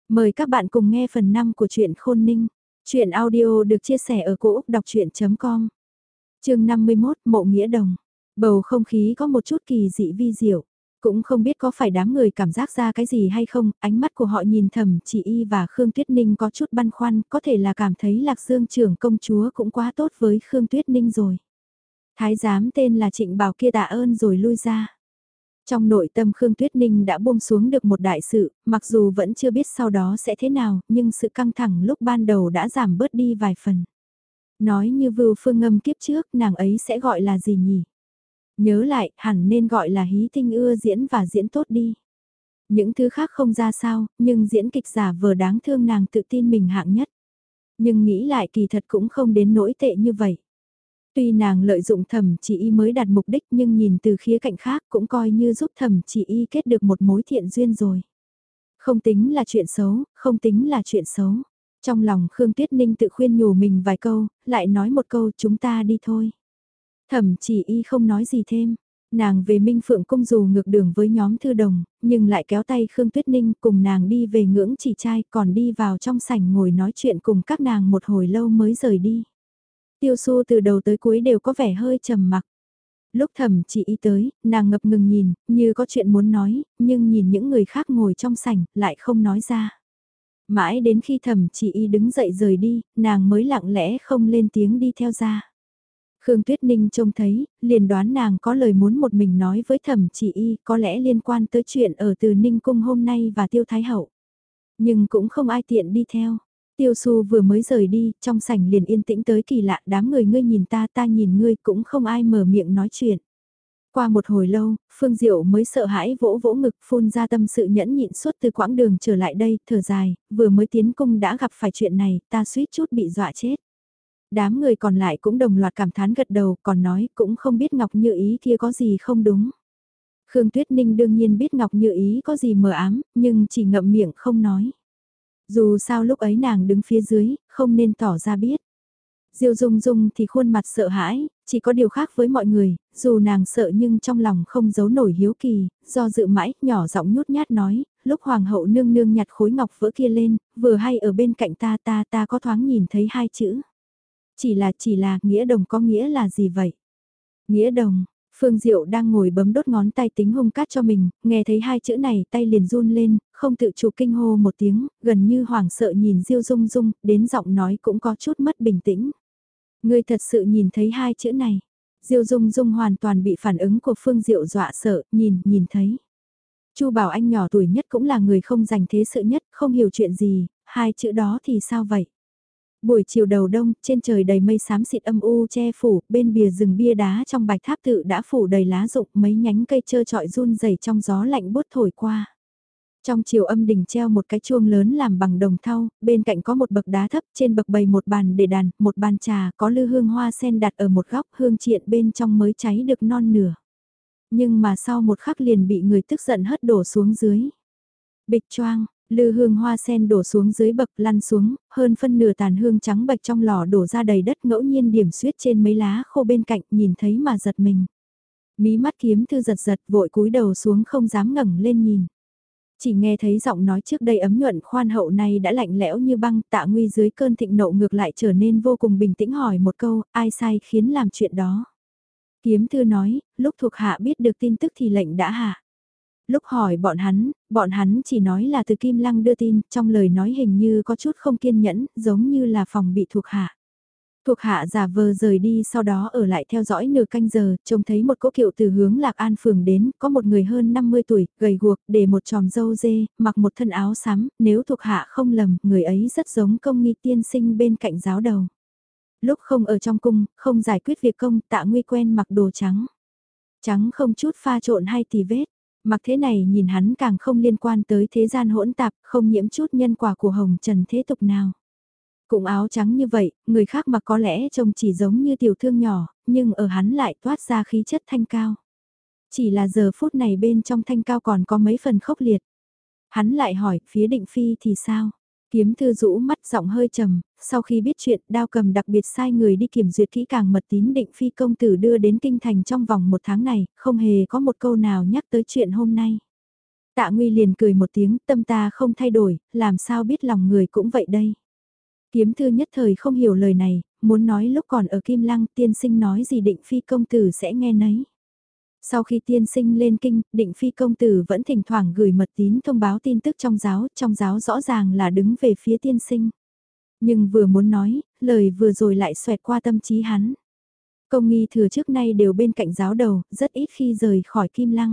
Mời các bạn cùng nghe phần 5 của truyện Khôn Ninh. Truyện audio được chia sẻ ở cỗ đọc chuyện.com. Chương 51, Mộ Nghĩa Đồng. Bầu không khí có một chút kỳ dị vi diệu. Cũng không biết có phải đám người cảm giác ra cái gì hay không, ánh mắt của họ nhìn Thẩm Chỉ Y và Khương Tuyết Ninh có chút băn khoăn, có thể là cảm thấy Lạc Dương trưởng công chúa cũng quá tốt với Khương Tuyết Ninh rồi. Thái giám tên là Trịnh Bảo kia tạ ơn rồi lui ra. Trong nội tâm Khương Tuyết Ninh đã buông xuống được một đại sự, mặc dù vẫn chưa biết sau đó sẽ thế nào, nhưng sự căng thẳng lúc ban đầu đã giảm bớt đi vài phần. Nói như Vưu Phương Ngâm kiếp trước, nàng ấy sẽ gọi là gì nhỉ? Nhớ lại, hẳn nên gọi là hí tinh ưa diễn và diễn tốt đi. Những thứ khác không ra sao, nhưng diễn kịch giả vờ đáng thương nàng tự tin mình hạng nhất. Nhưng nghĩ lại kỳ thật cũng không đến nỗi tệ như vậy. Tuy nàng lợi dụng Thẩm Chỉ Y mới đạt mục đích nhưng nhìn từ khía cạnh khác cũng coi như giúp Thẩm Chỉ Y kết được một mối thiện duyên rồi. Không tính là chuyện xấu, không tính là chuyện xấu. Trong lòng Khương Tuyết Ninh tự khuyên nhủ mình vài câu, lại nói một câu chúng ta đi thôi. Thẩm Chỉ Y không nói gì thêm. Nàng về Minh Phượng Cung dù ngược đường với nhóm thư đồng, nhưng lại kéo tay Khương Tuyết Ninh cùng nàng đi về ngưỡng chỉ trai còn đi vào trong sảnh ngồi nói chuyện cùng các nàng một hồi lâu mới rời đi. Tiêu Xu từ đầu tới cuối đều có vẻ hơi trầm mặc. Lúc Thẩm Chỉ Y tới, nàng ngập ngừng nhìn, như có chuyện muốn nói, nhưng nhìn những người khác ngồi trong sảnh, lại không nói ra. Mãi đến khi Thẩm Chỉ Y đứng dậy rời đi, nàng mới lặng lẽ không lên tiếng đi theo ra. Khương Tuyết Ninh trông thấy, liền đoán nàng có lời muốn một mình nói với Thẩm Chỉ Y, có lẽ liên quan tới chuyện ở Từ Ninh Cung hôm nay và Tiêu Thái Hậu. Nhưng cũng không ai tiện đi theo. Tiêu Xu vừa mới rời đi, trong sảnh liền yên tĩnh tới kỳ lạ, đám người ngươi nhìn ta, ta nhìn ngươi, cũng không ai mở miệng nói chuyện. Qua một hồi lâu, Phương Diệu mới sợ hãi vỗ vỗ ngực phun ra tâm sự nhẫn nhịn suốt từ quãng đường trở lại đây, thở dài, vừa mới tiến cung đã gặp phải chuyện này, ta suýt chút bị dọa chết. Đám người còn lại cũng đồng loạt cảm thán gật đầu, còn nói cũng không biết Ngọc Như Ý kia có gì không đúng. Khương Tuyết Ninh đương nhiên biết Ngọc Như Ý có gì mờ ám, nhưng chỉ ngậm miệng không nói. Dù sao lúc ấy nàng đứng phía dưới, không nên tỏ ra biết. Diêu Dung Dung thì khuôn mặt sợ hãi, chỉ có điều khác với mọi người, dù nàng sợ nhưng trong lòng không giấu nổi hiếu kỳ, do dự mãi, nhỏ giọng nhút nhát nói, lúc hoàng hậu nương nương nhặt khối ngọc vỡ kia lên, vừa hay ở bên cạnh ta có thoáng nhìn thấy hai chữ. Chỉ là, nghĩa đồng có nghĩa là gì vậy? Nghĩa đồng, Phương Diệu đang ngồi bấm đốt ngón tay tính hung cát cho mình, nghe thấy hai chữ này tay liền run lên, không tự chủ kinh hô một tiếng, gần như hoảng sợ nhìn Diêu Dung Dung, đến giọng nói cũng có chút mất bình tĩnh. Ngươi thật sự nhìn thấy hai chữ này. Diêu Dung Dung hoàn toàn bị phản ứng của Phương Diệu dọa sợ, nhìn thấy. Chu Bảo Anh nhỏ tuổi nhất cũng là người không dành thế sự nhất, không hiểu chuyện gì, hai chữ đó thì sao vậy? Buổi chiều đầu đông, trên trời đầy mây xám xịt âm u che phủ, bên bìa rừng bia đá trong bạch tháp tự đã phủ đầy lá rụng, mấy nhánh cây trơ trọi run rẩy trong gió lạnh buốt thổi qua. Trong chiều âm đỉnh treo một cái chuông lớn làm bằng đồng thau, bên cạnh có một bậc đá thấp, trên bậc bày một bàn để đàn, một bàn trà, có lư hương hoa sen đặt ở một góc, hương triện bên trong mới cháy được non nửa. Nhưng mà sau một khắc liền bị người tức giận hất đổ xuống dưới. Bịch choang, lư hương hoa sen đổ xuống dưới bậc lăn xuống, hơn phân nửa tàn hương trắng bạch trong lò đổ ra đầy đất ngẫu nhiên điểm xuyết trên mấy lá khô bên cạnh nhìn thấy mà giật mình. Mí mắt Kiếm Thư giật giật vội cúi đầu xuống không dám ngẩng lên nhìn. Chỉ nghe thấy giọng nói trước đây ấm nhuận khoan hậu này đã lạnh lẽo như băng, Tạ Nguy dưới cơn thịnh nộ ngược lại trở nên vô cùng bình tĩnh hỏi một câu, ai sai khiến làm chuyện đó. Kiếm Thư nói, lúc thuộc hạ biết được tin tức thì lệnh đã hạ. Lúc hỏi bọn hắn chỉ nói là từ Kim Lăng đưa tin, trong lời nói hình như có chút không kiên nhẫn, giống như là phòng bị thuộc hạ. Thuộc hạ giả vờ rời đi sau đó ở lại theo dõi nửa canh giờ, trông thấy một cỗ kiệu từ hướng Lạc An phường đến, có một người hơn 50 tuổi, gầy guộc, để một tròm râu dê, mặc một thân áo xám, nếu thuộc hạ không lầm, người ấy rất giống công nghi tiên sinh bên cạnh giáo đầu. Lúc không ở trong cung, không giải quyết việc công, Tạ Nguy quen mặc đồ trắng. Trắng không chút pha trộn hay tì vết. Mặc thế này nhìn hắn càng không liên quan tới thế gian hỗn tạp, không nhiễm chút nhân quả của hồng trần thế tục nào. Cũng áo trắng như vậy, người khác mà có lẽ trông chỉ giống như tiểu thương nhỏ, nhưng ở hắn lại toát ra khí chất thanh cao. Chỉ là giờ phút này bên trong thanh cao còn có mấy phần khốc liệt. Hắn lại hỏi, phía Định Phi thì sao? Kiếm Thư rũ mắt giọng hơi trầm, sau khi biết chuyện Đao Cầm đặc biệt sai người đi kiểm duyệt kỹ càng mật tín Định Phi công tử đưa đến kinh thành trong vòng một tháng này, không hề có một câu nào nhắc tới chuyện hôm nay. Tạ Nguy liền cười một tiếng, tâm ta không thay đổi, làm sao biết lòng người cũng vậy đây. Kiếm Thư nhất thời không hiểu lời này, muốn nói lúc còn ở Kim Lăng tiên sinh nói gì Định Phi công tử sẽ nghe nấy. Sau khi tiên sinh lên kinh, Định Phi công tử vẫn thỉnh thoảng gửi mật tín thông báo tin tức trong giáo rõ ràng là đứng về phía tiên sinh. Nhưng vừa muốn nói, lời vừa rồi lại xoẹt qua tâm trí hắn. Công nghi thừa trước nay đều bên cạnh giáo đầu, rất ít khi rời khỏi Kim Lăng.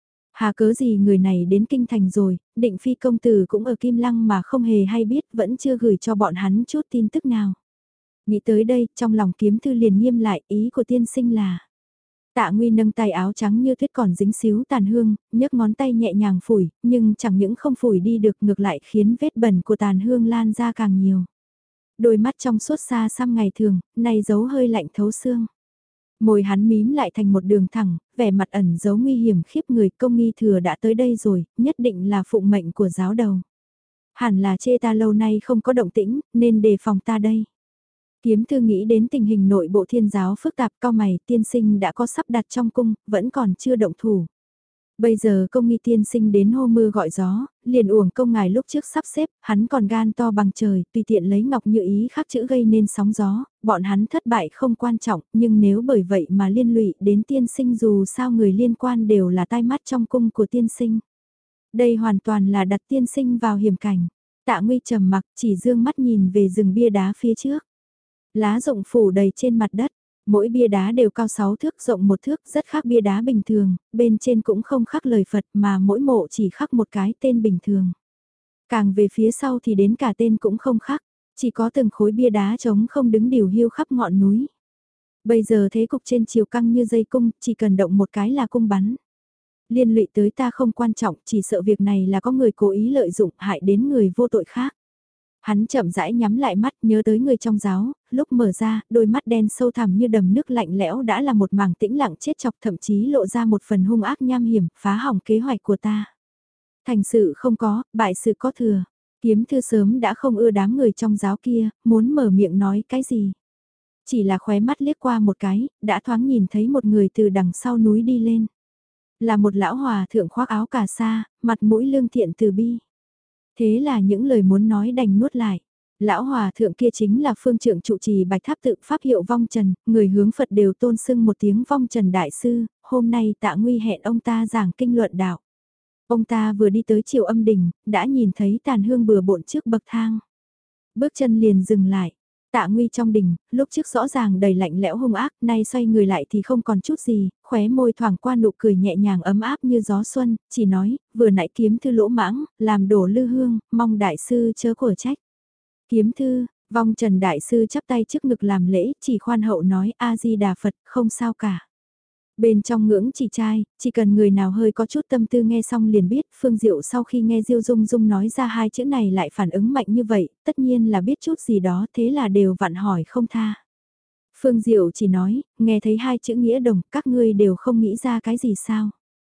Hà cớ gì người này đến kinh thành rồi, Định Phi công tử cũng ở Kim Lăng mà không hề hay biết, vẫn chưa gửi cho bọn hắn chút tin tức nào. Nghĩ tới đây, trong lòng Kiếm Thư liền nghiêm lại, ý của tiên sinh là. Tạ Nguy nâng tay áo trắng như tuyết còn dính xíu tàn hương, nhấc ngón tay nhẹ nhàng phủi, nhưng chẳng những không phủi đi được ngược lại khiến vết bẩn của tàn hương lan ra càng nhiều. Đôi mắt trong suốt xa xăm ngày thường, nay giấu hơi lạnh thấu xương. Môi hắn mím lại thành một đường thẳng, vẻ mặt ẩn giấu nguy hiểm khiếp người. Công nghi thừa đã tới đây rồi, nhất định là phụng mệnh của giáo đầu. Hẳn là chê ta lâu nay không có động tĩnh, nên đề phòng ta đây. Kiếm Thư nghĩ đến tình hình nội bộ thiên giáo phức tạp, cao mày, tiên sinh đã có sắp đặt trong cung, vẫn còn chưa động thủ. Bây giờ công nghi tiên sinh đến hô mưa gọi gió, liền uổng công ngài lúc trước sắp xếp, hắn còn gan to bằng trời, tùy tiện lấy ngọc như ý khắc chữ gây nên sóng gió, bọn hắn thất bại không quan trọng, nhưng nếu bởi vậy mà liên lụy đến tiên sinh dù sao người liên quan đều là tai mắt trong cung của tiên sinh. Đây hoàn toàn là đặt tiên sinh vào hiểm cảnh. Tạ Nguy trầm mặc, chỉ dương mắt nhìn về rừng bia đá phía trước. Lá rụng phủ đầy trên mặt đất, mỗi bia đá đều cao 6 thước rộng 1 thước, rất khác bia đá bình thường, bên trên cũng không khắc lời Phật mà mỗi mộ chỉ khắc một cái tên bình thường. Càng về phía sau thì đến cả tên cũng không khắc, chỉ có từng khối bia đá trống không đứng điều hiu khắp ngọn núi. Bây giờ thế cục trên chiều căng như dây cung, chỉ cần động một cái là cung bắn. Liên lụy tới ta không quan trọng, chỉ sợ việc này là có người cố ý lợi dụng hại đến người vô tội khác. Hắn chậm rãi nhắm lại mắt nhớ tới người trong giáo, lúc mở ra, đôi mắt đen sâu thẳm như đầm nước lạnh lẽo đã là một mảng tĩnh lặng chết chọc thậm chí lộ ra một phần hung ác nham hiểm, phá hỏng kế hoạch của ta. Thành sự không có, bại sự có thừa. Kiếm Thư sớm đã không ưa đám người trong giáo kia, muốn mở miệng nói cái gì. Chỉ là khóe mắt liếc qua một cái, đã thoáng nhìn thấy một người từ đằng sau núi đi lên. Là một lão hòa thượng khoác áo cà sa, mặt mũi lương thiện từ bi. Thế là những lời muốn nói đành nuốt lại. Lão hòa thượng kia chính là phương trượng trụ trì Bạch Tháp tự pháp hiệu Vong Trần, người hướng Phật đều tôn xưng một tiếng Vong Trần Đại Sư, hôm nay Tạ Nguy hẹn ông ta giảng kinh luận đạo. Ông ta vừa đi tới Triều Âm Đình, đã nhìn thấy tàn hương bừa bộn trước bậc thang. Bước chân liền dừng lại. Tạ Nguy trong đình, lúc trước rõ ràng đầy lạnh lẽo hung ác, nay xoay người lại thì không còn chút gì, khóe môi thoảng qua nụ cười nhẹ nhàng ấm áp như gió xuân, chỉ nói, vừa nãy Kiếm Thư lỗ mãng, làm đổ lư hương, mong đại sư chớ của trách. Kiếm Thư, Vong Trần Đại Sư chắp tay trước ngực làm lễ, chỉ khoan hậu nói A-di-đà Phật, không sao cả. Bên trong ngưỡng chỉ trai, chỉ cần người nào hơi có chút tâm tư nghe xong liền biết, Phương Diệu sau khi nghe Diêu Dung Dung nói ra hai chữ này lại phản ứng mạnh như vậy, tất nhiên là biết chút gì đó, thế là đều vặn hỏi không tha. Phương Diệu chỉ nói, nghe thấy hai chữ nghĩa đồng, các ngươi đều không nghĩ ra cái gì sao.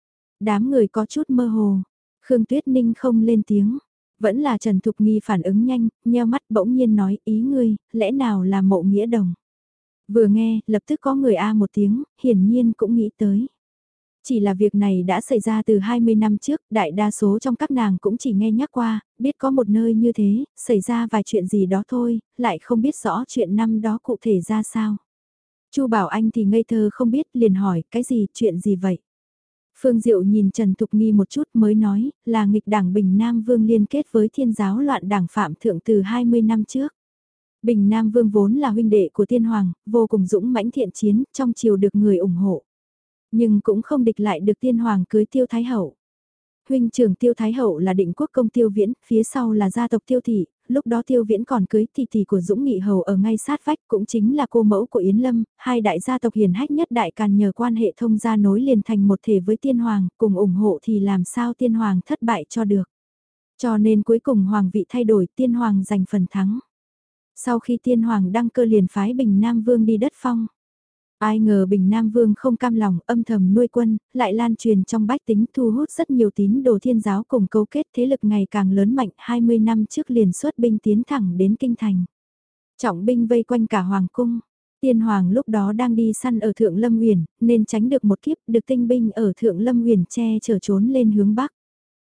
Đám người có chút mơ hồ, Khương Tuyết Ninh không lên tiếng, vẫn là Trần Thục Nghi phản ứng nhanh, nheo mắt bỗng nhiên nói, ý ngươi, lẽ nào là mộ nghĩa đồng. Vừa nghe, lập tức có người a một tiếng, hiển nhiên cũng nghĩ tới. Chỉ là việc này đã xảy ra từ 20 năm trước, đại đa số trong các nàng cũng chỉ nghe nhắc qua, biết có một nơi như thế, xảy ra vài chuyện gì đó thôi, lại không biết rõ chuyện năm đó cụ thể ra sao. Chu Bảo Anh thì ngây thơ không biết, liền hỏi, cái gì, chuyện gì vậy? Phương Diệu nhìn Trần Thục Nghi một chút mới nói, là nghịch đảng Bình Nam Vương liên kết với thiên giáo loạn đảng Phạm Thượng từ 20 năm trước. Bình Nam Vương vốn là huynh đệ của Tiên Hoàng, vô cùng dũng mãnh thiện chiến, trong triều được người ủng hộ. Nhưng cũng không địch lại được Tiên Hoàng cưới Tiêu Thái Hậu. Huynh trưởng Tiêu Thái Hậu là định quốc công Tiêu Viễn, phía sau là gia tộc Tiêu Thị, lúc đó Tiêu Viễn còn cưới thị tỷ của Dũng Nghị Hầu ở ngay sát vách, cũng chính là cô mẫu của Yến Lâm, hai đại gia tộc hiền hách nhất đại càn nhờ quan hệ thông gia nối liền thành một thể với Tiên Hoàng, cùng ủng hộ thì làm sao Tiên Hoàng thất bại cho được. Cho nên cuối cùng Hoàng vị thay đổi, Tiên Hoàng giành phần thắng. Sau khi Tiên Hoàng đăng cơ liền phái Bình Nam Vương đi đất phong. Ai ngờ Bình Nam Vương không cam lòng âm thầm nuôi quân, lại lan truyền trong bách tính thu hút rất nhiều tín đồ thiên giáo cùng cấu kết thế lực ngày càng lớn mạnh 20 năm trước liền xuất binh tiến thẳng đến Kinh Thành. Trọng binh vây quanh cả Hoàng cung. Tiên Hoàng lúc đó đang đi săn ở Thượng Lâm Uyển, nên tránh được một kiếp được tinh binh ở Thượng Lâm Uyển che chở trốn lên hướng Bắc.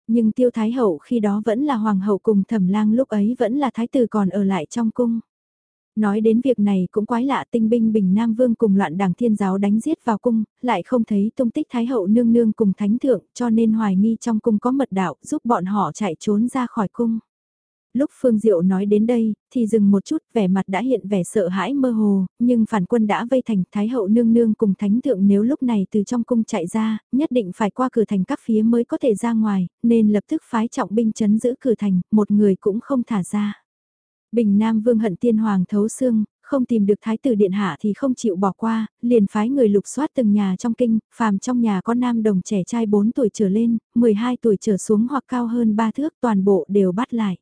Nhưng Tiêu Thái Hậu khi đó vẫn là hoàng hậu cùng Thẩm Lang lúc ấy vẫn là thái tử còn ở lại trong cung. Nói đến việc này cũng quái lạ, tinh binh Bình Nam Vương cùng loạn đảng Thiên giáo đánh giết vào cung, lại không thấy tung tích Thái hậu nương nương cùng thánh thượng, cho nên hoài nghi trong cung có mật đạo giúp bọn họ chạy trốn ra khỏi cung. Lúc Phương Diệu nói đến đây, thì dừng một chút, vẻ mặt đã hiện vẻ sợ hãi mơ hồ, nhưng phản quân đã vây thành Thái hậu nương nương cùng thánh thượng, nếu lúc này từ trong cung chạy ra, nhất định phải qua cửa thành các phía mới có thể ra ngoài, nên lập tức phái trọng binh chấn giữ cửa thành, một người cũng không thả ra. Bình Nam Vương hận tiên hoàng thấu xương, không tìm được thái tử điện hạ thì không chịu bỏ qua, liền phái người lục soát từng nhà trong kinh, phàm trong nhà có nam đồng trẻ trai 4 tuổi trở lên, 12 tuổi trở xuống hoặc cao hơn 3 thước, toàn bộ đều bắt lại.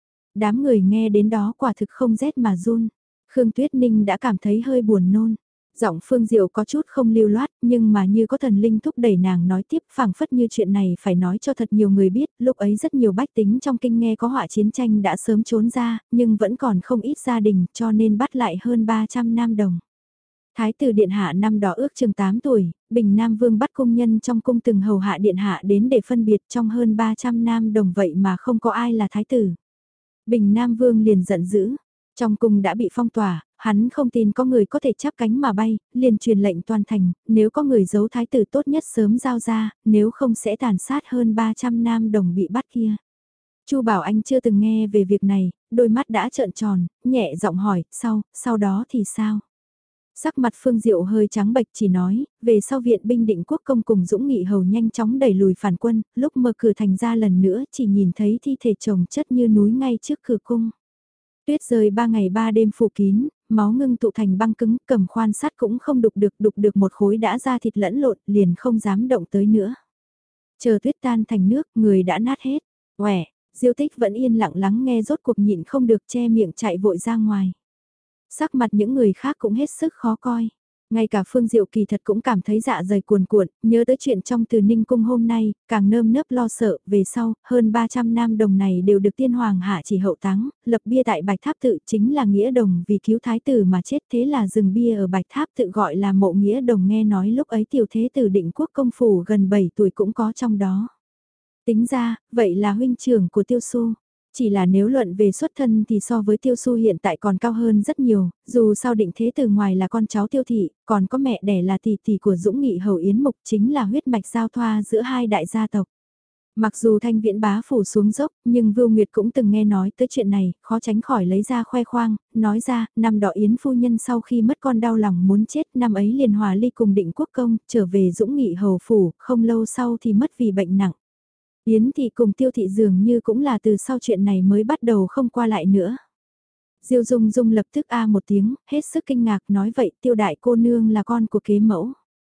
Đám người nghe đến đó quả thực không rét mà run. Khương Tuyết Ninh đã cảm thấy hơi buồn nôn. Giọng Phương Diệu có chút không lưu loát, nhưng mà như có thần linh thúc đẩy nàng nói tiếp, phảng phất như chuyện này phải nói cho thật nhiều người biết, lúc ấy rất nhiều bách tính trong kinh nghe có họa chiến tranh đã sớm trốn ra, nhưng vẫn còn không ít gia đình, cho nên bắt lại hơn 300 nam đồng. Thái tử điện hạ năm đó ước chừng 8 tuổi, Bình Nam Vương bắt công nhân trong cung từng hầu hạ điện hạ đến để phân biệt, trong hơn 300 nam đồng vậy mà không có ai là thái tử. Bình Nam Vương liền giận dữ, trong cung đã bị phong tỏa, hắn không tin có người có thể chắp cánh mà bay, liền truyền lệnh toàn thành, nếu có người giấu thái tử tốt nhất sớm giao ra, nếu không sẽ tàn sát hơn 300 nam đồng bị bắt kia. Chu Bảo Anh chưa từng nghe về việc này, đôi mắt đã trợn tròn, nhẹ giọng hỏi, sau đó thì sao? Sắc mặt Phương Diệu hơi trắng bệch, chỉ nói, về sau viện binh định quốc công cùng Dũng Nghị Hầu nhanh chóng đẩy lùi phản quân, lúc mở cửa thành ra lần nữa chỉ nhìn thấy thi thể chồng chất như núi ngay trước cửa cung. Tuyết rơi 3 ngày 3 đêm phủ kín, máu ngưng tụ thành băng cứng, cầm khoan sắt cũng không đục được một khối đã ra thịt lẫn lộn, liền không dám động tới nữa. Chờ tuyết tan thành nước, người đã nát hết. Quẻ, Diêu Tích vẫn yên lặng lắng nghe, rốt cuộc nhịn không được che miệng chạy vội ra ngoài. Sắc mặt những người khác cũng hết sức khó coi. Ngay cả Phương Diệu kỳ thật cũng cảm thấy dạ dày cuồn cuộn, nhớ tới chuyện trong Từ Ninh cung hôm nay, càng nơm nớp lo sợ, về sau, hơn 300 nam đồng này đều được tiên hoàng hạ chỉ hậu táng, lập bia tại Bạch Tháp tự chính là nghĩa đồng vì cứu thái tử mà chết, thế là dừng bia ở Bạch Tháp tự gọi là mộ nghĩa đồng, nghe nói lúc ấy tiểu thế tử Định Quốc công phủ gần 7 tuổi cũng có trong đó. Tính ra, vậy là huynh trưởng của Tiêu Xu. Chỉ là nếu luận về xuất thân thì so với Tiêu Xu hiện tại còn cao hơn rất nhiều, dù sao Định thế từ ngoài là con cháu Tiêu thị, còn có mẹ đẻ là tỷ tỷ của Dũng Nghị Hầu Yến Mục, chính là huyết mạch giao thoa giữa hai đại gia tộc. Mặc dù Thanh Viễn bá phủ xuống dốc, nhưng Vưu Nguyệt cũng từng nghe nói tới chuyện này, khó tránh khỏi lấy ra khoe khoang, nói ra, năm đó Yến phu nhân sau khi mất con đau lòng muốn chết, năm ấy liền hòa ly cùng Định quốc công, trở về Dũng Nghị Hầu phủ, không lâu sau thì mất vì bệnh nặng. Yến thị cùng Tiêu thị dường như cũng là từ sau chuyện này mới bắt đầu không qua lại nữa. Diêu Dung Dung lập tức a một tiếng, hết sức kinh ngạc, nói vậy Tiêu đại cô nương là con của kế mẫu.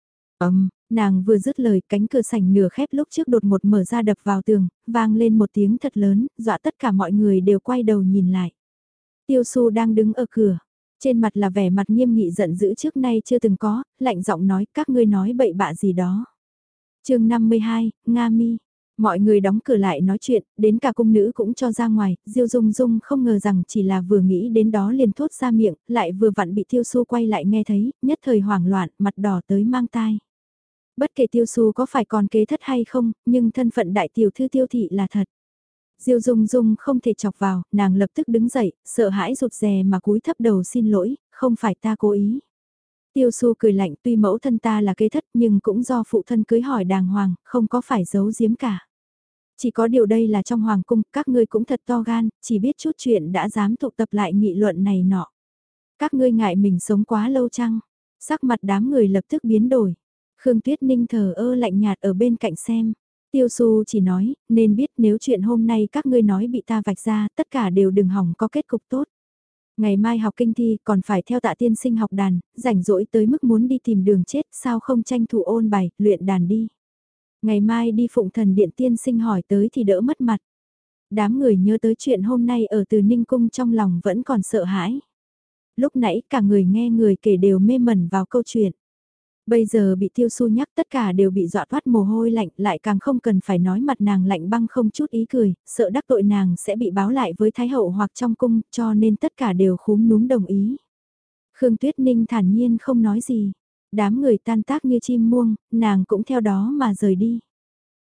Nàng vừa dứt lời, cánh cửa sảnh nửa khép lúc trước đột ngột mở ra đập vào tường, vang lên một tiếng thật lớn, dọa tất cả mọi người đều quay đầu nhìn lại. Tiêu Xu đang đứng ở cửa, trên mặt là vẻ mặt nghiêm nghị giận dữ trước nay chưa từng có, lạnh giọng nói các ngươi nói bậy bạ gì đó. Chương 52, Nga Mi. Mọi người đóng cửa lại nói chuyện, đến cả cung nữ cũng cho ra ngoài, Diêu Dung Dung không ngờ rằng chỉ là vừa nghĩ đến đó liền thốt ra miệng, lại vừa vặn bị Tiêu Xu quay lại nghe thấy, nhất thời hoảng loạn, mặt đỏ tới mang tai. Bất kể Tiêu Xu có phải còn kế thất hay không, nhưng thân phận đại tiểu thư Tiêu thị là thật. Diêu Dung Dung không thể chọc vào, nàng lập tức đứng dậy, sợ hãi rụt rè mà cúi thấp đầu xin lỗi, không phải ta cố ý. Tiêu Xu cười lạnh, tuy mẫu thân ta là kế thất nhưng cũng do phụ thân cưới hỏi đàng hoàng, không có phải giấu giếm cả. Chỉ có điều đây là trong hoàng cung, các ngươi cũng thật to gan, chỉ biết chút chuyện đã dám tụ tập lại nghị luận này nọ. Các ngươi ngại mình sống quá lâu chăng? Sắc mặt đám người lập tức biến đổi. Khương Tuyết Ninh thờ ơ lạnh nhạt ở bên cạnh xem. Tiêu Xu chỉ nói, nên biết nếu chuyện hôm nay các ngươi nói bị ta vạch ra, tất cả đều đừng hỏng có kết cục tốt. Ngày mai học kinh thi còn phải theo Tạ tiên sinh học đàn, rảnh rỗi tới mức muốn đi tìm đường chết, sao không tranh thủ ôn bài, luyện đàn đi. Ngày mai đi Phụng Thần Điện tiên sinh hỏi tới thì đỡ mất mặt. Đám người nhớ tới chuyện hôm nay ở Từ Ninh Cung trong lòng vẫn còn sợ hãi. Lúc nãy cả người nghe người kể đều mê mẩn vào câu chuyện. Bây giờ bị Tiêu Xu nhắc tất cả đều bị dọa toát mồ hôi lạnh, lại càng không cần phải nói mặt nàng lạnh băng không chút ý cười, sợ đắc tội nàng sẽ bị báo lại với Thái Hậu hoặc trong cung, cho nên tất cả đều khúm núm đồng ý. Khương Tuyết Ninh thản nhiên không nói gì, đám người tan tác như chim muông, nàng cũng theo đó mà rời đi.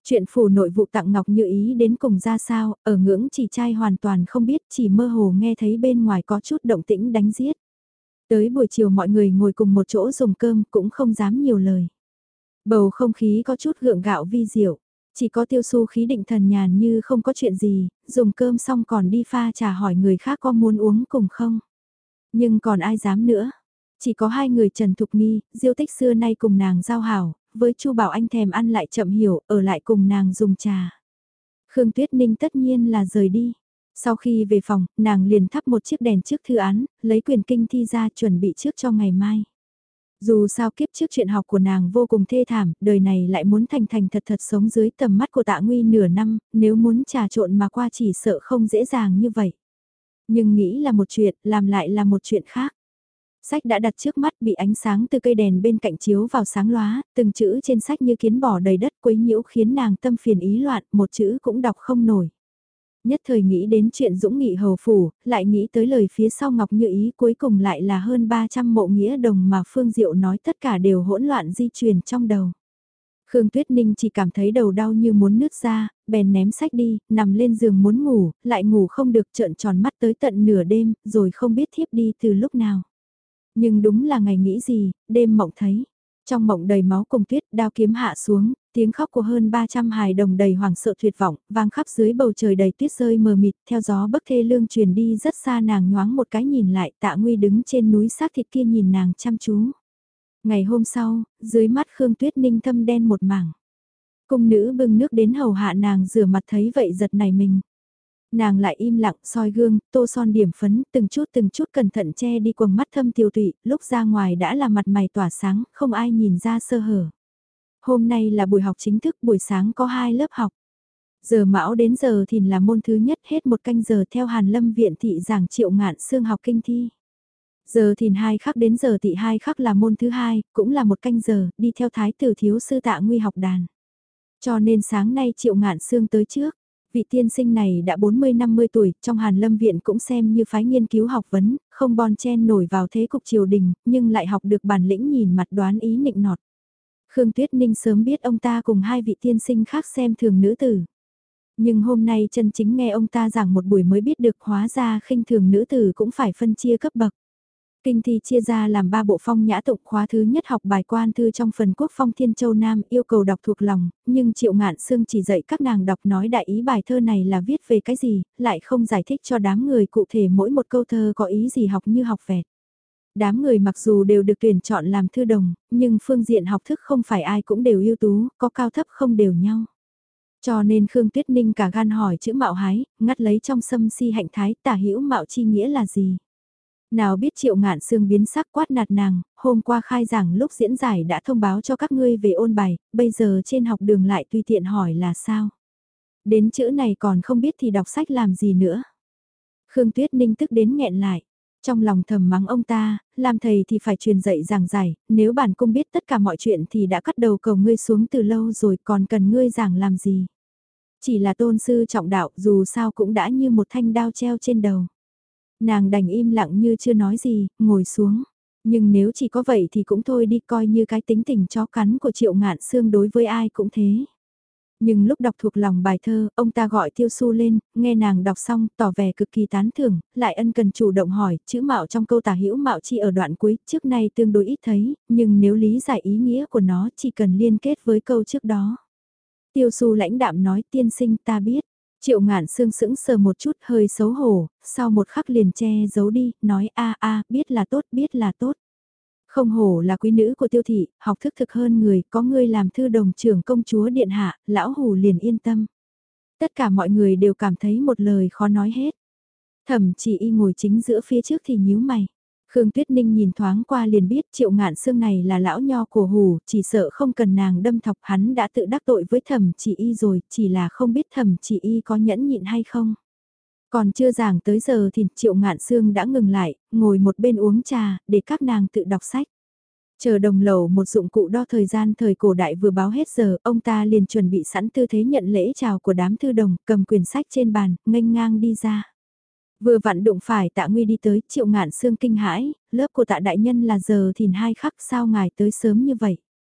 Chuyện phủ nội vụ tặng Ngọc Như Ý đến cùng ra sao, ở ngưỡng chỉ trai hoàn toàn không biết, chỉ mơ hồ nghe thấy bên ngoài có chút động tĩnh đánh giết. Tới buổi chiều mọi người ngồi cùng một chỗ dùng cơm cũng không dám nhiều lời. Bầu không khí có chút gượng gạo vi diệu, chỉ có Tiêu Su khí định thần nhàn như không có chuyện gì, dùng cơm xong còn đi pha trà hỏi người khác có muốn uống cùng không. Nhưng còn ai dám nữa. Chỉ có hai người Trần Thục Nghi, Diêu Tích xưa nay cùng nàng giao hảo, với Chu Bảo Anh thèm ăn lại chậm hiểu, ở lại cùng nàng dùng trà. Khương Tuyết Ninh tất nhiên là rời đi. Sau khi về phòng, nàng liền thắp một chiếc đèn trước thư án, lấy quyền kinh thi ra chuẩn bị trước cho ngày mai. Dù sao kiếp trước chuyện học của nàng vô cùng thê thảm, đời này lại muốn thành thành thật thật sống dưới tầm mắt của Tạ Nguy nửa năm, nếu muốn trà trộn mà qua chỉ sợ không dễ dàng như vậy. Nhưng nghĩ là một chuyện, làm lại là một chuyện khác. Sách đã đặt trước mắt bị ánh sáng từ cây đèn bên cạnh chiếu vào sáng lóa, từng chữ trên sách như kiến bò đầy đất quấy nhiễu khiến nàng tâm phiền ý loạn, một chữ cũng đọc không nổi. Nhất thời nghĩ đến chuyện Dũng Nghị hầu phủ, lại nghĩ tới lời phía sau Ngọc Như Ý cuối cùng lại là hơn 300 mộ nghĩa đồng mà Phương Diệu nói tất cả đều hỗn loạn di truyền trong đầu. Khương Tuyết Ninh chỉ cảm thấy đầu đau như muốn nứt ra, bèn ném sách đi, nằm lên giường muốn ngủ, lại ngủ không được trợn tròn mắt tới tận nửa đêm, rồi không biết thiếp đi từ lúc nào. Nhưng đúng là ngày nghĩ gì, đêm mộng thấy. Trong mộng đầy máu cùng tuyết, đao kiếm hạ xuống, tiếng khóc của hơn 300 hài đồng đầy hoảng sợ tuyệt vọng, vang khắp dưới bầu trời đầy tuyết rơi mờ mịt, theo gió bấc thê lương truyền đi rất xa nàng nhoáng một cái nhìn lại, Tạ Nguy đứng trên núi xác thịt kia nhìn nàng chăm chú. Ngày hôm sau, dưới mắt Khương Tuyết Ninh thâm đen một mảng. Cung nữ bưng nước đến hầu hạ nàng rửa mặt thấy vậy giật nảy mình. Nàng lại im lặng soi gương, tô son điểm phấn, từng chút cẩn thận che đi quầng mắt thâm tiêu tụy, lúc ra ngoài đã là mặt mày tỏa sáng, không ai nhìn ra sơ hở. Hôm nay là buổi học chính thức, buổi sáng có 2 lớp học. Giờ mão đến giờ thì là môn thứ nhất hết 1 canh giờ theo Hàn Lâm viện thị giảng Triệu Ngạn Xương học kinh thi. Giờ thìn 2 khắc đến giờ tị 2 khắc là môn thứ hai, cũng là 1 canh giờ, đi theo thái tử thiếu sư Tạ Nguy học đàn. Cho nên sáng nay Triệu Ngạn Xương tới trước. Vị tiên sinh này đã 40-50 tuổi, trong Hàn Lâm Viện cũng xem như phái nghiên cứu học vấn, không bon chen nổi vào thế cục triều đình, nhưng lại học được bản lĩnh nhìn mặt đoán ý nịnh nọt. Khương Tuyết Ninh sớm biết ông ta cùng 2 vị tiên sinh khác xem thường nữ tử. Nhưng hôm nay chân chính nghe ông ta giảng một buổi mới biết được hóa ra khinh thường nữ tử cũng phải phân chia cấp bậc. Kinh thi chia ra làm 3 bộ phong nhã tụng, khóa thứ nhất học bài quan thư trong phần quốc phong Thiên Châu Nam yêu cầu đọc thuộc lòng, nhưng Triệu Ngạn Xương chỉ dạy các nàng đọc nói đại ý bài thơ này là viết về cái gì, lại không giải thích cho đám người cụ thể mỗi một câu thơ có ý gì học như học vẹt. Đám người mặc dù đều được tuyển chọn làm thư đồng, nhưng phương diện học thức không phải ai cũng đều ưu tú, có cao thấp không đều nhau. Cho nên Khương Tuyết Ninh cả gan hỏi chữ mạo hái, ngắt lấy trong sâm si hạnh thái tả hữu mạo chi nghĩa là gì. Nào biết Triệu Ngạn Xương biến sắc quát nạt nàng, hôm qua khai giảng lúc diễn giải đã thông báo cho các ngươi về ôn bài, bây giờ trên học đường lại tùy tiện hỏi là sao. Đến chữ này còn không biết thì đọc sách làm gì nữa. Khương Tuyết Ninh tức đến nghẹn lại. Trong lòng thầm mắng ông ta, làm thầy thì phải truyền dạy giảng giải, nếu bản cung biết tất cả mọi chuyện thì đã cắt đầu cầu ngươi xuống từ lâu rồi còn cần ngươi giảng làm gì. Chỉ là tôn sư trọng đạo dù sao cũng đã như một thanh đao treo trên đầu. Nàng đành im lặng như chưa nói gì, ngồi xuống. Nhưng nếu chỉ có vậy thì cũng thôi đi coi như cái tính tình chó cắn của Triệu Ngạn Xương đối với ai cũng thế. Nhưng lúc đọc thuộc lòng bài thơ, ông ta gọi Tiêu Su lên, nghe nàng đọc xong, tỏ vẻ cực kỳ tán thưởng, lại ân cần chủ động hỏi, chữ mạo trong câu tả hữu mạo chi ở đoạn cuối, trước nay tương đối ít thấy, nhưng nếu lý giải ý nghĩa của nó chỉ cần liên kết với câu trước đó. Tiêu Su lãnh đạm nói tiên sinh ta biết. Triệu Ngạn Xương sững sờ một chút hơi xấu hổ, sau một khắc liền che giấu đi, nói biết là tốt. Không hổ là quý nữ của Tiêu thị, học thức thực hơn người, có ngươi làm thư đồng trưởng công chúa điện hạ, lão hủ liền yên tâm. Tất cả mọi người đều cảm thấy một lời khó nói hết. Thẩm Chỉ Y ngồi chính giữa phía trước thì nhíu mày. Khương Tuyết Ninh nhìn thoáng qua liền biết Triệu Ngạn Xương này là lão nho của hủ, chỉ sợ không cần nàng đâm thọc hắn đã tự đắc tội với Thẩm Chỉ Y rồi, chỉ là không biết Thẩm Chỉ Y có nhẫn nhịn hay không. Còn chưa giảng tới giờ thì Triệu Ngạn Xương đã ngừng lại, ngồi một bên uống trà, để các nàng tự đọc sách. Chờ đồng lầu một dụng cụ đo thời gian thời cổ đại vừa báo hết giờ, ông ta liền chuẩn bị sẵn tư thế nhận lễ chào của đám thư đồng, cầm quyển sách trên bàn, nghênh ngang đi ra. Vừa vặn đụng phải Tạ Nguy đi tới, Triệu Ngạn Xương kinh hãi, lớp của Tạ đại nhân là giờ thìn 2 khắc sao ngài tới sớm như vậy.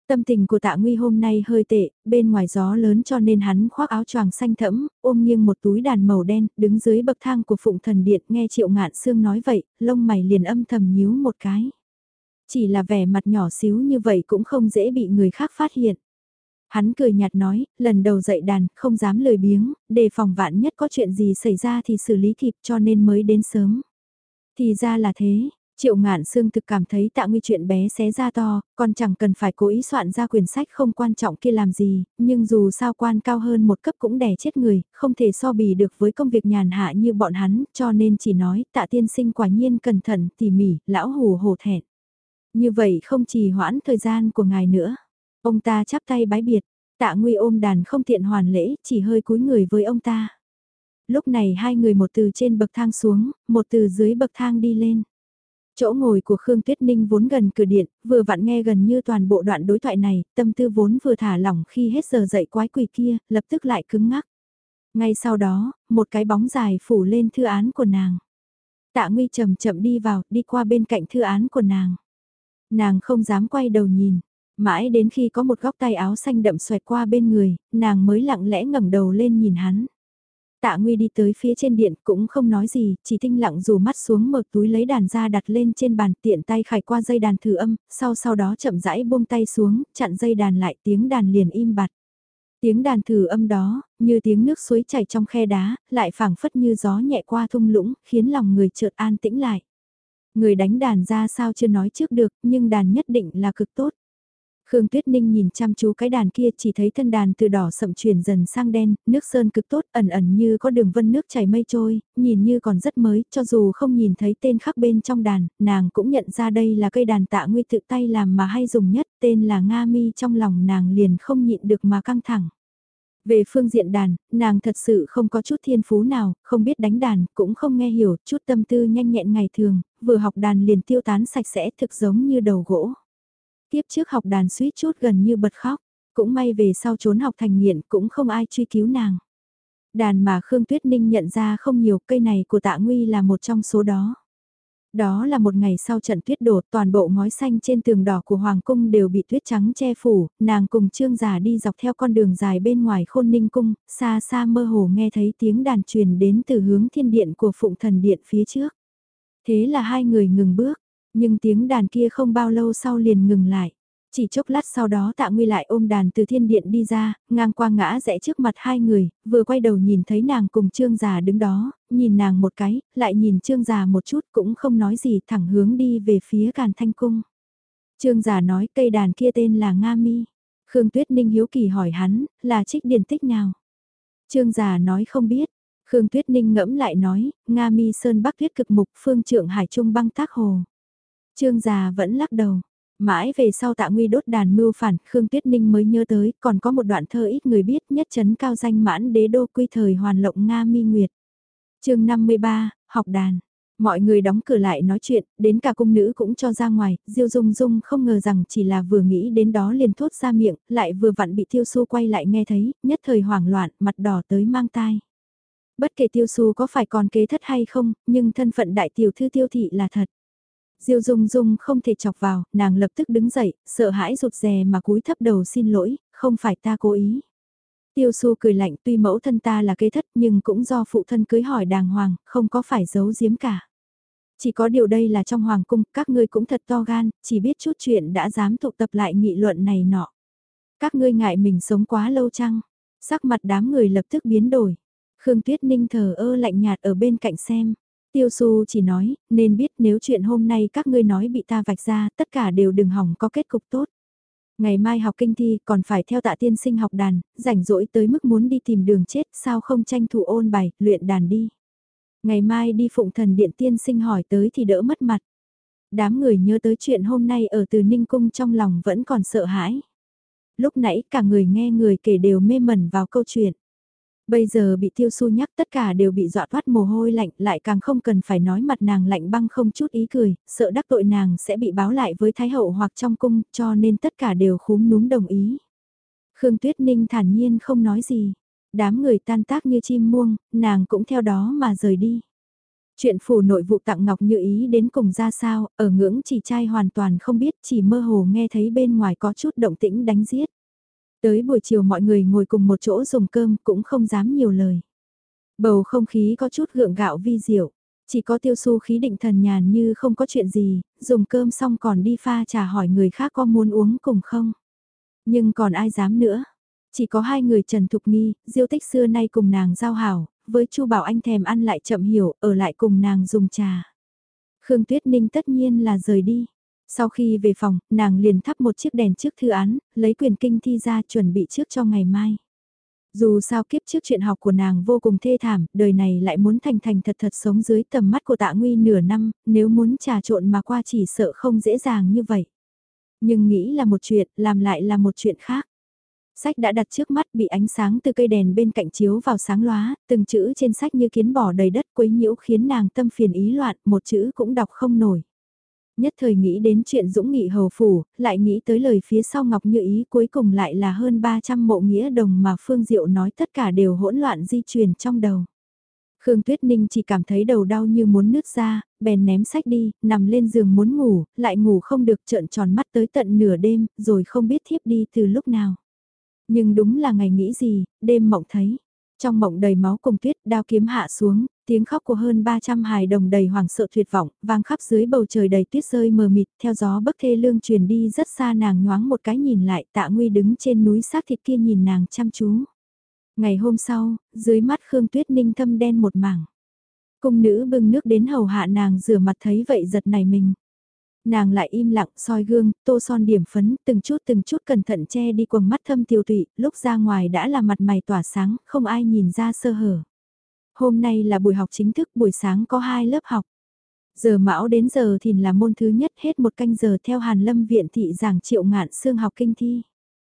Tâm tình của Tạ Nguy hôm nay hơi tệ, bên ngoài gió lớn cho nên hắn khoác áo choàng xanh thẫm, ôm nghiêng một túi đàn màu đen, đứng dưới bậc thang của Phụng Thần Điện nghe Triệu Ngạn Sương nói vậy, lông mày liền âm thầm nhíu một cái. Chỉ là vẻ mặt nhỏ xíu như vậy cũng không dễ bị người khác phát hiện. Hắn cười nhạt nói, lần đầu dậy đàn, không dám lười biếng, đề phòng vạn nhất có chuyện gì xảy ra thì xử lý kịp cho nên mới đến sớm. Thì ra là thế, Triệu Ngạn Sương thực cảm thấy Tạ Nguy chuyện bé xé ra to, còn chẳng cần phải cố ý soạn ra quyển sách không quan trọng kia làm gì, nhưng dù sao quan cao hơn một cấp cũng đè chết người, không thể so bì được với công việc nhàn hạ như bọn hắn, cho nên chỉ nói Tạ tiên sinh quả nhiên cẩn thận, tỉ mỉ, lão hù hổ thẹn. Như vậy không trì hoãn thời gian của ngài nữa. Ông ta chắp tay bái biệt, Tạ Nguy ôm đàn không tiện hoàn lễ, chỉ hơi cúi người với ông ta. Lúc này hai người một từ trên bậc thang xuống, một từ dưới bậc thang đi lên. Chỗ ngồi của Khương Tuyết Ninh vốn gần cửa điện, vừa vặn nghe gần như toàn bộ đoạn đối thoại này, tâm tư vốn vừa thả lỏng khi hết giờ dậy quái quỷ kia, lập tức lại cứng ngắc. Ngay sau đó, một cái bóng dài phủ lên thư án của nàng. Tạ Nguy chậm chậm đi vào, đi qua bên cạnh thư án của nàng. Nàng không dám quay đầu nhìn, mãi đến khi có một góc tay áo xanh đậm xoẹt qua bên người, nàng mới lặng lẽ ngẩng đầu lên nhìn hắn. Tạ Nguy đi tới phía trên điện cũng không nói gì, chỉ tinh lặng rủ mắt xuống mở túi lấy đàn ra đặt lên trên bàn tiện tay khải qua dây đàn thử âm, sau đó chậm rãi buông tay xuống, chặn dây đàn lại tiếng đàn liền im bặt. Tiếng đàn thử âm đó, như tiếng nước suối chảy trong khe đá, lại phảng phất như gió nhẹ qua thung lũng, khiến lòng người chợt an tĩnh lại. Người đánh đàn ra sao chưa nói trước được, nhưng đàn nhất định là cực tốt. Khương Tuyết Ninh nhìn chăm chú cái đàn kia chỉ thấy thân đàn từ đỏ sậm chuyển dần sang đen, nước sơn cực tốt ẩn ẩn như có đường vân nước chảy mây trôi, nhìn như còn rất mới, cho dù không nhìn thấy tên khắc bên trong đàn, nàng cũng nhận ra đây là cây đàn Tạ Nguy tự tay làm mà hay dùng nhất, tên là Nga Mi, trong lòng nàng liền không nhịn được mà căng thẳng. Về phương diện đàn, nàng thật sự không có chút thiên phú nào, không biết đánh đàn, cũng không nghe hiểu, chút tâm tư nhanh nhẹn ngày thường, vừa học đàn liền tiêu tán sạch sẽ thực giống như đầu gỗ. Tiếp trước học đàn suýt chút gần như bật khóc, cũng may về sau trốn học thành nghiện cũng không ai truy cứu nàng. Đàn mà Khương Tuyết Ninh nhận ra không nhiều, cây này của Tạ Nguy là một trong số đó. Đó là một ngày sau trận tuyết đổ, toàn bộ ngói xanh trên tường đỏ của Hoàng Cung đều bị tuyết trắng che phủ, nàng cùng Trương Già đi dọc theo con đường dài bên ngoài Khôn Ninh Cung, xa xa mơ hồ nghe thấy tiếng đàn truyền đến từ hướng thiên điện của Phụng Thần Điện phía trước. Thế là hai người ngừng bước, nhưng tiếng đàn kia không bao lâu sau liền ngừng lại. Chỉ chốc lát sau đó Tạ Nguy lại ôm đàn từ thiên điện đi ra, ngang qua ngã rẽ trước mặt hai người, vừa quay đầu nhìn thấy nàng cùng Trương Già đứng đó, nhìn nàng một cái, lại nhìn Trương Già một chút cũng không nói gì thẳng hướng đi về phía Càn Thanh Cung. Trương Già nói cây đàn kia tên là Nga Mi. Khương Tuyết Ninh hiếu kỳ hỏi hắn, là trích điển tích nào? Trương Già nói không biết. Khương Tuyết Ninh ngẫm lại nói, Nga Mi Sơn Bắc Tuyết cực mục phương trượng hải trung băng tác hồ. Trương Già vẫn lắc đầu. Mãi về sau Tạ Nguy đốt đàn mưu phản, Khương Tuyết Ninh mới nhớ tới, còn có một đoạn thơ ít người biết nhất chấn cao danh mãn đế đô quy thời hoàn lộng Nga Mi Nguyệt. Chương 53, học đàn. Mọi người đóng cửa lại nói chuyện, đến cả cung nữ cũng cho ra ngoài, Diêu Dung Dung không ngờ rằng chỉ là vừa nghĩ đến đó liền thốt ra miệng, lại vừa vặn bị Tiêu Su quay lại nghe thấy, nhất thời hoảng loạn, mặt đỏ tới mang tai. Bất kể Tiêu Su có phải còn kế thất hay không, nhưng thân phận đại tiểu thư Tiêu thị là thật. Diêu Dung Dung không thể chọc vào, nàng lập tức đứng dậy, sợ hãi rụt rè mà cúi thấp đầu xin lỗi, không phải ta cố ý. Tiêu Su cười lạnh, tuy mẫu thân ta là kế thất nhưng cũng do phụ thân cưới hỏi đàng hoàng, không có phải giấu giếm cả. Chỉ có điều đây là trong hoàng cung, các ngươi cũng thật to gan, chỉ biết chút chuyện đã dám tụ tập lại nghị luận này nọ. Các ngươi ngại mình sống quá lâu chăng? Sắc mặt đám người lập tức biến đổi. Khương Tuyết Ninh thờ ơ lạnh nhạt ở bên cạnh xem. Tiêu Su chỉ nói, nên biết nếu chuyện hôm nay các ngươi nói bị ta vạch ra, tất cả đều đừng hỏng có kết cục tốt. Ngày mai học kinh thi còn phải theo Tạ tiên sinh học đàn, rảnh rỗi tới mức muốn đi tìm đường chết, sao không tranh thủ ôn bài, luyện đàn đi. Ngày mai đi Phụng Thần Điện tiên sinh hỏi tới thì đỡ mất mặt. Đám người nhớ tới chuyện hôm nay ở Từ Ninh Cung trong lòng vẫn còn sợ hãi. Lúc nãy cả người nghe người kể đều mê mẩn vào câu chuyện. Bây giờ bị Tiêu Su nhắc tất cả đều bị dọa toát mồ hôi lạnh, lại càng không cần phải nói mặt nàng lạnh băng không chút ý cười, sợ đắc tội nàng sẽ bị báo lại với Thái Hậu hoặc trong cung, cho nên tất cả đều khúm núm đồng ý. Khương Tuyết Ninh thản nhiên không nói gì, đám người tan tác như chim muông, nàng cũng theo đó mà rời đi. Chuyện phủ nội vụ tặng Ngọc Như Ý đến cùng ra sao, ở ngưỡng chỉ trai hoàn toàn không biết, chỉ mơ hồ nghe thấy bên ngoài có chút động tĩnh đánh giết. Tới buổi chiều mọi người ngồi cùng một chỗ dùng cơm cũng không dám nhiều lời. Bầu không khí có chút gượng gạo vi diệu, chỉ có Tiêu Xu khí định thần nhàn như không có chuyện gì, dùng cơm xong còn đi pha trà hỏi người khác có muốn uống cùng không. Nhưng còn ai dám nữa. Chỉ có hai người Trần Thục Nghi, Diêu Tích xưa nay cùng nàng giao hảo, với Chu Bảo Anh thèm ăn lại chậm hiểu, ở lại cùng nàng dùng trà. Khương Tuyết Ninh tất nhiên là rời đi. Sau khi về phòng, nàng liền thắp một chiếc đèn trước thư án, lấy quyền kinh thi ra chuẩn bị trước cho ngày mai. Dù sao kiếp trước chuyện học của nàng vô cùng thê thảm, đời này lại muốn thành thành thật thật sống dưới tầm mắt của Tạ Nguy nửa năm, nếu muốn trà trộn mà qua chỉ sợ không dễ dàng như vậy. Nhưng nghĩ là một chuyện, làm lại là một chuyện khác. Sách đã đặt trước mắt bị ánh sáng từ cây đèn bên cạnh chiếu vào sáng lóa, từng chữ trên sách như kiến bò đầy đất quấy nhiễu khiến nàng tâm phiền ý loạn, một chữ cũng đọc không nổi. Nhất thời nghĩ đến chuyện Dũng Nghị hầu phủ, lại nghĩ tới lời phía sau Ngọc Như Ý cuối cùng lại là hơn 300 mộ nghĩa đồng mà Phương Diệu nói tất cả đều hỗn loạn di truyền trong đầu. Khương Tuyết Ninh chỉ cảm thấy đầu đau như muốn nứt ra, bèn ném sách đi, nằm lên giường muốn ngủ, lại ngủ không được trợn tròn mắt tới tận nửa đêm, rồi không biết thiếp đi từ lúc nào. Nhưng đúng là ngày nghĩ gì, đêm mộng thấy. Trong mộng đầy máu cùng tuyết, đao kiếm hạ xuống, tiếng khóc của hơn 300 hài đồng đầy hoảng sợ tuyệt vọng, vang khắp dưới bầu trời đầy tuyết rơi mờ mịt, theo gió bấc thê lương truyền đi rất xa nàng nhoáng một cái nhìn lại, Tạ Nguy đứng trên núi xác thịt kia nhìn nàng chăm chú. Ngày hôm sau, dưới mắt Khương Tuyết Ninh thâm đen một mảng. Cung nữ bưng nước đến hầu hạ nàng rửa mặt thấy vậy giật nảy mình. Nàng lại im lặng soi gương, tô son điểm phấn, từng chút cẩn thận che đi quầng mắt thâm tiêu tụy, lúc ra ngoài đã là mặt mày tỏa sáng, không ai nhìn ra sơ hở. Hôm nay là buổi học chính thức, buổi sáng có 2 lớp học. Giờ mão đến giờ thìn là môn thứ nhất hết một canh giờ theo Hàn Lâm viện thị giảng Triệu Ngạn Xương học kinh thi.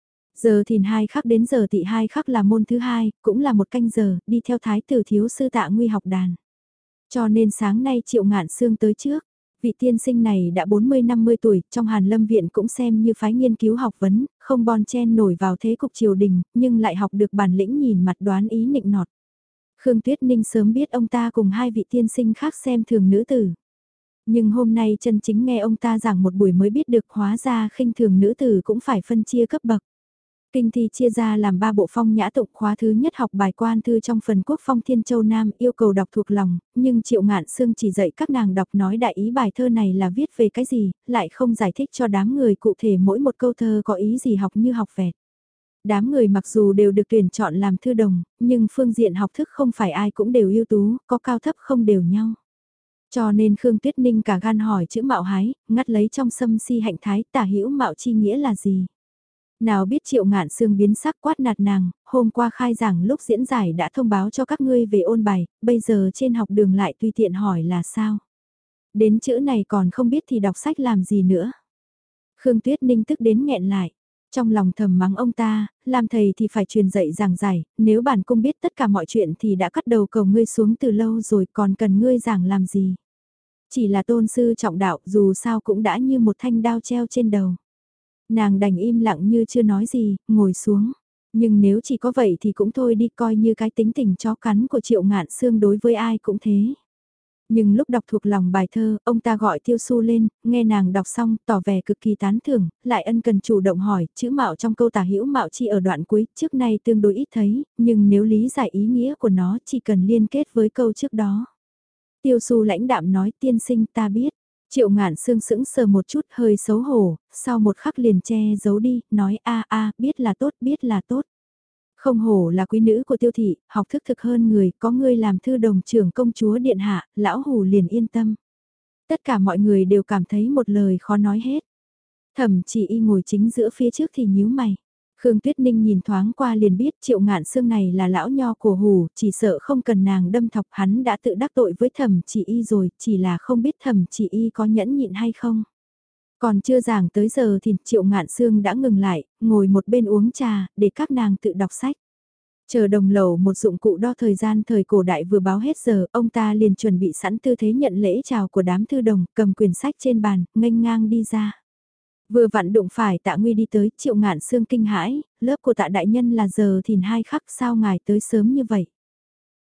Giờ thìn 2 khắc đến giờ thị 2 khắc là môn thứ hai, cũng là một canh giờ, đi theo thái tử thiếu sư Tạ Nguy học đàn. Cho nên sáng nay Triệu Ngạn Xương tới trước. Vị tiên sinh này đã 40-50 tuổi, trong Hàn Lâm Viện cũng xem như phái nghiên cứu học vấn, không bon chen nổi vào thế cục triều đình, nhưng lại học được bản lĩnh nhìn mặt đoán ý nịnh nọt. Khương Tuyết Ninh sớm biết ông ta cùng hai vị tiên sinh khác xem thường nữ tử. Nhưng hôm nay chân chính nghe ông ta giảng một buổi mới biết được hóa ra khinh thường nữ tử cũng phải phân chia cấp bậc. Kinh thi chia ra làm 3 bộ phong nhã tụng, khóa thứ nhất học bài quan thư trong phần quốc phong Thiên Châu Nam yêu cầu đọc thuộc lòng, nhưng Triệu Ngạn Xương chỉ dạy các nàng đọc nói đại ý bài thơ này là viết về cái gì, lại không giải thích cho đám người cụ thể mỗi một câu thơ có ý gì học như học vẹt. Đám người mặc dù đều được tuyển chọn làm thư đồng, nhưng phương diện học thức không phải ai cũng đều ưu tú, có cao thấp không đều nhau. Cho nên Khương Tuyết Ninh cả gan hỏi chữ mạo hái, ngắt lấy trong sâm si hạnh thái tả hữu mạo chi nghĩa là gì. Nào biết Triệu Ngạn Xương biến sắc quát nạt nàng, hôm qua khai giảng lúc diễn giải đã thông báo cho các ngươi về ôn bài, bây giờ trên học đường lại tùy tiện hỏi là sao. Đến chữ này còn không biết thì đọc sách làm gì nữa. Khương Tuyết Ninh tức đến nghẹn lại. Trong lòng thầm mắng ông ta, làm thầy thì phải truyền dạy giảng giải, nếu bản cung biết tất cả mọi chuyện thì đã cắt đầu cầu ngươi xuống từ lâu rồi còn cần ngươi giảng làm gì. Chỉ là tôn sư trọng đạo dù sao cũng đã như một thanh đao treo trên đầu. Nàng đành im lặng như chưa nói gì, ngồi xuống. Nhưng nếu chỉ có vậy thì cũng thôi đi coi như cái tính tình chó cắn của Triệu Ngạn Xương đối với ai cũng thế. Nhưng lúc đọc thuộc lòng bài thơ, ông ta gọi Tiêu Xu lên, nghe nàng đọc xong, tỏ vẻ cực kỳ tán thưởng, lại ân cần chủ động hỏi, chữ mạo trong câu tả hữu mạo chi ở đoạn cuối, trước nay tương đối ít thấy, nhưng nếu lý giải ý nghĩa của nó chỉ cần liên kết với câu trước đó. Tiêu Xu lãnh đạm nói tiên sinh ta biết. Triệu Ngạn Xương sững sờ một chút hơi xấu hổ, sau một khắc liền che giấu đi, nói biết là tốt, biết là tốt. Không hổ là quý nữ của Tiêu thị, học thức thực hơn người, có ngươi làm thư đồng trưởng công chúa điện hạ, lão hủ liền yên tâm. Tất cả mọi người đều cảm thấy một lời khó nói hết. Thẩm Chỉ Y ngồi chính giữa phía trước thì nhíu mày. Khương Tuyết Ninh nhìn thoáng qua liền biết Triệu Ngạn Xương này là lão nho của hủ, chỉ sợ không cần nàng đâm thọc hắn đã tự đắc tội với Thẩm Chỉ Y rồi, chỉ là không biết Thẩm Chỉ Y có nhẫn nhịn hay không. Còn chưa giảng tới giờ thì Triệu Ngạn Xương đã ngừng lại, ngồi một bên uống trà, để các nàng tự đọc sách. Chờ đồng lầu một dụng cụ đo thời gian thời cổ đại vừa báo hết giờ, ông ta liền chuẩn bị sẵn tư thế nhận lễ chào của đám thư đồng, cầm quyển sách trên bàn, nghênh ngang đi ra. Vừa vặn đụng phải Tạ Nguy đi tới, Triệu Ngạn Xương kinh hãi, lớp của Tạ đại nhân là giờ thìn 2 khắc sao ngài tới sớm như vậy.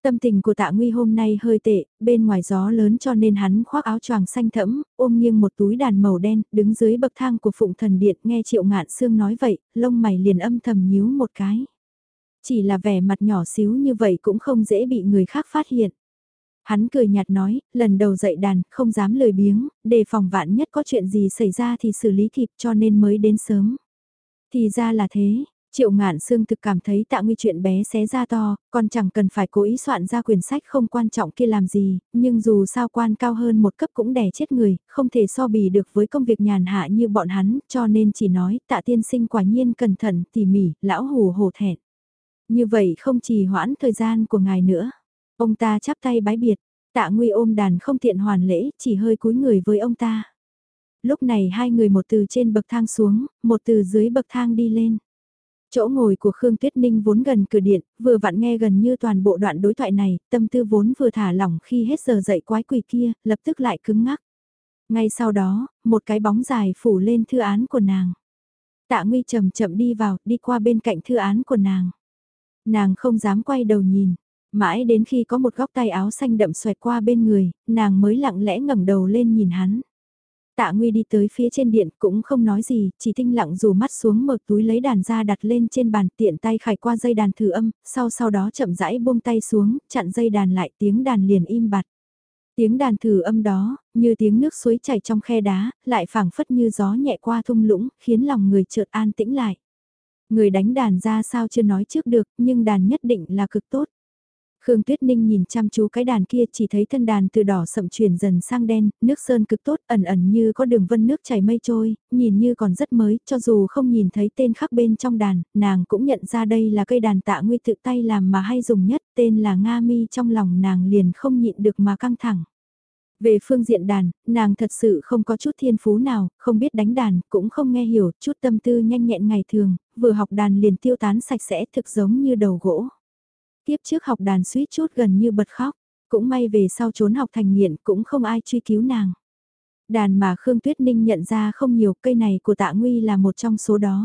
Tâm tình của Tạ Nguy hôm nay hơi tệ, bên ngoài gió lớn cho nên hắn khoác áo choàng xanh thẫm, ôm nghiêng một túi đàn màu đen, đứng dưới bậc thang của Phụng Thần Điện, nghe Triệu Ngạn Sương nói vậy, lông mày liền âm thầm nhíu một cái. Chỉ là vẻ mặt nhỏ xíu như vậy cũng không dễ bị người khác phát hiện. Hắn cười nhạt nói, lần đầu dậy đàn, không dám lười biếng, đề phòng vạn nhất có chuyện gì xảy ra thì xử lý kịp cho nên mới đến sớm. Thì ra là thế, Triệu Ngạn Sương thực cảm thấy Tạ Nguy chuyện bé xé ra to, còn chẳng cần phải cố ý soạn ra quyển sách không quan trọng kia làm gì, nhưng dù sao quan cao hơn một cấp cũng đè chết người, không thể so bì được với công việc nhàn hạ như bọn hắn, cho nên chỉ nói Tạ tiên sinh quả nhiên cẩn thận, tỉ mỉ, lão hù hổ thẹn. Như vậy không trì hoãn thời gian của ngài nữa. Ông ta chắp tay bái biệt, Tạ Nguy ôm đàn không tiện hoàn lễ, chỉ hơi cúi người với ông ta. Lúc này hai người một từ trên bậc thang xuống, một từ dưới bậc thang đi lên. Chỗ ngồi của Khương Tuyết Ninh vốn gần cửa điện, vừa vặn nghe gần như toàn bộ đoạn đối thoại này, tâm tư vốn vừa thả lỏng khi hết giờ dậy quái quỷ kia, lập tức lại cứng ngắc. Ngay sau đó, một cái bóng dài phủ lên thư án của nàng. Tạ Nguy chậm chậm đi vào, đi qua bên cạnh thư án của nàng. Nàng không dám quay đầu nhìn, mãi đến khi có một góc tay áo xanh đậm xoẹt qua bên người, nàng mới lặng lẽ ngẩng đầu lên nhìn hắn. Tạ Nguy đi tới phía trên điện cũng không nói gì, chỉ thinh lặng rủ mắt xuống mở túi lấy đàn ra đặt lên trên bàn tiện tay khải qua dây đàn thử âm, sau đó chậm rãi buông tay xuống, chặn dây đàn lại tiếng đàn liền im bặt. Tiếng đàn thử âm đó, như tiếng nước suối chảy trong khe đá, lại phảng phất như gió nhẹ qua thung lũng, khiến lòng người chợt an tĩnh lại. Người đánh đàn ra sao chưa nói trước được, nhưng đàn nhất định là cực tốt. Khương Tuyết Ninh nhìn chăm chú cái đàn kia chỉ thấy thân đàn từ đỏ sậm chuyển dần sang đen, nước sơn cực tốt ẩn ẩn như có đường vân nước chảy mây trôi, nhìn như còn rất mới, cho dù không nhìn thấy tên khắc bên trong đàn, nàng cũng nhận ra đây là cây đàn Tạ Nguy tự tay làm mà hay dùng nhất, tên là Nga Mi, trong lòng nàng liền không nhịn được mà căng thẳng. Về phương diện đàn, nàng thật sự không có chút thiên phú nào, không biết đánh đàn, cũng không nghe hiểu, chút tâm tư nhanh nhẹn ngày thường, vừa học đàn liền tiêu tán sạch sẽ thực giống như đầu gỗ. Tiếp trước học đàn suýt chút gần như bật khóc, cũng may về sau trốn học thành nghiện cũng không ai truy cứu nàng. Đàn mà Khương Tuyết Ninh nhận ra không nhiều, cây này của Tạ Nguy là một trong số đó.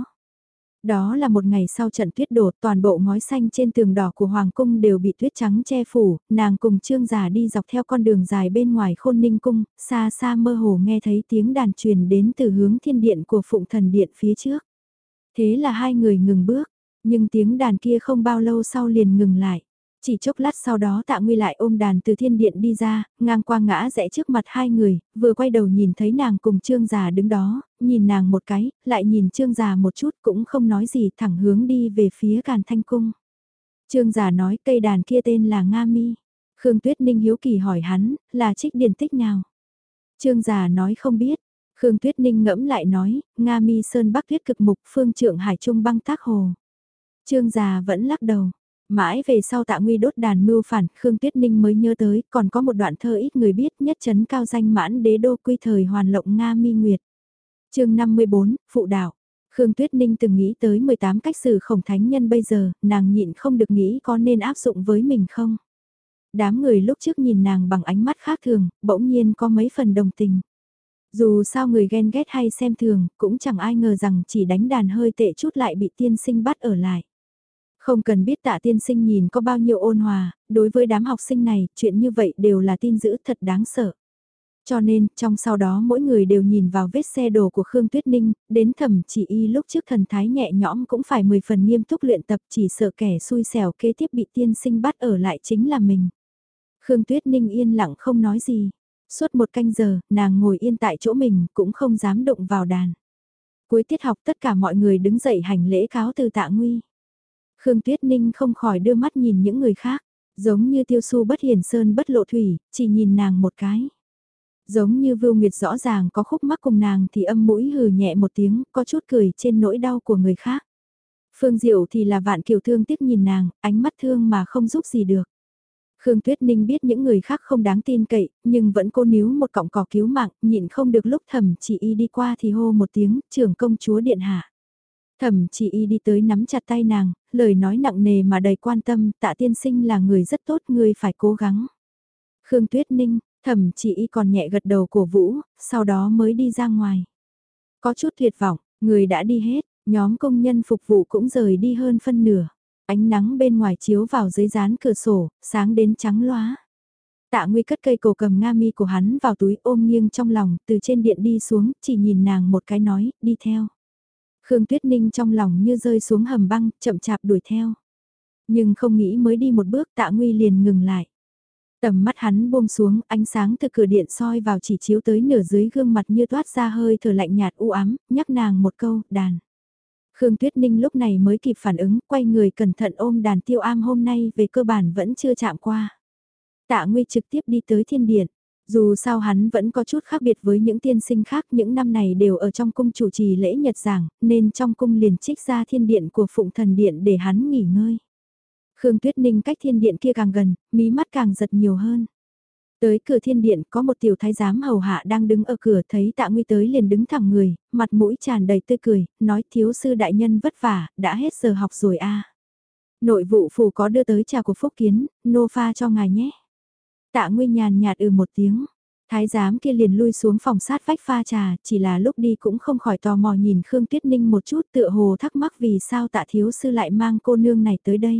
Đó là một ngày sau trận tuyết đổ, toàn bộ ngói xanh trên tường đỏ của Hoàng Cung đều bị tuyết trắng che phủ, nàng cùng Trương Giả đi dọc theo con đường dài bên ngoài Khôn Ninh Cung, xa xa mơ hồ nghe thấy tiếng đàn truyền đến từ hướng thiên điện của Phụng Thần Điện phía trước. Thế là hai người ngừng bước, nhưng tiếng đàn kia không bao lâu sau liền ngừng lại. Chỉ chốc lát sau đó Tạ Nguy lại ôm đàn từ thiên điện đi ra, ngang qua ngã rẽ trước mặt hai người, vừa quay đầu nhìn thấy nàng cùng Trương Già đứng đó, nhìn nàng một cái, lại nhìn Trương Già một chút cũng không nói gì thẳng hướng đi về phía Càn Thanh Cung. Trương Già nói cây đàn kia tên là Nga Mi. Khương Tuyết Ninh hiếu kỳ hỏi hắn, là trích điển tích nào? Trương Già nói không biết. Khương Tuyết Ninh ngẫm lại nói, Nga Mi Sơn Bắc Tuyết Cực Mục Phương Trượng Hải Trung Băng Tác Hồ. Trương Già vẫn lắc đầu. Mãi về sau Tạ Nguy đốt đàn mưu phản, Khương Tuyết Ninh mới nhớ tới, còn có một đoạn thơ ít người biết nhất chấn cao danh mãn đế đô quy thời hoàn lộng Nga Mi Nguyệt. Chương 54, Phụ đạo. Khương Tuyết Ninh từng nghĩ tới 18 cách xử khổng thánh nhân bây giờ, nàng nhịn không được nghĩ có nên áp dụng với mình không. Đám người lúc trước nhìn nàng bằng ánh mắt khác thường, bỗng nhiên có mấy phần đồng tình. Dù sao người ghen ghét hay xem thường, cũng chẳng ai ngờ rằng chỉ đánh đàn hơi tệ chút lại bị tiên sinh bắt ở lại. Không cần biết Tạ tiên sinh nhìn có bao nhiêu ôn hòa, đối với đám học sinh này, chuyện như vậy đều là tin dữ thật đáng sợ. Cho nên, trong sau đó mỗi người đều nhìn vào vết xe đổ của Khương Tuyết Ninh, đến Thẩm Chỉ Y lúc trước thần thái nhẹ nhõm cũng phải 10 phần nghiêm túc luyện tập, chỉ sợ kẻ xui xẻo kế tiếp bị tiên sinh bắt ở lại chính là mình. Khương Tuyết Ninh yên lặng không nói gì. Suốt một canh giờ, nàng ngồi yên tại chỗ mình, cũng không dám động vào đàn. Cuối tiết học tất cả mọi người đứng dậy hành lễ cáo từ Tạ Nguy. Khương Tuyết Ninh không khỏi đưa mắt nhìn những người khác, giống như tiêu su bất hiển sơn bất lộ thủy, chỉ nhìn nàng một cái. Giống như Vưu Nguyệt rõ ràng có khúc mắc cùng nàng thì âm mũi hừ nhẹ một tiếng, có chút cười trên nỗi đau của người khác. Phương Diệu thì là vạn kiều thương tiếc nhìn nàng, ánh mắt thương mà không giúp gì được. Khương Tuyết Ninh biết những người khác không đáng tin cậy, nhưng vẫn cố níu một cọng cỏ cứu mạng, nhịn không được lúc Thẩm Chỉ Y đi qua thì hô một tiếng, trưởng công chúa điện hạ. Thẩm Chỉ Y đi tới nắm chặt tay nàng, lời nói nặng nề mà đầy quan tâm, Tạ tiên sinh là người rất tốt, ngươi phải cố gắng. Khương Tuyết Ninh, Thẩm Chỉ Y còn nhẹ gật đầu cổ vũ, sau đó mới đi ra ngoài. Có chút tuyệt vọng, người đã đi hết, nhóm công nhân phục vụ cũng rời đi hơn phân nửa. Ánh nắng bên ngoài chiếu vào dưới dán cửa sổ, sáng đến trắng loá. Tạ Nguy cất cây cổ cầm nga mi của hắn vào túi ôm nghiêng trong lòng, từ trên điện đi xuống, chỉ nhìn nàng một cái nói, đi theo. Khương Tuyết Ninh trong lòng như rơi xuống hầm băng, chậm chạp đuổi theo. Nhưng không nghĩ mới đi một bước Tạ Nguy liền ngừng lại. Tầm mắt hắn buông xuống, ánh sáng từ cửa điện soi vào chỉ chiếu tới nửa dưới gương mặt như toát ra hơi thở lạnh nhạt u ám, nhắc nàng một câu, đàn. Khương Tuyết Ninh lúc này mới kịp phản ứng, quay người cẩn thận ôm đàn Tiêu Am hôm nay về cơ bản vẫn chưa chạm qua. Tạ Nguy trực tiếp đi tới thiên điện. Dù sao hắn vẫn có chút khác biệt với những tiên sinh khác, những năm này đều ở trong cung chủ trì lễ nhật giảng, nên trong cung liền trích ra thiên điện của Phụng Thần Điện để hắn nghỉ ngơi. Khương Tuyết Ninh cách thiên điện kia càng gần, mí mắt càng giật nhiều hơn. Tới cửa thiên điện có một tiểu thái giám hầu hạ đang đứng ở cửa, thấy Tạ Nguy tới liền đứng thẳng người, mặt mũi tràn đầy tươi cười, nói thiếu sư đại nhân vất vả, đã hết giờ học rồi a. Nội vụ phủ có đưa tới trà của Phúc Kiến, nô pha cho ngài nhé. Tạ Nguy nhàn nhạt một tiếng. Thái giám kia liền lui xuống phòng sát vách pha trà, chỉ là lúc đi cũng không khỏi tò mò nhìn Khương Tuyết Ninh một chút, tựa hồ thắc mắc vì sao Tạ thiếu sư lại mang cô nương này tới đây.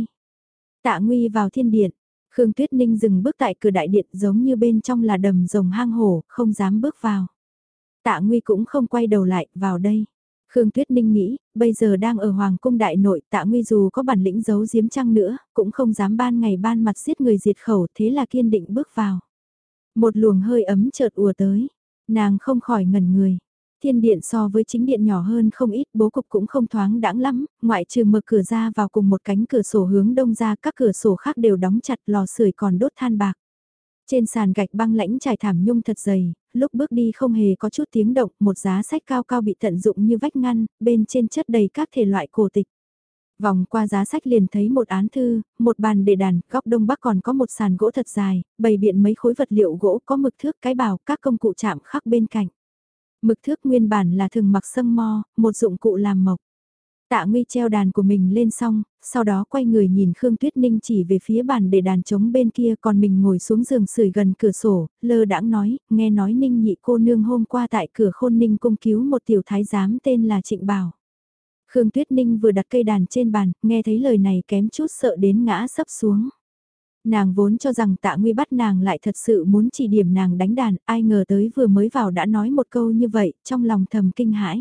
Tạ Nguy vào thiên điện, Khương Tuyết Ninh dừng bước tại cửa đại điện giống như bên trong là đầm rồng hang hổ, không dám bước vào. Tạ Nguy cũng không quay đầu lại, vào đây. Khương Tuyết Ninh nghĩ, bây giờ đang ở Hoàng cung đại nội, Tạ Nguy dù có bản lĩnh giấu giếm chăng nữa, cũng không dám ban ngày ban mặt giết người diệt khẩu, thế là kiên định bước vào. Một luồng hơi ấm chợt ùa tới, nàng không khỏi ngẩn người. Thiên điện so với chính điện nhỏ hơn không ít, bố cục cũng không thoáng đãng lắm, ngoại trừ mở cửa ra vào cùng một cánh cửa sổ hướng đông ra, các cửa sổ khác đều đóng chặt, lò sưởi còn đốt than bạc. Trên sàn gạch băng lãnh trải thảm nhung thật dày, lúc bước đi không hề có chút tiếng động, một giá sách cao cao bị tận dụng như vách ngăn, bên trên chất đầy các thể loại cổ tịch. Vòng qua giá sách liền thấy một án thư, một bàn để đàn, góc đông bắc còn có một sàn gỗ thật dài, bày biện mấy khối vật liệu gỗ có mực thước cái bào, các công cụ chạm khắc bên cạnh. Mực thước nguyên bản là thường mặc sâng mo, một dụng cụ làm mộc. Tạ Nguy treo đàn của mình lên xong, sau đó quay người nhìn Khương Tuyết Ninh chỉ về phía bàn để đàn trống bên kia, còn mình ngồi xuống giường sưởi gần cửa sổ, lơ đãng nói, nghe nói Ninh nhị cô nương hôm qua tại cửa Khôn Ninh cung cứu một tiểu thái giám tên là Trịnh Bảo. Khương Tuyết Ninh vừa đặt cây đàn trên bàn, nghe thấy lời này kém chút sợ đến ngã sấp xuống. Nàng vốn cho rằng Tạ Nguy bắt nàng lại thật sự muốn chỉ điểm nàng đánh đàn, ai ngờ tới vừa mới vào đã nói một câu như vậy, trong lòng thầm kinh hãi.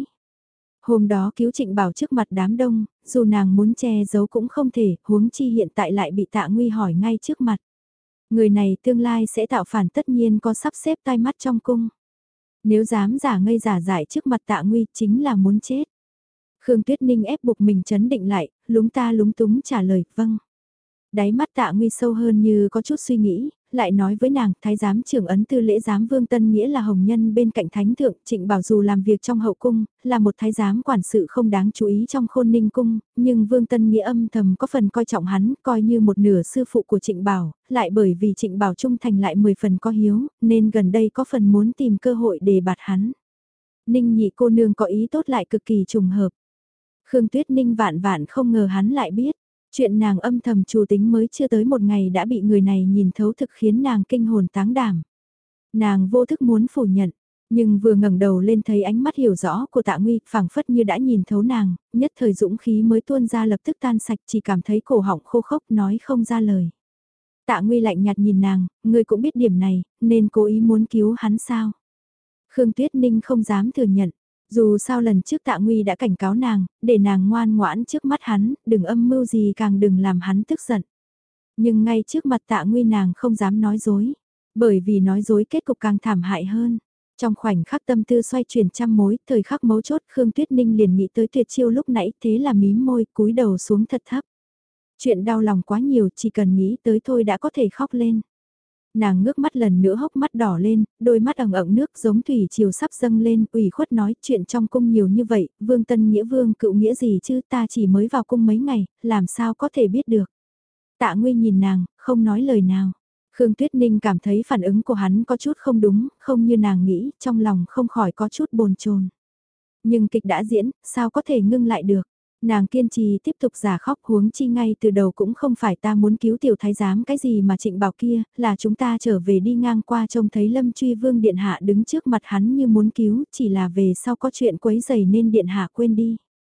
Hôm đó cứu Trịnh Bảo trước mặt đám đông, dù nàng muốn che giấu cũng không thể, huống chi hiện tại lại bị Tạ Nguy hỏi ngay trước mặt. Người này tương lai sẽ tạo phản tất nhiên có sắp xếp tai mắt trong cung. Nếu dám giả ngây giả dại trước mặt Tạ Nguy chính là muốn chết. Khương Tuyết Ninh ép buộc mình chấn định lại, lúng ta lúng túng trả lời, vâng. Đáy mắt Tạ Nguy sâu hơn như có chút suy nghĩ, lại nói với nàng, thái giám trưởng ấn tư lễ giám Vương Tân Nghĩa là hồng nhân bên cạnh thánh thượng, Trịnh Bảo dù làm việc trong hậu cung, là một thái giám quản sự không đáng chú ý trong Khôn Ninh cung, nhưng Vương Tân Nghĩa âm thầm có phần coi trọng hắn, coi như một nửa sư phụ của Trịnh Bảo, lại bởi vì Trịnh Bảo trung thành lại 10 phần có hiếu, nên gần đây có phần muốn tìm cơ hội để bạt hắn. Ninh nhị cô nương có ý tốt lại cực kỳ trùng hợp. Khương Tuyết Ninh vạn vạn không ngờ hắn lại biết. Chuyện nàng âm thầm chủ tính mới chưa tới một ngày đã bị người này nhìn thấu thực khiến nàng kinh hồn táng đảm. Nàng vô thức muốn phủ nhận, nhưng vừa ngẩng đầu lên thấy ánh mắt hiểu rõ của Tạ Nguy, phảng phất như đã nhìn thấu nàng, nhất thời dũng khí mới tuôn ra lập tức tan sạch, chỉ cảm thấy cổ họng khô khốc nói không ra lời. Tạ Nguy lạnh nhạt nhìn nàng, ngươi cũng biết điểm này, nên cố ý muốn cứu hắn sao? Khương Tuyết Ninh không dám thừa nhận. Dù sao lần trước Tạ Nguy đã cảnh cáo nàng, để nàng ngoan ngoãn trước mắt hắn, đừng âm mưu gì càng đừng làm hắn tức giận. Nhưng ngay trước mặt Tạ Nguy nàng không dám nói dối, bởi vì nói dối kết cục càng thảm hại hơn. Trong khoảnh khắc tâm tư xoay chuyển trăm mối, thời khắc mấu chốt Khương Tuyết Ninh liền nghĩ tới tuyệt chiêu lúc nãy, thế là mím môi cúi đầu xuống thật thấp. Chuyện đau lòng quá nhiều, chỉ cần nghĩ tới thôi đã có thể khóc lên. Nàng ngước mắt lần nữa hốc mắt đỏ lên, đôi mắt ẩn ẩn nước giống thủy chiều sắp dâng lên, ủy khuất nói chuyện trong cung nhiều như vậy, Vương Tân Nghĩa Vương cựu nghĩa gì chứ, ta chỉ mới vào cung mấy ngày, làm sao có thể biết được. Tạ Nguy nhìn nàng, không nói lời nào. Khương Tuyết Ninh cảm thấy phản ứng của hắn có chút không đúng, không như nàng nghĩ, trong lòng không khỏi có chút bồn chồn. Nhưng kịch đã diễn, sao có thể ngưng lại được. Nàng kiên trì tiếp tục giả khóc, huống chi ngay từ đầu cũng không phải ta muốn cứu tiểu thái giám cái gì mà Trịnh Bảo kia, là chúng ta trở về đi ngang qua trông thấy Lâm Truy Vương điện hạ đứng trước mặt hắn như muốn cứu, chỉ là về sau có chuyện quấy rầy nên điện hạ quên đi.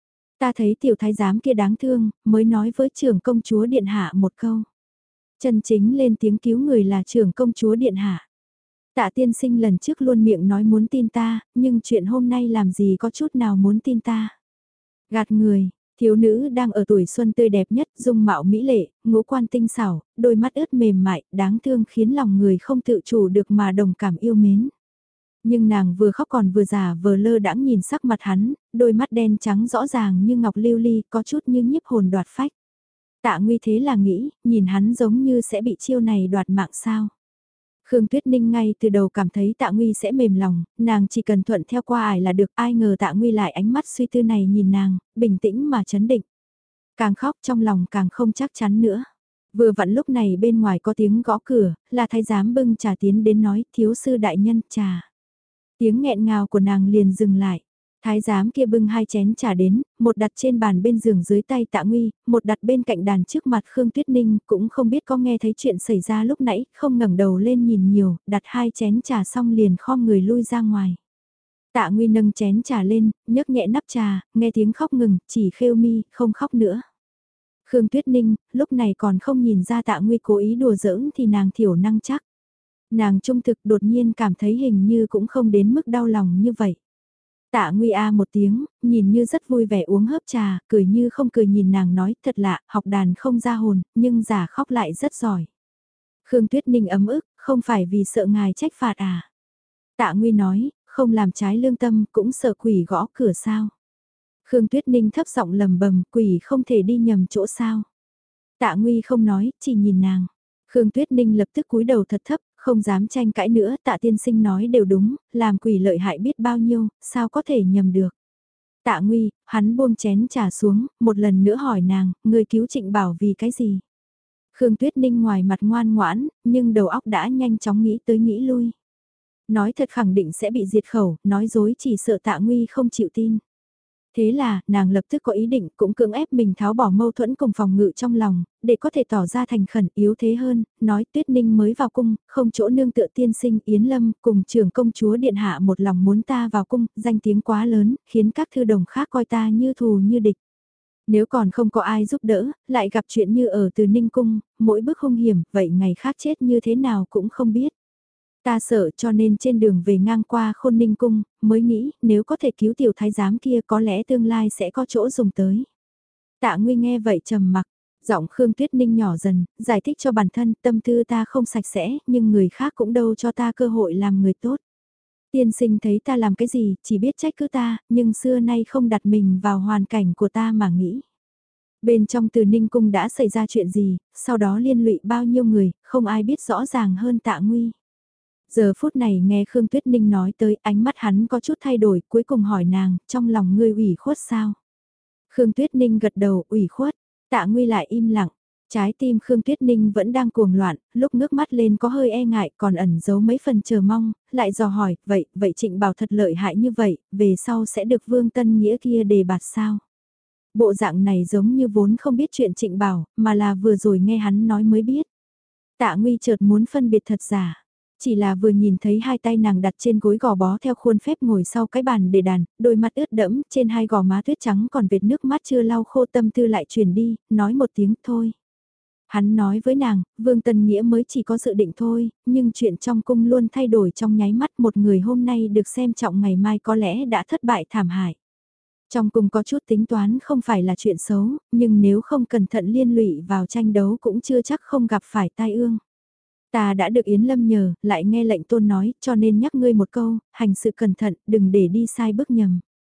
Ta thấy tiểu thái giám kia đáng thương, mới nói với trưởng công chúa điện hạ một câu. Chân chính lên tiếng cứu người là trưởng công chúa điện hạ. Tạ tiên sinh lần trước luôn miệng nói muốn tin ta, nhưng chuyện hôm nay làm gì có chút nào muốn tin ta. Gạt người, thiếu nữ đang ở tuổi xuân tươi đẹp nhất, dung mạo mỹ lệ, ngũ quan tinh xảo, đôi mắt ướt mềm mại, đáng thương khiến lòng người không tự chủ được mà đồng cảm yêu mến. Nhưng nàng vừa khóc còn vừa giả vờ lơ đãng nhìn sắc mặt hắn, đôi mắt đen trắng rõ ràng như ngọc lưu ly, có chút như nhiếp hồn đoạt phách. Tạ Nguy thế là nghĩ, nhìn hắn giống như sẽ bị chiêu này đoạt mạng sao. Khương Tuyết Ninh ngay từ đầu cảm thấy Tạ Nguy sẽ mềm lòng, nàng chỉ cần thuận theo qua ải là được, ai ngờ Tạ Nguy lại ánh mắt suy tư này nhìn nàng, bình tĩnh mà chấn định. Càng khóc trong lòng càng không chắc chắn nữa. Vừa vặn lúc này bên ngoài có tiếng gõ cửa, là thái giám bưng trà tiến đến nói, thiếu sư đại nhân, trà. Tiếng nghẹn ngào của nàng liền dừng lại. Thái giám kia bưng 2 chén trà đến, một đặt trên bàn bên giường dưới tay Tạ Nguy, một đặt bên cạnh đàn trước mặt Khương Tuyết Ninh, cũng không biết có nghe thấy chuyện xảy ra lúc nãy, không ngẩng đầu lên nhìn nhiều, đặt 2 chén trà xong liền khom người lui ra ngoài. Tạ Nguy nâng chén trà lên, nhấc nhẹ nắp trà, nghe tiếng khóc ngừng, chỉ khêu mi, không khóc nữa. Khương Tuyết Ninh, lúc này còn không nhìn ra Tạ Nguy cố ý đùa giỡn thì nàng thiểu năng chắc. Nàng trung thực đột nhiên cảm thấy hình như cũng không đến mức đau lòng như vậy. Tạ Nguy a một tiếng, nhìn như rất vui vẻ uống hớp trà, cười như không cười nhìn nàng nói, thật lạ, học đàn không ra hồn, nhưng giả khóc lại rất giỏi. Khương Tuyết Ninh ấm ức, không phải vì sợ ngài trách phạt à? Tạ Nguy nói, không làm trái lương tâm, cũng sợ quỷ gõ cửa sao? Khương Tuyết Ninh thấp giọng lầm bầm, quỷ không thể đi nhầm chỗ sao? Tạ Nguy không nói, chỉ nhìn nàng. Khương Tuyết Ninh lập tức cúi đầu thật thấp, không dám tranh cãi nữa, Tạ tiên sinh nói đều đúng, làm quỷ lợi hại biết bao nhiêu, sao có thể nhầm được. Tạ Nguy, hắn buông chén trà xuống, một lần nữa hỏi nàng, người cứu Trịnh Bảo vì cái gì? Khương Tuyết Ninh ngoài mặt ngoan ngoãn, nhưng đầu óc đã nhanh chóng nghĩ tới nghĩ lui. Nói thật khẳng định sẽ bị diệt khẩu, nói dối chỉ sợ Tạ Nguy không chịu tin. Thế là, nàng lập tức có ý định cũng cưỡng ép mình tháo bỏ mâu thuẫn cùng phòng ngự trong lòng, để có thể tỏ ra thành khẩn yếu thế hơn, nói Tuyết Ninh mới vào cung, không chỗ nương tựa tiên sinh Yến Lâm cùng trưởng công chúa Điện Hạ một lòng muốn ta vào cung, danh tiếng quá lớn, khiến các thư đồng khác coi ta như thù như địch. Nếu còn không có ai giúp đỡ, lại gặp chuyện như ở từ Ninh Cung, mỗi bước hung hiểm, vậy ngày khác chết như thế nào cũng không biết. Ta sợ cho nên trên đường về ngang qua Khôn Ninh Cung, mới nghĩ nếu có thể cứu tiểu thái giám kia có lẽ tương lai sẽ có chỗ dùng tới. Tạ Nguy nghe vậy trầm mặc, giọng Khương Tuyết Ninh nhỏ dần, giải thích cho bản thân tâm tư ta không sạch sẽ, nhưng người khác cũng đâu cho ta cơ hội làm người tốt. Tiên sinh thấy ta làm cái gì, chỉ biết trách cứ ta, nhưng xưa nay không đặt mình vào hoàn cảnh của ta mà nghĩ. Bên trong Từ Ninh Cung đã xảy ra chuyện gì, sau đó liên lụy bao nhiêu người, không ai biết rõ ràng hơn Tạ Nguy. Giờ phút này nghe Khương Tuyết Ninh nói tới ánh mắt hắn có chút thay đổi, cuối cùng hỏi nàng, trong lòng ngươi ủy khuất sao? Khương Tuyết Ninh gật đầu, ủy khuất, Tạ Nguy lại im lặng. Trái tim Khương Tuyết Ninh vẫn đang cuồng loạn, lúc ngước mắt lên có hơi e ngại còn ẩn giấu mấy phần chờ mong, lại dò hỏi, vậy Trịnh Bảo thật lợi hại như vậy, về sau sẽ được Vương Tân Nghĩa kia đề bạt sao? Bộ dạng này giống như vốn không biết chuyện Trịnh Bảo, mà là vừa rồi nghe hắn nói mới biết. Tạ Nguy chợt muốn phân biệt thật giả. Chỉ là vừa nhìn thấy 2 tay nàng đặt trên gối gò bó theo khuôn phép ngồi sau cái bàn để đàn, đôi mắt ướt đẫm, trên 2 gò má tuyết trắng còn vệt nước mắt chưa lau khô tâm tư lại truyền đi, nói một tiếng thôi. Hắn nói với nàng, Vương Tân Nghĩa mới chỉ có dự định thôi, nhưng chuyện trong cung luôn thay đổi trong nháy mắt, một người hôm nay được xem trọng ngày mai có lẽ đã thất bại thảm hại. Trong cung có chút tính toán không phải là chuyện xấu, nhưng nếu không cẩn thận liên lụy vào tranh đấu cũng chưa chắc không gặp phải tai ương. Ta đã được Yến Lâm nhờ, lại nghe lệnh tôn nói, cho nên nhắc ngươi một câu, hành sự cẩn thận, đừng để đi sai bước nhầm.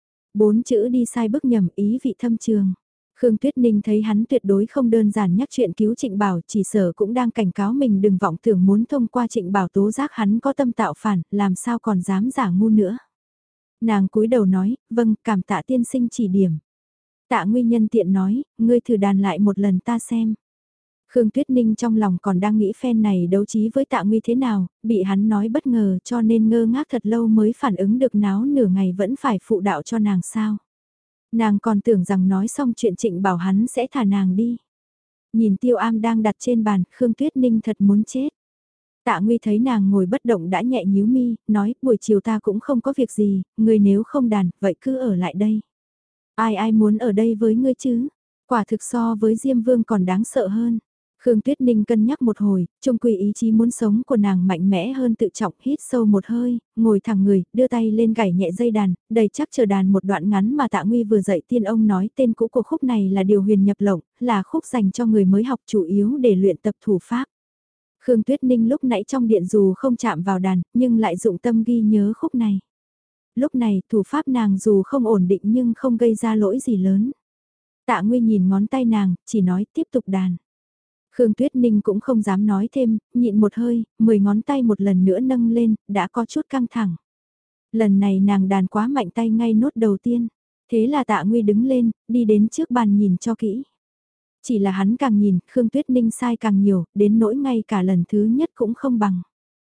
4 chữ đi sai bước nhầm ý vị thâm trường. Khương Tuyết Ninh thấy hắn tuyệt đối không đơn giản nhắc chuyện cứu Trịnh Bảo, chỉ sở cũng đang cảnh cáo mình đừng vọng tưởng muốn thông qua Trịnh Bảo tố giác hắn có tâm tạo phản, làm sao còn dám giả ngu nữa. Nàng cúi đầu nói, vâng, cảm tạ tiên sinh chỉ điểm. Tạ Nguy nhân tiện nói, ngươi thử đàn lại một lần ta xem. Khương Tuyết Ninh trong lòng còn đang nghĩ phen này đấu trí với Tạ Nguy thế nào, bị hắn nói bất ngờ cho nên ngơ ngác thật lâu mới phản ứng được náo nửa ngày vẫn phải phụ đạo cho nàng sao. Nàng còn tưởng rằng nói xong chuyện Trịnh Bảo hắn sẽ thả nàng đi. Nhìn Tiêu Am đang đặt trên bàn, Khương Tuyết Ninh thật muốn chết. Tạ Nguy thấy nàng ngồi bất động đã nhẹ nhíu mi, nói buổi chiều ta cũng không có việc gì, người nếu không đàn, vậy cứ ở lại đây. Ai ai muốn ở đây với ngươi chứ? Quả thực so với Diêm Vương còn đáng sợ hơn. Khương Tuyết Ninh cân nhắc một hồi, trung quy ý chí muốn sống của nàng mạnh mẽ hơn tự trọng, hít sâu một hơi, ngồi thẳng người, đưa tay lên gảy nhẹ dây đàn, đầy chắc chờ đàn một đoạn ngắn mà Tạ Nguy vừa dạy tiên ông nói tên cũ của khúc này là Điều Huyền Nhập Lộng, là khúc dành cho người mới học chủ yếu để luyện tập thủ pháp. Khương Tuyết Ninh lúc nãy trong điện dù không chạm vào đàn, nhưng lại dụng tâm ghi nhớ khúc này. Lúc này thủ pháp nàng dù không ổn định nhưng không gây ra lỗi gì lớn. Tạ Nguy nhìn ngón tay nàng, chỉ nói tiếp tục đàn. Khương Tuyết Ninh cũng không dám nói thêm, nhịn một hơi, 10 ngón tay một lần nữa nâng lên, đã có chút căng thẳng. Lần này nàng đàn quá mạnh tay ngay nốt đầu tiên. Thế là Tạ Nguy đứng lên, đi đến trước bàn nhìn cho kỹ. Chỉ là hắn càng nhìn, Khương Tuyết Ninh sai càng nhiều, đến nỗi ngay cả lần thứ nhất cũng không bằng.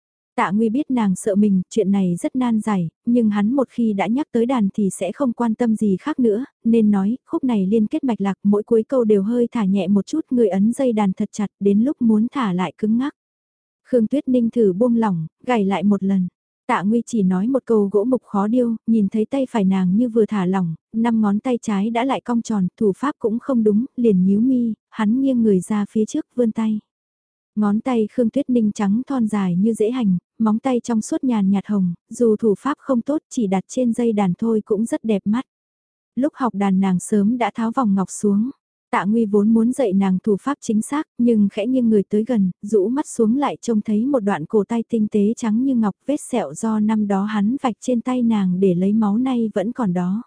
Tạ Nguy biết nàng sợ mình, chuyện này rất nan giải, nhưng hắn một khi đã nhắc tới đàn thì sẽ không quan tâm gì khác nữa, nên nói, khúc này liên kết mạch lạc, mỗi cuối câu đều hơi thả nhẹ một chút, người ấn dây đàn thật chặt, đến lúc muốn thả lại cứng ngắc. Khương Tuyết Ninh thử buông lỏng, gảy lại một lần. Tạ Nguy chỉ nói một câu gỗ mục khó điêu, nhìn thấy tay phải nàng như vừa thả lỏng, 5 ngón tay trái đã lại cong tròn, thủ pháp cũng không đúng, liền nhíu mi, hắn nghiêng người ra phía trước vươn tay. Ngón tay Khương Tuyết Ninh trắng thon dài như dễ hành, móng tay trong suốt nhàn nhạt hồng, dù thủ pháp không tốt chỉ đặt trên dây đàn thôi cũng rất đẹp mắt. Lúc học đàn nàng sớm đã tháo vòng ngọc xuống. Tạ Nguy vốn muốn dạy nàng thủ pháp chính xác, nhưng khẽ nghiêng người tới gần, rũ mắt xuống lại trông thấy một đoạn cổ tay tinh tế trắng như ngọc, vết sẹo do năm đó hắn vạch trên tay nàng để lấy máu nay vẫn còn đó.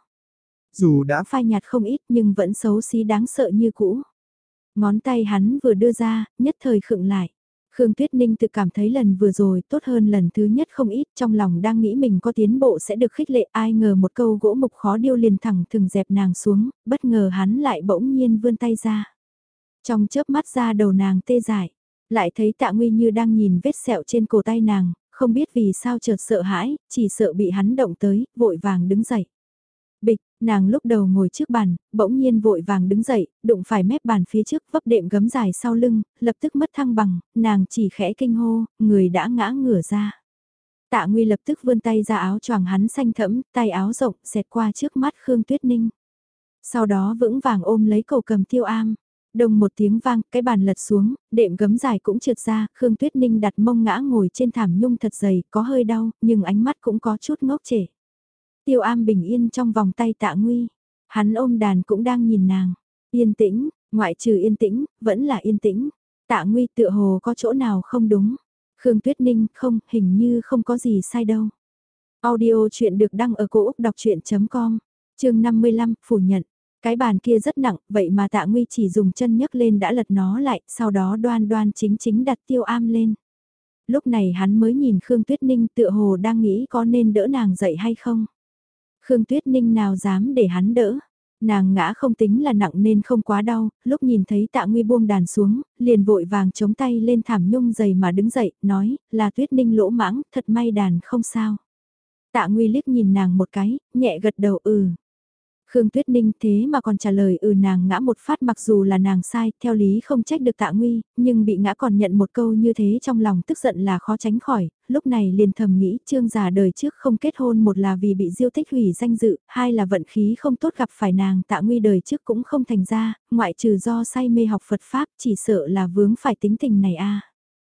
Dù đã phai nhạt không ít nhưng vẫn xấu xí đáng sợ như cũ. Ngón tay hắn vừa đưa ra, nhất thời khựng lại. Khương Tuyết Ninh tự cảm thấy lần vừa rồi tốt hơn lần thứ nhất không ít, trong lòng đang nghĩ mình có tiến bộ sẽ được khích lệ, ai ngờ một câu gỗ mục khó điêu liền thẳng thừng dẹp nàng xuống, bất ngờ hắn lại bỗng nhiên vươn tay ra. Trong chớp mắt ra đầu nàng tê dại, lại thấy Tạ Nguy như đang nhìn vết sẹo trên cổ tay nàng, không biết vì sao chợt sợ hãi, chỉ sợ bị hắn động tới, vội vàng đứng dậy. Bịch, nàng lúc đầu ngồi trước bàn, bỗng nhiên vội vàng đứng dậy, đụng phải mép bàn phía trước vấp đệm gấm dài sau lưng, lập tức mất thăng bằng, nàng chỉ khẽ kinh hô, người đã ngã ngửa ra. Tạ Nguy lập tức vươn tay ra áo choàng hắn xanh thẫm, tay áo rộng, xẹt qua trước mắt Khương Tuyết Ninh. Sau đó vững vàng ôm lấy cầu cầm Tiêu Am. Đồng một tiếng vang, cái bàn lật xuống, đệm gấm dài cũng trượt ra, Khương Tuyết Ninh đặt mông ngã ngồi trên thảm nhung thật dày, có hơi đau, nhưng ánh mắt cũng có chút ngốc trệ. Tiêu Am bình yên trong vòng tay Tạ Nguy. Hắn ôm đàn cũng đang nhìn nàng. Yên tĩnh, ngoại trừ yên tĩnh, vẫn là yên tĩnh. Tạ Nguy tựa hồ có chỗ nào không đúng. Khương Tuyết Ninh không, hình như không có gì sai đâu. Audio chuyện được đăng ở cổ Úc đọc chuyện.com, chương 55, phủ nhận. Cái bàn kia rất nặng, vậy mà Tạ Nguy chỉ dùng chân nhấc lên đã lật nó lại, sau đó đoan đoan chính chính đặt Tiêu Am lên. Lúc này hắn mới nhìn Khương Tuyết Ninh tựa hồ đang nghĩ có nên đỡ nàng dậy hay không. Khương Tuyết Ninh nào dám để hắn đỡ. Nàng ngã không tính là nặng nên không quá đau, lúc nhìn thấy Tạ Nguy buông đàn xuống, liền vội vàng chống tay lên thảm nhung dày mà đứng dậy, nói, là Tuyết Ninh lỗ mãng, thật may đàn không sao. Tạ Nguy liếc nhìn nàng một cái, nhẹ gật đầu Khương Tuyết Ninh thế mà còn trả lời nàng ngã một phát mặc dù là nàng sai, theo lý không trách được Tạ Nguy, nhưng bị ngã còn nhận một câu như thế trong lòng tức giận là khó tránh khỏi, lúc này liền thầm nghĩ Trương già đời trước không kết hôn một là vì bị Diêu Thích hủy danh dự, hai là vận khí không tốt gặp phải nàng Tạ Nguy đời trước cũng không thành ra, ngoại trừ do say mê học Phật Pháp chỉ sợ là vướng phải tính tình này a.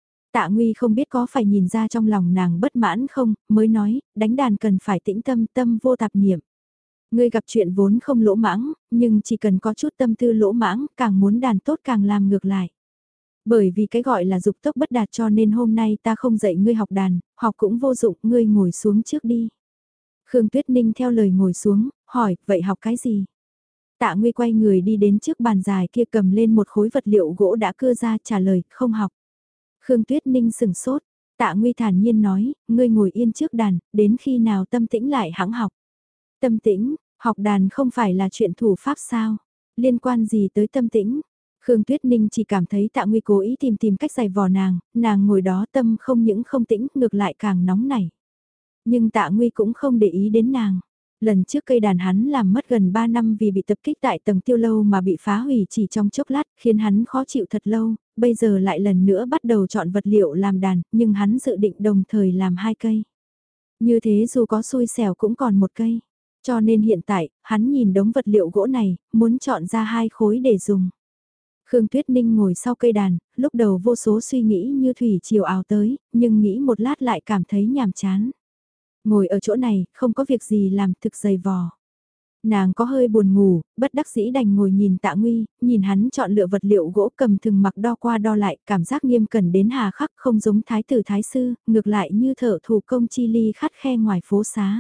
Tạ Nguy không biết có phải nhìn ra trong lòng nàng bất mãn không, mới nói, đánh đàn cần phải tĩnh tâm tâm vô tạp niệm. Ngươi gặp chuyện vốn không lỗ mãng, nhưng chỉ cần có chút tâm tư lỗ mãng, càng muốn đàn tốt càng làm ngược lại. Bởi vì cái gọi là dục tốc bất đạt cho nên hôm nay ta không dạy ngươi học đàn, học cũng vô dụng, ngươi ngồi xuống trước đi. Khương Tuyết Ninh theo lời ngồi xuống, hỏi, vậy học cái gì? Tạ Nguy quay người đi đến trước bàn dài kia cầm lên một khối vật liệu gỗ đã cưa ra trả lời, không học. Khương Tuyết Ninh sừng sốt, Tạ Nguy thản nhiên nói, ngươi ngồi yên trước đàn, đến khi nào tâm tĩnh lại hãng học. Tâm tĩnh, học đàn không phải là chuyện thủ pháp sao? Liên quan gì tới tâm tĩnh? Khương Tuyết Ninh chỉ cảm thấy Tạ Nguy cố ý tìm cách giày vò nàng ngồi đó tâm không những không tĩnh, ngược lại càng nóng nảy. Nhưng Tạ Nguy cũng không để ý đến nàng. Lần trước cây đàn hắn làm mất gần 3 năm vì bị tập kích tại tầng Tiêu Lâu mà bị phá hủy chỉ trong chốc lát, khiến hắn khó chịu thật lâu, bây giờ lại lần nữa bắt đầu chọn vật liệu làm đàn, nhưng hắn dự định đồng thời làm 2 cây. Như thế dù có xui xẻo cũng còn 1 cây. Cho nên hiện tại, hắn nhìn đống vật liệu gỗ này, muốn chọn ra 2 khối để dùng. Khương Tuyết Ninh ngồi sau cây đàn, lúc đầu vô số suy nghĩ như thủy triều ào tới, nhưng nghĩ một lát lại cảm thấy nhàm chán. Ngồi ở chỗ này, không có việc gì làm thực dày vò. Nàng có hơi buồn ngủ, bất đắc dĩ đành ngồi nhìn Tạ Nguy, nhìn hắn chọn lựa vật liệu gỗ cầm thừng mặc đo qua đo lại, cảm giác nghiêm cẩn đến hà khắc không giống thái tử thái sư, ngược lại như thợ thủ công chi ly khắt khe ngoài phố xá.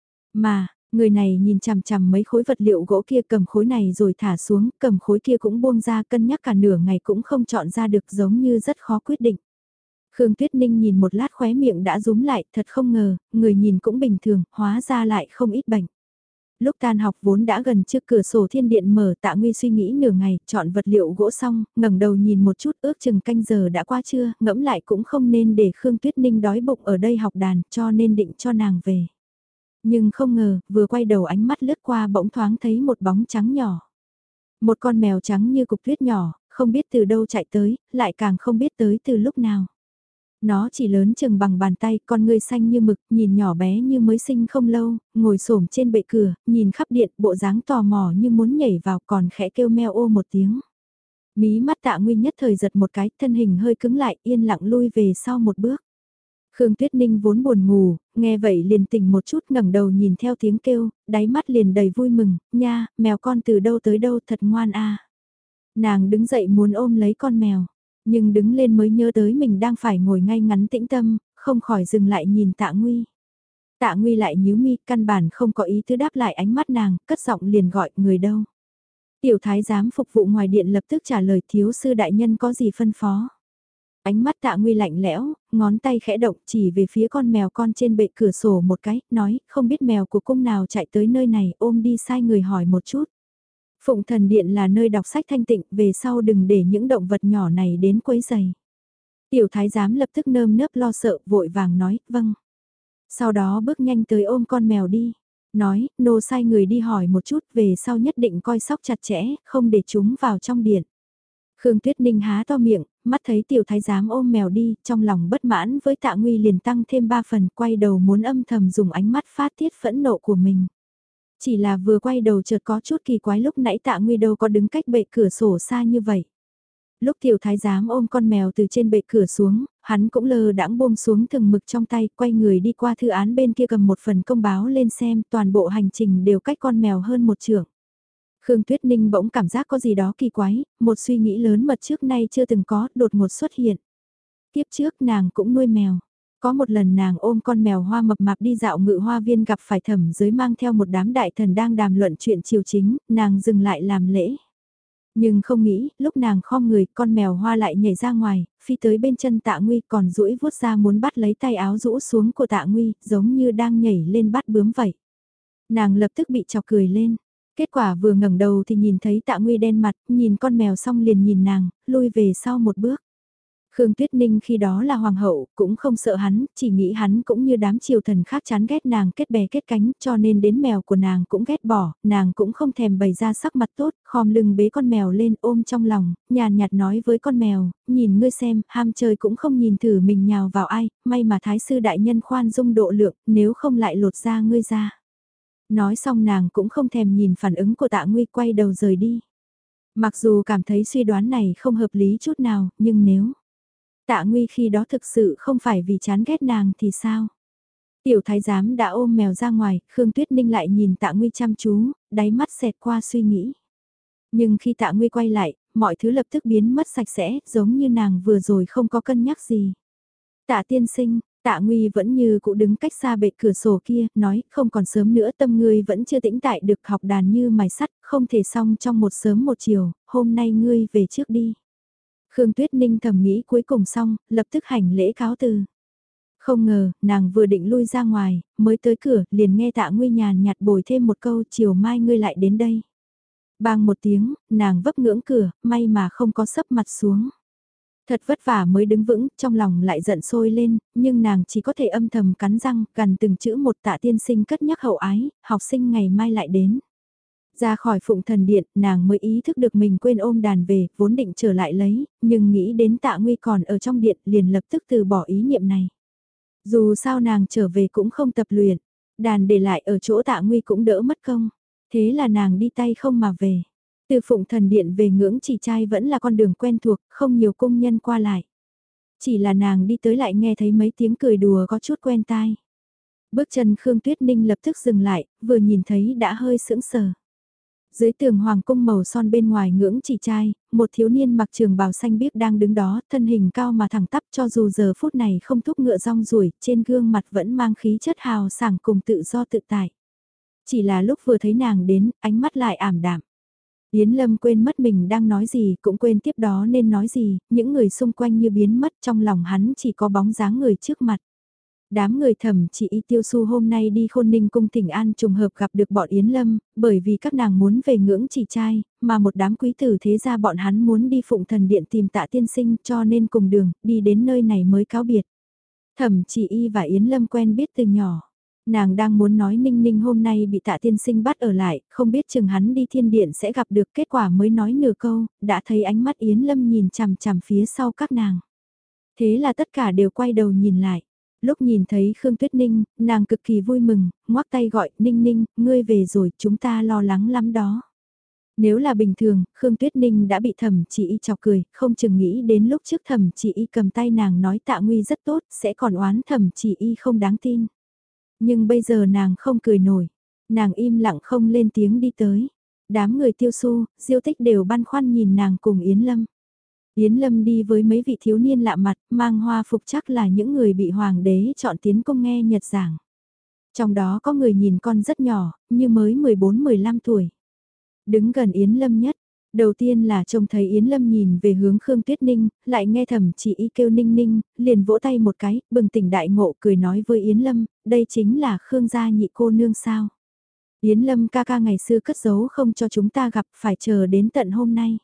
Mà, người này nhìn chằm chằm mấy khối vật liệu gỗ kia, cầm khối này rồi thả xuống, cầm khối kia cũng buông ra, cân nhắc cả nửa ngày cũng không chọn ra được, giống như rất khó quyết định. Khương Tuyết Ninh nhìn một lát khóe miệng đã rúm lại, thật không ngờ, người nhìn cũng bình thường, hóa ra lại không ít bệnh. Lúc tan học vốn đã gần trước cửa sổ thiên điện mở, Tạ Nguy suy nghĩ nửa ngày, chọn vật liệu gỗ xong, ngẩng đầu nhìn một chút, ước chừng canh giờ đã qua trưa, ngẫm lại cũng không nên để Khương Tuyết Ninh đói bụng ở đây học đàn, cho nên định cho nàng về. Nhưng không ngờ, vừa quay đầu ánh mắt lướt qua bỗng thoáng thấy một bóng trắng nhỏ. Một con mèo trắng như cục tuyết nhỏ, không biết từ đâu chạy tới, lại càng không biết tới từ lúc nào. Nó chỉ lớn chừng bằng bàn tay, con ngươi xanh như mực, nhìn nhỏ bé như mới sinh không lâu, ngồi xổm trên bệ cửa, nhìn khắp điện, bộ dáng tò mò như muốn nhảy vào, còn khẽ kêu meo ô một tiếng. Mí mắt Tạ Nguy nhất thời giật một cái, thân hình hơi cứng lại, yên lặng lui về sau một bước. Khương Tuyết Ninh vốn buồn ngủ, nghe vậy liền tỉnh một chút, ngẩng đầu nhìn theo tiếng kêu, đáy mắt liền đầy vui mừng, nha, mèo con từ đâu tới đâu thật ngoan a. Nàng đứng dậy muốn ôm lấy con mèo, nhưng đứng lên mới nhớ tới mình đang phải ngồi ngay ngắn tĩnh tâm, không khỏi dừng lại nhìn Tạ Nguy. Tạ Nguy lại nhíu mi, căn bản không có ý tứ đáp lại ánh mắt nàng, cất giọng liền gọi, người đâu. Tiểu thái giám phục vụ ngoài điện lập tức trả lời, thiếu sư đại nhân có gì phân phó. Ánh mắt Tạ Nguy lạnh lẽo, ngón tay khẽ động chỉ về phía con mèo con trên bệ cửa sổ một cái, nói, không biết mèo của cung nào chạy tới nơi này, ôm đi sai người hỏi một chút. Phụng Thần Điện là nơi đọc sách thanh tịnh, về sau đừng để những động vật nhỏ này đến quấy giày. Tiểu thái giám lập tức nơm nớp lo sợ, vội vàng nói, vâng. Sau đó bước nhanh tới ôm con mèo đi. Nói, nô sai người đi hỏi một chút, về sau nhất định coi sóc chặt chẽ, không để chúng vào trong điện. Khương Tuyết Ninh há to miệng, mắt thấy tiểu thái giám ôm mèo đi, trong lòng bất mãn với Tạ Nguy liền tăng thêm 3 phần, quay đầu muốn âm thầm dùng ánh mắt phát tiết phẫn nộ của mình. Chỉ là vừa quay đầu chợt có chút kỳ quái, lúc nãy Tạ Nguy đâu có đứng cách bệ cửa sổ xa như vậy. Lúc tiểu thái giám ôm con mèo từ trên bệ cửa xuống, hắn cũng lơ đãng buông xuống thừng mực trong tay, quay người đi qua thư án bên kia cầm một phần công báo lên xem, toàn bộ hành trình đều cách con mèo hơn một trượng. Khương Tuyết Ninh bỗng cảm giác có gì đó kỳ quái, một suy nghĩ lớn mật trước nay chưa từng có, đột ngột xuất hiện. Tiếp trước nàng cũng nuôi mèo. Có một lần nàng ôm con mèo hoa mập mạp đi dạo ngự hoa viên, gặp phải Thẩm Giới mang theo một đám đại thần đang đàm luận chuyện triều chính, nàng dừng lại làm lễ. Nhưng không nghĩ, lúc nàng khom người, con mèo hoa lại nhảy ra ngoài, phi tới bên chân Tạ Nguy, còn duỗi vuốt ra muốn bắt lấy tay áo rũ xuống của Tạ Nguy, giống như đang nhảy lên bắt bướm vậy. Nàng lập tức bị chọc cười lên. Kết quả vừa ngẩng đầu thì nhìn thấy Tạ Nguy đen mặt, nhìn con mèo xong liền nhìn nàng, lui về sau một bước. Khương Tuyết Ninh khi đó là hoàng hậu, cũng không sợ hắn, chỉ nghĩ hắn cũng như đám triều thần khác chán ghét nàng kết bè kết cánh, cho nên đến mèo của nàng cũng ghét bỏ, nàng cũng không thèm bày ra sắc mặt tốt, khom lưng bế con mèo lên ôm trong lòng, nhàn nhạt nói với con mèo, nhìn ngươi xem, ham chơi cũng không nhìn thử mình nhào vào ai, may mà thái sư đại nhân khoan dung độ lượng, nếu không lại lột da ngươi ra. Nói xong nàng cũng không thèm nhìn phản ứng của Tạ Nguy, quay đầu rời đi. Mặc dù cảm thấy suy đoán này không hợp lý chút nào, nhưng nếu Tạ Nguy khi đó thực sự không phải vì chán ghét nàng thì sao? Tiểu thái giám đã ôm mèo ra ngoài, Khương Tuyết Ninh lại nhìn Tạ Nguy chăm chú, đáy mắt xẹt qua suy nghĩ. Nhưng khi Tạ Nguy quay lại, mọi thứ lập tức biến mất sạch sẽ, giống như nàng vừa rồi không có cân nhắc gì. Tạ tiên sinh, Tạ Nguy vẫn như cũ đứng cách xa bệ cửa sổ kia, nói, không còn sớm nữa, tâm ngươi vẫn chưa tĩnh tại được, học đàn như mài sắt, không thể xong trong một sớm một chiều, hôm nay ngươi về trước đi. Khương Tuyết Ninh thầm nghĩ cuối cùng xong, lập tức hành lễ cáo từ. Không ngờ, nàng vừa định lui ra ngoài, mới tới cửa, liền nghe Tạ Nguy nhàn nhạt bồi thêm một câu, chiều mai ngươi lại đến đây. Bang một tiếng, nàng vấp ngưỡng cửa, may mà không có sấp mặt xuống. Thật vất vả mới đứng vững, trong lòng lại giận sôi lên, nhưng nàng chỉ có thể âm thầm cắn răng, gần từng chữ một. Tạ tiên sinh cất nhắc hậu ái, học sinh ngày mai lại đến. Ra khỏi Phụng Thần Điện, nàng mới ý thức được mình quên ôm đàn về, vốn định trở lại lấy, nhưng nghĩ đến Tạ Nguy còn ở trong điện, liền lập tức từ bỏ ý niệm này. Dù sao nàng trở về cũng không tập luyện, Đàn để lại ở chỗ Tạ Nguy cũng đỡ mất công. Thế là nàng đi tay không mà về. Từ Phụng Thần Điện về Ngưỡng Chỉ Trai vẫn là con đường quen thuộc, không nhiều công nhân qua lại. Chỉ là nàng đi tới lại nghe thấy mấy tiếng cười đùa có chút quen tai. Bước chân Khương Tuyết Ninh lập tức dừng lại, vừa nhìn thấy đã hơi sững sờ. Dưới tường hoàng cung màu son bên ngoài Ngưỡng Chỉ Trai, một thiếu niên mặc trường bào xanh biếc đang đứng đó, thân hình cao mà thẳng tắp, cho dù giờ phút này không thúc ngựa rong ruổi, trên gương mặt vẫn mang khí chất hào sảng cùng tự do tự tại. Chỉ là lúc vừa thấy nàng đến, ánh mắt lại ảm đạm. Yến Lâm quên mất mình đang nói gì, cũng quên tiếp đó nên nói gì, những người xung quanh như biến mất, trong lòng hắn chỉ có bóng dáng người trước mặt. Đám người Thẩm Chỉ Y Tiêu Su hôm nay đi Khôn Ninh cung Thỉnh An trùng hợp gặp được bọn Yến Lâm, bởi vì các nàng muốn về Ngưỡng Chỉ Trai, mà một đám quý tử thế ra bọn hắn muốn đi Phụng Thần Điện tìm Tạ tiên sinh, cho nên cùng đường, đi đến nơi này mới cáo biệt. Thẩm Chỉ Y và Yến Lâm quen biết từ nhỏ. Nàng đang muốn nói Ninh Ninh hôm nay bị Tạ tiên sinh bắt ở lại, không biết chừng hắn đi Thiên Điện sẽ gặp được, kết quả mới nói nửa câu, đã thấy ánh mắt Yến Lâm nhìn chằm chằm phía sau các nàng. Thế là tất cả đều quay đầu nhìn lại. Lúc nhìn thấy Khương Tuyết Ninh, nàng cực kỳ vui mừng, ngoắc tay gọi, Ninh Ninh, ngươi về rồi, chúng ta lo lắng lắm đó. Nếu là bình thường, Khương Tuyết Ninh đã bị Thẩm Chỉ Y chọc cười, không chừng nghĩ đến lúc trước Thẩm Chỉ Y cầm tay nàng nói Tạ Nguy rất tốt, sẽ còn oán Thẩm Chỉ Y không đáng tin. Nhưng bây giờ nàng không cười nổi, nàng im lặng không lên tiếng đi tới. Đám người Tiêu Su, Diêu Tích đều băn khoăn nhìn nàng cùng Yến Lâm. Yến Lâm đi với mấy vị thiếu niên lạ mặt, mang hoa phục chắc là những người bị hoàng đế chọn tiến công nghe nhật giảng. Trong đó có người nhìn con rất nhỏ, như mới 14-15 tuổi. Đứng gần Yến Lâm nhất, đầu tiên là trông thấy Yến Lâm nhìn về hướng Khương Tuyết Ninh, lại nghe Thẩm Chỉ Y kêu Ninh Ninh, liền vỗ tay một cái, bừng tỉnh đại ngộ cười nói với Yến Lâm, đây chính là Khương gia nhị cô nương sao. Yến Lâm ca ca ngày xưa cất giấu không cho chúng ta gặp, phải chờ đến tận hôm nay.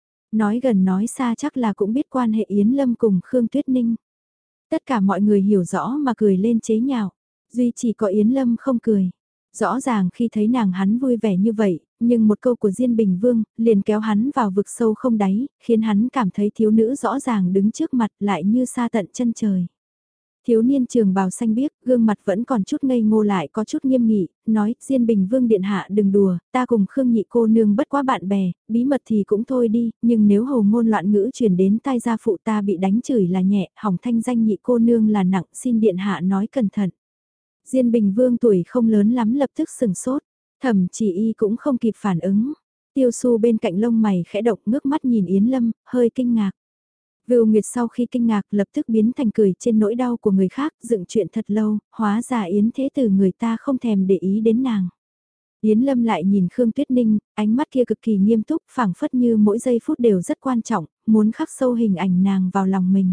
Nói gần nói xa chắc là cũng biết quan hệ Yến Lâm cùng Khương Tuyết Ninh. Tất cả mọi người hiểu rõ mà cười lên chế nhạo, duy chỉ có Yến Lâm không cười. Rõ ràng khi thấy nàng hắn vui vẻ như vậy, nhưng một câu của Diên Bình Vương liền kéo hắn vào vực sâu không đáy, khiến hắn cảm thấy thiếu nữ rõ ràng đứng trước mặt lại như xa tận chân trời. Thiếu niên trường bào xanh biếc, gương mặt vẫn còn chút ngây ngô lại có chút nghiêm nghị, nói, Diên Bình Vương điện hạ đừng đùa, ta cùng Khương nhị cô nương bất quá bạn bè, bí mật thì cũng thôi đi, nhưng nếu hầu ngôn loạn ngữ truyền đến tai gia phụ ta bị đánh chửi là nhẹ, hỏng thanh danh nhị cô nương là nặng, xin điện hạ nói cẩn thận. Diên Bình Vương tuổi không lớn lắm lập tức sừng sốt, Thẩm Chỉ Y cũng không kịp phản ứng. Tiêu Su bên cạnh lông mày khẽ động ngước mắt nhìn Yến Lâm, hơi kinh ngạc. Vưu Nguyệt sau khi kinh ngạc lập tức biến thành cười trên nỗi đau của người khác, dựng chuyện thật lâu, hóa ra Yến thế từ người ta không thèm để ý đến nàng. Yến Lâm lại nhìn Khương Tuyết Ninh, ánh mắt kia cực kỳ nghiêm túc, phảng phất như mỗi giây phút đều rất quan trọng, muốn khắc sâu hình ảnh nàng vào lòng mình.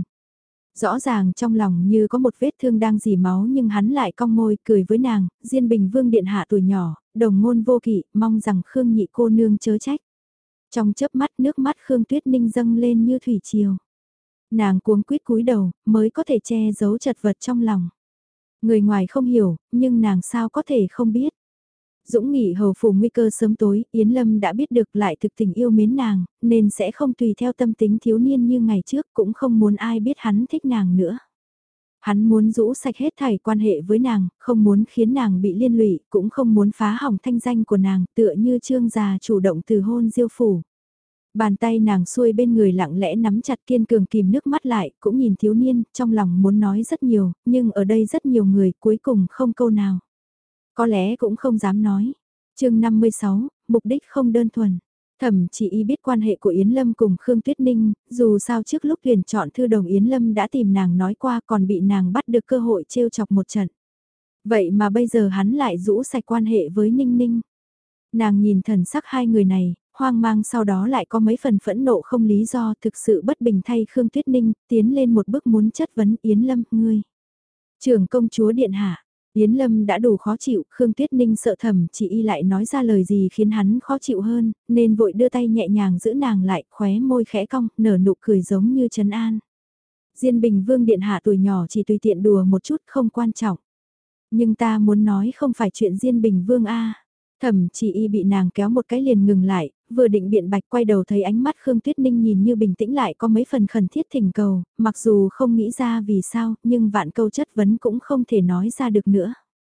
Rõ ràng trong lòng như có một vết thương đang dì máu nhưng hắn lại cong môi cười với nàng, Diên Bình Vương điện hạ tuổi nhỏ, đồng ngôn vô kỵ, mong rằng Khương nhị cô nương chớ trách. Trong chớp mắt nước mắt Khương Tuyết Ninh dâng lên như thủy triều. Nàng cuống quýt cúi đầu, mới có thể che giấu chật vật trong lòng. Người ngoài không hiểu, nhưng nàng sao có thể không biết. Dũng Nghị hầu phủ nguy cơ sớm tối, Yến Lâm đã biết được lại thực tình yêu mến nàng, nên sẽ không tùy theo tâm tính thiếu niên như ngày trước, cũng không muốn ai biết hắn thích nàng nữa. Hắn muốn rũ sạch hết thảy quan hệ với nàng, không muốn khiến nàng bị liên lụy, cũng không muốn phá hỏng thanh danh của nàng, tựa như trương già chủ động từ hôn diêu phủ. Bàn tay nàng xuôi bên người lặng lẽ nắm chặt kiên cường kìm nước mắt lại, cũng nhìn thiếu niên, trong lòng muốn nói rất nhiều, nhưng ở đây rất nhiều người, cuối cùng không câu nào. Có lẽ cũng không dám nói. Chương 56, mục đích không đơn thuần. Thẩm Chỉ Y biết quan hệ của Yến Lâm cùng Khương Tuyết Ninh, dù sao trước lúc tuyển chọn thư đồng Yến Lâm đã tìm nàng nói qua còn bị nàng bắt được cơ hội trêu chọc một trận. Vậy mà bây giờ hắn lại rũ sạch quan hệ với Ninh Ninh. Nàng nhìn thần sắc hai người này, hoang mang sau đó lại có mấy phần phẫn nộ không lý do thực sự bất bình thay Khương Tuyết Ninh, tiến lên một bước muốn chất vấn Yến Lâm, ngươi. Trưởng công chúa điện hạ. Yến Lâm đã đủ khó chịu, Khương Tuyết Ninh sợ Thẩm Chỉ Y lại nói ra lời gì khiến hắn khó chịu hơn, nên vội đưa tay nhẹ nhàng giữ nàng lại, khóe môi khẽ cong, nở nụ cười giống như trấn an. Diên Bình Vương điện hạ tuổi nhỏ chỉ tùy tiện đùa một chút không quan trọng. Nhưng ta muốn nói không phải chuyện Diên Bình Vương a. Thẩm Chỉ Y bị nàng kéo một cái liền ngừng lại, vừa định biện bạch quay đầu thấy ánh mắt Khương Tuyết Ninh nhìn như bình tĩnh lại có mấy phần khẩn thiết thỉnh cầu, mặc dù không nghĩ ra vì sao, nhưng vạn câu chất vấn cũng không thể nói ra được nữa.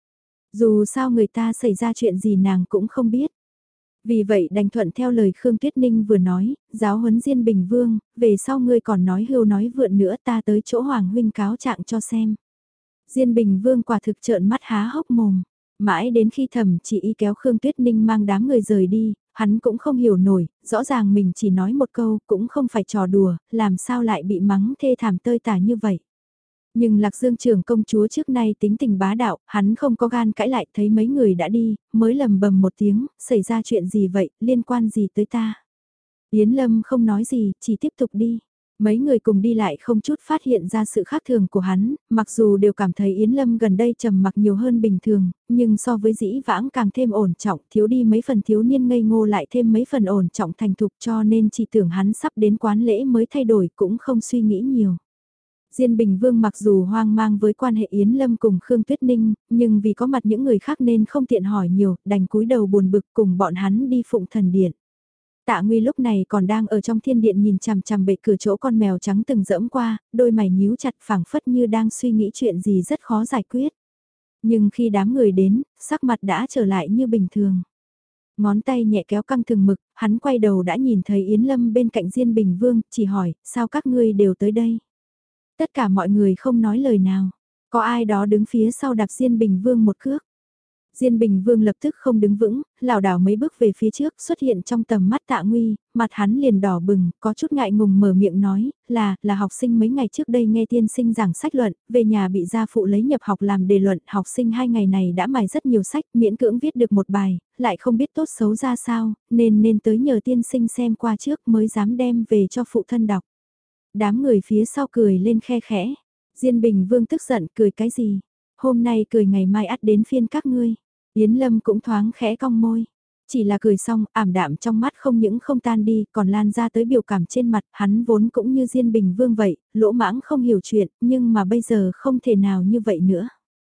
Dù sao người ta xảy ra chuyện gì nàng cũng không biết. Vì vậy đành thuận theo lời Khương Tuyết Ninh vừa nói, giáo huấn Diên Bình Vương, về sau ngươi còn nói hưu nói vượn nữa ta tới chỗ Hoàng huynh cáo trạng cho xem. Diên Bình Vương quả thực trợn mắt há hốc mồm, mãi đến khi Thẩm Chỉ Y kéo Khương Tuyết Ninh mang đám người rời đi, hắn cũng không hiểu nổi, rõ ràng mình chỉ nói một câu cũng không phải trò đùa, làm sao lại bị mắng thê thảm tơi tả như vậy. Nhưng Lạc Dương trưởng công chúa trước nay tính tình bá đạo, hắn không có gan cãi lại thấy mấy người đã đi, mới lầm bầm một tiếng, xảy ra chuyện gì vậy, liên quan gì tới ta. Yến Lâm không nói gì, chỉ tiếp tục đi. Mấy người cùng đi lại không chút phát hiện ra sự khác thường của hắn, mặc dù đều cảm thấy Yến Lâm gần đây trầm mặc nhiều hơn bình thường, nhưng so với dĩ vãng càng thêm ổn trọng, thiếu đi mấy phần thiếu niên ngây ngô lại thêm mấy phần ổn trọng thành thục cho nên chỉ tưởng hắn sắp đến quán lễ mới thay đổi cũng không suy nghĩ nhiều. Diên Bình Vương mặc dù hoang mang với quan hệ Yến Lâm cùng Khương Tuyết Ninh, nhưng vì có mặt những người khác nên không tiện hỏi nhiều, đành cúi đầu buồn bực cùng bọn hắn đi phụng thần điện. Tạ Nguy lúc này còn đang ở trong thiên điện nhìn chằm chằm bệ cửa chỗ con mèo trắng từng dẫm qua, đôi mày nhíu chặt phảng phất như đang suy nghĩ chuyện gì rất khó giải quyết. Nhưng khi đám người đến, sắc mặt đã trở lại như bình thường. Ngón tay nhẹ kéo căng thường mực, hắn quay đầu đã nhìn thấy Yến Lâm bên cạnh Diên Bình Vương, chỉ hỏi, sao các ngươi đều tới đây? Tất cả mọi người không nói lời nào. Có ai đó đứng phía sau đạp Diên Bình Vương một cước. Diên Bình Vương lập tức không đứng vững, lảo đảo mấy bước về phía trước xuất hiện trong tầm mắt Tạ Nguy, mặt hắn liền đỏ bừng, có chút ngại ngùng mở miệng nói, là học sinh mấy ngày trước đây nghe tiên sinh giảng sách luận, về nhà bị gia phụ lấy nhập học làm đề luận, học sinh 2 ngày này đã mài rất nhiều sách, miễn cưỡng viết được một bài, lại không biết tốt xấu ra sao, nên tới nhờ tiên sinh xem qua trước mới dám đem về cho phụ thân đọc. Đám người phía sau cười lên khe khẽ. Diên Bình Vương tức giận cười cái gì? Hôm nay cười ngày mai ắt đến phiên các ngươi. Yến Lâm cũng thoáng khẽ cong môi. Chỉ là cười xong, ảm đạm trong mắt không những không tan đi, còn lan ra tới biểu cảm trên mặt, hắn vốn cũng như Diên Bình Vương vậy, lỗ mãng không hiểu chuyện, nhưng mà bây giờ không thể nào như vậy nữa.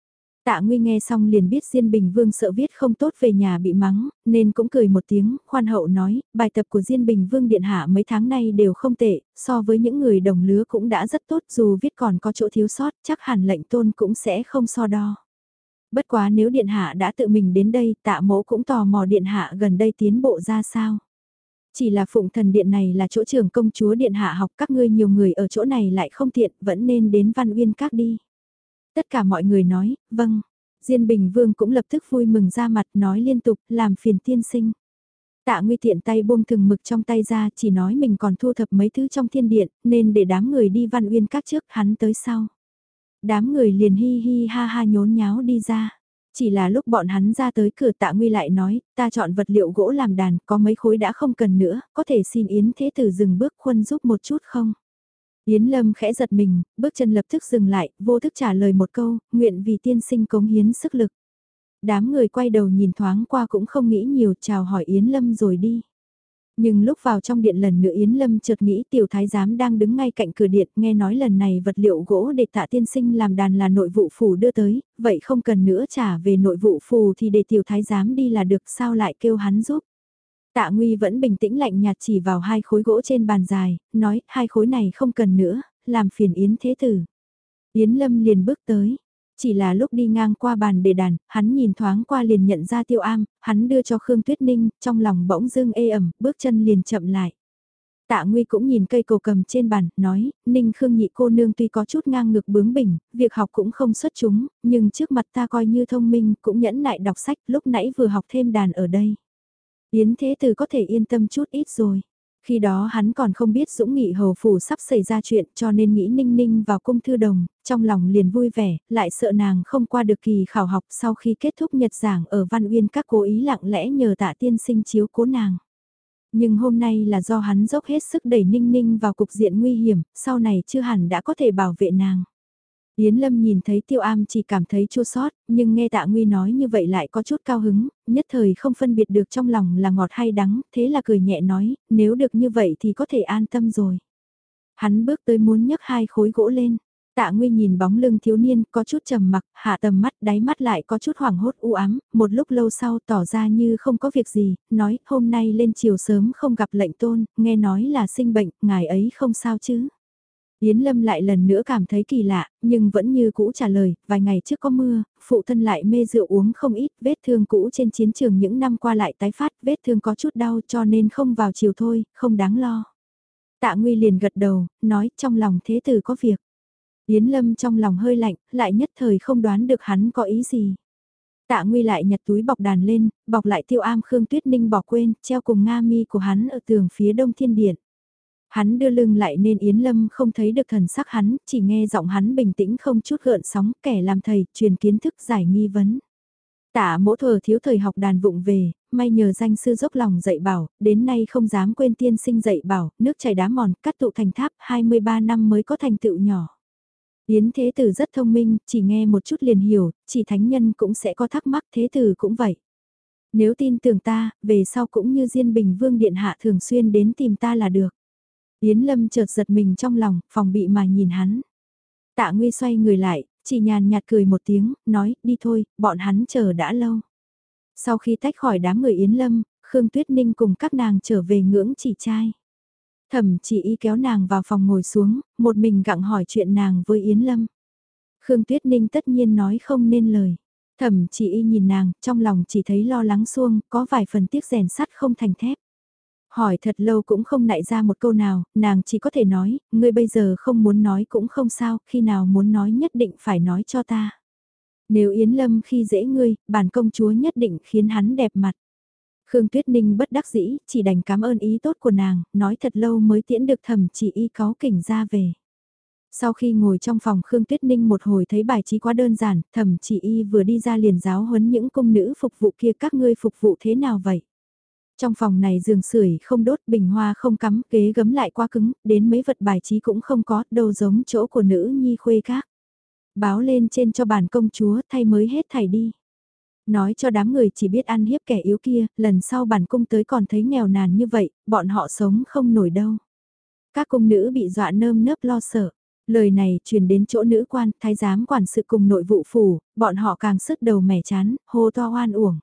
Tạ Nguy nghe xong liền biết Diên Bình Vương sợ viết không tốt về nhà bị mắng, nên cũng cười một tiếng, khoan hậu nói, bài tập của Diên Bình Vương Điện Hạ mấy tháng nay đều không tệ, so với những người đồng lứa cũng đã rất tốt dù viết còn có chỗ thiếu sót, chắc hẳn lệnh tôn cũng sẽ không so đo. Bất quá nếu Điện Hạ đã tự mình đến đây, Tạ Mỗ cũng tò mò Điện Hạ gần đây tiến bộ ra sao. Chỉ là Phụng Thần Điện này là chỗ trưởng công chúa Điện Hạ học, các ngươi nhiều người ở chỗ này lại không tiện, vẫn nên đến Văn Uyên Các đi. Tất cả mọi người nói, vâng. Diên Bình Vương cũng lập tức vui mừng ra mặt nói liên tục, làm phiền tiên sinh. Tạ Nguy tiện tay buông thừng mực trong tay ra, chỉ nói mình còn thu thập mấy thứ trong thiên điện, nên để đám người đi Văn Uyên Các trước, hắn tới sau. Đám người liền hi hi ha ha nhốn nháo đi ra. Chỉ là lúc bọn hắn ra tới cửa Tạ Nguy lại nói, ta chọn vật liệu gỗ làm đàn, có mấy khối đã không cần nữa, có thể xin Yến Thế Tử dừng bước khuân giúp một chút không? Yến Lâm khẽ giật mình, bước chân lập tức dừng lại, vô thức trả lời một câu, nguyện vì tiên sinh cống hiến sức lực. Đám người quay đầu nhìn thoáng qua cũng không nghĩ nhiều, chào hỏi Yến Lâm rồi đi. Nhưng lúc vào trong điện lần nữa Yến Lâm chợt nghĩ tiểu thái giám đang đứng ngay cạnh cửa điện, nghe nói lần này vật liệu gỗ để Tạ tiên sinh làm đàn là nội vụ phủ đưa tới, vậy không cần nữa trả về nội vụ phủ thì để tiểu thái giám đi là được, sao lại kêu hắn giúp. Tạ Nguy vẫn bình tĩnh lạnh nhạt chỉ vào 2 khối gỗ trên bàn dài, nói 2 khối này không cần nữa, làm phiền Yến Thế Tử. Yến Lâm liền bước tới, chỉ là lúc đi ngang qua bàn để đàn, hắn nhìn thoáng qua liền nhận ra Tiêu Am, hắn đưa cho Khương Tuyết Ninh, trong lòng bỗng dưng ê ẩm, bước chân liền chậm lại. Tạ Nguy cũng nhìn cây cầu cầm trên bàn, nói, Ninh Khương nhị cô nương tuy có chút ngang ngược bướng bỉnh, việc học cũng không xuất chúng, nhưng trước mặt ta coi như thông minh, cũng nhẫn nại đọc sách, lúc nãy vừa học thêm đàn ở đây. Yến Thế Tử có thể yên tâm chút ít rồi. Khi đó hắn còn không biết Dũng Nghị hầu phủ sắp xảy ra chuyện cho nên nghĩ Ninh Ninh vào cung thư đồng, trong lòng liền vui vẻ, lại sợ nàng không qua được kỳ khảo học sau khi kết thúc nhật giảng ở Văn Uyên Các cố ý lặng lẽ nhờ Tạ tiên sinh chiếu cố nàng. Nhưng hôm nay là do hắn dốc hết sức đẩy Ninh Ninh vào cục diện nguy hiểm, sau này chưa hẳn đã có thể bảo vệ nàng. Yến Lâm nhìn thấy Tiêu Am chỉ cảm thấy chua xót, nhưng nghe Tạ Nguy nói như vậy lại có chút cao hứng, nhất thời không phân biệt được trong lòng là ngọt hay đắng, thế là cười nhẹ nói, nếu được như vậy thì có thể an tâm rồi. Hắn bước tới muốn nhấc 2 khối gỗ lên. Tạ Nguy nhìn bóng lưng thiếu niên, có chút trầm mặc, hạ tầm mắt, đáy mắt lại có chút hoảng hốt u ám, một lúc lâu sau tỏ ra như không có việc gì, nói, hôm nay lên chiều sớm không gặp lệnh tôn, nghe nói là sinh bệnh, ngài ấy không sao chứ. Yến Lâm lại lần nữa cảm thấy kỳ lạ, nhưng vẫn như cũ trả lời, vài ngày trước có mưa, phụ thân lại mê rượu uống không ít, vết thương cũ trên chiến trường những năm qua lại tái phát, vết thương có chút đau cho nên không vào chiều thôi, không đáng lo. Tạ Nguy liền gật đầu, nói trong lòng thế tử có việc. Yến Lâm trong lòng hơi lạnh, lại nhất thời không đoán được hắn có ý gì. Tạ Nguy lại nhặt túi bọc đàn lên, bọc lại Tiêu Am Khương Tuyết Ninh bỏ quên, treo cùng Nga mi của hắn ở tường phía đông thiên điện. Hắn đưa lưng lại nên Yến Lâm không thấy được thần sắc hắn, chỉ nghe giọng hắn bình tĩnh không chút gợn sóng, kẻ làm thầy, truyền kiến thức giải nghi vấn. Tạ Mỗ Thuở thiếu thời học đàn vụng về, may nhờ danh sư dốc lòng dạy bảo, đến nay không dám quên tiên sinh dạy bảo, nước chảy đá mòn, cắt tụ thành tháp, 23 năm mới có thành tựu nhỏ. Yến Thế Tử rất thông minh, chỉ nghe một chút liền hiểu, chỉ thánh nhân cũng sẽ có thắc mắc, Thế Tử cũng vậy. Nếu tin tưởng ta, về sau cũng như Diên Bình Vương Điện Hạ thường xuyên đến tìm ta là được. Yến Lâm chợt giật mình trong lòng, phòng bị mà nhìn hắn. Tạ Nguy xoay người lại, chỉ nhàn nhạt cười một tiếng, nói, đi thôi, bọn hắn chờ đã lâu. Sau khi tách khỏi đám người Yến Lâm, Khương Tuyết Ninh cùng các nàng trở về ngưỡng chỉ trai. Thẩm Chỉ Y kéo nàng vào phòng ngồi xuống, một mình gặng hỏi chuyện nàng với Yến Lâm. Khương Tuyết Ninh tất nhiên nói không nên lời. Thẩm Chỉ Y nhìn nàng, trong lòng chỉ thấy lo lắng xuông, có vài phần tiếc rèn sắt không thành thép. Hỏi thật lâu cũng không nại ra một câu nào, nàng chỉ có thể nói, ngươi bây giờ không muốn nói cũng không sao, khi nào muốn nói nhất định phải nói cho ta. Nếu Yến Lâm khi dễ ngươi, bản công chúa nhất định khiến hắn đẹp mặt. Khương Tuyết Ninh bất đắc dĩ, chỉ đành cảm ơn ý tốt của nàng, nói thật lâu mới tiễn được Thẩm Chỉ Y cáu kỉnh ra về. Sau khi ngồi trong phòng Khương Tuyết Ninh một hồi thấy bài trí quá đơn giản, Thẩm Chỉ Y vừa đi ra liền giáo huấn những cung nữ phục vụ kia, các ngươi phục vụ thế nào vậy? Trong phòng này giường sưởi không đốt, bình hoa không cắm, ghế gấm lại quá cứng, đến mấy vật bài trí cũng không có, đâu giống chỗ của nữ nhi khuê các. Báo lên trên cho bản công chúa thay mới hết thảy đi. Nói cho đám người chỉ biết ăn hiếp kẻ yếu kia, lần sau bản cung tới còn thấy nghèo nàn như vậy, bọn họ sống không nổi đâu. Các cung nữ bị dọa nơm nớp lo sợ. Lời này truyền đến chỗ nữ quan, thái giám quản sự cùng nội vụ phủ, bọn họ càng sứt đầu mẻ chán, hô to oan uổng.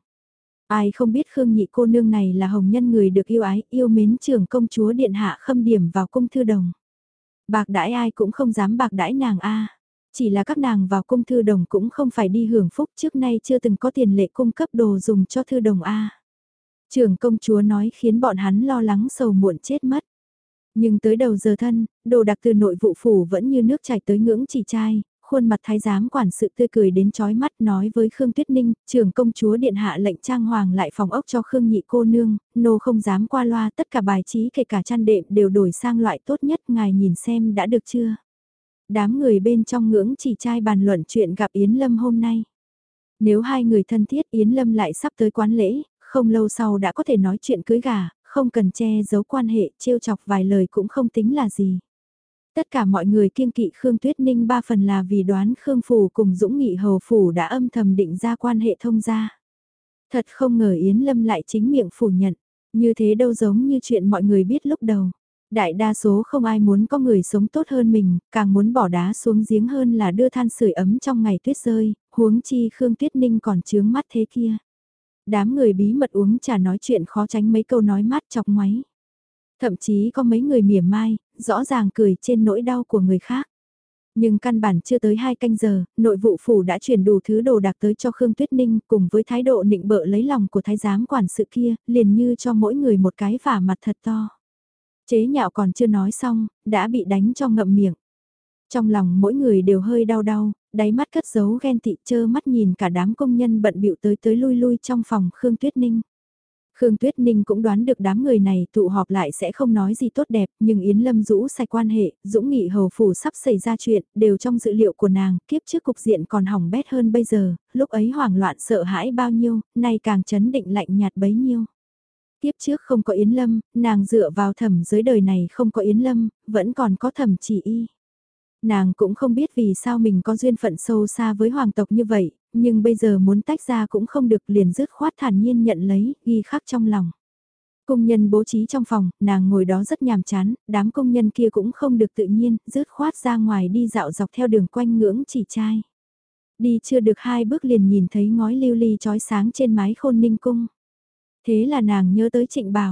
Ai không biết Khương Nhị cô nương này là hồng nhân người được yêu ái, yêu mến trưởng công chúa điện hạ khâm điểm vào cung thư đồng. Bạc đãi ai cũng không dám bạc đãi nàng a. Chỉ là các nàng vào cung thư đồng cũng không phải đi hưởng phúc, trước nay chưa từng có tiền lệ cung cấp đồ dùng cho thư đồng a. Trưởng công chúa nói khiến bọn hắn lo lắng sầu muộn chết mất. Nhưng tới đầu giờ thân, đồ đặc từ nội vụ phủ vẫn như nước chảy tới ngưỡng chỉ trai, khuôn mặt thái giám quản sự tươi cười đến chói mắt nói với Khương Tuyết Ninh, trưởng công chúa điện hạ lệnh trang hoàng lại phòng ốc cho Khương Nhị cô nương, nô không dám qua loa, tất cả bài trí kể cả chăn đệm đều đổi sang loại tốt nhất, ngài nhìn xem đã được chưa. Đám người bên trong ngưỡng chỉ trai bàn luận chuyện gặp Yến Lâm hôm nay. Nếu hai người thân thiết Yến Lâm lại sắp tới quán lễ, không lâu sau đã có thể nói chuyện cưới gà, không cần che giấu quan hệ, trêu chọc vài lời cũng không tính là gì. Tất cả mọi người kiêng kỵ Khương Tuyết Ninh ba phần là vì đoán Khương Phủ cùng Dũng Nghị Hầu Phủ đã âm thầm định ra quan hệ thông gia. Thật không ngờ Yến Lâm lại chính miệng phủ nhận, như thế đâu giống như chuyện mọi người biết lúc đầu. Đại đa số không ai muốn có người sống tốt hơn mình, càng muốn bỏ đá xuống giếng hơn là đưa than sưởi ấm trong ngày tuyết rơi, huống chi Khương Tuyết Ninh còn chướng mắt thế kia. Đám người bí mật uống trà nói chuyện khó tránh mấy câu nói mát chọc ngoáy. Thậm chí có mấy người mỉa mai, rõ ràng cười trên nỗi đau của người khác. Nhưng căn bản chưa tới 2 canh giờ, nội vụ phủ đã chuyển đủ thứ đồ đạc tới cho Khương Tuyết Ninh cùng với thái độ nịnh bợ lấy lòng của thái giám quản sự kia, liền như cho mỗi người một cái vả mặt thật to. Chế nhạo còn chưa nói xong, đã bị đánh cho ngậm miệng. Trong lòng mỗi người đều hơi đau đau, đáy mắt cất giấu ghen tị chơ mắt nhìn cả đám công nhân bận bịu tới lui lui trong phòng Khương Tuyết Ninh. Khương Tuyết Ninh cũng đoán được đám người này tụ họp lại sẽ không nói gì tốt đẹp, nhưng Yến Lâm rũ sạch quan hệ, Dũng Nghị Hầu Phủ sắp xảy ra chuyện, đều trong dự liệu của nàng, kiếp trước cục diện còn hỏng bét hơn bây giờ, lúc ấy hoảng loạn sợ hãi bao nhiêu, nay càng chấn định lạnh nhạt bấy nhiêu. Kiếp trước không có Yến Lâm, nàng dựa vào Thẩm giới đời này không có Yến Lâm, vẫn còn có Thẩm Chỉ Y. Nàng cũng không biết vì sao mình có duyên phận sâu xa với hoàng tộc như vậy, nhưng bây giờ muốn tách ra cũng không được, liền dứt khoát thản nhiên nhận lấy, ghi khắc trong lòng. Công nhân bố trí trong phòng, nàng ngồi đó rất nhàm chán, đám công nhân kia cũng không được tự nhiên, dứt khoát ra ngoài đi dạo dọc theo đường quanh ngưỡng chỉ trai. Đi chưa được 2 bước liền nhìn thấy ngói lưu ly chói sáng trên mái Khôn Ninh cung. Thế là nàng nhớ tới Trịnh Bảo.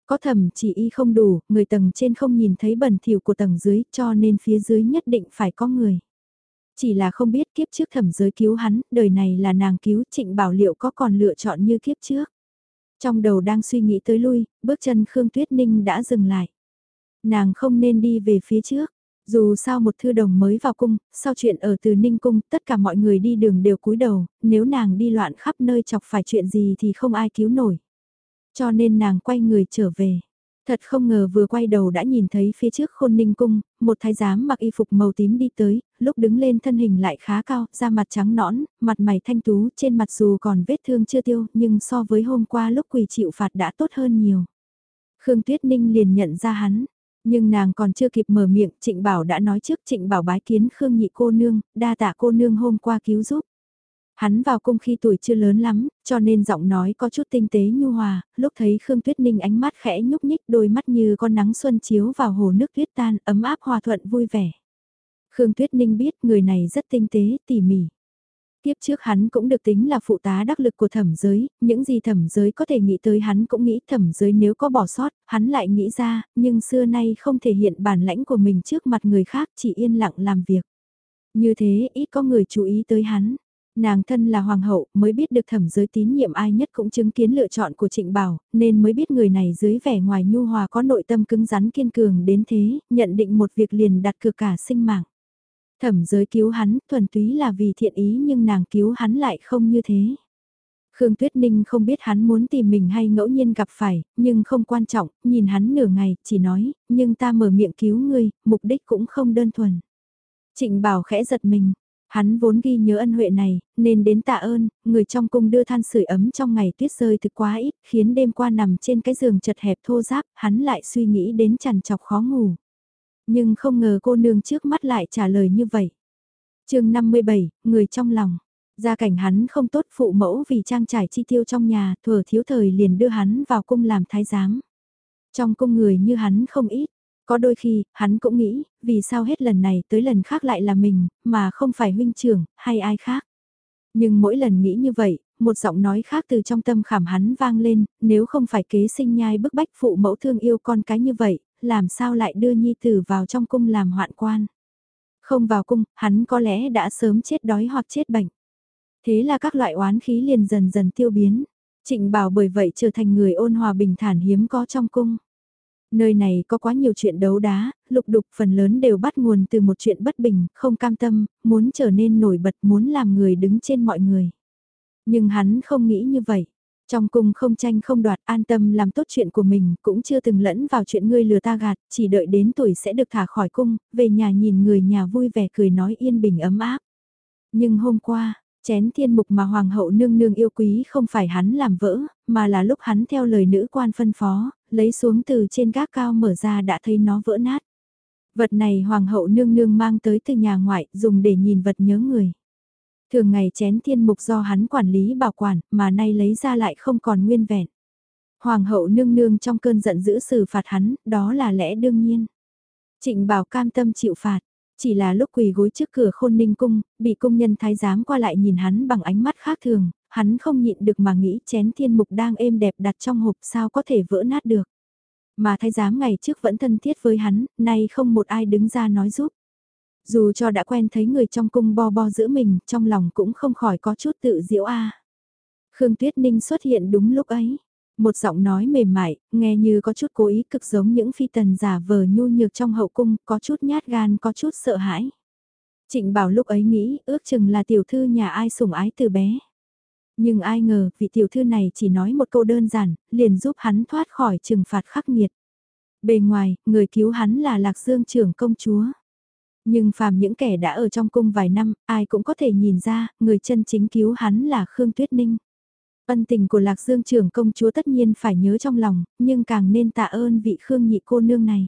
Có thẩm chỉ y không đủ, người tầng trên không nhìn thấy bẩn thỉu của tầng dưới cho nên phía dưới nhất định phải có người. Chỉ là không biết kiếp trước thẩm giới cứu hắn, đời này là nàng cứu Trịnh Bảo liệu có còn lựa chọn như kiếp trước. Trong đầu đang suy nghĩ tới lui, bước chân Khương Tuyết Ninh đã dừng lại. Nàng không nên đi về phía trước. Dù sao một thư đồng mới vào cung, sau chuyện ở từ Ninh cung, tất cả mọi người đi đường đều cúi đầu, nếu nàng đi loạn khắp nơi chọc phải chuyện gì thì không ai cứu nổi. Cho nên nàng quay người trở về. Thật không ngờ vừa quay đầu đã nhìn thấy phía trước Khôn Ninh cung, một thái giám mặc y phục màu tím đi tới, lúc đứng lên thân hình lại khá cao, da mặt trắng nõn, mặt mày thanh tú, trên mặt dù còn vết thương chưa tiêu, nhưng so với hôm qua lúc quỳ chịu phạt đã tốt hơn nhiều. Khương Tuyết Ninh liền nhận ra hắn, nhưng nàng còn chưa kịp mở miệng, Trịnh Bảo đã nói trước, Trịnh Bảo bái kiến Khương nhị cô nương, đa tạ cô nương hôm qua cứu giúp. Hắn vào cung khi tuổi chưa lớn lắm, cho nên giọng nói có chút tinh tế nhu hòa, lúc thấy Khương Tuyết Ninh ánh mắt khẽ nhúc nhích, đôi mắt như con nắng xuân chiếu vào hồ nước tuyết tan, ấm áp hòa thuận vui vẻ. Khương Tuyết Ninh biết người này rất tinh tế, tỉ mỉ. Tiếp trước hắn cũng được tính là phụ tá đắc lực của thẩm giới, những gì thẩm giới có thể nghĩ tới hắn cũng nghĩ, thẩm giới nếu có bỏ sót, hắn lại nghĩ ra, nhưng xưa nay không thể hiện bản lãnh của mình trước mặt người khác, chỉ yên lặng làm việc. Như thế ít có người chú ý tới hắn. Nàng thân là hoàng hậu, mới biết được thẩm giới tín nhiệm ai nhất, cũng chứng kiến lựa chọn của Trịnh Bảo, nên mới biết người này dưới vẻ ngoài nhu hòa có nội tâm cứng rắn kiên cường đến thế, nhận định một việc liền đặt cược cả sinh mạng. Thẩm giới cứu hắn, thuần túy là vì thiện ý, nhưng nàng cứu hắn lại không như thế. Khương Tuyết Ninh không biết hắn muốn tìm mình hay ngẫu nhiên gặp phải, nhưng không quan trọng, nhìn hắn nửa ngày, chỉ nói, nhưng ta mở miệng cứu ngươi, mục đích cũng không đơn thuần. Trịnh Bảo khẽ giật mình, hắn vốn ghi nhớ ân huệ này, nên đến tạ ơn, người trong cung đưa than sưởi ấm trong ngày tuyết rơi thực quá ít, khiến đêm qua nằm trên cái giường chật hẹp thô ráp, hắn lại suy nghĩ đến chằn chọc khó ngủ. Nhưng không ngờ cô nương trước mắt lại trả lời như vậy. Chương 57, người trong lòng. Gia cảnh hắn không tốt, phụ mẫu vì trang trải chi tiêu trong nhà, thuở thiếu thời liền đưa hắn vào cung làm thái giám. Trong cung người như hắn không ít. Có đôi khi, hắn cũng nghĩ, vì sao hết lần này tới lần khác lại là mình, mà không phải huynh trưởng, hay ai khác. Nhưng mỗi lần nghĩ như vậy, một giọng nói khác từ trong tâm khảm hắn vang lên, nếu không phải kế sinh nhai bức bách phụ mẫu thương yêu con cái như vậy, làm sao lại đưa nhi tử vào trong cung làm hoạn quan. Không vào cung, hắn có lẽ đã sớm chết đói hoặc chết bệnh. Thế là các loại oán khí liền dần dần tiêu biến. Trịnh Bảo bởi vậy trở thành người ôn hòa bình thản hiếm có trong cung. Nơi này có quá nhiều chuyện đấu đá, lục đục phần lớn đều bắt nguồn từ một chuyện bất bình, không cam tâm, muốn trở nên nổi bật, muốn làm người đứng trên mọi người. Nhưng hắn không nghĩ như vậy. Trong cung không tranh không đoạt, an tâm làm tốt chuyện của mình, cũng chưa từng lẫn vào chuyện ngươi lừa ta gạt, chỉ đợi đến tuổi sẽ được thả khỏi cung, về nhà nhìn người nhà vui vẻ cười nói yên bình ấm áp. Nhưng hôm qua, chén thiên mục mà hoàng hậu nương nương yêu quý không phải hắn làm vỡ, mà là lúc hắn theo lời nữ quan phân phó, lấy xuống từ trên gác cao mở ra đã thấy nó vỡ nát. Vật này hoàng hậu nương nương mang tới từ nhà ngoại, dùng để nhìn vật nhớ người. Thường ngày chén thiên mục do hắn quản lý bảo quản, mà nay lấy ra lại không còn nguyên vẹn. Hoàng hậu nương nương trong cơn giận dữ xử phạt hắn, đó là lẽ đương nhiên. Trịnh Bảo cam tâm chịu phạt, chỉ là lúc quỳ gối trước cửa Khôn Ninh cung, bị cung nhân thái giám qua lại nhìn hắn bằng ánh mắt khác thường, hắn không nhịn được mà nghĩ chén thiên mục đang êm đẹp đặt trong hộp sao có thể vỡ nát được. Mà thái giám ngày trước vẫn thân thiết với hắn, nay không một ai đứng ra nói giúp. Dù cho đã quen thấy người trong cung bo bo giữa mình, trong lòng cũng không khỏi có chút tự giễu a. Khương Tuyết Ninh xuất hiện đúng lúc ấy. Một giọng nói mềm mại, nghe như có chút cố ý, cực giống những phi tần giả vờ nhu nhược trong hậu cung, có chút nhát gan, có chút sợ hãi. Trịnh Bảo lúc ấy nghĩ, ước chừng là tiểu thư nhà ai sủng ái từ bé. Nhưng ai ngờ, vị tiểu thư này chỉ nói một câu đơn giản, liền giúp hắn thoát khỏi trừng phạt khắc nghiệt. Bề ngoài, người cứu hắn là Lạc Dương trưởng công chúa. Nhưng phàm những kẻ đã ở trong cung vài năm, ai cũng có thể nhìn ra, người chân chính cứu hắn là Khương Tuyết Ninh. Ân tình của Lạc Dương trưởng công chúa tất nhiên phải nhớ trong lòng, nhưng càng nên tạ ơn vị Khương nhị cô nương này.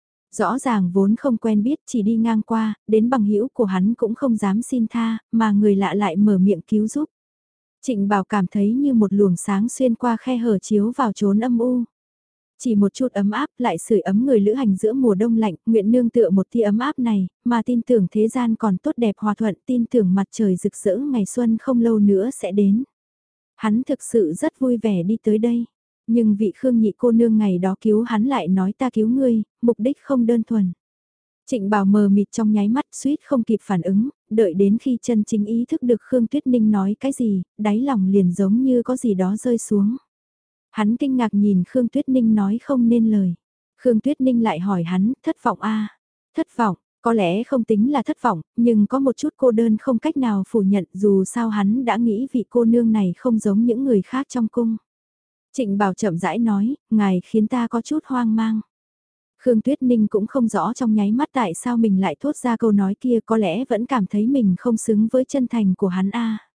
Rõ ràng vốn không quen biết, chỉ đi ngang qua, đến bằng hữu của hắn cũng không dám xin tha, mà người lạ lại mở miệng cứu giúp. Trịnh Bảo cảm thấy như một luồng sáng xuyên qua khe hở chiếu vào chốn âm u. Chỉ một chút ấm áp lại sưởi ấm người lữ hành giữa mùa đông lạnh, nguyện nương tựa một tia ấm áp này, mà tin tưởng thế gian còn tốt đẹp hòa thuận, tin tưởng mặt trời rực rỡ ngày xuân không lâu nữa sẽ đến. Hắn thực sự rất vui vẻ đi tới đây. Nhưng vị Khương nhị cô nương ngày đó cứu hắn lại nói ta cứu ngươi, mục đích không đơn thuần. Trịnh Bảo mờ mịt trong nháy mắt suýt không kịp phản ứng, đợi đến khi chân chính ý thức được Khương Tuyết Ninh nói cái gì, đáy lòng liền giống như có gì đó rơi xuống. Hắn kinh ngạc nhìn Khương Tuyết Ninh nói không nên lời. Khương Tuyết Ninh lại hỏi hắn, thất vọng thất vọng, có lẽ không tính là thất vọng, nhưng có một chút cô đơn không cách nào phủ nhận dù sao hắn đã nghĩ vị cô nương này không giống những người khác trong cung. Trịnh Bảo chậm rãi nói, ngài khiến ta có chút hoang mang. Khương Tuyết Ninh cũng không rõ trong nháy mắt tại sao mình lại thốt ra câu nói kia, có lẽ vẫn cảm thấy mình không xứng với chân thành của hắn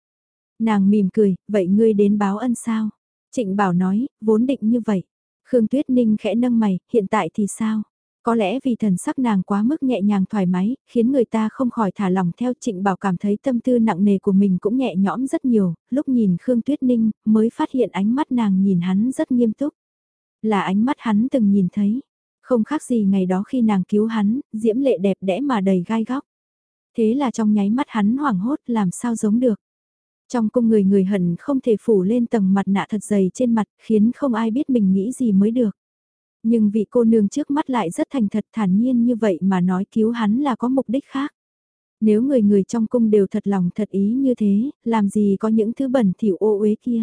Nàng mỉm cười, vậy ngươi đến báo ân sao? Trịnh Bảo nói, vốn định như vậy. Khương Tuyết Ninh khẽ nâng mày, hiện tại thì sao? Có lẽ vì thần sắc nàng quá mức nhẹ nhàng thoải mái, khiến người ta không khỏi thả lòng theo. Trịnh Bảo cảm thấy tâm tư nặng nề của mình cũng nhẹ nhõm rất nhiều, lúc nhìn Khương Tuyết Ninh mới phát hiện ánh mắt nàng nhìn hắn rất nghiêm túc. Là ánh mắt hắn từng nhìn thấy, không khác gì ngày đó khi nàng cứu hắn, diễm lệ đẹp đẽ mà đầy gai góc. Thế là trong nháy mắt hắn hoảng hốt làm sao giống được. Trong cung người người hận không thể phủ lên tầng mặt nạ thật dày trên mặt, khiến không ai biết mình nghĩ gì mới được. Nhưng vị cô nương trước mắt lại rất thành thật thản nhiên như vậy mà nói cứu hắn là có mục đích khác. Nếu người người trong cung đều thật lòng thật ý như thế, làm gì có những thứ bẩn thỉu ô uế kia.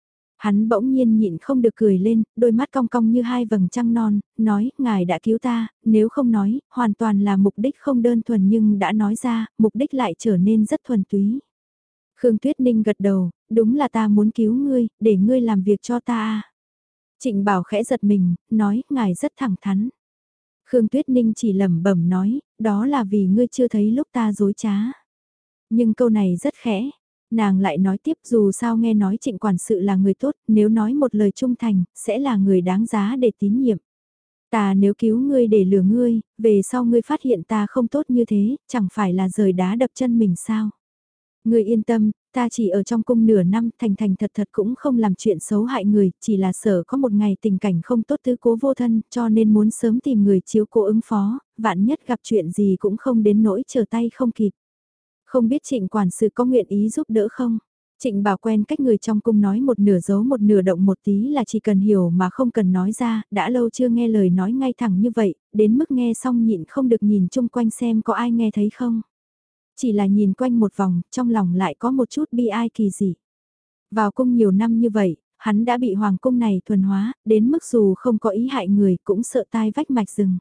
Hắn bỗng nhiên nhịn không được cười lên, đôi mắt cong cong như hai vầng trăng non, nói, ngài đã cứu ta, nếu không nói, hoàn toàn là mục đích không đơn thuần nhưng đã nói ra, mục đích lại trở nên rất thuần túy. Khương Tuyết Ninh gật đầu, đúng là ta muốn cứu ngươi, để ngươi làm việc cho ta. Trịnh Bảo khẽ giật mình, nói, ngài rất thẳng thắn. Khương Tuyết Ninh chỉ lẩm bẩm nói, đó là vì ngươi chưa thấy lúc ta dối trá. Nhưng câu này rất khẽ. Nàng lại nói tiếp dù sao nghe nói trịnh quản sự là người tốt, nếu nói một lời trung thành, sẽ là người đáng giá để tín nhiệm. Ta nếu cứu ngươi để lừa ngươi, về sau ngươi phát hiện ta không tốt như thế, chẳng phải là rời đá đập chân mình sao. Ngươi yên tâm, ta chỉ ở trong cung nửa năm thành thành thật thật cũng không làm chuyện xấu hại người, chỉ là sợ có một ngày tình cảnh không tốt tứ cố vô thân cho nên muốn sớm tìm người chiếu cố ứng phó, vạn nhất gặp chuyện gì cũng không đến nỗi chờ tay không kịp. Không biết trịnh quản sự có nguyện ý giúp đỡ không? Trịnh Bảo quen cách người trong cung nói một nửa giấu một nửa động một tí là chỉ cần hiểu mà không cần nói ra, đã lâu chưa nghe lời nói ngay thẳng như vậy, đến mức nghe xong nhịn không được nhìn chung quanh xem có ai nghe thấy không. Chỉ là nhìn quanh một vòng, trong lòng lại có một chút bi ai kỳ dị. Vào cung nhiều năm như vậy, hắn đã bị hoàng cung này thuần hóa, đến mức dù không có ý hại người cũng sợ tai vách mạch rừng.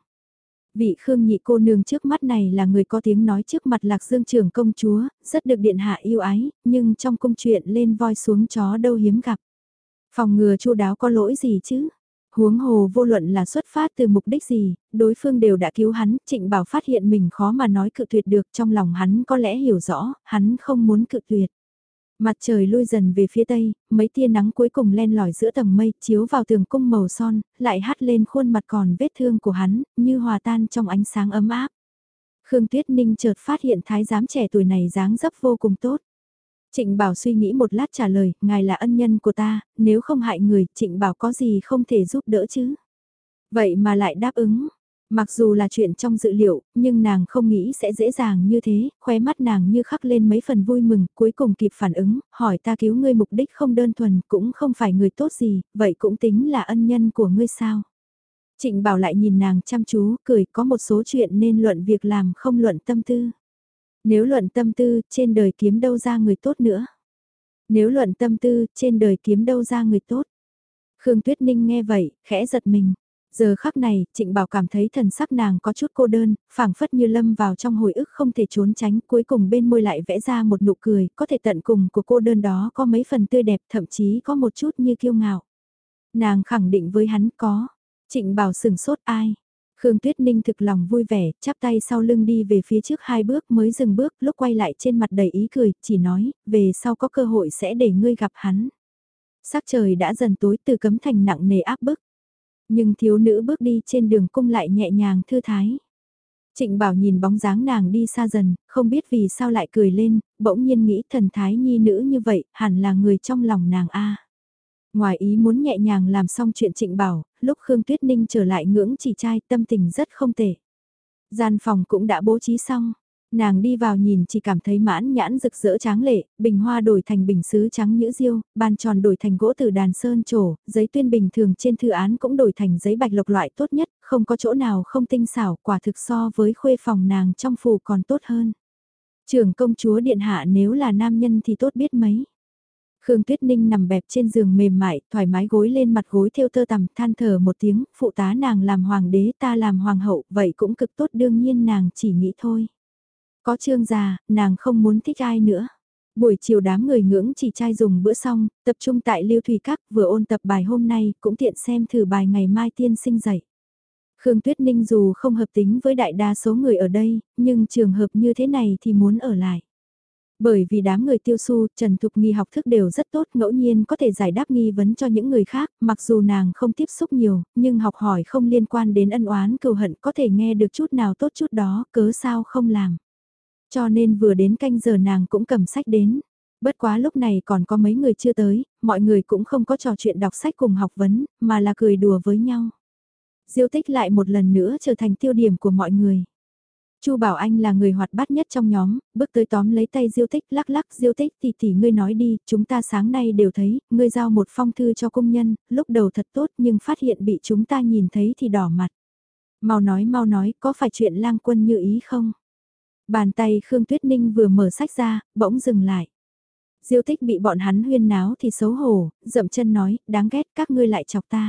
Vị Khương nhị cô nương trước mắt này là người có tiếng nói trước mặt Lạc Dương trưởng công chúa, rất được điện hạ yêu ái, nhưng trong cung chuyện lên voi xuống chó đâu hiếm gặp. Phòng ngừa chu đáo có lỗi gì chứ? Huống hồ vô luận là xuất phát từ mục đích gì, đối phương đều đã cứu hắn, Trịnh Bảo phát hiện mình khó mà nói cự tuyệt được, trong lòng hắn có lẽ hiểu rõ, hắn không muốn cự tuyệt. Mặt trời lui dần về phía tây, mấy tia nắng cuối cùng len lỏi giữa tầng mây, chiếu vào tường cung màu son, lại hắt lên khuôn mặt còn vết thương của hắn, như hòa tan trong ánh sáng ấm áp. Khương Tuyết Ninh chợt phát hiện thái giám trẻ tuổi này dáng dấp vô cùng tốt. Trịnh Bảo suy nghĩ một lát trả lời, ngài là ân nhân của ta, nếu không hại người, Trịnh Bảo có gì không thể giúp đỡ chứ. Vậy mà lại đáp ứng. Mặc dù là chuyện trong dự liệu, nhưng nàng không nghĩ sẽ dễ dàng như thế, khóe mắt nàng như khắc lên mấy phần vui mừng, cuối cùng kịp phản ứng, hỏi ta cứu ngươi mục đích không đơn thuần, cũng không phải người tốt gì, vậy cũng tính là ân nhân của ngươi sao. Trịnh Bảo lại nhìn nàng chăm chú, cười có một số chuyện nên luận việc làm không luận tâm tư. Nếu luận tâm tư, trên đời kiếm đâu ra người tốt nữa. Nếu luận tâm tư, trên đời kiếm đâu ra người tốt. Khương Tuyết Ninh nghe vậy, khẽ giật mình. Giờ khắc này, Trịnh Bảo cảm thấy thần sắc nàng có chút cô đơn, phảng phất như lâm vào trong hồi ức không thể trốn tránh, cuối cùng bên môi lại vẽ ra một nụ cười, có thể tận cùng của cô đơn đó có mấy phần tươi đẹp, thậm chí có một chút như kiêu ngạo. Nàng khẳng định với hắn có. Trịnh Bảo sừng sốt ai? Khương Tuyết Ninh thực lòng vui vẻ, chắp tay sau lưng đi về phía trước 2 bước mới dừng bước, lúc quay lại trên mặt đầy ý cười, chỉ nói, về sau có cơ hội sẽ để ngươi gặp hắn. Sắc trời đã dần tối từ cấm thành nặng nề áp bức. Nhưng thiếu nữ bước đi trên đường cung lại nhẹ nhàng thư thái. Trịnh Bảo nhìn bóng dáng nàng đi xa dần, không biết vì sao lại cười lên, bỗng nhiên nghĩ thần thái nhi nữ như vậy, hẳn là người trong lòng nàng a. Ngoài ý muốn nhẹ nhàng làm xong chuyện Trịnh Bảo, lúc Khương Tuyết Ninh trở lại ngưỡng chỉ trai tâm tình rất không tệ. Gian phòng cũng đã bố trí xong, Nàng đi vào nhìn chỉ cảm thấy mãn nhãn rực rỡ tráng lệ, bình hoa đổi thành bình sứ trắng nhũ diêu, bàn tròn đổi thành gỗ từ đàn sơn trổ, giấy tuyên bình thường trên thư án cũng đổi thành giấy bạch lộc loại tốt nhất, không có chỗ nào không tinh xảo, quả thực so với khuê phòng nàng trong phủ còn tốt hơn. Trưởng công chúa điện hạ nếu là nam nhân thì tốt biết mấy. Khương Tuyết Ninh nằm bẹp trên giường mềm mại, thoải mái gối lên mặt gối thêu tơ tằm, than thở một tiếng, phụ tá nàng làm hoàng đế ta làm hoàng hậu, vậy cũng cực tốt đương nhiên nàng chỉ nghĩ thôi. Có Trương già, nàng không muốn thích ai nữa. Buổi chiều đám người ngưỡng chỉ trai dùng bữa xong, tập trung tại Lưu Thủy Các vừa ôn tập bài hôm nay, cũng tiện xem thử bài ngày mai tiên sinh dạy. Khương Tuyết Ninh dù không hợp tính với đại đa số người ở đây, nhưng trường hợp như thế này thì muốn ở lại. Bởi vì đám người tiêu su, Trần Thục Nghi học thức đều rất tốt, ngẫu nhiên có thể giải đáp nghi vấn cho những người khác, mặc dù nàng không tiếp xúc nhiều, nhưng học hỏi không liên quan đến ân oán cừu hận có thể nghe được chút nào tốt chút đó, cớ sao không làm. Cho nên vừa đến canh giờ nàng cũng cầm sách đến. Bất quá lúc này còn có mấy người chưa tới, mọi người cũng không có trò chuyện đọc sách cùng học vấn, mà là cười đùa với nhau. Diêu Tích lại một lần nữa trở thành tiêu điểm của mọi người. Chu Bảo Anh là người hoạt bát nhất trong nhóm, bước tới tóm lấy tay Diêu Tích, lắc lắc Diêu Tích thì ngươi nói đi, chúng ta sáng nay đều thấy, ngươi giao một phong thư cho công nhân, lúc đầu thật tốt nhưng phát hiện bị chúng ta nhìn thấy thì đỏ mặt. Mau nói, có phải chuyện lang quân như ý không? Bàn tay Khương Tuyết Ninh vừa mở sách ra, bỗng dừng lại. Diêu Tích bị bọn hắn huyên náo thì xấu hổ, dậm chân nói, đáng ghét các ngươi lại chọc ta.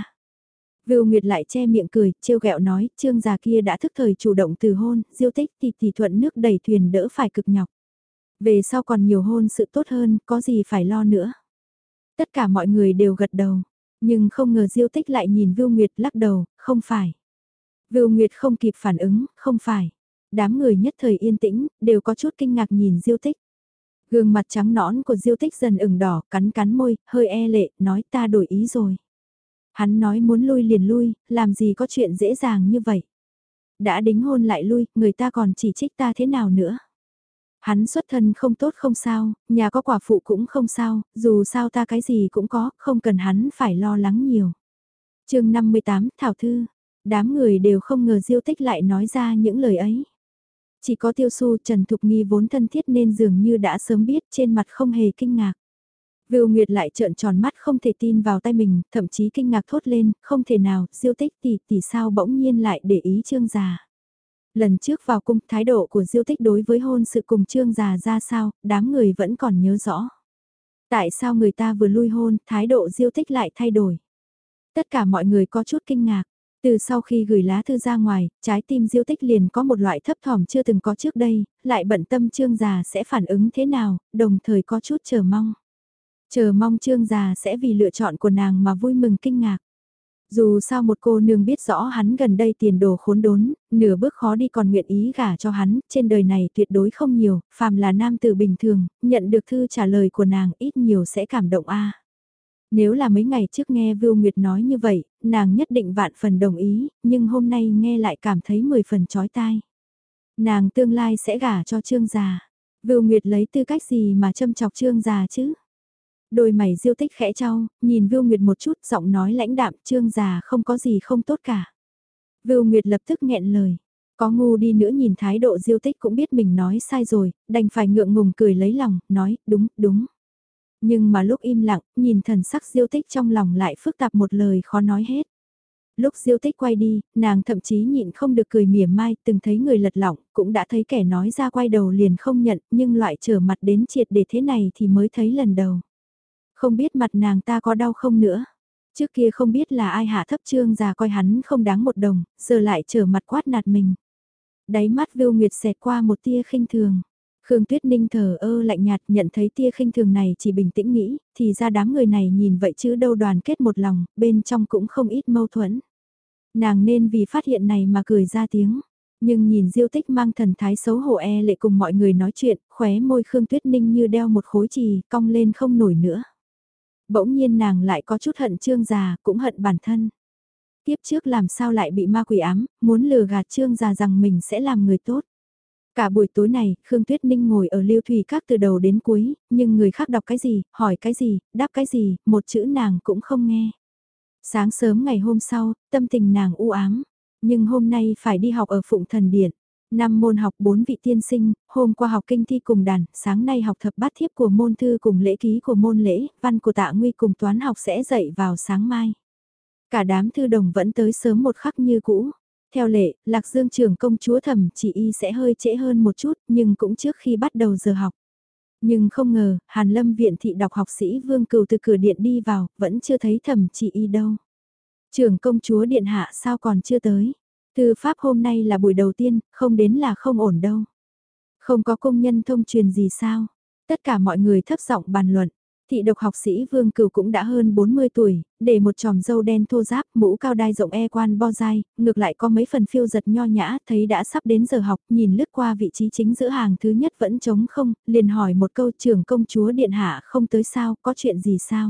Vưu Nguyệt lại che miệng cười, trêu ghẹo nói, Trương già kia đã thức thời chủ động từ hôn, Diêu Tích thì thuận nước đẩy thuyền đỡ phải cực nhọc. Về sau còn nhiều hôn sự tốt hơn, có gì phải lo nữa. Tất cả mọi người đều gật đầu, nhưng không ngờ Diêu Tích lại nhìn Vưu Nguyệt lắc đầu, không phải. Vưu Nguyệt không kịp phản ứng, không phải. Đám người nhất thời yên tĩnh, đều có chút kinh ngạc nhìn Diêu Tích. Gương mặt trắng nõn của Diêu Tích dần ửng đỏ, cắn cắn môi, hơi e lệ, nói ta đổi ý rồi. Hắn nói muốn lui liền lui, làm gì có chuyện dễ dàng như vậy. Đã đính hôn lại lui, người ta còn chỉ trích ta thế nào nữa. Hắn xuất thân không tốt không sao, nhà có quả phụ cũng không sao, dù sao ta cái gì cũng có, không cần hắn phải lo lắng nhiều. Chương 58, Thảo Thư. Đám người đều không ngờ Diêu Tích lại nói ra những lời ấy. Chỉ có Tiêu Su Trần Thục Nghi vốn thân thiết nên dường như đã sớm biết, trên mặt không hề kinh ngạc. Vưu Nguyệt lại trợn tròn mắt không thể tin vào tay mình, thậm chí kinh ngạc thốt lên, không thể nào, Diêu Tích tỷ sao bỗng nhiên lại để ý Trương già. Lần trước vào cung, thái độ của Diêu Tích đối với hôn sự cùng Trương già ra sao, đám người vẫn còn nhớ rõ. Tại sao người ta vừa lui hôn, thái độ Diêu Tích lại thay đổi? Tất cả mọi người có chút kinh ngạc. Từ sau khi gửi lá thư ra ngoài, trái tim Diêu Tích liền có một loại thấp thỏm chưa từng có trước đây, lại bận tâm Trương già sẽ phản ứng thế nào, đồng thời có chút chờ mong. Chờ mong Trương già sẽ vì lựa chọn của nàng mà vui mừng kinh ngạc. Dù sao một cô nương biết rõ hắn gần đây tiền đồ khốn đốn, nửa bước khó đi còn nguyện ý gả cho hắn, trên đời này tuyệt đối không nhiều, phàm là nam tử bình thường, nhận được thư trả lời của nàng ít nhiều sẽ cảm động a. Nếu là mấy ngày trước nghe Vưu Nguyệt nói như vậy, nàng nhất định vạn phần đồng ý, nhưng hôm nay nghe lại cảm thấy 10 phần chói tai. Nàng tương lai sẽ gả cho Trương già. Vưu Nguyệt lấy tư cách gì mà châm chọc Trương già chứ? Đôi mày Diêu Tích khẽ trao, nhìn Vưu Nguyệt một chút, giọng nói lãnh đạm, Trương già không có gì không tốt cả. Vưu Nguyệt lập tức nghẹn lời. Có ngu đi nữa nhìn thái độ Diêu Tích cũng biết mình nói sai rồi, đành phải ngượng ngùng cười lấy lòng, nói, đúng. Nhưng mà lúc im lặng, nhìn thần sắc Diêu Tích trong lòng lại phức tạp một lời khó nói hết. Lúc Diêu Tích quay đi, nàng thậm chí nhịn không được cười mỉa mai, từng thấy người lật lọng, cũng đã thấy kẻ nói ra quay đầu liền không nhận, nhưng loại trở mặt đến triệt để thế này thì mới thấy lần đầu. Không biết mặt nàng ta có đau không nữa. Trước kia không biết là ai hạ thấp Trương già coi hắn không đáng một đồng, giờ lại trở mặt quát nạt mình. Đáy mắt Vưu Nguyệt xẹt qua một tia khinh thường. Khương Tuyết Ninh thờ ơ lạnh nhạt nhận thấy tia khinh thường này chỉ bình tĩnh nghĩ, thì ra đám người này nhìn vậy chứ đâu đoàn kết một lòng, bên trong cũng không ít mâu thuẫn. Nàng nên vì phát hiện này mà cười ra tiếng. Nhưng nhìn Diêu Tích mang thần thái xấu hổ e lệ cùng mọi người nói chuyện, khóe môi Khương Tuyết Ninh như đeo một khối chì, cong lên không nổi nữa. Bỗng nhiên nàng lại có chút hận Trương già, cũng hận bản thân. Tiếp trước làm sao lại bị ma quỷ ám, muốn lừa gạt Trương già rằng mình sẽ làm người tốt. Cả buổi tối này, Khương Tuyết Ninh ngồi ở Lưu Thủy Các từ đầu đến cuối, nhưng người khác đọc cái gì, hỏi cái gì, đáp cái gì, một chữ nàng cũng không nghe. Sáng sớm ngày hôm sau, tâm tình nàng u ám, nhưng hôm nay phải đi học ở Phụng Thần Điện. Năm môn học 4 vị tiên sinh, hôm qua học kinh thi cùng đàn, sáng nay học thập bát thiếp của môn thư cùng lễ ký của môn lễ, văn của Tạ Nguy cùng toán học sẽ dạy vào sáng mai. Cả đám thư đồng vẫn tới sớm một khắc như cũ. Theo lệ, Lạc Dương trưởng công chúa Thẩm Chỉ Y sẽ hơi trễ hơn một chút, nhưng cũng trước khi bắt đầu giờ học. Nhưng không ngờ, Hàn Lâm viện thị đọc học sĩ Vương Cừu từ cửa điện đi vào, vẫn chưa thấy Thẩm Chỉ Y đâu. Trưởng công chúa điện hạ sao còn chưa tới? Thư pháp hôm nay là buổi đầu tiên, không đến là không ổn đâu. Không có công nhân thông truyền gì sao? Tất cả mọi người thấp giọng bàn luận. Thị độc học sĩ Vương Cừu cũng đã hơn 40 tuổi, để một tròm râu đen thô ráp, mũ cao đai rộng e quan bo dai, ngược lại có mấy phần phiêu giật nho nhã, thấy đã sắp đến giờ học, nhìn lướt qua vị trí chính giữa hàng thứ nhất vẫn trống không, liền hỏi một câu trưởng công chúa điện hạ không tới sao, có chuyện gì sao?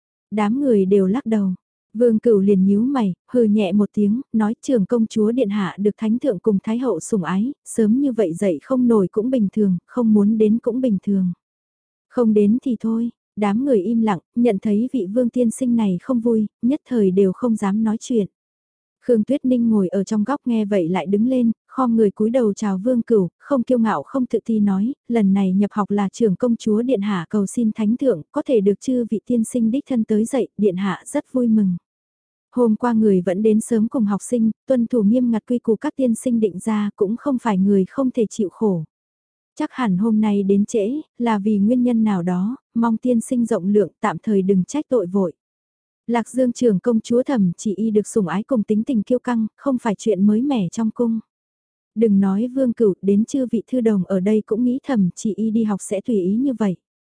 Đám người đều lắc đầu. Vương Cửu liền nhíu mày, hừ nhẹ một tiếng, nói trưởng công chúa điện hạ được thánh thượng cùng thái hậu sủng ái, sớm như vậy dậy không nổi cũng bình thường, không muốn đến cũng bình thường. Không đến thì thôi, đám người im lặng, nhận thấy vị vương tiên sinh này không vui, nhất thời đều không dám nói chuyện. Khương Tuyết Ninh ngồi ở trong góc nghe vậy lại đứng lên, khom người cúi đầu chào Vương Cửu, không kiêu ngạo không tự ti nói, lần này nhập học là trưởng công chúa Điện Hạ cầu xin thánh thượng, có thể được chư vị tiên sinh đích thân tới dậy, Điện Hạ rất vui mừng. Hôm qua người vẫn đến sớm cùng học sinh, tuân thủ nghiêm ngặt quy củ các tiên sinh định ra cũng không phải người không thể chịu khổ. Chắc hẳn hôm nay đến trễ, là vì nguyên nhân nào đó, mong tiên sinh rộng lượng tạm thời đừng trách tội vội. Lạc Dương trưởng công chúa Thẩm Chỉ Y được sủng ái cùng tính tình kiêu căng, không phải chuyện mới mẻ trong cung. Đừng nói Vương Cửu, đến chư vị thư đồng ở đây cũng nghĩ Thẩm Chỉ Y đi học sẽ tùy ý như vậy.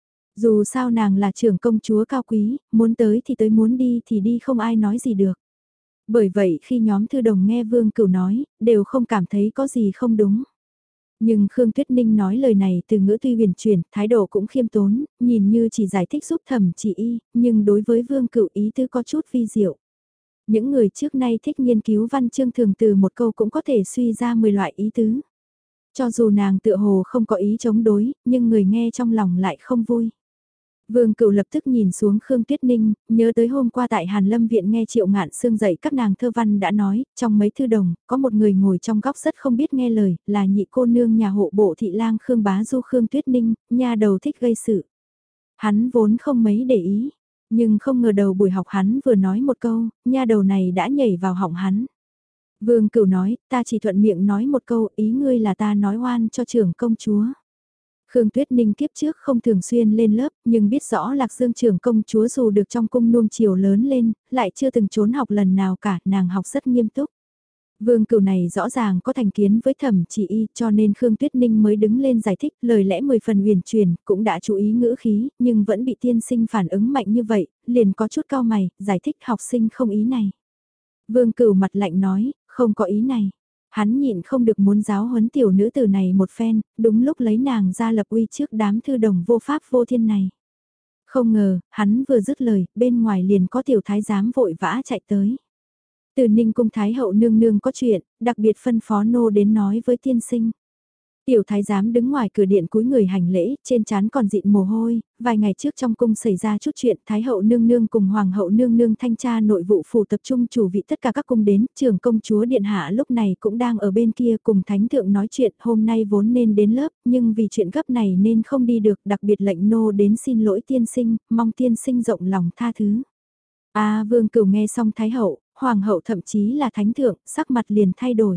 Dù sao nàng là trưởng công chúa cao quý, muốn tới thì tới muốn đi thì đi không ai nói gì được. Bởi vậy khi nhóm thư đồng nghe Vương Cửu nói, đều không cảm thấy có gì không đúng. Nhưng Khương Tuyết Ninh nói lời này từ ngữ tuy huyền chuyển, thái độ cũng khiêm tốn, nhìn như chỉ giải thích giúp Thẩm Chỉ Y, nhưng đối với Vương Cửu ý tứ có chút vi diệu. Những người trước nay thích nghiên cứu văn chương thường từ một câu cũng có thể suy ra 10 loại ý tứ. Cho dù nàng tựa hồ không có ý chống đối, nhưng người nghe trong lòng lại không vui. Vương Cửu lập tức nhìn xuống Khương Tuyết Ninh, nhớ tới hôm qua tại Hàn Lâm Viện nghe Triệu Ngạn Sương dạy các nàng thơ văn đã nói, trong mấy thư đồng, có một người ngồi trong góc rất không biết nghe lời, là nhị cô nương nhà hộ bộ thị lang Khương Bá Du Khương Tuyết Ninh, nha đầu thích gây sự. Hắn vốn không mấy để ý, nhưng không ngờ đầu buổi học hắn vừa nói một câu, nha đầu này đã nhảy vào họng hắn. Vương Cửu nói, ta chỉ thuận miệng nói một câu, ý ngươi là ta nói oan cho trưởng công chúa. Khương Tuyết Ninh kiếp trước không thường xuyên lên lớp, nhưng biết rõ Lạc Dương trưởng công chúa dù được trong cung nuông chiều lớn lên, lại chưa từng trốn học lần nào cả, nàng học rất nghiêm túc. Vương Cửu này rõ ràng có thành kiến với Thẩm Chỉ Y, cho nên Khương Tuyết Ninh mới đứng lên giải thích, lời lẽ 10 phần huyền truyền, cũng đã chú ý ngữ khí, nhưng vẫn bị tiên sinh phản ứng mạnh như vậy, liền có chút cao mày, giải thích học sinh không ý này. Vương Cửu mặt lạnh nói, không có ý này. Hắn nhịn không được muốn giáo huấn tiểu nữ tử này một phen, đúng lúc lấy nàng ra lập uy trước đám thư đồng vô pháp vô thiên này. Không ngờ, hắn vừa dứt lời, bên ngoài liền có tiểu thái giám vội vã chạy tới. Từ Ninh cung thái hậu nương nương có chuyện, đặc biệt phân phó nô đến nói với tiên sinh. Tiểu thái giám đứng ngoài cửa điện cúi người hành lễ, trên trán còn dịn mồ hôi, vài ngày trước trong cung xảy ra chút chuyện, thái hậu nương nương cùng hoàng hậu nương nương thanh tra nội vụ phủ tập trung chủ vị tất cả các cung đến, trưởng công chúa điện hạ lúc này cũng đang ở bên kia cùng thánh thượng nói chuyện, hôm nay vốn nên đến lớp, nhưng vì chuyện gấp này nên không đi được, đặc biệt lệnh nô đến xin lỗi tiên sinh, mong tiên sinh rộng lòng tha thứ. Vương Cửu nghe xong thái hậu, hoàng hậu thậm chí là thánh thượng, sắc mặt liền thay đổi.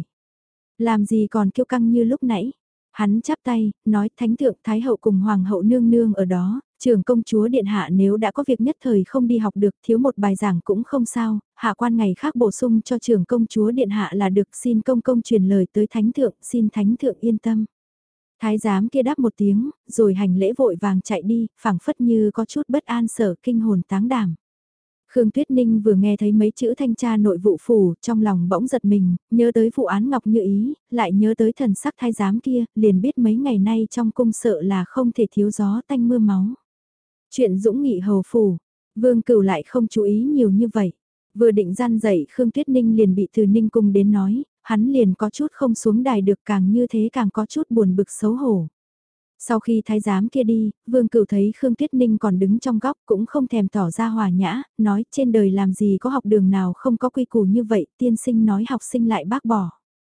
Làm gì còn kiêu căng như lúc nãy. Hắn chắp tay, nói thánh thượng thái hậu cùng hoàng hậu nương nương ở đó, trưởng công chúa điện hạ nếu đã có việc nhất thời không đi học được thiếu một bài giảng cũng không sao, hạ quan ngày khác bổ sung cho trưởng công chúa điện hạ là được xin công công truyền lời tới thánh thượng, xin thánh thượng yên tâm. Thái giám kia đáp một tiếng, rồi hành lễ vội vàng chạy đi, phảng phất như có chút bất an sở kinh hồn táng đảm. Khương Tuyết Ninh vừa nghe thấy mấy chữ thanh tra nội vụ phủ, trong lòng bỗng giật mình, nhớ tới vụ án Ngọc Như Ý, lại nhớ tới thần sắc thái giám kia, liền biết mấy ngày nay trong cung sợ là không thể thiếu gió tanh mưa máu. Chuyện Dũng Nghị hầu phủ, Vương Cửu lại không chú ý nhiều như vậy. Vừa định gian dậy Khương Tuyết Ninh liền bị từ Ninh cung đến nói, hắn liền có chút không xuống đài được, càng như thế càng có chút buồn bực xấu hổ. Sau khi thái giám kia đi, Vương Cửu thấy Khương Tuyết Ninh còn đứng trong góc cũng không thèm tỏ ra hòa nhã, nói trên đời làm gì có học đường nào không có quy củ như vậy, tiên sinh nói học sinh lại bác bỏ.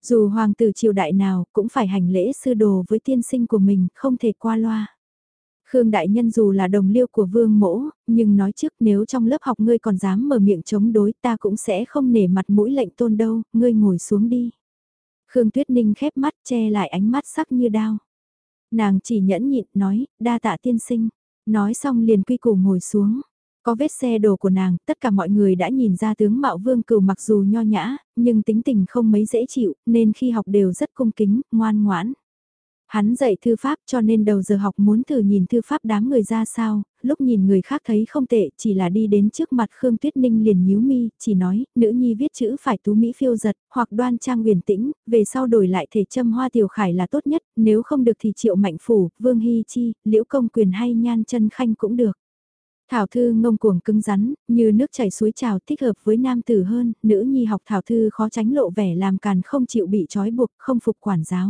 Dù hoàng tử triều đại nào cũng phải hành lễ sư đồ với tiên sinh của mình, không thể qua loa. Khương Đại Nhân dù là đồng liêu của Vương Mỗ, nhưng nói trước nếu trong lớp học ngươi còn dám mở miệng chống đối ta cũng sẽ không nể mặt mũi lệnh tôn đâu, ngươi ngồi xuống đi. Khương Tuyết Ninh khép mắt che lại ánh mắt sắc như đao. Nàng chỉ nhẫn nhịn nói, đa tạ tiên sinh. Nói xong liền quy củ ngồi xuống. Có vết xe đổ của nàng, tất cả mọi người đã nhìn ra tướng mạo Vương Cửu mặc dù nho nhã, nhưng tính tình không mấy dễ chịu, nên khi học đều rất cung kính, ngoan ngoãn. Hắn dạy thư pháp cho nên đầu giờ học muốn thử nhìn thư pháp đám người ra sao, lúc nhìn người khác thấy không tệ, chỉ là đi đến trước mặt Khương Tuyết Ninh liền nhíu mi, chỉ nói, nữ nhi viết chữ phải tú mỹ phiêu giật, hoặc đoan trang huyền tĩnh, về sau đổi lại thể châm hoa tiểu khải là tốt nhất, nếu không được thì Triệu Mạnh Phủ, Vương Hy Chi, Liễu Công Quyền hay Nhan Chân Khanh cũng được. Thảo thư ngông cuồng cứng rắn, như nước chảy suối trào thích hợp với nam tử hơn, nữ nhi học thảo thư khó tránh lộ vẻ làm càn không chịu bị trói buộc, không phục quản giáo.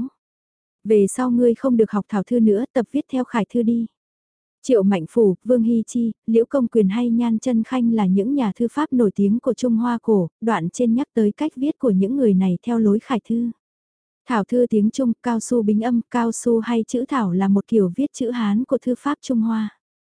Về sau ngươi không được học thảo thư nữa, tập viết theo khải thư đi. Triệu Mạnh Phủ, Vương Hy Chi, Liễu Công Quyền hay Nhan Chân Khanh là những nhà thư pháp nổi tiếng của Trung Hoa cổ, đoạn trên nhắc tới cách viết của những người này theo lối khải thư. Thảo thư tiếng Trung, cao su bính âm, cao su hay chữ thảo là một kiểu viết chữ Hán của thư pháp Trung Hoa.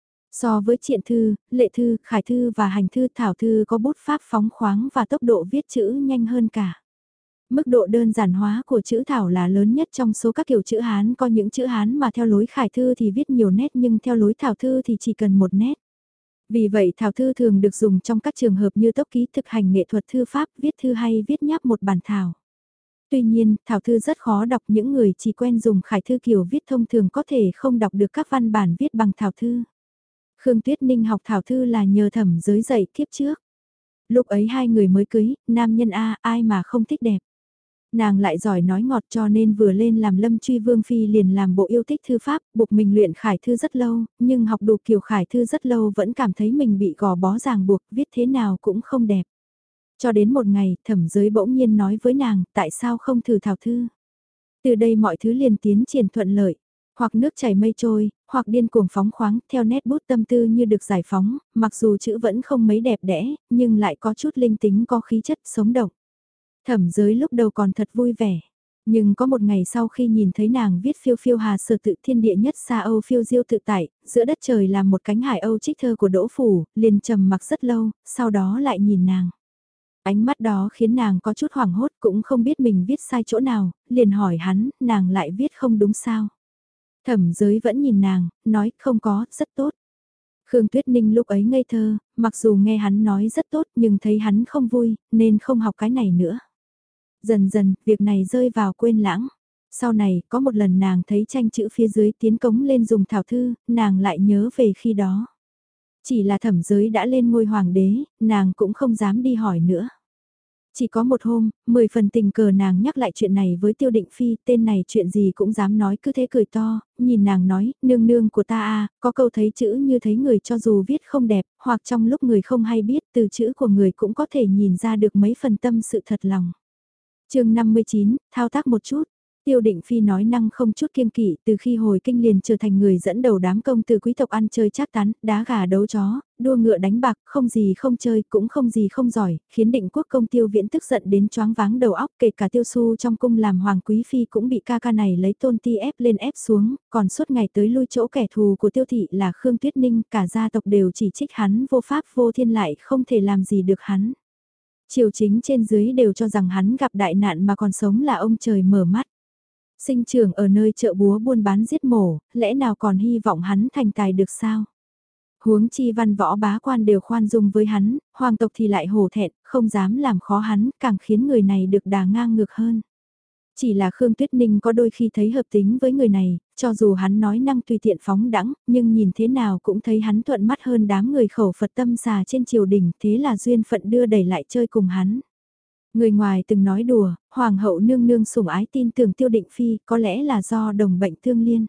So với triện thư, lệ thư, khải thư và hành thư, thảo thư có bút pháp phóng khoáng và tốc độ viết chữ nhanh hơn cả. Mức độ đơn giản hóa của chữ thảo là lớn nhất trong số các kiểu chữ Hán, có những chữ Hán mà theo lối khải thư thì viết nhiều nét nhưng theo lối thảo thư thì chỉ cần một nét. Vì vậy thảo thư thường được dùng trong các trường hợp như tốc ký thực hành nghệ thuật thư pháp, viết thư hay viết nháp một bản thảo. Tuy nhiên, thảo thư rất khó đọc, những người chỉ quen dùng khải thư kiểu viết thông thường có thể không đọc được các văn bản viết bằng thảo thư. Khương Tuyết Ninh học thảo thư là nhờ Thẩm Giới dạy kiếp trước. Lúc ấy hai người mới cưới, nam nhân ai mà không thích đẹp. Nàng lại giỏi nói ngọt cho nên vừa lên làm Lâm Truy Vương Phi liền làm bộ yêu thích thư pháp, buộc mình luyện khải thư rất lâu, nhưng học đủ kiểu khải thư rất lâu vẫn cảm thấy mình bị gò bó ràng buộc, viết thế nào cũng không đẹp. Cho đến một ngày, Thẩm Giới bỗng nhiên nói với nàng, tại sao không thử thảo thư. Từ đây mọi thứ liền tiến triển thuận lợi, hoặc nước chảy mây trôi, hoặc điên cuồng phóng khoáng, theo nét bút tâm tư như được giải phóng, mặc dù chữ vẫn không mấy đẹp đẽ, nhưng lại có chút linh tính có khí chất sống động. Thẩm Giới lúc đầu còn thật vui vẻ, nhưng có một ngày sau khi nhìn thấy nàng viết phiêu phiêu hà sở tự thiên địa nhất xa Âu phiêu diêu tự tại, giữa đất trời là một cánh hải Âu trích thơ của Đỗ Phủ, liền trầm mặc rất lâu, sau đó lại nhìn nàng. Ánh mắt đó khiến nàng có chút hoảng hốt cũng không biết mình viết sai chỗ nào, liền hỏi hắn, nàng lại viết không đúng sao. Thẩm Giới vẫn nhìn nàng, nói không có, rất tốt. Khương Tuyết Ninh lúc ấy ngây thơ, mặc dù nghe hắn nói rất tốt nhưng thấy hắn không vui, nên không học cái này nữa. Dần dần, việc này rơi vào quên lãng. Sau này, có một lần nàng thấy tranh chữ phía dưới tiến cống lên dùng thảo thư, nàng lại nhớ về khi đó. Chỉ là Thẩm Giới đã lên ngôi hoàng đế, nàng cũng không dám đi hỏi nữa. Chỉ có một hôm, 10 phần tình cờ nàng nhắc lại chuyện này với Tiêu Định Phi, tên này chuyện gì cũng dám nói, cứ thế cười to, nhìn nàng nói, nương nương của ta có câu thấy chữ như thấy người cho dù viết không đẹp, hoặc trong lúc người không hay biết, từ chữ của người cũng có thể nhìn ra được mấy phần tâm sự thật lòng. Chương 59, thao tác một chút. Tiêu Định Phi nói năng không chút kiêng kỵ, từ khi hồi kinh liền trở thành người dẫn đầu đám công tử quý tộc ăn chơi trác tán, đá gà đấu chó, đua ngựa đánh bạc, không gì không chơi, cũng không gì không giỏi, khiến Định Quốc công Tiêu Viễn tức giận đến choáng váng đầu óc, kể cả Tiêu Xu trong cung làm hoàng quý phi cũng bị ca này lấy tôn ti ép lên ép xuống, còn suốt ngày tới lui chỗ kẻ thù của Tiêu thị là Khương Tuyết Ninh, cả gia tộc đều chỉ trích hắn vô pháp vô thiên, lại không thể làm gì được hắn. Triều chính trên dưới đều cho rằng hắn gặp đại nạn mà còn sống là ông trời mở mắt. Sinh trưởng ở nơi chợ búa buôn bán giết mổ, lẽ nào còn hy vọng hắn thành tài được sao? Huống chi văn võ bá quan đều khoan dung với hắn, hoàng tộc thì lại hổ thẹn, không dám làm khó hắn, càng khiến người này được đà ngang ngược hơn. Chỉ là Khương Tuyết Ninh có đôi khi thấy hợp tính với người này, cho dù hắn nói năng tùy tiện phóng đãng, nhưng nhìn thế nào cũng thấy hắn thuận mắt hơn đám người khẩu Phật tâm xà trên triều đình, thế là duyên phận đưa đẩy lại chơi cùng hắn. Người ngoài từng nói đùa, hoàng hậu nương nương sủng ái tin tưởng Tiêu Định Phi, có lẽ là do đồng bệnh tương liên.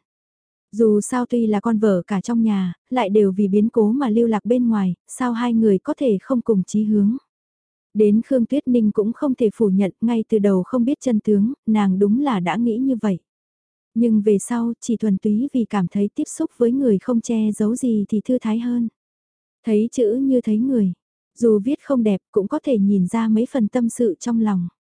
Dù sao tuy là con vợ cả trong nhà, lại đều vì biến cố mà lưu lạc bên ngoài, sao hai người có thể không cùng chí hướng. Đến Khương Tuyết Ninh cũng không thể phủ nhận, ngay từ đầu không biết chân tướng, nàng đúng là đã nghĩ như vậy. Nhưng về sau, chỉ thuần túy vì cảm thấy tiếp xúc với người không che giấu gì thì thư thái hơn. Thấy chữ như thấy người, dù viết không đẹp cũng có thể nhìn ra mấy phần tâm sự trong lòng.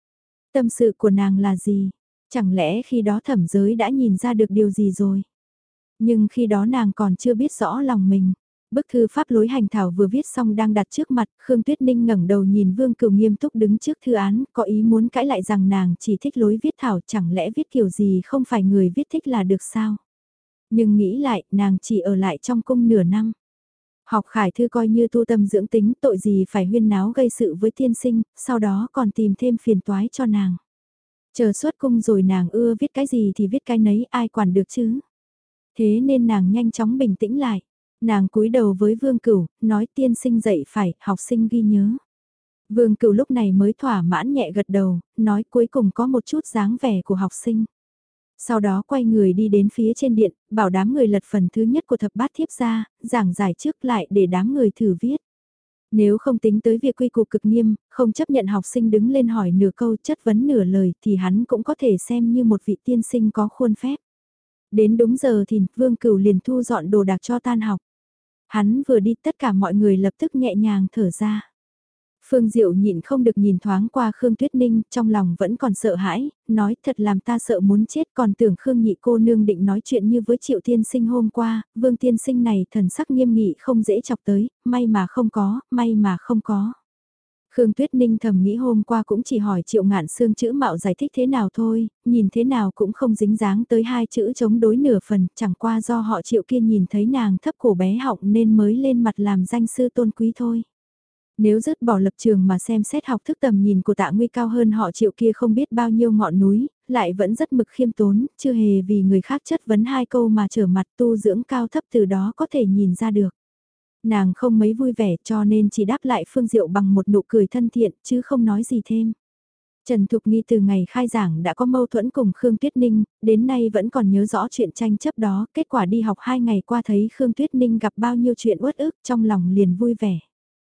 Tâm sự của nàng là gì? Chẳng lẽ khi đó thẩm giới đã nhìn ra được điều gì rồi? Nhưng khi đó nàng còn chưa biết rõ lòng mình. Bức thư pháp lối hành thảo vừa viết xong đang đặt trước mặt, Khương Tuyết Ninh ngẩng đầu nhìn Vương Cửu nghiêm túc đứng trước thư án, có ý muốn cãi lại rằng nàng chỉ thích lối viết thảo, chẳng lẽ viết kiểu gì không phải người viết thích là được sao? Nhưng nghĩ lại, nàng chỉ ở lại trong cung nửa năm. Học khải thư coi như tu tâm dưỡng tính, tội gì phải huyên náo gây sự với tiên sinh, sau đó còn tìm thêm phiền toái cho nàng. Chờ xuất cung rồi nàng ưa viết cái gì thì viết cái nấy, ai quản được chứ? Thế nên nàng nhanh chóng bình tĩnh lại. Nàng cúi đầu với Vương Cửu, nói tiên sinh dạy phải, học sinh ghi nhớ. Vương Cửu lúc này mới thỏa mãn nhẹ gật đầu, nói cuối cùng có một chút dáng vẻ của học sinh. Sau đó quay người đi đến phía trên điện, bảo đám người lật phần thứ nhất của thập bát thiếp ra, giảng giải trước lại để đám người thử viết. Nếu không tính tới việc quy củ cực nghiêm, không chấp nhận học sinh đứng lên hỏi nửa câu chất vấn nửa lời thì hắn cũng có thể xem như một vị tiên sinh có khuôn phép. Đến đúng giờ thì Vương Cửu liền thu dọn đồ đạc cho tan học. Hắn vừa đi tất cả mọi người lập tức nhẹ nhàng thở ra. Phương Diệu nhịn không được nhìn thoáng qua Khương Tuyết Ninh, trong lòng vẫn còn sợ hãi, nói thật làm ta sợ muốn chết, còn tưởng Khương nhị cô nương định nói chuyện như với Triệu tiên sinh hôm qua, Vương tiên sinh này thần sắc nghiêm nghị không dễ chọc tới, may mà không có, may mà không có. Khương Tuyết Ninh thầm nghĩ hôm qua cũng chỉ hỏi Triệu Ngạn Sương chữ mạo giải thích thế nào thôi, nhìn thế nào cũng không dính dáng tới hai chữ chống đối nửa phần, chẳng qua do họ Triệu kia nhìn thấy nàng thấp cổ bé họng nên mới lên mặt làm danh sư tôn quý thôi. Nếu dứt bỏ lập trường mà xem xét học thức tầm nhìn của Tạ Nguy cao hơn họ Triệu kia không biết bao nhiêu ngọn núi, lại vẫn rất mực khiêm tốn, chưa hề vì người khác chất vấn hai câu mà trở mặt tu dưỡng cao thấp từ đó có thể nhìn ra được. Nàng không mấy vui vẻ cho nên chỉ đáp lại Phương Diệu bằng một nụ cười thân thiện chứ không nói gì thêm. Trần Thục Nghi từ ngày khai giảng đã có mâu thuẫn cùng Khương Tuyết Ninh, đến nay vẫn còn nhớ rõ chuyện tranh chấp đó, kết quả đi học 2 ngày qua thấy Khương Tuyết Ninh gặp bao nhiêu chuyện uất ức trong lòng liền vui vẻ.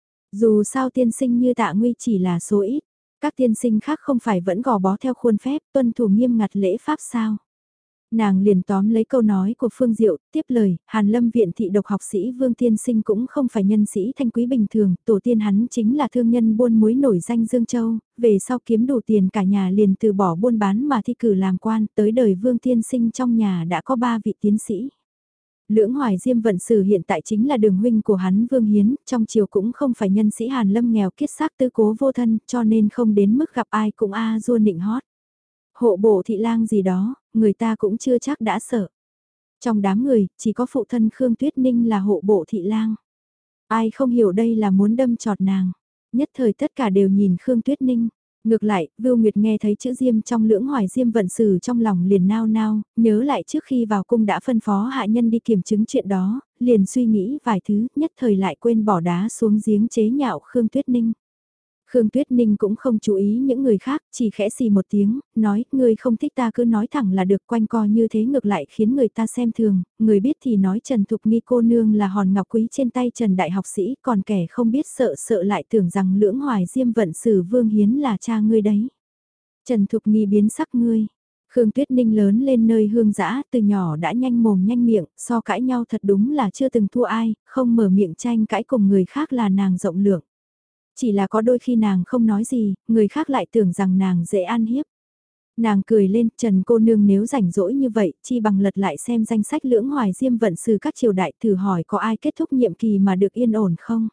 Dù sao tiên sinh như Tạ Nguy chỉ là số ít, các tiên sinh khác không phải vẫn gò bó theo khuôn phép tuân thủ nghiêm ngặt lễ pháp sao. Nàng liền tóm lấy câu nói của Phương Diệu, tiếp lời, Hàn Lâm viện thị độc học sĩ Vương Tiên Sinh cũng không phải nhân sĩ thanh quý bình thường, tổ tiên hắn chính là thương nhân buôn muối nổi danh Dương Châu, về sau kiếm đủ tiền cả nhà liền từ bỏ buôn bán mà thi cử làm quan, tới đời Vương Tiên Sinh trong nhà đã có 3 vị tiến sĩ. Lưỡng Hoài Diêm vận sử hiện tại chính là đường huynh của hắn Vương Hiến, trong triều cũng không phải nhân sĩ Hàn Lâm nghèo kiết xác tư cố vô thân, cho nên không đến mức gặp ai cũng dua nịnh hót. Hộ bộ thị lang gì đó, người ta cũng chưa chắc đã sợ. Trong đám người, chỉ có phụ thân Khương Tuyết Ninh là hộ bộ thị lang. Ai không hiểu đây là muốn đâm chọt nàng. Nhất thời tất cả đều nhìn Khương Tuyết Ninh. Ngược lại, Vưu Nguyệt nghe thấy chữ Diêm trong Lưỡng Hoài Diêm vận sử trong lòng liền nao nao, nhớ lại trước khi vào cung đã phân phó hạ nhân đi kiểm chứng chuyện đó, liền suy nghĩ vài thứ, nhất thời lại quên bỏ đá xuống giếng chế nhạo Khương Tuyết Ninh. Khương Tuyết Ninh cũng không chú ý những người khác, chỉ khẽ xì một tiếng, nói, ngươi không thích ta cứ nói thẳng là được, quanh co như thế ngược lại khiến người ta xem thường, người biết thì nói Trần Thục Nghi cô nương là hòn ngọc quý trên tay Trần Đại học sĩ, còn kẻ không biết sợ sợ lại tưởng rằng Lưỡng Hoài Diêm vận sử Vương Hiến là cha ngươi đấy. Trần Thục Nghi biến sắc ngươi. Khương Tuyết Ninh lớn lên nơi hương dã, từ nhỏ đã nhanh mồm nhanh miệng, so cãi nhau thật đúng là chưa từng thua ai, không mở miệng tranh cãi cùng người khác là nàng rộng lượng. Chỉ là có đôi khi nàng không nói gì, người khác lại tưởng rằng nàng dễ ăn hiếp. Nàng cười lên, Trần cô nương nếu rảnh rỗi như vậy, chi bằng lật lại xem danh sách Lưỡng Hoài Diêm vận sử các triều đại thử hỏi có ai kết thúc nhiệm kỳ mà được yên ổn không?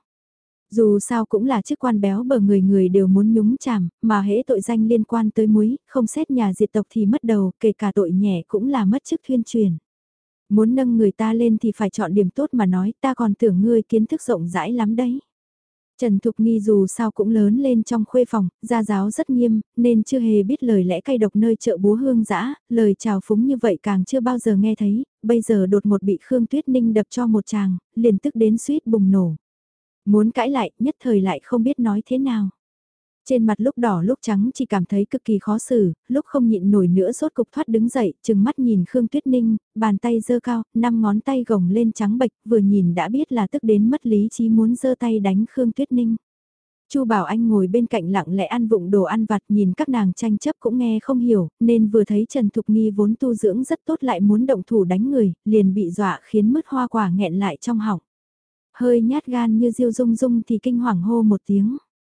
Dù sao cũng là chức quan béo bở người người đều muốn nhúng chàm, mà hễ tội danh liên quan tới muối, không xét nhà diệt tộc thì mất đầu, kể cả tội nhẹ cũng là mất chức thuyên truyền. Muốn nâng người ta lên thì phải chọn điểm tốt mà nói, ta còn tưởng ngươi kiến thức rộng rãi lắm đấy. Trần Thục Nghi dù sao cũng lớn lên trong khuê phòng, gia giáo rất nghiêm, nên chưa hề biết lời lẽ cay độc nơi chợ búa hương dã, lời chào phúng như vậy càng chưa bao giờ nghe thấy, bây giờ đột ngột bị Khương Tuyết Ninh đập cho một chàng, liền tức đến suýt bùng nổ. Muốn cãi lại, nhất thời lại không biết nói thế nào. Trên mặt lúc đỏ lúc trắng chỉ cảm thấy cực kỳ khó xử, lúc không nhịn nổi nữa sốt cục thoát đứng dậy, chừng mắt nhìn Khương Tuyết Ninh, bàn tay giơ cao, 5 ngón tay gồng lên trắng bệch, vừa nhìn đã biết là tức đến mất lý trí muốn giơ tay đánh Khương Tuyết Ninh. Chu Bảo Anh ngồi bên cạnh lặng lẽ ăn vụng đồ ăn vặt nhìn các nàng tranh chấp cũng nghe không hiểu, nên vừa thấy Trần Thục Nghi vốn tu dưỡng rất tốt lại muốn động thủ đánh người, liền bị dọa khiến mứt hoa quả nghẹn lại trong họng. Hơi nhát gan như Diêu Dung Dung thì kinh hoàng hô một tiếng.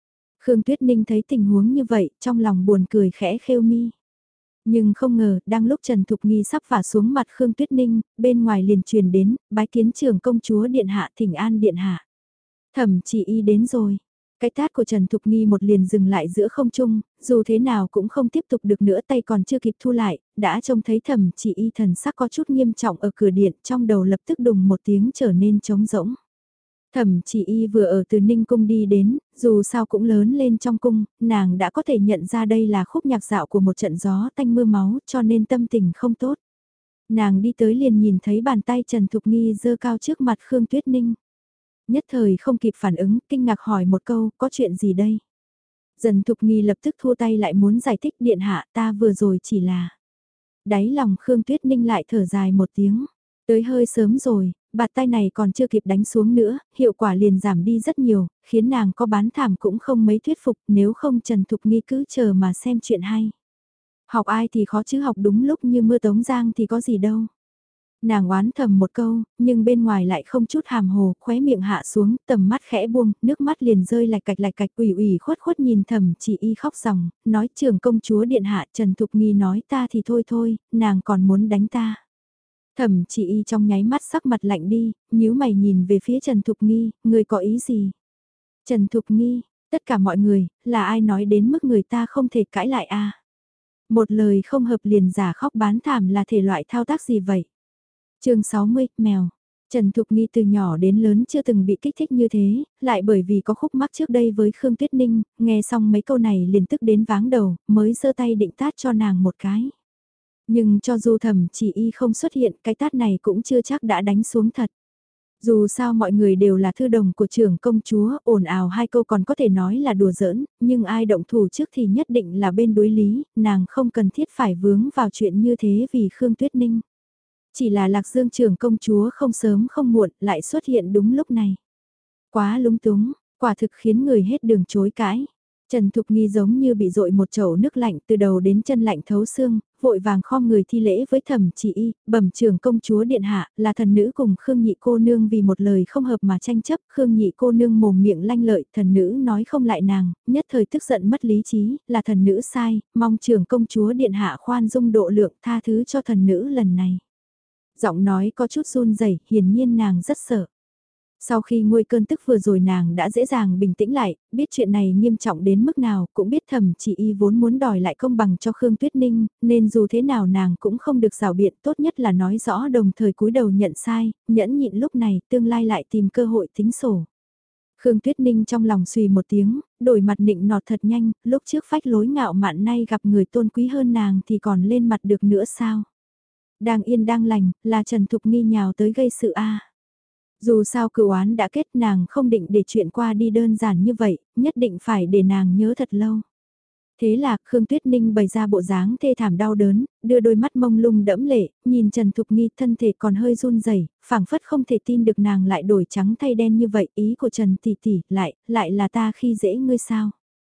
Khương Tuyết Ninh thấy tình huống như vậy, trong lòng buồn cười khẽ khêu mi. Nhưng không ngờ, đang lúc Trần Thục Nghi sắp vả xuống mặt Khương Tuyết Ninh, bên ngoài liền truyền đến, bái kiến trưởng công chúa điện hạ thỉnh an điện hạ. Thẩm Chỉ Y đến rồi. Cái tát của Trần Thục Nghi một liền dừng lại giữa không trung, dù thế nào cũng không tiếp tục được nữa, tay còn chưa kịp thu lại, đã trông thấy Thẩm Chỉ Y thần sắc có chút nghiêm trọng ở cửa điện, trong đầu lập tức đùng một tiếng trở nên trống rỗng. Thẩm Chỉ Y vừa ở từ Ninh Cung đi đến, dù sao cũng lớn lên trong cung, nàng đã có thể nhận ra đây là khúc nhạc dạo của một trận gió tanh mưa máu, cho nên tâm tình không tốt. Nàng đi tới liền nhìn thấy bàn tay Trần Thục Nghi giơ cao trước mặt Khương Tuyết Ninh. Nhất thời không kịp phản ứng, kinh ngạc hỏi một câu, có chuyện gì đây? Trần Thục Nghi lập tức thua tay lại muốn giải thích, điện hạ, ta vừa rồi chỉ là... Đáy lòng Khương Tuyết Ninh lại thở dài một tiếng. Tới hơi sớm rồi, bạt tay này còn chưa kịp đánh xuống nữa, hiệu quả liền giảm đi rất nhiều, khiến nàng có bán thảm cũng không mấy thuyết phục, nếu không Trần Thục Nghi cứ chờ mà xem chuyện hay. Học ai thì khó chứ học đúng lúc như mưa tống giang thì có gì đâu. Nàng oán thầm một câu, nhưng bên ngoài lại không chút hàm hồ, khóe miệng hạ xuống, tầm mắt khẽ buông, nước mắt liền rơi lạch cạch ủy ủy khuất khuất nhìn Thẩm Chỉ Y khóc ròng, nói trưởng công chúa điện hạ Trần Thục Nghi nói ta thì thôi thôi, nàng còn muốn đánh ta. Thẩm Chỉ Y trong nháy mắt sắc mặt lạnh đi, nhíu mày nhìn về phía Trần Thục Nghi, người có ý gì? Trần Thục Nghi, tất cả mọi người, là ai nói đến mức người ta không thể cãi lại a? Một lời không hợp liền giả khóc bán thảm là thể loại thao tác gì vậy? Chương 60, mèo. Trần Thục Nghi từ nhỏ đến lớn chưa từng bị kích thích như thế, lại bởi vì có khúc mắc trước đây với Khương Tuyết Ninh, nghe xong mấy câu này liền tức đến váng đầu, mới giơ tay định tát cho nàng một cái. Nhưng cho dù Thẩm Chỉ Y không xuất hiện, cái tát này cũng chưa chắc đã đánh xuống thật. Dù sao mọi người đều là thư đồng của trưởng công chúa, ồn ào hai câu còn có thể nói là đùa giỡn, nhưng ai động thủ trước thì nhất định là bên đối lý, nàng không cần thiết phải vướng vào chuyện như thế vì Khương Tuyết Ninh. Chỉ là Lạc Dương trưởng công chúa không sớm không muộn lại xuất hiện đúng lúc này. Quá lúng túng, quả thực khiến người hết đường chối cãi. Trần Thục Nghi giống như bị dội một chậu nước lạnh từ đầu đến chân lạnh thấu xương, vội vàng khom người thi lễ với Thẩm Chỉ Y, bẩm trưởng công chúa điện hạ, là thần nữ cùng Khương Nhị cô nương vì một lời không hợp mà tranh chấp, Khương Nhị cô nương mồm miệng lanh lợi, thần nữ nói không lại nàng, nhất thời tức giận mất lý trí, là thần nữ sai, mong trưởng công chúa điện hạ khoan dung độ lượng tha thứ cho thần nữ lần này. Giọng nói có chút run rẩy, hiển nhiên nàng rất sợ. Sau khi nguôi cơn tức vừa rồi nàng đã dễ dàng bình tĩnh lại, biết chuyện này nghiêm trọng đến mức nào, cũng biết Thẩm Chỉ Y vốn muốn đòi lại công bằng cho Khương Tuyết Ninh, nên dù thế nào nàng cũng không được rào biện, tốt nhất là nói rõ đồng thời cúi đầu nhận sai, nhẫn nhịn lúc này, tương lai lại tìm cơ hội tính sổ. Khương Tuyết Ninh trong lòng suy một tiếng, đổi mặt nịnh nọt thật nhanh, lúc trước phách lối ngạo mạn nay gặp người tôn quý hơn nàng thì còn lên mặt được nữa sao? Đang yên đang lành, là Trần Thục Nghi nhào tới gây sự a. Dù sao cửu oán đã kết nàng không định để chuyện qua đi đơn giản như vậy, nhất định phải để nàng nhớ thật lâu. Thế là Khương Tuyết Ninh bày ra bộ dáng thê thảm đau đớn, đưa đôi mắt mông lung đẫm lệ, nhìn Trần Thục Nghi thân thể còn hơi run rẩy, phảng phất không thể tin được nàng lại đổi trắng thay đen như vậy, ý của Trần tỷ tỷ, lại là ta khi dễ ngươi sao?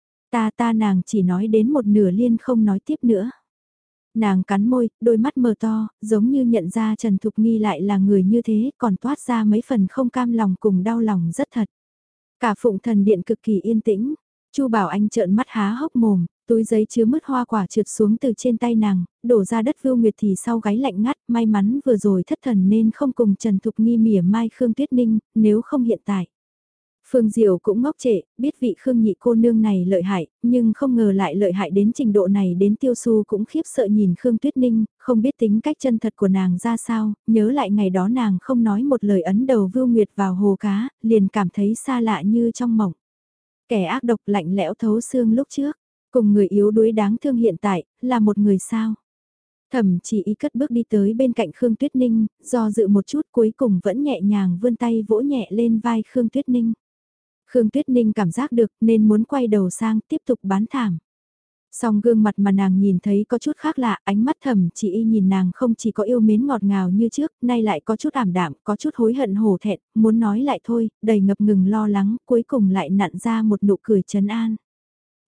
Ta nàng chỉ nói đến một nửa liên không nói tiếp nữa. Nàng cắn môi, đôi mắt mờ to, giống như nhận ra Trần Thục Nghi lại là người như thế, còn toát ra mấy phần không cam lòng cùng đau lòng rất thật. Cả Phụng Thần Điện cực kỳ yên tĩnh, Chu Bảo Anh trợn mắt há hốc mồm, túi giấy chứa mứt hoa quả trượt xuống từ trên tay nàng, đổ ra đất Vưu Nguyệt thì sau gáy lạnh ngắt, may mắn vừa rồi thất thần nên không cùng Trần Thục Nghi mỉa mai Khương Tuyết Ninh, nếu không hiện tại. Phương Diệu cũng ngốc trệ, biết vị Khương Nhị cô nương này lợi hại, nhưng không ngờ lại lợi hại đến trình độ này, đến Tiêu Su cũng khiếp sợ nhìn Khương Tuyết Ninh, không biết tính cách chân thật của nàng ra sao, nhớ lại ngày đó nàng không nói một lời ấn đầu Vưu Nguyệt vào hồ cá, liền cảm thấy xa lạ như trong mộng. Kẻ ác độc lạnh lẽo thấu xương lúc trước, cùng người yếu đuối đáng thương hiện tại, là một người sao. Thẩm Chỉ Y cất bước đi tới bên cạnh Khương Tuyết Ninh, do dự một chút cuối cùng vẫn nhẹ nhàng vươn tay vỗ nhẹ lên vai Khương Tuyết Ninh. Khương Tuyết Ninh cảm giác được nên muốn quay đầu sang tiếp tục bán thảm. Song gương mặt mà nàng nhìn thấy có chút khác lạ, ánh mắt Thẩm Chỉ Y nhìn nàng không chỉ có yêu mến ngọt ngào như trước, nay lại có chút ảm đạm, có chút hối hận hổ thẹn, muốn nói lại thôi, đầy ngập ngừng lo lắng, cuối cùng lại nặn ra một nụ cười trấn an.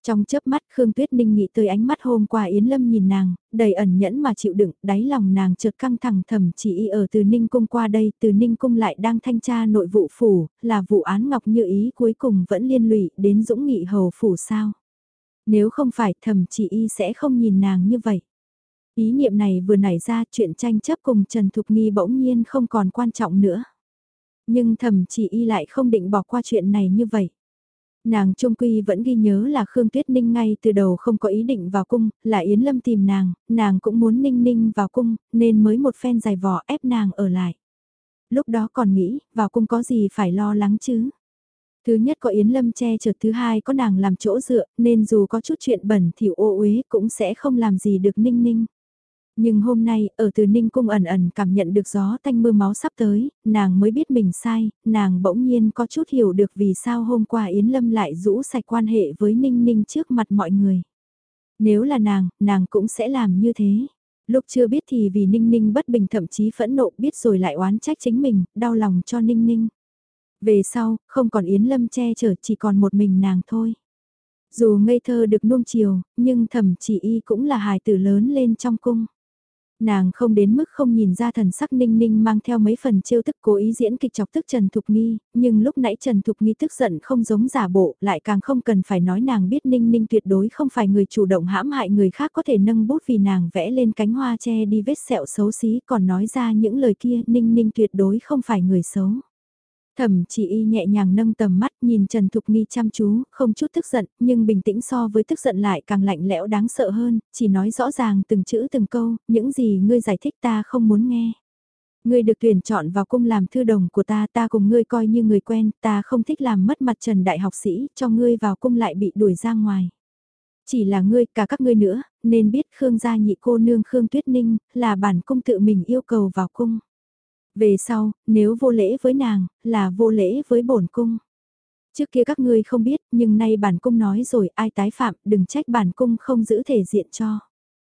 Trong chớp mắt Khương Tuyết Ninh nghĩ tới ánh mắt hôm qua Yến Lâm nhìn nàng, đầy ẩn nhẫn mà chịu đựng, đáy lòng nàng chợt căng thẳng thầm chỉ y ở từ Ninh Cung qua đây, từ Ninh Cung lại đang thanh tra nội vụ phủ, là vụ án Ngọc Như Ý cuối cùng vẫn liên lụy đến Dũng Nghị Hầu phủ sao. Nếu không phải thầm chỉ y sẽ không nhìn nàng như vậy. Ý niệm này vừa nảy ra chuyện tranh chấp cùng Trần Thục Nghi bỗng nhiên không còn quan trọng nữa. Nhưng thầm chỉ y lại không định bỏ qua chuyện này như vậy. Nàng trung quy vẫn ghi nhớ là Khương Tuyết Ninh ngay từ đầu không có ý định vào cung, là Yến Lâm tìm nàng cũng muốn Ninh Ninh vào cung, nên mới một phen dài vò ép nàng ở lại. Lúc đó còn nghĩ, vào cung có gì phải lo lắng chứ. Thứ nhất có Yến Lâm che chở, thứ hai có nàng làm chỗ dựa, nên dù có chút chuyện bẩn thỉu ô uế cũng sẽ không làm gì được Ninh Ninh. Nhưng hôm nay, ở từ Ninh Cung ẩn ẩn cảm nhận được gió tanh mưa máu sắp tới, nàng mới biết mình sai, nàng bỗng nhiên có chút hiểu được vì sao hôm qua Yến Lâm lại rũ sạch quan hệ với Ninh Ninh trước mặt mọi người. Nếu là nàng cũng sẽ làm như thế. Lúc chưa biết thì vì Ninh Ninh bất bình thậm chí phẫn nộ, biết rồi lại oán trách chính mình, đau lòng cho Ninh Ninh. Về sau, không còn Yến Lâm che chở, chỉ còn một mình nàng thôi. Dù ngây thơ được nuông chiều, nhưng thẩm chỉ y cũng là hài tử lớn lên trong cung. Nàng không đến mức không nhìn ra thần sắc Ninh Ninh mang theo mấy phần trêu tức cố ý diễn kịch chọc tức Trần Thục Nghi, nhưng lúc nãy Trần Thục Nghi tức giận không giống giả bộ, lại càng không cần phải nói nàng biết Ninh Ninh tuyệt đối không phải người chủ động hãm hại người khác có thể nâng bút vì nàng vẽ lên cánh hoa che đi vết sẹo xấu xí, còn nói ra những lời kia Ninh Ninh tuyệt đối không phải người xấu. Thẩm chỉ y nhẹ nhàng nâng tầm mắt nhìn Trần Thục Nghi chăm chú, không chút tức giận, nhưng bình tĩnh so với tức giận lại càng lạnh lẽo đáng sợ hơn, chỉ nói rõ ràng từng chữ từng câu, những gì ngươi giải thích ta không muốn nghe. Ngươi được tuyển chọn vào cung làm thư đồng của ta cùng ngươi coi như người quen, ta không thích làm mất mặt Trần đại học sĩ, cho ngươi vào cung lại bị đuổi ra ngoài. Chỉ là ngươi, cả các ngươi nữa, nên biết Khương gia nhị cô nương Khương Tuyết Ninh, là bản cung tự mình yêu cầu vào cung. Về sau, nếu vô lễ với nàng, là vô lễ với bổn cung. Trước kia các ngươi không biết, nhưng nay bản cung nói rồi, ai tái phạm, đừng trách bản cung không giữ thể diện cho.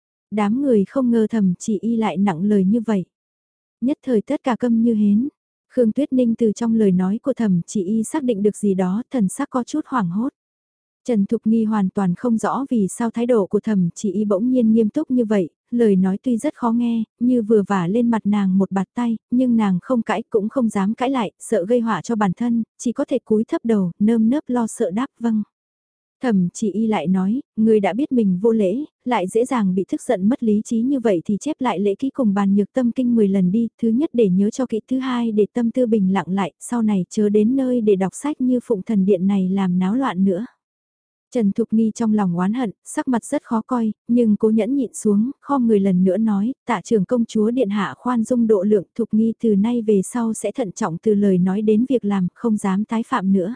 Đám người không ngờ thầm chỉ y lại nặng lời như vậy. Nhất thời tất cả câm như hến. Khương Tuyết Ninh từ trong lời nói của thầm chỉ y xác định được gì đó, thần sắc có chút hoảng hốt. Trần Thục Nghi hoàn toàn không rõ vì sao thái độ của thẩm chỉ y bỗng nhiên nghiêm túc như vậy, lời nói tuy rất khó nghe, như vừa vả lên mặt nàng một bạt tay, nhưng nàng không cãi cũng không dám cãi lại, sợ gây họa cho bản thân, chỉ có thể cúi thấp đầu, nơm nớp lo sợ đáp vâng. Thẩm chỉ y lại nói, người đã biết mình vô lễ, lại dễ dàng bị tức giận mất lý trí như vậy thì chép lại lễ ký cùng bàn nhược tâm kinh 10 lần đi, thứ nhất để nhớ cho kỹ, thứ hai để tâm tư bình lặng lại, sau này chớ đến nơi để đọc sách như phụng thần điện này làm náo loạn nữa. Trần Thục Nghi trong lòng oán hận, sắc mặt rất khó coi, nhưng cố nhẫn nhịn xuống, khom người lần nữa nói, tạ trưởng công chúa điện hạ khoan dung độ lượng, Thục Nghi từ nay về sau sẽ thận trọng từ lời nói đến việc làm, không dám tái phạm nữa.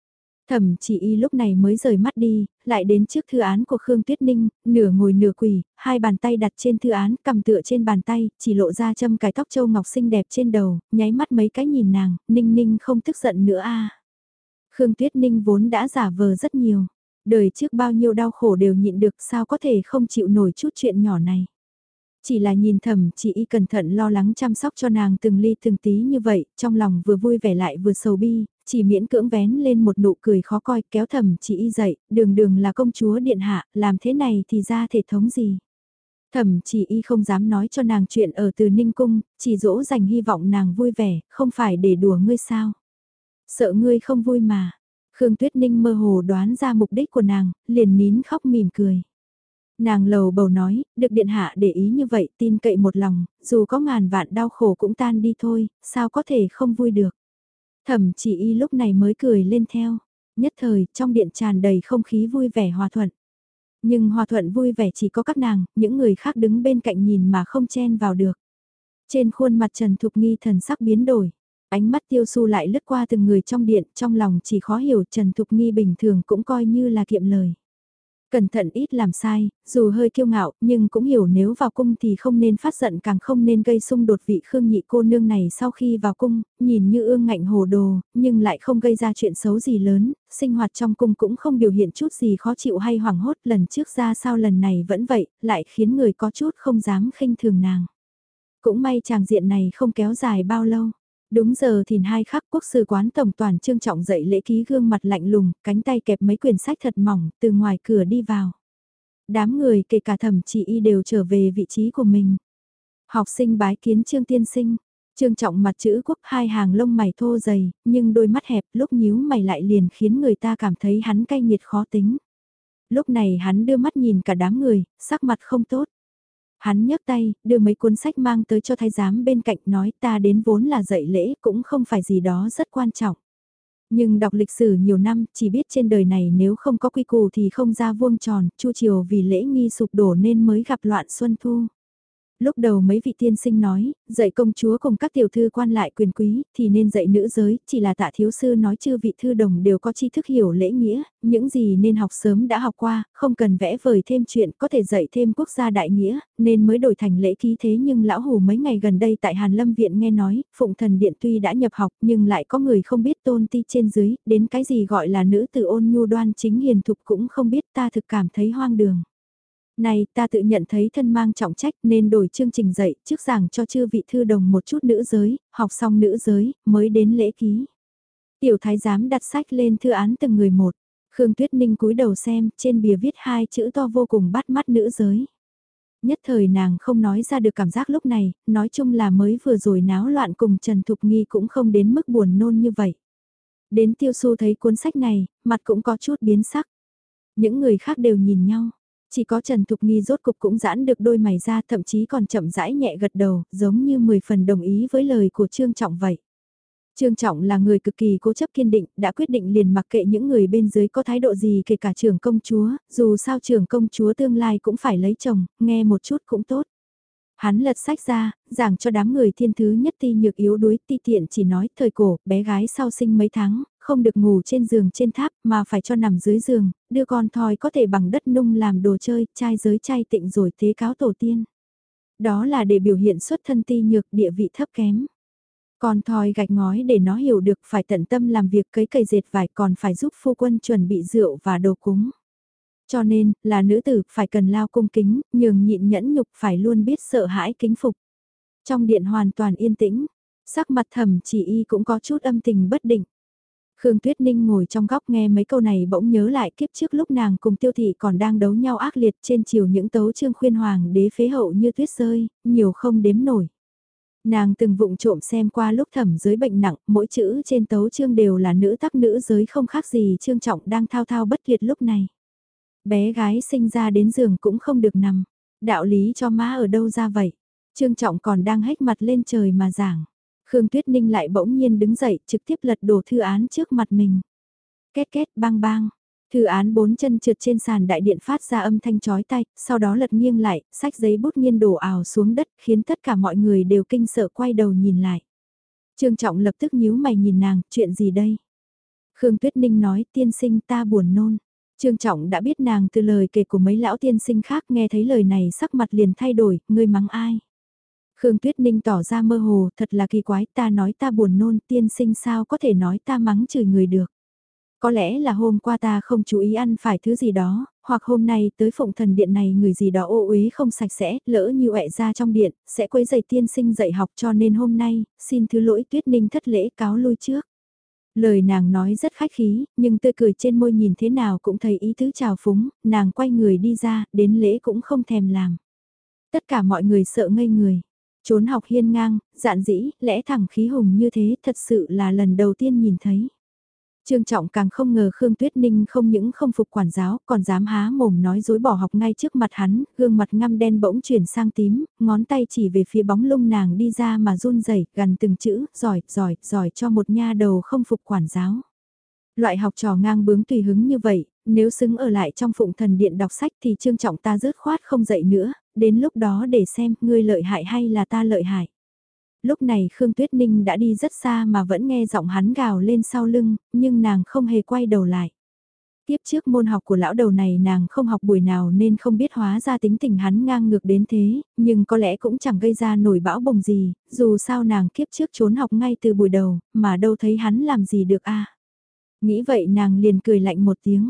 Thẩm chỉ y lúc này mới rời mắt đi, lại đến trước thư án của Khương Tuyết Ninh, nửa ngồi nửa quỳ, hai bàn tay đặt trên thư án, cầm tựa trên bàn tay, chỉ lộ ra châm cái tóc châu ngọc xinh đẹp trên đầu, nháy mắt mấy cái nhìn nàng, Ninh Ninh không tức giận nữa a. Khương Tuyết Ninh vốn đã giả vờ rất nhiều. Đời trước bao nhiêu đau khổ đều nhịn được sao có thể không chịu nổi chút chuyện nhỏ này. Chỉ là nhìn thầm chị y cẩn thận lo lắng chăm sóc cho nàng từng ly từng tí như vậy, trong lòng vừa vui vẻ lại vừa sầu bi, chỉ miễn cưỡng vén lên một nụ cười khó coi kéo thầm chị y dậy, đường đường là công chúa điện hạ, làm thế này thì ra thể thống gì. Thẩm chỉ y không dám nói cho nàng chuyện ở từ Ninh Cung, chỉ dỗ dành hy vọng nàng vui vẻ, không phải để đùa ngươi sao. Sợ ngươi không vui mà. Khương Tuyết Ninh mơ hồ đoán ra mục đích của nàng, liền nín khóc mỉm cười. Nàng lầu bầu nói, được điện hạ để ý như vậy, tin cậy một lòng, dù có ngàn vạn đau khổ cũng tan đi thôi, sao có thể không vui được. Thẩm chỉ y lúc này mới cười lên theo. Nhất thời, trong điện tràn đầy không khí vui vẻ hòa thuận. Nhưng hòa thuận vui vẻ chỉ có các nàng, những người khác đứng bên cạnh nhìn mà không chen vào được. Trên khuôn mặt Trần Thục Nghi thần sắc biến đổi. Ánh mắt Tiêu Su lại lướt qua từng người trong điện, trong lòng chỉ khó hiểu Trần Thục Nghi bình thường cũng coi như là kiệm lời. Cẩn thận ít làm sai, dù hơi kiêu ngạo, nhưng cũng hiểu nếu vào cung thì không nên phát giận càng không nên gây xung đột vị Khương nhị cô nương này sau khi vào cung, nhìn như ương ngạnh hồ đồ, nhưng lại không gây ra chuyện xấu gì lớn, sinh hoạt trong cung cũng không biểu hiện chút gì khó chịu hay hoảng hốt lần trước ra sao lần này vẫn vậy, lại khiến người có chút không dám khinh thường nàng. Cũng may chàng diện này không kéo dài bao lâu. Đúng giờ thìn 2 khắc quốc sư quán tổng toàn Trương Trọng dậy lễ ký gương mặt lạnh lùng, cánh tay kẹp mấy quyển sách thật mỏng, từ ngoài cửa đi vào. Đám người kể cả Thẩm Chỉ Y đều trở về vị trí của mình. Học sinh bái kiến Trương tiên sinh. Trương Trọng mặt chữ quốc, hai hàng lông mày thô dày, nhưng đôi mắt hẹp lúc nhíu mày lại liền khiến người ta cảm thấy hắn cay nghiệt khó tính. Lúc này hắn đưa mắt nhìn cả đám người, sắc mặt không tốt. Hắn nhấc tay, đưa mấy cuốn sách mang tới cho thái giám bên cạnh, nói ta đến vốn là dạy lễ, cũng không phải gì đó rất quan trọng. Nhưng đọc lịch sử nhiều năm, chỉ biết trên đời này nếu không có quy củ thì không ra vuông tròn, chu triều vì lễ nghi sụp đổ nên mới gặp loạn xuân thu. Lúc đầu mấy vị tiên sinh nói, dạy công chúa cùng các tiểu thư quan lại quyền quý, thì nên dạy nữ giới, chỉ là Tạ thiếu sư nói chư vị thư đồng đều có tri thức hiểu lễ nghĩa, những gì nên học sớm đã học qua, không cần vẽ vời thêm chuyện, có thể dạy thêm quốc gia đại nghĩa, nên mới đổi thành lễ ký. Thế nhưng lão hủ mấy ngày gần đây tại Hàn Lâm Viện nghe nói, Phụng Thần Điện tuy đã nhập học nhưng lại có người không biết tôn ti trên dưới, đến cái gì gọi là nữ tử ôn nhu đoan chính hiền thục cũng không biết, ta thực cảm thấy hoang đường. Này ta tự nhận thấy thân mang trọng trách nên đổi chương trình dạy trước giảng cho chư vị thư đồng một chút nữ giới, học xong nữ giới, mới đến lễ ký. Tiểu thái giám đặt sách lên thư án từng người một. Khương Tuyết Ninh cúi đầu xem, trên bìa viết hai chữ to vô cùng bắt mắt nữ giới. Nhất thời nàng không nói ra được cảm giác lúc này, nói chung là mới vừa rồi náo loạn cùng Trần Thục Nghi cũng không đến mức buồn nôn như vậy. Đến Tiêu Xu thấy cuốn sách này, mặt cũng có chút biến sắc. Những người khác đều nhìn nhau. Chỉ có Trần Thục Nghi rốt cục cũng giãn được đôi mày ra, thậm chí còn chậm rãi nhẹ gật đầu, giống như 10 phần đồng ý với lời của Trương Trọng vậy. Trương Trọng là người cực kỳ cố chấp kiên định, đã quyết định liền mặc kệ những người bên dưới có thái độ gì, kể cả trưởng công chúa, dù sao trưởng công chúa tương lai cũng phải lấy chồng, nghe một chút cũng tốt. Hắn lật sách ra, giảng cho đám người thiên thứ nhất ti nhược yếu đuối, ti tiện chỉ nói thời cổ, bé gái sau sinh mấy tháng, không được ngủ trên giường trên tháp mà phải cho nằm dưới giường, đưa con thoi có thể bằng đất nung làm đồ chơi, trai giới trai tịnh rồi tế cáo tổ tiên. Đó là để biểu hiện xuất thân ti nhược, địa vị thấp kém. Con thoi gạch ngói để nó hiểu được phải tận tâm làm việc cấy cày dệt vải, còn phải giúp phu quân chuẩn bị rượu và đồ cúng. Cho nên, là nữ tử, phải cần lao cung kính, nhường nhịn nhẫn nhục, phải luôn biết sợ hãi kính phục. Trong điện hoàn toàn yên tĩnh, sắc mặt Thẩm Chỉ Y cũng có chút âm tình bất định. Khương Tuyết Ninh ngồi trong góc nghe mấy câu này bỗng nhớ lại kiếp trước lúc nàng cùng Tiêu Thị còn đang đấu nhau ác liệt trên chiều những tấu chương khuyên hoàng đế phế hậu như tuyết rơi, nhiều không đếm nổi. Nàng từng vụng trộm xem qua lúc Thẩm giới bệnh nặng, mỗi chữ trên tấu chương đều là nữ tắc nữ giới, không khác gì Trương Trọng đang thao thao bất tuyệt lúc này. Bé gái sinh ra đến giường cũng không được nằm. Đạo lý cho má ở đâu ra vậy? Trương Trọng còn đang hếch mặt lên trời mà giảng. Khương Tuyết Ninh lại bỗng nhiên đứng dậy, trực tiếp lật đổ thư án trước mặt mình. Két két bang bang. Thư án 4 chân trượt trên sàn đại điện phát ra âm thanh chói tai, sau đó lật nghiêng lại, sách giấy bút nghiêng đổ ào xuống đất, khiến tất cả mọi người đều kinh sợ quay đầu nhìn lại. Trương Trọng lập tức nhíu mày nhìn nàng, chuyện gì đây? Khương Tuyết Ninh nói, tiên sinh ta buồn nôn. Trương Trọng đã biết nàng từ lời kể của mấy lão tiên sinh khác, nghe thấy lời này sắc mặt liền thay đổi, ngươi mắng ai? Khương Tuyết Ninh tỏ ra mơ hồ, thật là kỳ quái, ta nói ta buồn nôn, tiên sinh sao có thể nói ta mắng chửi người được? Có lẽ là hôm qua ta không chú ý ăn phải thứ gì đó, hoặc hôm nay tới Phụng Thần Điện này người gì đó ô uế không sạch sẽ, lỡ như ẹ ra trong điện, sẽ quấy rầy tiên sinh dạy học, cho nên hôm nay, xin thứ lỗi. Tuyết Ninh thất lễ cáo lui trước. Lời nàng nói rất khách khí, nhưng tươi cười trên môi nhìn thế nào cũng thấy ý tứ trào phúng, nàng quay người đi ra, đến lễ cũng không thèm làm. Tất cả mọi người sợ ngây người. Trốn học hiên ngang, dạn dĩ, lẽ thẳng khí hùng như thế thật sự là lần đầu tiên nhìn thấy. Trương Trọng càng không ngờ Khương Tuyết Ninh không những không phục quản giáo, còn dám há mồm nói dối bỏ học ngay trước mặt hắn, gương mặt ngăm đen bỗng chuyển sang tím, ngón tay chỉ về phía bóng lưng nàng đi ra mà run rẩy, gần từng chữ, giỏi, giỏi, giỏi cho một nha đầu không phục quản giáo. Loại học trò ngang bướng tùy hứng như vậy, nếu xứng ở lại trong Phụng Thần Điện đọc sách thì Trương Trọng ta rớt khoát không dậy nữa, đến lúc đó để xem ngươi lợi hại hay là ta lợi hại. Lúc này Khương Tuyết Ninh đã đi rất xa mà vẫn nghe giọng hắn gào lên sau lưng, nhưng nàng không hề quay đầu lại. Tiếp trước môn học của lão đầu này nàng không học buổi nào nên không biết hóa ra tính tình hắn ngang ngược đến thế, nhưng có lẽ cũng chẳng gây ra nổi bão bùng gì, dù sao nàng kiếp trước trốn học ngay từ buổi đầu, mà đâu thấy hắn làm gì được a. Nghĩ vậy nàng liền cười lạnh một tiếng.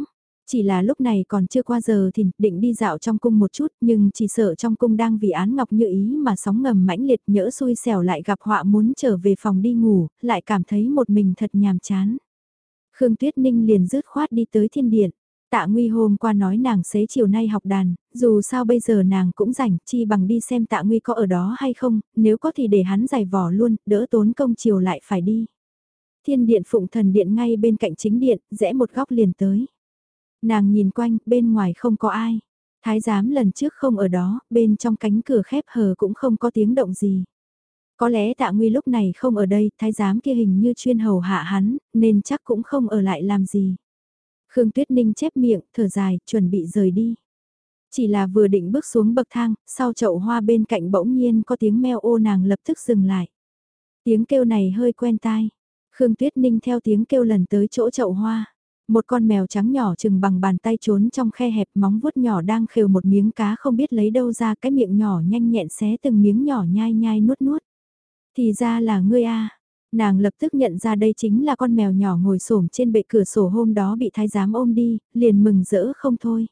Chỉ là lúc này còn chưa qua giờ thì định đi dạo trong cung một chút nhưng chỉ sợ trong cung đang vì án ngọc như ý mà sóng ngầm mãnh liệt, nhỡ xui xẻo lại gặp họa muốn trở về phòng đi ngủ, lại cảm thấy một mình thật nhàm chán. Khương Tuyết Ninh liền dứt khoát đi tới thiên điện. Tạ Nguy hôm qua nói nàng xế chiều nay học đàn, dù sao bây giờ nàng cũng rảnh, chi bằng đi xem Tạ Nguy có ở đó hay không, nếu có thì để hắn giày vò luôn, đỡ tốn công chiều lại phải đi. Thiên điện Phụng Thần Điện ngay bên cạnh chính điện, rẽ một góc liền tới. Nàng nhìn quanh, bên ngoài không có ai. Thái giám lần trước không ở đó, bên trong cánh cửa khép hờ cũng không có tiếng động gì. Có lẽ Tạ Nguy lúc này không ở đây, thái giám kia hình như chuyên hầu hạ hắn, nên chắc cũng không ở lại làm gì. Khương Tuyết Ninh chép miệng, thở dài, chuẩn bị rời đi. Chỉ là vừa định bước xuống bậc thang, sau chậu hoa bên cạnh bỗng nhiên có tiếng meo ô, nàng lập tức dừng lại. Tiếng kêu này hơi quen tai. Khương Tuyết Ninh theo tiếng kêu lần tới chỗ chậu hoa. Một con mèo trắng nhỏ chừng bằng bàn tay trốn trong khe hẹp, móng vuốt nhỏ đang khều một miếng cá không biết lấy đâu ra, cái miệng nhỏ nhanh nhẹn xé từng miếng nhỏ nhai nhai nuốt nuốt. Thì ra là ngươi a. Nàng lập tức nhận ra đây chính là con mèo nhỏ ngồi xổm trên bệ cửa sổ hôm đó bị thái giám ôm đi, liền mừng rỡ không thôi.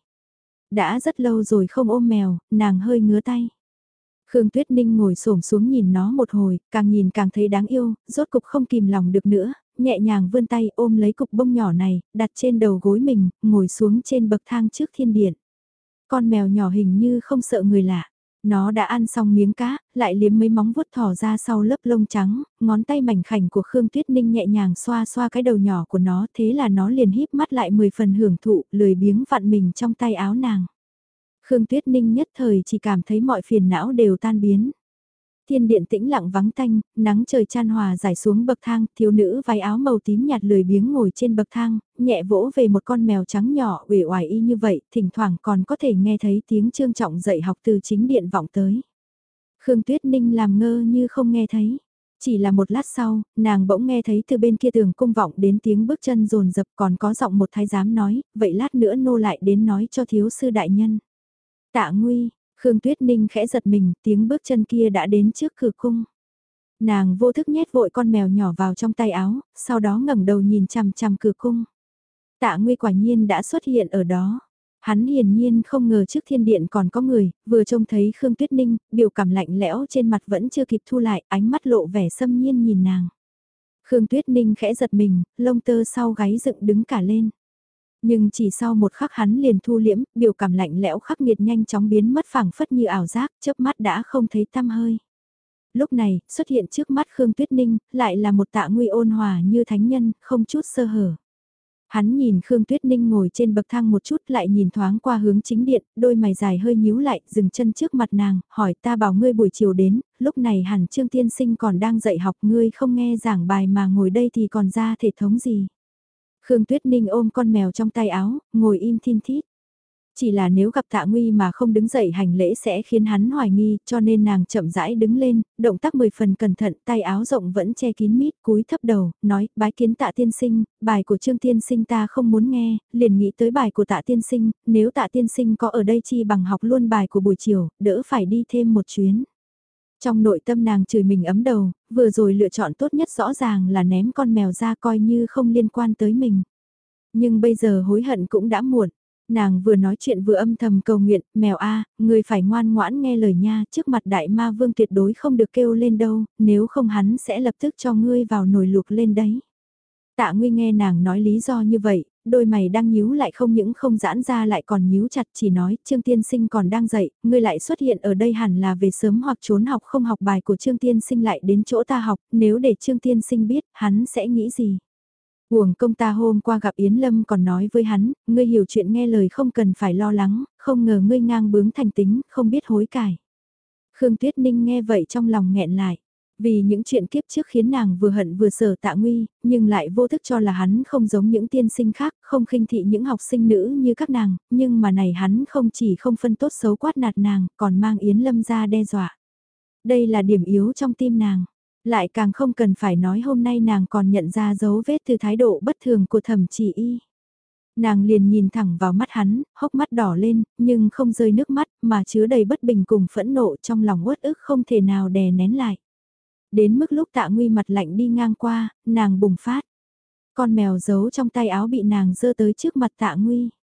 Đã rất lâu rồi không ôm mèo, nàng hơi ngứa tay. Khương Tuyết Ninh ngồi xổm xuống nhìn nó một hồi, càng nhìn càng thấy đáng yêu, rốt cục không kìm lòng được nữa, nhẹ nhàng vươn tay ôm lấy cục bông nhỏ này, đặt trên đầu gối mình, ngồi xuống trên bậc thang trước thiên điện. Con mèo nhỏ hình như không sợ người lạ. Nó đã ăn xong miếng cá, lại liếm mấy móng vuốt thỏ ra sau lớp lông trắng, ngón tay mảnh khảnh của Khương Tuyết Ninh nhẹ nhàng xoa xoa cái đầu nhỏ của nó, thế là nó liền híp mắt lại 10 phần hưởng thụ, lười biếng vặn mình trong tay áo nàng. Khương Tuyết Ninh nhất thời chỉ cảm thấy mọi phiền não đều tan biến. Thiên điện tĩnh lặng vắng tanh, nắng trời chan hòa rải xuống bậc thang, thiếu nữ váy áo màu tím nhạt lười biếng ngồi trên bậc thang, nhẹ vỗ về một con mèo trắng nhỏ uể oải y như vậy, thỉnh thoảng còn có thể nghe thấy tiếng Trương Trọng dạy học từ chính điện vọng tới. Khương Tuyết Ninh làm ngơ như không nghe thấy. Chỉ là một lát sau, nàng bỗng nghe thấy từ bên kia tường cung vọng đến tiếng bước chân rồn rập, còn có giọng một thái giám nói, vậy lát nữa nô lại đến nói cho thiếu sư đại nhân. Tạ Nguy, Khương Tuyết Ninh khẽ giật mình, tiếng bước chân kia đã đến trước cửa cung. Nàng vô thức nhét vội con mèo nhỏ vào trong tay áo, sau đó ngẩng đầu nhìn chằm chằm cửa cung. Tạ Nguy quả nhiên đã xuất hiện ở đó. Hắn hiển nhiên không ngờ trước thiên điện còn có người, vừa trông thấy Khương Tuyết Ninh, biểu cảm lạnh lẽo trên mặt vẫn chưa kịp thu lại, ánh mắt lộ vẻ xâm nhiên nhìn nàng. Khương Tuyết Ninh khẽ giật mình, lông tơ sau gáy dựng đứng cả lên. Nhưng chỉ sau một khắc hắn liền thu liễm, biểu cảm lạnh lẽo khắc nghiệt nhanh chóng biến mất phảng phất như ảo giác, chớp mắt đã không thấy tăm hơi. Lúc này, xuất hiện trước mắt Khương Tuyết Ninh, lại là một Tạ Nguy ôn hòa như thánh nhân, không chút sơ hở. Hắn nhìn Khương Tuyết Ninh ngồi trên bậc thang một chút lại nhìn thoáng qua hướng chính điện, đôi mày dài hơi nhíu lại, dừng chân trước mặt nàng, hỏi ta bảo ngươi buổi chiều đến, lúc này hẳn Trương Tiên Sinh còn đang dạy học, ngươi không nghe giảng bài mà ngồi đây thì còn ra thể thống gì. Khương Tuyết Ninh ôm con mèo trong tay áo, ngồi im thin thít. Chỉ là nếu gặp Tạ Nguy mà không đứng dậy hành lễ sẽ khiến hắn hoài nghi, cho nên nàng chậm rãi đứng lên, động tác 10 phần cẩn thận, tay áo rộng vẫn che kín mít, cúi thấp đầu, nói, bái kiến Tạ tiên sinh, bài của Trương tiên sinh ta không muốn nghe, liền nghĩ tới bài của Tạ tiên sinh, nếu Tạ tiên sinh có ở đây chi bằng học luôn bài của buổi chiều, đỡ phải đi thêm một chuyến. Trong nội tâm nàng chửi mình ấm đầu, vừa rồi lựa chọn tốt nhất rõ ràng là ném con mèo ra coi như không liên quan tới mình. Nhưng bây giờ hối hận cũng đã muộn. Nàng vừa nói chuyện vừa âm thầm cầu nguyện, mèo a, người phải ngoan ngoãn nghe lời nha, trước mặt đại ma vương tuyệt đối không được kêu lên đâu, nếu không hắn sẽ lập tức cho ngươi vào nồi luộc lên đấy. Tạ Nguy nghe nàng nói lý do như vậy, đôi mày đang nhíu lại không những không giãn ra lại còn nhíu chặt, chỉ nói, Trương Tiên Sinh còn đang dậy, ngươi lại xuất hiện ở đây hẳn là về sớm hoặc trốn học không học bài của Trương Tiên Sinh lại đến chỗ ta học, nếu để Trương Tiên Sinh biết, hắn sẽ nghĩ gì? Uổng công ta hôm qua gặp Yến Lâm còn nói với hắn, ngươi hiểu chuyện nghe lời không cần phải lo lắng, không ngờ ngươi ngang bướng thành tính, không biết hối cải. Khương Tuyết Ninh nghe vậy trong lòng nghẹn lại. Vì những chuyện kiếp trước khiến nàng vừa hận vừa sợ Tạ Nguy, nhưng lại vô thức cho là hắn không giống những tiên sinh khác, không khinh thị những học sinh nữ như các nàng, nhưng mà này hắn không chỉ không phân tốt xấu quát nạt nàng, còn mang Yến Lâm ra đe dọa. Đây là điểm yếu trong tim nàng. Lại càng không cần phải nói hôm nay nàng còn nhận ra dấu vết từ thái độ bất thường của Thẩm Chỉ Y. Nàng liền nhìn thẳng vào mắt hắn, hốc mắt đỏ lên, nhưng không rơi nước mắt mà chứa đầy bất bình cùng phẫn nộ trong lòng uất ức không thể nào đè nén lại. Đến mức lúc Tạ Nguy mặt lạnh đi ngang qua, nàng bùng phát. Con mèo giấu trong tay áo bị nàng giơ tới trước mặt Tạ Nguy.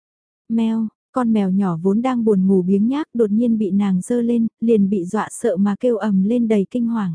Mèo, con mèo nhỏ vốn đang buồn ngủ biếng nhác đột nhiên bị nàng giơ lên, liền bị dọa sợ mà kêu ầm lên đầy kinh hoàng.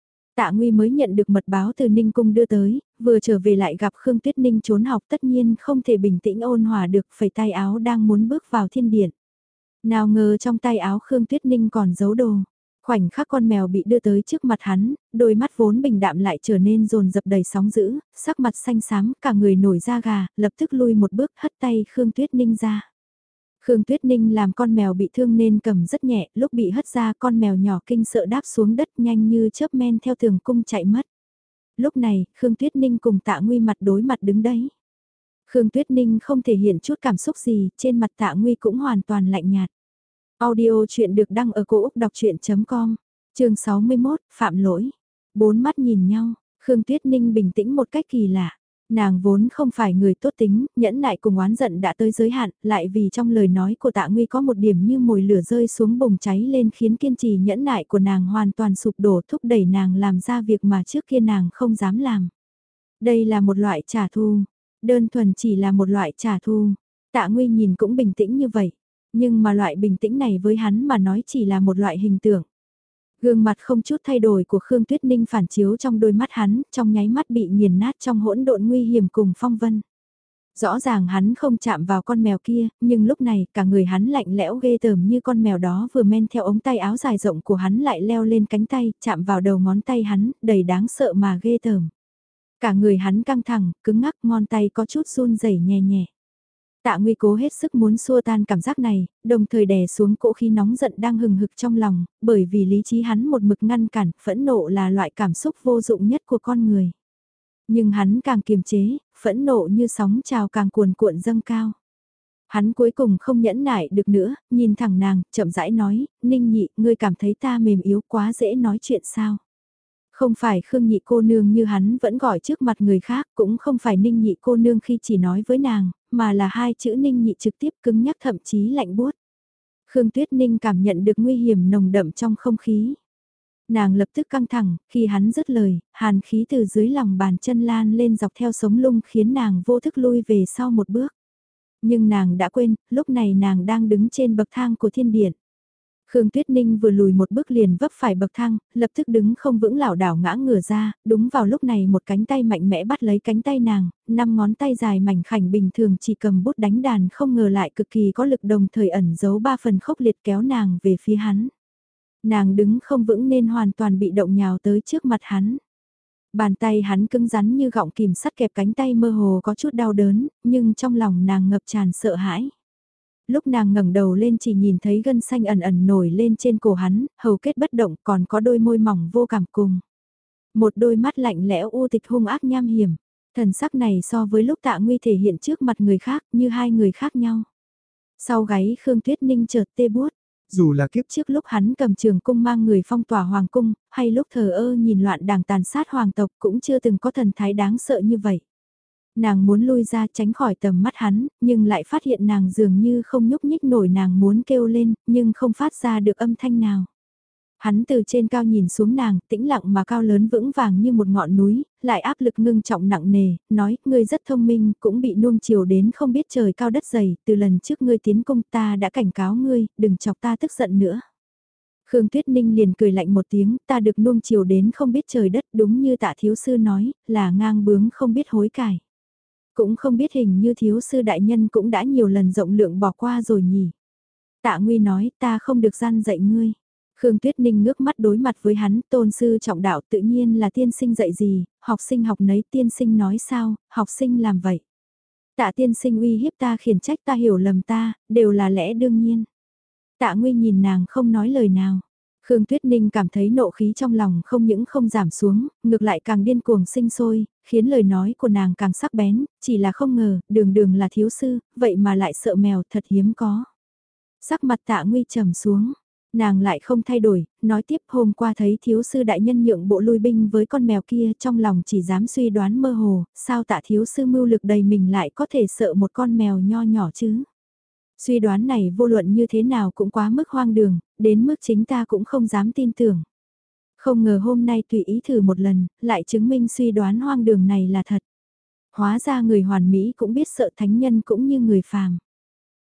Tạ Nguy mới nhận được mật báo từ Ninh Cung đưa tới, vừa trở về lại gặp Khương Tuyết Ninh trốn học tất nhiên không thể bình tĩnh ôn hòa được, phẩy tay áo đang muốn bước vào thiên điện. Nào ngờ trong tay áo Khương Tuyết Ninh còn giấu đồ. Khoảnh khắc con mèo bị đưa tới trước mặt hắn, đôi mắt vốn bình đạm lại trở nên dồn dập đầy sóng dữ, sắc mặt xanh xám, cả người nổi da gà, lập tức lui một bước hất tay Khương Tuyết Ninh ra. Khương Tuyết Ninh làm con mèo bị thương nên cầm rất nhẹ, lúc bị hất ra con mèo nhỏ kinh sợ đáp xuống đất nhanh như chớp men theo tường cung chạy mất. Lúc này, Khương Tuyết Ninh cùng Tạ Nguy mặt đối mặt đứng đấy. Khương Tuyết Ninh không thể hiện chút cảm xúc gì, trên mặt Tạ Nguy cũng hoàn toàn lạnh nhạt. Audio chuyện được đăng ở cổ Úc đọc chuyện.com, chương 61, Phạm Lỗi. Bốn mắt nhìn nhau, Khương Tuyết Ninh bình tĩnh một cách kỳ lạ. Nàng vốn không phải người tốt tính, nhẫn nại cùng oán giận đã tới giới hạn, lại vì trong lời nói của Tạ Nguy có một điểm như mồi lửa rơi xuống bùng cháy lên khiến kiên trì nhẫn nại của nàng hoàn toàn sụp đổ, thúc đẩy nàng làm ra việc mà trước kia nàng không dám làm. Đây là một loại trả thù, đơn thuần chỉ là một loại trả thù. Tạ Nguy nhìn cũng bình tĩnh như vậy, nhưng mà loại bình tĩnh này với hắn mà nói chỉ là một loại hình tượng. Gương mặt không chút thay đổi của Khương Tuyết Ninh phản chiếu trong đôi mắt hắn, trong nháy mắt bị nghiền nát trong hỗn độn nguy hiểm cùng phong vân. Rõ ràng hắn không chạm vào con mèo kia, nhưng lúc này cả người hắn lạnh lẽo ghê tởm như con mèo đó vừa men theo ống tay áo dài rộng của hắn lại leo lên cánh tay, chạm vào đầu ngón tay hắn, đầy đáng sợ mà ghê tởm. Cả người hắn căng thẳng, cứng ngắc, ngón tay có chút run rẩy nhẹ nhẹ. Tạ Nguy cố hết sức muốn xua tan cảm giác này, đồng thời đè xuống cỗ khí nóng giận đang hừng hực trong lòng, bởi vì lý trí hắn một mực ngăn cản, phẫn nộ là loại cảm xúc vô dụng nhất của con người. Nhưng hắn càng kiềm chế, phẫn nộ như sóng trào càng cuồn cuộn dâng cao. Hắn cuối cùng không nhẫn nại được nữa, nhìn thẳng nàng, chậm rãi nói, Ninh Nhị, ngươi cảm thấy ta mềm yếu quá dễ nói chuyện sao? Không phải Khương Nhị cô nương như hắn vẫn gọi trước mặt người khác, cũng không phải Ninh Nhị cô nương khi chỉ nói với nàng, mà là hai chữ Ninh Nhị trực tiếp cứng nhắc thậm chí lạnh buốt. Khương Tuyết Ninh cảm nhận được nguy hiểm nồng đậm trong không khí. Nàng lập tức căng thẳng, khi hắn dứt lời, hàn khí từ dưới lòng bàn chân lan lên dọc theo sống lưng khiến nàng vô thức lui về sau một bước. Nhưng nàng đã quên, lúc này nàng đang đứng trên bậc thang của thiên điện. Khương Tuyết Ninh vừa lùi một bước liền vấp phải bậc thang, lập tức đứng không vững lảo đảo ngã ngửa ra, đúng vào lúc này một cánh tay mạnh mẽ bắt lấy cánh tay nàng, năm ngón tay dài mảnh khảnh bình thường chỉ cầm bút đánh đàn không ngờ lại cực kỳ có lực đồng thời ẩn giấu ba phần khốc liệt kéo nàng về phía hắn. Nàng đứng không vững nên hoàn toàn bị động nhào tới trước mặt hắn. Bàn tay hắn cứng rắn như gọng kìm sắt kẹp cánh tay mơ hồ có chút đau đớn, nhưng trong lòng nàng ngập tràn sợ hãi. Lúc nàng ngẩng đầu lên chỉ nhìn thấy gân xanh ẩn ẩn nổi lên trên cổ hắn, hầu kết bất động còn có đôi môi mỏng vô cảm cùng. Một đôi mắt lạnh lẽo u tịch hung ác nham hiểm. Thần sắc này so với lúc Tạ Nguy thể hiện trước mặt người khác như hai người khác nhau. Sau gáy Khương Tuyết Ninh chợt tê buốt. Dù là kiếp trước lúc hắn cầm trường cung mang người phong tỏa hoàng cung, hay lúc thờ ơ nhìn loạn đảng tàn sát hoàng tộc cũng chưa từng có thần thái đáng sợ như vậy. Nàng muốn lui ra tránh khỏi tầm mắt hắn, nhưng lại phát hiện nàng dường như không nhúc nhích nổi, nàng muốn kêu lên, nhưng không phát ra được âm thanh nào. Hắn từ trên cao nhìn xuống nàng, tĩnh lặng mà cao lớn vững vàng như một ngọn núi, lại áp lực ngưng trọng nặng nề, nói, ngươi rất thông minh, cũng bị nuông chiều đến không biết trời cao đất dày, từ lần trước ngươi tiến công ta đã cảnh cáo ngươi, đừng chọc ta tức giận nữa. Khương Tuyết Ninh liền cười lạnh một tiếng, ta được nuông chiều đến không biết trời đất, đúng như Tạ thiếu sư nói, là ngang bướng không biết hối cải. Cũng không biết hình như thiếu sư đại nhân cũng đã nhiều lần rộng lượng bỏ qua rồi nhỉ. Tạ Nguy nói ta không được gian dạy ngươi. Khương Tuyết Ninh ngước mắt đối mặt với hắn, tôn sư trọng đạo tự nhiên là tiên sinh dạy gì, học sinh học nấy, tiên sinh nói sao, học sinh làm vậy. Tạ tiên sinh uy hiếp ta khiển trách ta hiểu lầm ta, đều là lẽ đương nhiên. Tạ Nguy nhìn nàng không nói lời nào. Khương Tuyết Ninh cảm thấy nộ khí trong lòng không những không giảm xuống, ngược lại càng điên cuồng sinh sôi, khiến lời nói của nàng càng sắc bén, chỉ là không ngờ, đường đường là thiếu sư, vậy mà lại sợ mèo thật hiếm có. Sắc mặt Tạ Nguy trầm xuống, nàng lại không thay đổi, nói tiếp hôm qua thấy thiếu sư đại nhân nhượng bộ lui binh với con mèo kia trong lòng chỉ dám suy đoán mơ hồ, sao Tạ thiếu sư mưu lực đầy mình lại có thể sợ một con mèo nho nhỏ chứ. Suy đoán này vô luận như thế nào cũng quá mức hoang đường, đến mức chính ta cũng không dám tin tưởng. Không ngờ hôm nay tùy ý thử một lần, lại chứng minh suy đoán hoang đường này là thật. Hóa ra người hoàn mỹ cũng biết sợ thánh nhân cũng như người phàm.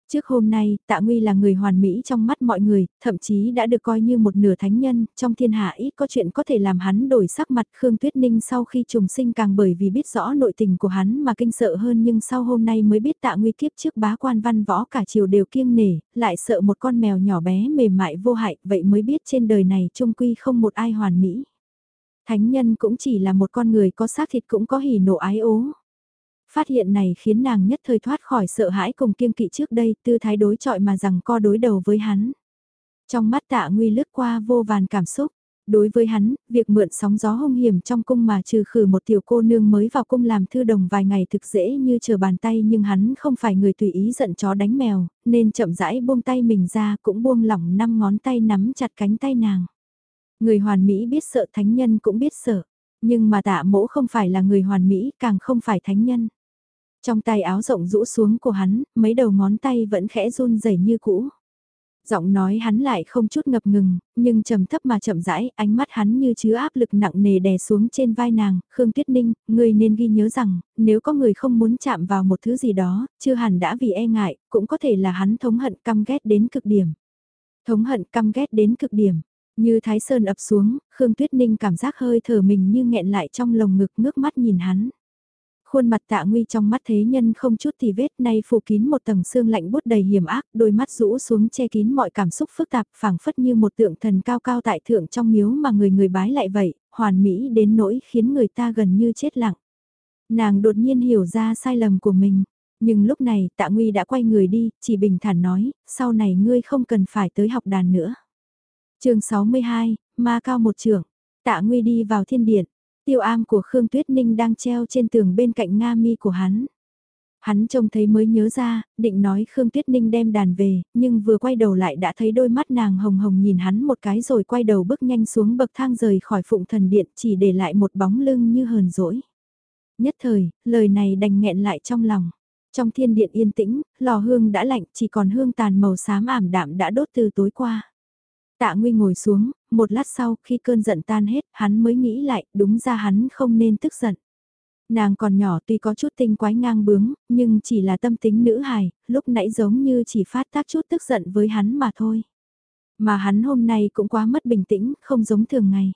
Trước hôm nay, Tạ Nguy là người hoàn mỹ trong mắt mọi người, thậm chí đã được coi như một nửa thánh nhân, trong thiên hạ ít có chuyện có thể làm hắn đổi sắc mặt. Khương Tuyết Ninh sau khi trùng sinh càng bởi vì biết rõ nội tình của hắn mà kinh sợ hơn, nhưng sau hôm nay mới biết Tạ Nguy kiếp trước bá quan văn võ cả triều đều kiêng nể, lại sợ một con mèo nhỏ bé mềm mại vô hại, vậy mới biết trên đời này chung quy không một ai hoàn mỹ. Thánh nhân cũng chỉ là một con người có xác thịt cũng có hỉ nộ ái ố. Phát hiện này khiến nàng nhất thời thoát khỏi sợ hãi cùng kiêng kỵ trước đây, tư thái đối chọi mà rằng co đối đầu với hắn. Trong mắt Tạ Nguy lướt qua vô vàn cảm xúc. Đối với hắn, việc mượn sóng gió hung hiểm trong cung mà trừ khử một tiểu cô nương mới vào cung làm thư đồng vài ngày thực dễ như chờ bàn tay, nhưng hắn không phải người tùy ý giận chó đánh mèo, nên chậm rãi buông tay mình ra, cũng buông lỏng 5 ngón tay nắm chặt cánh tay nàng. Người hoàn mỹ biết sợ, thánh nhân cũng biết sợ, nhưng mà Tạ Mỗ không phải là người hoàn mỹ, càng không phải thánh nhân. Trong tay áo rộng rũ xuống của hắn, mấy đầu ngón tay vẫn khẽ run rẩy như cũ. Giọng nói hắn lại không chút ngập ngừng, nhưng trầm thấp mà chậm rãi, ánh mắt hắn như chứa áp lực nặng nề đè xuống trên vai nàng. Khương Tuyết Ninh, ngươi nên ghi nhớ rằng, nếu có người không muốn chạm vào một thứ gì đó, chưa hẳn đã vì e ngại, cũng có thể là hắn thống hận căm ghét đến cực điểm. Thống hận căm ghét đến cực điểm. Như Thái Sơn ập xuống, Khương Tuyết Ninh cảm giác hơi thở mình như nghẹn lại trong lồng ngực, ngước mắt nhìn hắn. Khuôn mặt Tạ Nguy trong mắt thế nhân không chút tì vết, nay phủ kín một tầng xương lạnh buốt đầy hiểm ác, đôi mắt rũ xuống che kín mọi cảm xúc phức tạp, phảng phất như một tượng thần cao cao tại thượng trong miếu mà người người bái lại vậy, hoàn mỹ đến nỗi khiến người ta gần như chết lặng. Nàng đột nhiên hiểu ra sai lầm của mình, nhưng lúc này Tạ Nguy đã quay người đi, chỉ bình thản nói, sau này ngươi không cần phải tới học đàn nữa. Chương 62, ma cao một trượng. Tạ Nguy đi vào thiên điện. Tiêu am của Khương Tuyết Ninh đang treo trên tường bên cạnh nga mi của hắn. Hắn trông thấy mới nhớ ra, định nói Khương Tuyết Ninh đem đàn về, nhưng vừa quay đầu lại đã thấy đôi mắt nàng hồng hồng nhìn hắn một cái rồi quay đầu bước nhanh xuống bậc thang rời khỏi Phụng Thần Điện, chỉ để lại một bóng lưng như hờn dỗi. Nhất thời, lời này đành nghẹn lại trong lòng. Trong thiên điện yên tĩnh, lò hương đã lạnh, chỉ còn hương tàn màu xám ảm đạm đã đốt từ tối qua. Tạ Nguy ngồi xuống, một lát sau khi cơn giận tan hết, hắn mới nghĩ lại, đúng ra hắn không nên tức giận. Nàng còn nhỏ tuy có chút tinh quái ngang bướng, nhưng chỉ là tâm tính nữ hài, lúc nãy giống như chỉ phát tác chút tức giận với hắn mà thôi. Mà hắn hôm nay cũng quá mất bình tĩnh, không giống thường ngày.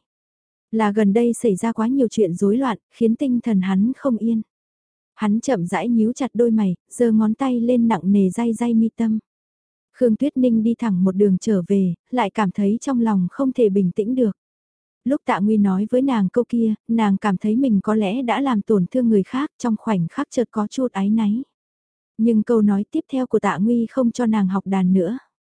Là gần đây xảy ra quá nhiều chuyện rối loạn, khiến tinh thần hắn không yên. Hắn chậm rãi nhíu chặt đôi mày, giơ ngón tay lên nặng nề day day mi tâm. Khương Tuyết Ninh đi thẳng một đường trở về, lại cảm thấy trong lòng không thể bình tĩnh được. Lúc Tạ Nguy nói với nàng câu kia, nàng cảm thấy mình có lẽ đã làm tổn thương người khác, trong khoảnh khắc chợt có chút áy náy. Nhưng câu nói tiếp theo của Tạ Nguy không cho nàng học đàn nữa.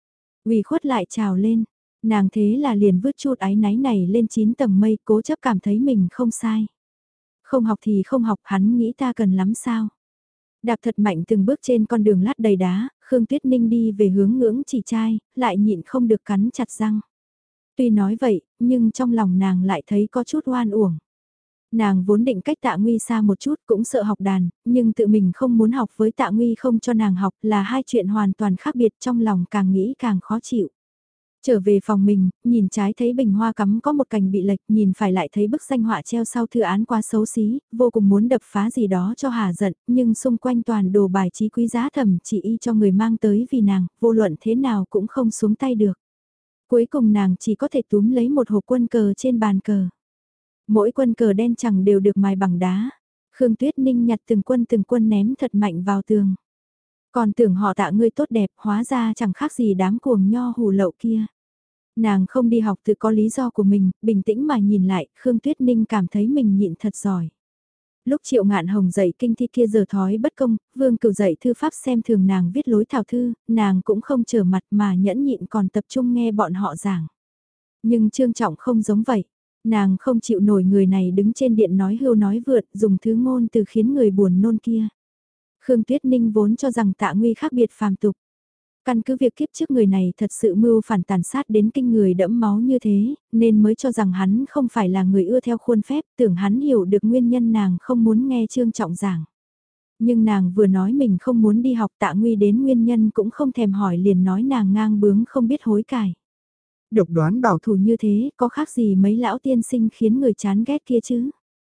Ủy khuất lại trào lên, nàng thế là liền vứt chút áy náy này lên 9 tầng mây, cố chấp cảm thấy mình không sai. Không học thì không học, hắn nghĩ ta cần lắm sao? Đạp thật mạnh từng bước trên con đường lát đầy đá, Khương Tuyết Ninh đi về hướng ngưỡng chỉ trai, lại nhịn không được cắn chặt răng. Tuy nói vậy, nhưng trong lòng nàng lại thấy có chút oan uổng. Nàng vốn định cách Tạ Nguy xa một chút, cũng sợ học đàn, nhưng tự mình không muốn học với Tạ Nguy không cho nàng học là hai chuyện hoàn toàn khác biệt, trong lòng càng nghĩ càng khó chịu. Trở về phòng mình, nhìn trái thấy bình hoa cắm có một cành bị lệch, nhìn phải lại thấy bức danh họa treo sau thư án quá xấu xí, vô cùng muốn đập phá gì đó cho hà giận, nhưng xung quanh toàn đồ bài trí quý giá thẩm chỉ y cho người mang tới vì nàng, vô luận thế nào cũng không xuống tay được. Cuối cùng nàng chỉ có thể túm lấy một hộp quân cờ trên bàn cờ. Mỗi quân cờ đen chẳng đều được mài bằng đá. Khương Tuyết Ninh nhặt từng quân ném thật mạnh vào tường. Còn tưởng họ Tạ ngươi tốt đẹp, hóa ra chẳng khác gì đám cuồng nho hù lậu kia. Nàng không đi học tự có lý do của mình, bình tĩnh mà nhìn lại, Khương Tuyết Ninh cảm thấy mình nhịn thật giỏi. Lúc Triệu Ngạn Hồng dạy kinh thi kia giờ thói bất công, Vương Cửu dạy thư pháp xem thường nàng viết lối thảo thư, nàng cũng không trở mặt mà nhẫn nhịn còn tập trung nghe bọn họ giảng. Nhưng Trương Trọng không giống vậy, nàng không chịu nổi người này đứng trên điện nói hưu nói vượt, dùng thứ ngôn từ khiến người buồn nôn kia. Khương Tuyết Ninh vốn cho rằng Tạ Nguy khác biệt phàm tục. Căn cứ việc kiếp trước người này thật sự mưu phản tàn sát đến kinh người đẫm máu như thế, nên mới cho rằng hắn không phải là người ưa theo khuôn phép, tưởng hắn hiểu được nguyên nhân nàng không muốn nghe Trương Trọng giảng. Nhưng nàng vừa nói mình không muốn đi học Tạ Nguy đến nguyên nhân cũng không thèm hỏi liền nói nàng ngang bướng không biết hối cải. Độc đoán bảo thủ như thế có khác gì mấy lão tiên sinh khiến người chán ghét kia chứ.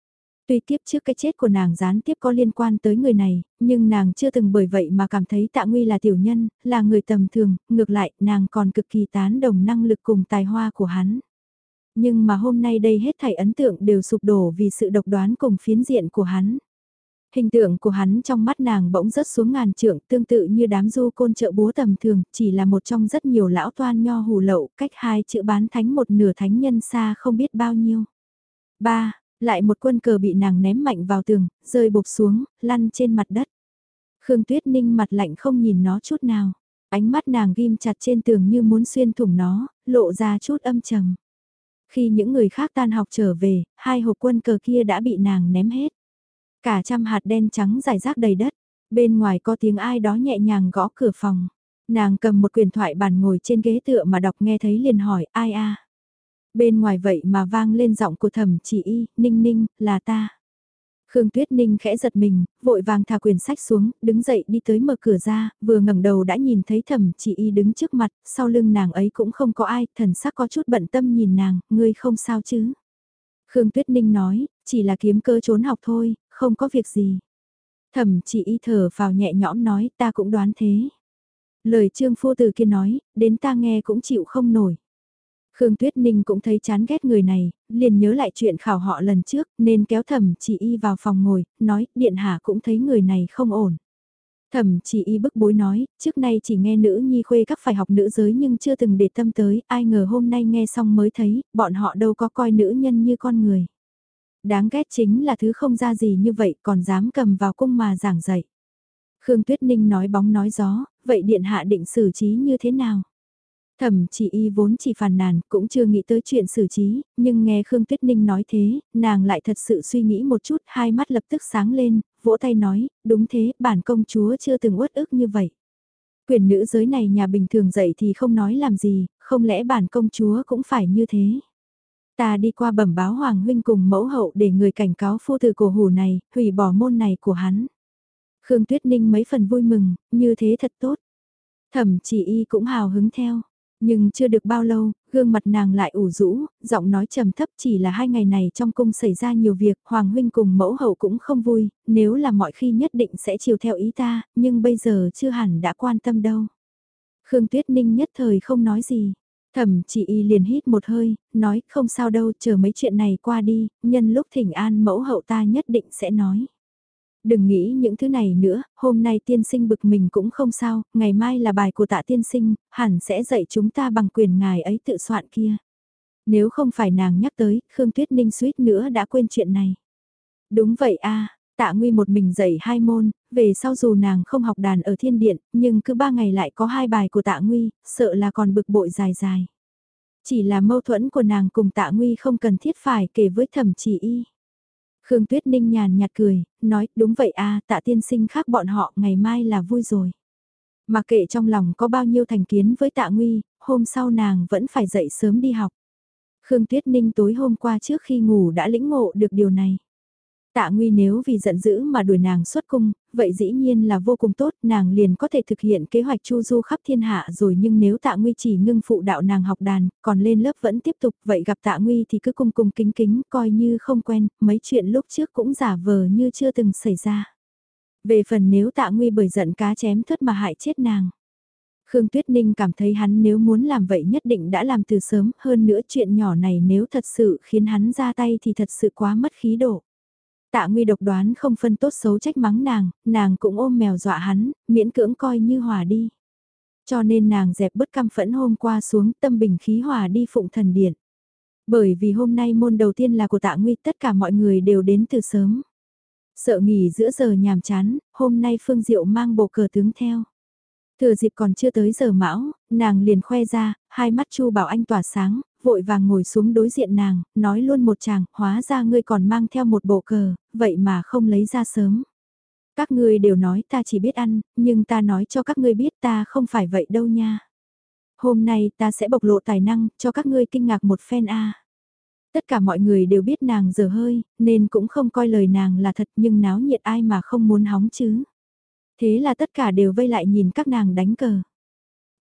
Tuy kiếp trước cái chết của nàng gián tiếp có liên quan tới người này, nhưng nàng chưa từng bởi vậy mà cảm thấy Tạ Nguy là tiểu nhân, là người tầm thường, ngược lại nàng còn cực kỳ tán đồng năng lực cùng tài hoa của hắn. Nhưng mà hôm nay đây hết thảy ấn tượng đều sụp đổ vì sự độc đoán cùng phiến diện của hắn. Hình tượng của hắn trong mắt nàng bỗng rớt xuống ngàn trượng, tương tự như đám du côn chợ búa tầm thường, chỉ là một trong rất nhiều lão toan nho hù lậu, cách hai chữ bán thánh một nửa thánh nhân xa không biết bao nhiêu. Ba, lại một quân cờ bị nàng ném mạnh vào tường, rơi bụp xuống, lăn trên mặt đất. Khương Tuyết Ninh mặt lạnh không nhìn nó chút nào. Ánh mắt nàng ghim chặt trên tường như muốn xuyên thủng nó, lộ ra chút âm trầm. Khi những người khác tan học trở về, hai hộp quân cờ kia đã bị nàng ném hết. Cả trăm hạt đen trắng rải rác đầy đất. Bên ngoài có tiếng ai đó nhẹ nhàng gõ cửa phòng. Nàng cầm một quyển thoại bản ngồi trên ghế tựa mà đọc, nghe thấy liền hỏi ai a. Bên ngoài vậy mà vang lên giọng của Thẩm Chỉ Y, Ninh Ninh, là ta. Khương Tuyết Ninh khẽ giật mình, vội vàng thả quyển sách xuống, đứng dậy đi tới mở cửa ra, vừa ngẩng đầu đã nhìn thấy Thẩm Chỉ Y đứng trước mặt, sau lưng nàng ấy cũng không có ai, thần sắc có chút bận tâm nhìn nàng, ngươi không sao chứ. Khương Tuyết Ninh nói, chỉ là kiếm cơ trốn học thôi, không có việc gì. Thẩm Chỉ Y thở vào nhẹ nhõm nói, ta cũng đoán thế. Lời Trương phu tử kia nói, đến ta nghe cũng chịu không nổi. Khương Tuyết Ninh cũng thấy chán ghét người này, liền nhớ lại chuyện khảo họ lần trước, nên kéo Thẩm Chỉ Y vào phòng ngồi, nói, điện hạ cũng thấy người này không ổn. Thẩm Chỉ Y bức bối nói, trước nay chỉ nghe nữ nhi khuê các phải học nữ giới nhưng chưa từng để tâm tới, ai ngờ hôm nay nghe xong mới thấy, bọn họ đâu có coi nữ nhân như con người. Đáng ghét chính là thứ không ra gì như vậy còn dám cầm vào cung mà giảng dạy. Khương Tuyết Ninh nói bóng nói gió, vậy điện hạ định xử trí như thế nào? Thẩm Chỉ Y vốn chỉ phàn nàn, cũng chưa nghĩ tới chuyện xử trí, nhưng nghe Khương Tuyết Ninh nói thế, nàng lại thật sự suy nghĩ một chút, hai mắt lập tức sáng lên, vỗ tay nói, đúng thế, bản công chúa chưa từng uất ức như vậy. Quyền nữ giới này nhà bình thường dạy thì không nói làm gì, không lẽ bản công chúa cũng phải như thế. Ta đi qua bẩm báo Hoàng huynh cùng mẫu hậu để người cảnh cáo phu tử cổ hủ này, hủy bỏ môn này của hắn. Khương Tuyết Ninh mấy phần vui mừng, như thế thật tốt. Thẩm Chỉ Y cũng hào hứng theo. Nhưng chưa được bao lâu, gương mặt nàng lại ủ rũ, giọng nói trầm thấp, chỉ là 2 ngày này trong cung xảy ra nhiều việc, Hoàng huynh cùng mẫu hậu cũng không vui, nếu là mọi khi nhất định sẽ chiều theo ý ta, nhưng bây giờ chưa hẳn đã quan tâm đâu. Khương Tuyết Ninh nhất thời không nói gì. Thẩm Chỉ Y liền hít một hơi, nói không sao đâu, chờ mấy chuyện này qua đi, nhân lúc thỉnh an mẫu hậu ta nhất định sẽ nói. Đừng nghĩ những thứ này nữa, hôm nay tiên sinh bực mình cũng không sao, ngày mai là bài của Tạ tiên sinh, hẳn sẽ dạy chúng ta bằng quyền ngài ấy tự soạn kia. Nếu không phải nàng nhắc tới, Khương Tuyết Ninh suýt nữa đã quên chuyện này. Đúng vậy a, Tạ Nguy một mình dạy 2 môn, về sau dù nàng không học đàn ở thiên điện, nhưng cứ 3 ngày lại có 2 bài của Tạ Nguy, sợ là còn bực bội dài dài. Chỉ là mâu thuẫn của nàng cùng Tạ Nguy không cần thiết phải kể với Thẩm Chỉ Y. Khương Tuyết Ninh nhàn nhạt cười, nói, đúng vậy a, Tạ tiên sinh khác bọn họ, ngày mai là vui rồi. Mà kệ trong lòng có bao nhiêu thành kiến với Tạ Nguy, hôm sau nàng vẫn phải dậy sớm đi học. Khương Tuyết Ninh tối hôm qua trước khi ngủ đã lĩnh ngộ được điều này. Tạ Nguy nếu vì giận dữ mà đuổi nàng xuất cung, vậy dĩ nhiên là vô cùng tốt, nàng liền có thể thực hiện kế hoạch chu du khắp thiên hạ rồi, nhưng nếu Tạ Nguy chỉ ngưng phụ đạo nàng học đàn, còn lên lớp vẫn tiếp tục, vậy gặp Tạ Nguy thì cứ cung cung kính kính, coi như không quen, mấy chuyện lúc trước cũng giả vờ như chưa từng xảy ra. Về phần nếu Tạ Nguy bởi giận cá chém thớt mà hại chết nàng. Khương Tuyết Ninh cảm thấy hắn nếu muốn làm vậy nhất định đã làm từ sớm, hơn nữa chuyện nhỏ này nếu thật sự khiến hắn ra tay thì thật sự quá mất khí độ. Tạ Nguy độc đoán không phân tốt xấu trách mắng nàng cũng ôm mèo dọa hắn, miễn cưỡng coi như hòa đi. Cho nên nàng dẹp bớt căm phẫn hôm qua xuống, tâm bình khí hòa đi phụng thần điện. Bởi vì hôm nay môn đầu tiên là của Tạ Nguy, tất cả mọi người đều đến từ sớm. Sợ nghỉ giữa giờ nhàm chán, hôm nay Phương Diệu mang bộ cờ tướng theo. Thừa dịp còn chưa tới giờ mão, nàng liền khoe ra, hai mắt Chu Bảo Anh tỏa sáng, vội vàng ngồi xuống đối diện nàng, nói luôn một chàng, hóa ra ngươi còn mang theo một bộ cờ, vậy mà không lấy ra sớm. Các ngươi đều nói ta chỉ biết ăn, nhưng ta nói cho các ngươi biết ta không phải vậy đâu nha. Hôm nay ta sẽ bộc lộ tài năng, cho các ngươi kinh ngạc một phen a. Tất cả mọi người đều biết nàng dở hơi, nên cũng không coi lời nàng là thật, nhưng náo nhiệt ai mà không muốn hóng chứ. Thế là tất cả đều vây lại nhìn các nàng đánh cờ.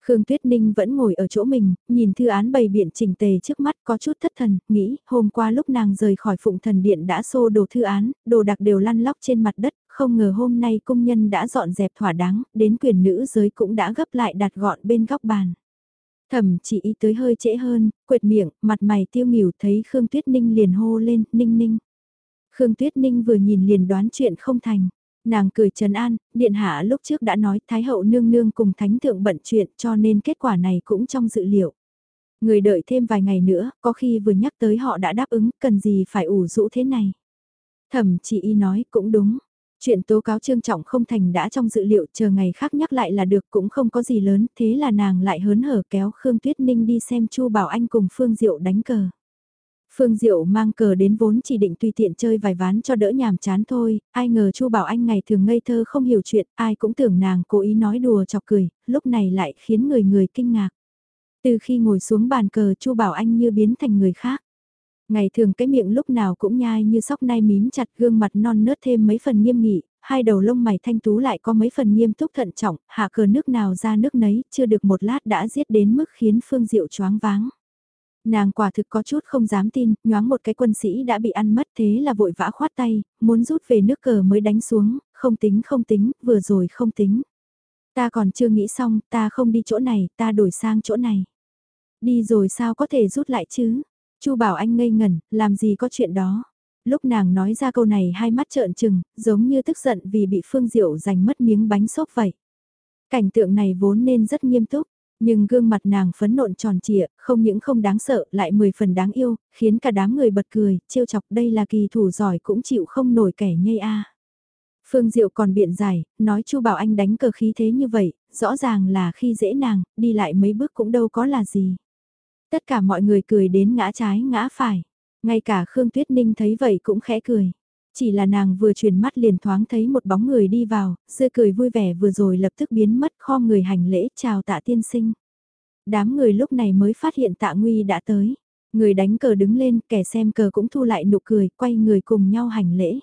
Khương Tuyết Ninh vẫn ngồi ở chỗ mình, nhìn thư án bày biện chỉnh tề trước mắt có chút thất thần, nghĩ hôm qua lúc nàng rời khỏi Phụng Thần Điện đã xô đổ thư án, đồ đạc đều lăn lóc trên mặt đất, không ngờ hôm nay công nhân đã dọn dẹp thỏa đáng, đến quyền nữ giới cũng đã gấp lại đặt gọn bên góc bàn. Thẩm chỉ ý tới hơi trễ hơn, quệt miệng, mặt mày tiêu nghỉu thấy Khương Tuyết Ninh liền hô lên, Ninh Ninh. Khương Tuyết Ninh vừa nhìn liền đoán chuyện không thành. Nàng cười trấn an, điện hạ lúc trước đã nói Thái hậu nương nương cùng thánh thượng bận chuyện cho nên kết quả này cũng trong dự liệu. Người đợi thêm vài ngày nữa, có khi vừa nhắc tới họ đã đáp ứng, cần gì phải ủ rũ thế này. Thẩm chỉ y nói cũng đúng. Chuyện tố cáo Trương Trọng không thành đã trong dự liệu, chờ ngày khác nhắc lại là được, cũng không có gì lớn, thế là nàng lại hớn hở kéo Khương Tuyết Ninh đi xem Chu Bảo Anh cùng Phương Diệu đánh cờ. Phương Diệu mang cờ đến vốn chỉ định tùy tiện chơi vài ván cho đỡ nhàm chán thôi, ai ngờ Chu Bảo Anh ngày thường ngây thơ không hiểu chuyện, ai cũng tưởng nàng cố ý nói đùa chọc cười, lúc này lại khiến người người kinh ngạc. Từ khi ngồi xuống bàn cờ Chu Bảo Anh như biến thành người khác. Ngày thường cái miệng lúc nào cũng nhai như sóc nai mím chặt, gương mặt non nớt thêm mấy phần nghiêm nghị, hai đầu lông mày thanh tú lại có mấy phần nghiêm túc thận trọng, hạ cờ nước nào ra nước nấy, chưa được một lát đã giết đến mức khiến Phương Diệu choáng váng. Nàng quả thực có chút không dám tin, nhoáng một cái quân sĩ đã bị ăn mất, thế là vội vã khoát tay, muốn rút về nước cờ mới đánh xuống, không tính, vừa rồi không tính. Ta còn chưa nghĩ xong, ta không đi chỗ này, ta đổi sang chỗ này. Đi rồi sao có thể rút lại chứ? Chu Bảo Anh ngây ngẩn, làm gì có chuyện đó. Lúc nàng nói ra câu này hai mắt trợn trừng, giống như tức giận vì bị Phương Diệu giành mất miếng bánh xốp vậy. Cảnh tượng này vốn nên rất nghiêm túc, nhưng gương mặt nàng phấn nộn tròn trịa, không những không đáng sợ, lại 10 phần đáng yêu, khiến cả đám người bật cười, trêu chọc đây là kỳ thủ giỏi cũng chịu không nổi kẻ nhây a. Phương Diệu còn biện giải, nói Chu Bảo Anh đánh cờ khí thế như vậy, rõ ràng là khi dễ nàng, đi lại mấy bước cũng đâu có là gì. Tất cả mọi người cười đến ngã trái ngã phải, ngay cả Khương Tuyết Ninh thấy vậy cũng khẽ cười. Chỉ là nàng vừa chuyển mắt liền thoáng thấy một bóng người đi vào, rươi cười vui vẻ vừa rồi lập tức biến mất, kho người hành lễ chào Tạ tiên sinh. Đám người lúc này mới phát hiện Tạ Nguy đã tới. Người đánh cờ đứng lên, kẻ xem cờ cũng thu lại nụ cười, quay người cùng nhau hành lễ.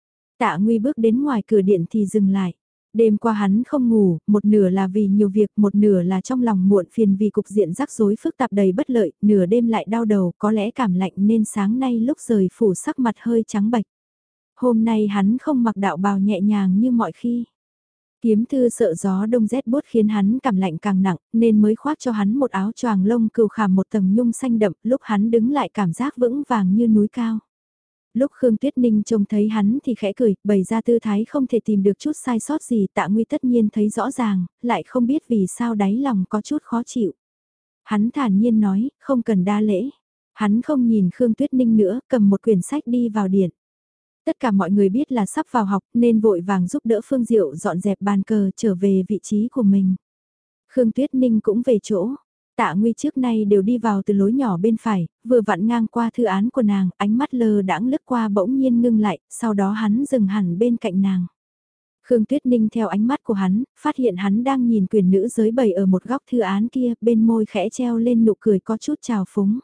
Tạ Nguy bước đến ngoài cửa điện thì dừng lại. Đêm qua hắn không ngủ, một nửa là vì nhiều việc, một nửa là trong lòng muộn phiền vì cục diện rắc rối phức tạp đầy bất lợi, nửa đêm lại đau đầu, có lẽ cảm lạnh nên sáng nay lúc rời phủ sắc mặt hơi trắng bệch. Hôm nay hắn không mặc đạo bào nhẹ nhàng như mọi khi. Kiếm thư sợ gió đông rét bút khiến hắn cảm lạnh càng nặng, nên mới khoác cho hắn một áo choàng lông cừu khảm một tầng nhung xanh đậm, lúc hắn đứng lại cảm giác vững vàng như núi cao. Lúc Khương Tuyết Ninh trông thấy hắn thì khẽ cười, bày ra tư thái không thể tìm được chút sai sót gì, Tạ Nguy tất nhiên thấy rõ ràng, lại không biết vì sao đáy lòng có chút khó chịu. Hắn thản nhiên nói, không cần đa lễ. Hắn không nhìn Khương Tuyết Ninh nữa, cầm một quyển sách đi vào điện. Tất cả mọi người biết là sắp vào học nên vội vàng giúp đỡ Phương Diệu dọn dẹp bàn cờ trở về vị trí của mình. Khương Tuyết Ninh cũng về chỗ. Tạ Nguy trước nay đều đi vào từ lối nhỏ bên phải, vừa vặn ngang qua thư án của nàng, ánh mắt lơ đãng lướt qua bỗng nhiên ngưng lại, sau đó hắn dừng hẳn bên cạnh nàng. Khương Tuyết Ninh theo ánh mắt của hắn, phát hiện hắn đang nhìn quyền nữ giới bày ở một góc thư án kia, bên môi khẽ treo lên nụ cười có chút trào phúng.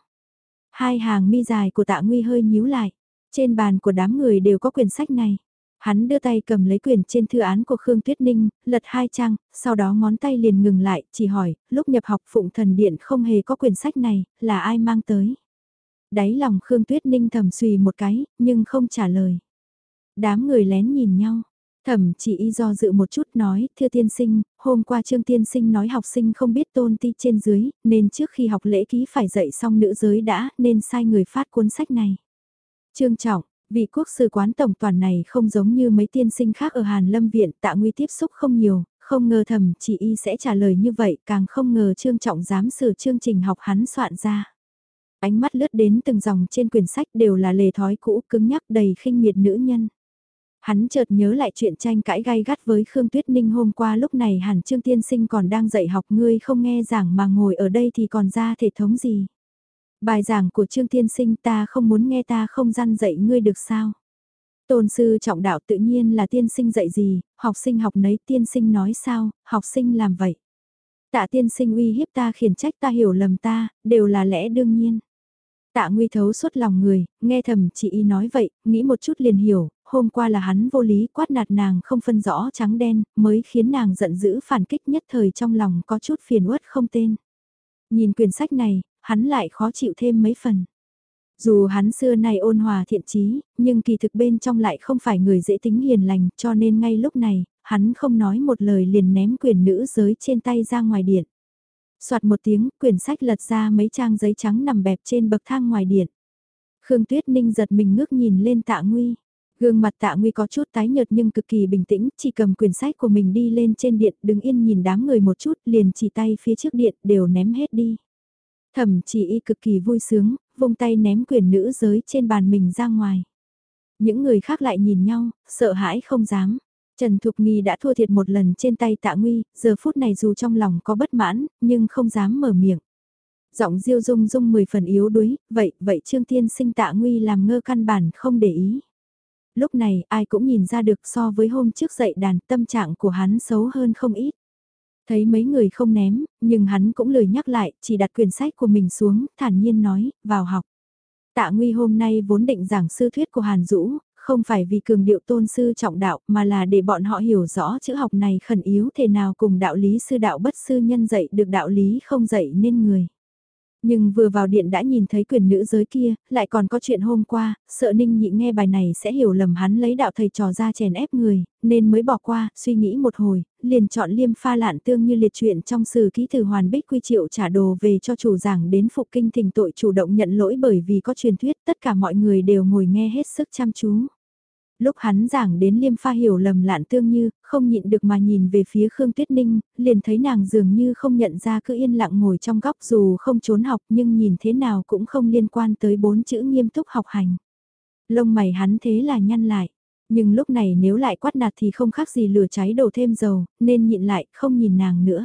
Hai hàng mi dài của Tạ Nguy hơi nhíu lại. Trên bàn của đám người đều có quyển sách này. Hắn đưa tay cầm lấy quyển trên thư án của Khương Tuyết Ninh, lật hai trang, sau đó ngón tay liền ngừng lại, chỉ hỏi, lúc nhập học Phụng Thần Điện không hề có quyển sách này, là ai mang tới? Đáy lòng Khương Tuyết Ninh thầm xùy một cái, nhưng không trả lời. Đám người lén nhìn nhau. Thẩm chỉ y do dự một chút nói, thưa tiên sinh, hôm qua Trương tiên sinh nói học sinh không biết tôn ti trên dưới, nên trước khi học lễ ký phải dạy xong nữ giới đã, nên sai người phát cuốn sách này. Trương Trọng, vị quốc sư quán tổng toàn này không giống như mấy tiên sinh khác ở Hàn Lâm Viện, Tạ Nguy tiếp xúc không nhiều, không ngờ thẩm chỉ y sẽ trả lời như vậy, càng không ngờ Trương Trọng dám sửa chương trình học hắn soạn ra. Ánh mắt lướt đến từng dòng trên quyển sách đều là lề thói cũ cứng nhắc đầy khinh miệt nữ nhân. Hắn chợt nhớ lại chuyện tranh cãi gay gắt với Khương Tuyết Ninh hôm qua, lúc này hẳn Trương tiên sinh còn đang dạy học, ngươi không nghe giảng mà ngồi ở đây thì còn ra thể thống gì. Bài giảng của Trương tiên sinh ta không muốn nghe, ta không răn dạy ngươi được sao. Tôn sư trọng đạo tự nhiên là tiên sinh dạy gì, học sinh học nấy, tiên sinh nói sao, học sinh làm vậy. Tạ tiên sinh uy hiếp ta, khiển trách ta, hiểu lầm ta, đều là lẽ đương nhiên. Tạ Nguy thấu suốt lòng người, nghe thầm chị y nói vậy, nghĩ một chút liền hiểu, hôm qua là hắn vô lý quát nạt nàng không phân rõ trắng đen, mới khiến nàng giận dữ phản kích nhất thời trong lòng có chút phiền uất không tên. Nhìn quyển sách này, hắn lại khó chịu thêm mấy phần. Dù hắn xưa nay ôn hòa thiện chí, nhưng kỳ thực bên trong lại không phải người dễ tính hiền lành, cho nên ngay lúc này, hắn không nói một lời liền ném quyển nữ giới trên tay ra ngoài điện. Soạt một tiếng, quyển sách lật ra mấy trang giấy trắng nằm bẹp trên bậc thang ngoài điện. Khương Tuyết Ninh giật mình ngước nhìn lên Tạ Nguy. Gương mặt Tạ Nguy có chút tái nhợt nhưng cực kỳ bình tĩnh, chỉ cầm quyển sách của mình đi lên trên điện, đứng yên nhìn đám người một chút, liền chỉ tay phía trước điện, đều ném hết đi. Thẩm Chỉ Y cực kỳ vui sướng, vung tay ném quyển nữ giới trên bàn mình ra ngoài. Những người khác lại nhìn nhau, sợ hãi không dám. Trần Thục Nghi đã thua thiệt một lần trên tay Tạ Nguy, giờ phút này dù trong lòng có bất mãn, nhưng không dám mở miệng. Giọng Diêu Dung Dung 10 phần yếu đuối, vậy Trương Tiên Sinh Tạ Nguy làm ngơ căn bản không để ý. Lúc này ai cũng nhìn ra được so với hôm trước dậy đàn tâm trạng của hắn xấu hơn không ít. Thấy mấy người không ném, nhưng hắn cũng lười nhắc lại, chỉ đặt quyển sách của mình xuống, thản nhiên nói, vào học. Tạ Nguy hôm nay vốn định giảng sư thuyết của Hàn Dũ, không phải vì cường điệu tôn sư trọng đạo mà là để bọn họ hiểu rõ chữ học này khẩn yếu thể nào cùng đạo lý sư đạo bất sư nhân dạy được đạo lý không dạy nên người. Nhưng vừa vào điện đã nhìn thấy quyền nữ giới kia, lại còn có chuyện hôm qua, sợ Ninh Nhị nghe bài này sẽ hiểu lầm hắn lấy đạo thầy trò ra chèn ép người, nên mới bỏ qua, suy nghĩ một hồi, liền chọn Liêm Pha Lạn Tương như liệt chuyện trong sử ký từ Hoàn Bích Quy Triệu trả đồ về cho chủ giảng đến phục kinh thỉnh tội chủ động nhận lỗi bởi vì có truyền thuyết tất cả mọi người đều ngồi nghe hết sức chăm chú. Lúc hắn giảng đến Liêm Pha hiểu lầm Lạn Tương Như, không nhịn được mà nhìn về phía Khương Tuyết Ninh, liền thấy nàng dường như không nhận ra cứ yên lặng ngồi trong góc dù không trốn học nhưng nhìn thế nào cũng không liên quan tới 4 chữ nghiêm túc học hành. Lông mày hắn thế là nhăn lại, nhưng lúc này nếu lại quát nạt thì không khác gì lửa cháy đổ thêm dầu, nên nhịn lại, không nhìn nàng nữa.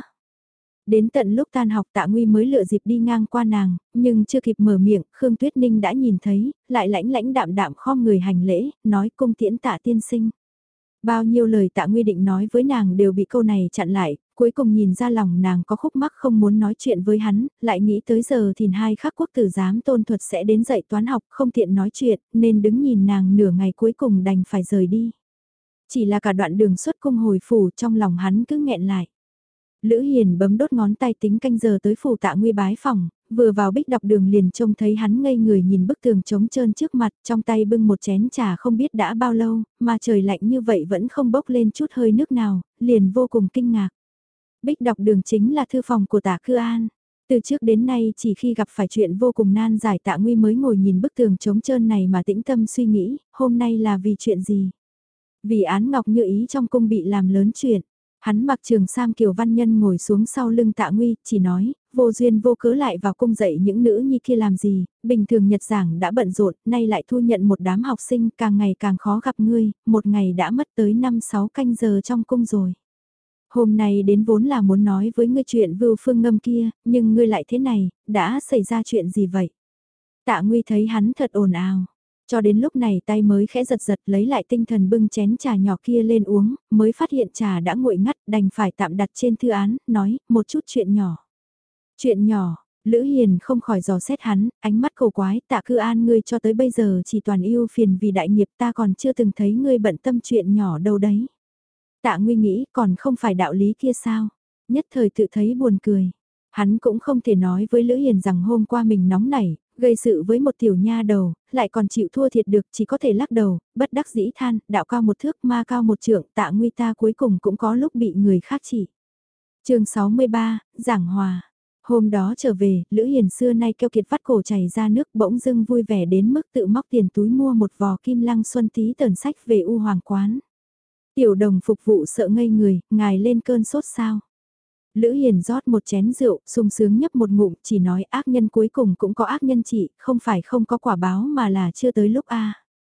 Đến tận lúc tan học Tạ Nguy mới lựa dịp đi ngang qua nàng, nhưng chưa kịp mở miệng, Khương Tuyết Ninh đã nhìn thấy, lại lãnh đạm đạm khom người hành lễ, nói cung tiễn Tạ tiên sinh. Bao nhiêu lời Tạ Nguy định nói với nàng đều bị câu này chặn lại, cuối cùng nhìn ra lòng nàng có khúc mắc không muốn nói chuyện với hắn, lại nghĩ tới giờ thì hai khắc quốc tử giám tôn thuật sẽ đến dạy toán học không tiện nói chuyện, nên đứng nhìn nàng nửa ngày cuối cùng đành phải rời đi. Chỉ là cả đoạn đường xuất cung hồi phủ trong lòng hắn cứ nghẹn lại. Lữ Hiền bấm đốt ngón tay tính canh giờ tới phủ Tạ Nguy bái phòng, vừa vào bích đọc đường liền trông thấy hắn ngây người nhìn bức tường trống trơn trước mặt, trong tay bưng một chén trà không biết đã bao lâu, mà trời lạnh như vậy vẫn không bốc lên chút hơi nước nào, liền vô cùng kinh ngạc. Bích đọc đường chính là thư phòng của Tạ Cư An. Từ trước đến nay chỉ khi gặp phải chuyện vô cùng nan giải Tạ Nguy mới ngồi nhìn bức tường trống trơn này mà tĩnh tâm suy nghĩ, hôm nay là vì chuyện gì? Vì án ngọc như ý trong cung bị làm lớn chuyện. Hắn mặc trường sam kiều văn nhân ngồi xuống sau lưng Tạ Nguy, chỉ nói, vô duyên vô cớ lại vào cung dạy những nữ nhi kia làm gì, bình thường nhật giảng đã bận rộn, nay lại thu nhận một đám học sinh càng ngày càng khó gặp ngươi, một ngày đã mất tới 5-6 canh giờ trong cung rồi. Hôm nay đến vốn là muốn nói với ngươi chuyện Vưu Phương Ngâm kia, nhưng ngươi lại thế này, đã xảy ra chuyện gì vậy? Tạ Nguy thấy hắn thật ồn ào. Cho đến lúc này tay mới khẽ giật giật lấy lại tinh thần bưng chén trà nhỏ kia lên uống, mới phát hiện trà đã nguội ngắt đành phải tạm đặt trên thư án, nói, một chút chuyện nhỏ. Chuyện nhỏ, Lữ Hiền không khỏi dò xét hắn, ánh mắt cầu quái, Tạ Cư An ngươi cho tới bây giờ chỉ toàn ưu phiền vì đại nghiệp ta còn chưa từng thấy ngươi bận tâm chuyện nhỏ đâu đấy. Tạ Nguy nghĩ còn không phải đạo lý kia sao, nhất thời tự thấy buồn cười. Hắn cũng không thể nói với Lữ Hiền rằng hôm qua mình nóng nảy, gây sự với một tiểu nha đầu, lại còn chịu thua thiệt được chỉ có thể lắc đầu, bất đắc dĩ than, đạo cao một thước ma cao một trượng Tạ Nguy ta cuối cùng cũng có lúc bị người khác chỉ. Chương 63, Giảng Hòa. Hôm đó trở về, Lữ Hiền xưa nay keo kiệt vắt cổ chảy ra nước bỗng dưng vui vẻ đến mức tự móc tiền túi mua một vò kim lăng xuân tí tờn sách về U Hoàng Quán. Tiểu đồng phục vụ sợ ngây người, ngài lên cơn sốt sao. Lữ Hiền rót một chén rượu, sung sướng nhấp một ngụm, chỉ nói ác nhân cuối cùng cũng có ác nhân chị, không phải không có quả báo mà là chưa tới lúc a.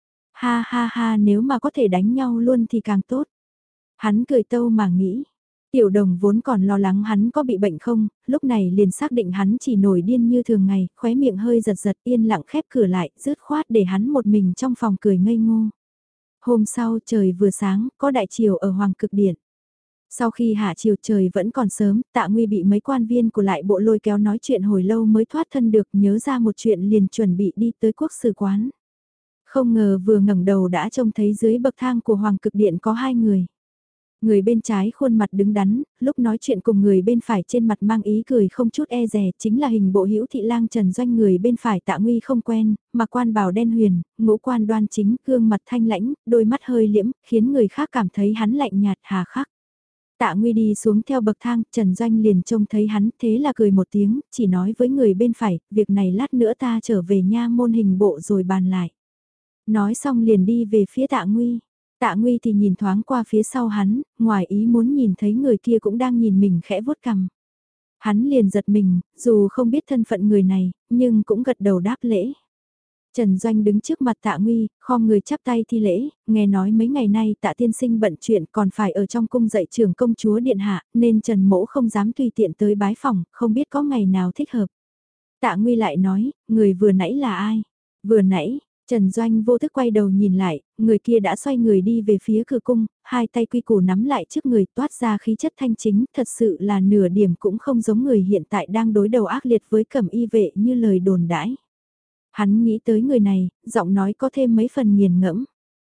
Ha ha ha, nếu mà có thể đánh nhau luôn thì càng tốt. Hắn cười tâu mà nghĩ. Tiểu đồng vốn còn lo lắng hắn có bị bệnh không, lúc này liền xác định hắn chỉ nổi điên như thường ngày, khóe miệng hơi giật giật yên lặng khép cửa lại, dứt khoát để hắn một mình trong phòng cười ngây ngô. Hôm sau trời vừa sáng, có đại triều ở Hoàng Cực Điện. Sau khi hạ chiều trời vẫn còn sớm, Tạ Nguy bị mấy quan viên của lại bộ lôi kéo nói chuyện hồi lâu mới thoát thân được, nhớ ra một chuyện liền chuẩn bị đi tới quốc sử quán. Không ngờ vừa ngẩng đầu đã trông thấy dưới bậc thang của Hoàng Cực Điện có hai người. Người bên trái khuôn mặt đứng đắn, lúc nói chuyện cùng người bên phải trên mặt mang ý cười không chút e dè, chính là hình bộ hữu thị lang Trần Doanh. Người bên phải Tạ Nguy không quen, mà quan bào đen huyền, ngũ quan đoan chính, gương mặt thanh lãnh, đôi mắt hơi liễm, khiến người khác cảm thấy hắn lạnh nhạt hà khắc. Tạ Nguy đi xuống theo bậc thang, Trần Doanh liền trông thấy hắn, thế là cười một tiếng, chỉ nói với người bên phải, việc này lát nữa ta trở về nha môn hình bộ rồi bàn lại. Nói xong liền đi về phía Tạ Nguy. Tạ Nguy thì nhìn thoáng qua phía sau hắn, ngoài ý muốn nhìn thấy người kia cũng đang nhìn mình khẽ vuốt cằm. Hắn liền giật mình, dù không biết thân phận người này, nhưng cũng gật đầu đáp lễ. Trần Doanh đứng trước mặt Tạ Nguy, khom người chắp tay thi lễ, nghe nói mấy ngày nay Tạ tiên sinh bận chuyện còn phải ở trong cung dạy trưởng công chúa điện hạ, nên Trần Mỗ không dám tùy tiện tới bái phòng, không biết có ngày nào thích hợp. Tạ Nguy lại nói, người vừa nãy là ai? Vừa nãy, Trần Doanh vô thức quay đầu nhìn lại, người kia đã xoay người đi về phía cửa cung, hai tay quy củ nắm lại trước người toát ra khí chất thanh chính, thật sự là nửa điểm cũng không giống người hiện tại đang đối đầu ác liệt với Cẩm Y vệ như lời đồn đãi. Hắn nghĩ tới người này, giọng nói có thêm mấy phần nghiền ngẫm.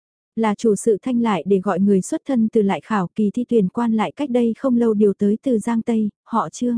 Là chủ sự thanh lại để gọi người xuất thân từ lại khảo kỳ thi tuyển quan lại cách đây không lâu điều tới từ Giang Tây, họ Trương.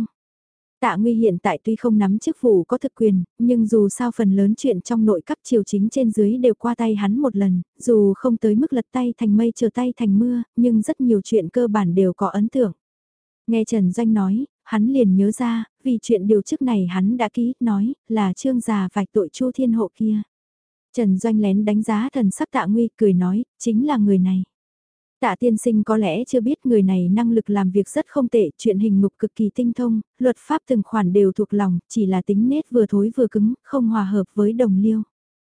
Tạ Nguy hiện tại tuy không nắm chức vụ có thực quyền, nhưng dù sao phần lớn chuyện trong nội các triều chính trên dưới đều qua tay hắn một lần, dù không tới mức lật tay thành mây trở tay thành mưa, nhưng rất nhiều chuyện cơ bản đều có ấn tượng. Nghe Trần Doanh nói, hắn liền nhớ ra, vì chuyện điều chức này hắn đã ký, nói, là Trương già vạch tội Chu Thiên Hộ kia. Trần Doanh lén đánh giá thần sắc Tạ Nguy, cười nói, chính là người này. Tạ tiên sinh có lẽ chưa biết người này năng lực làm việc rất không tệ, chuyện hình ngục cực kỳ tinh thông, luật pháp từng khoản đều thuộc lòng, chỉ là tính nết vừa thối vừa cứng, không hòa hợp với đồng liêu.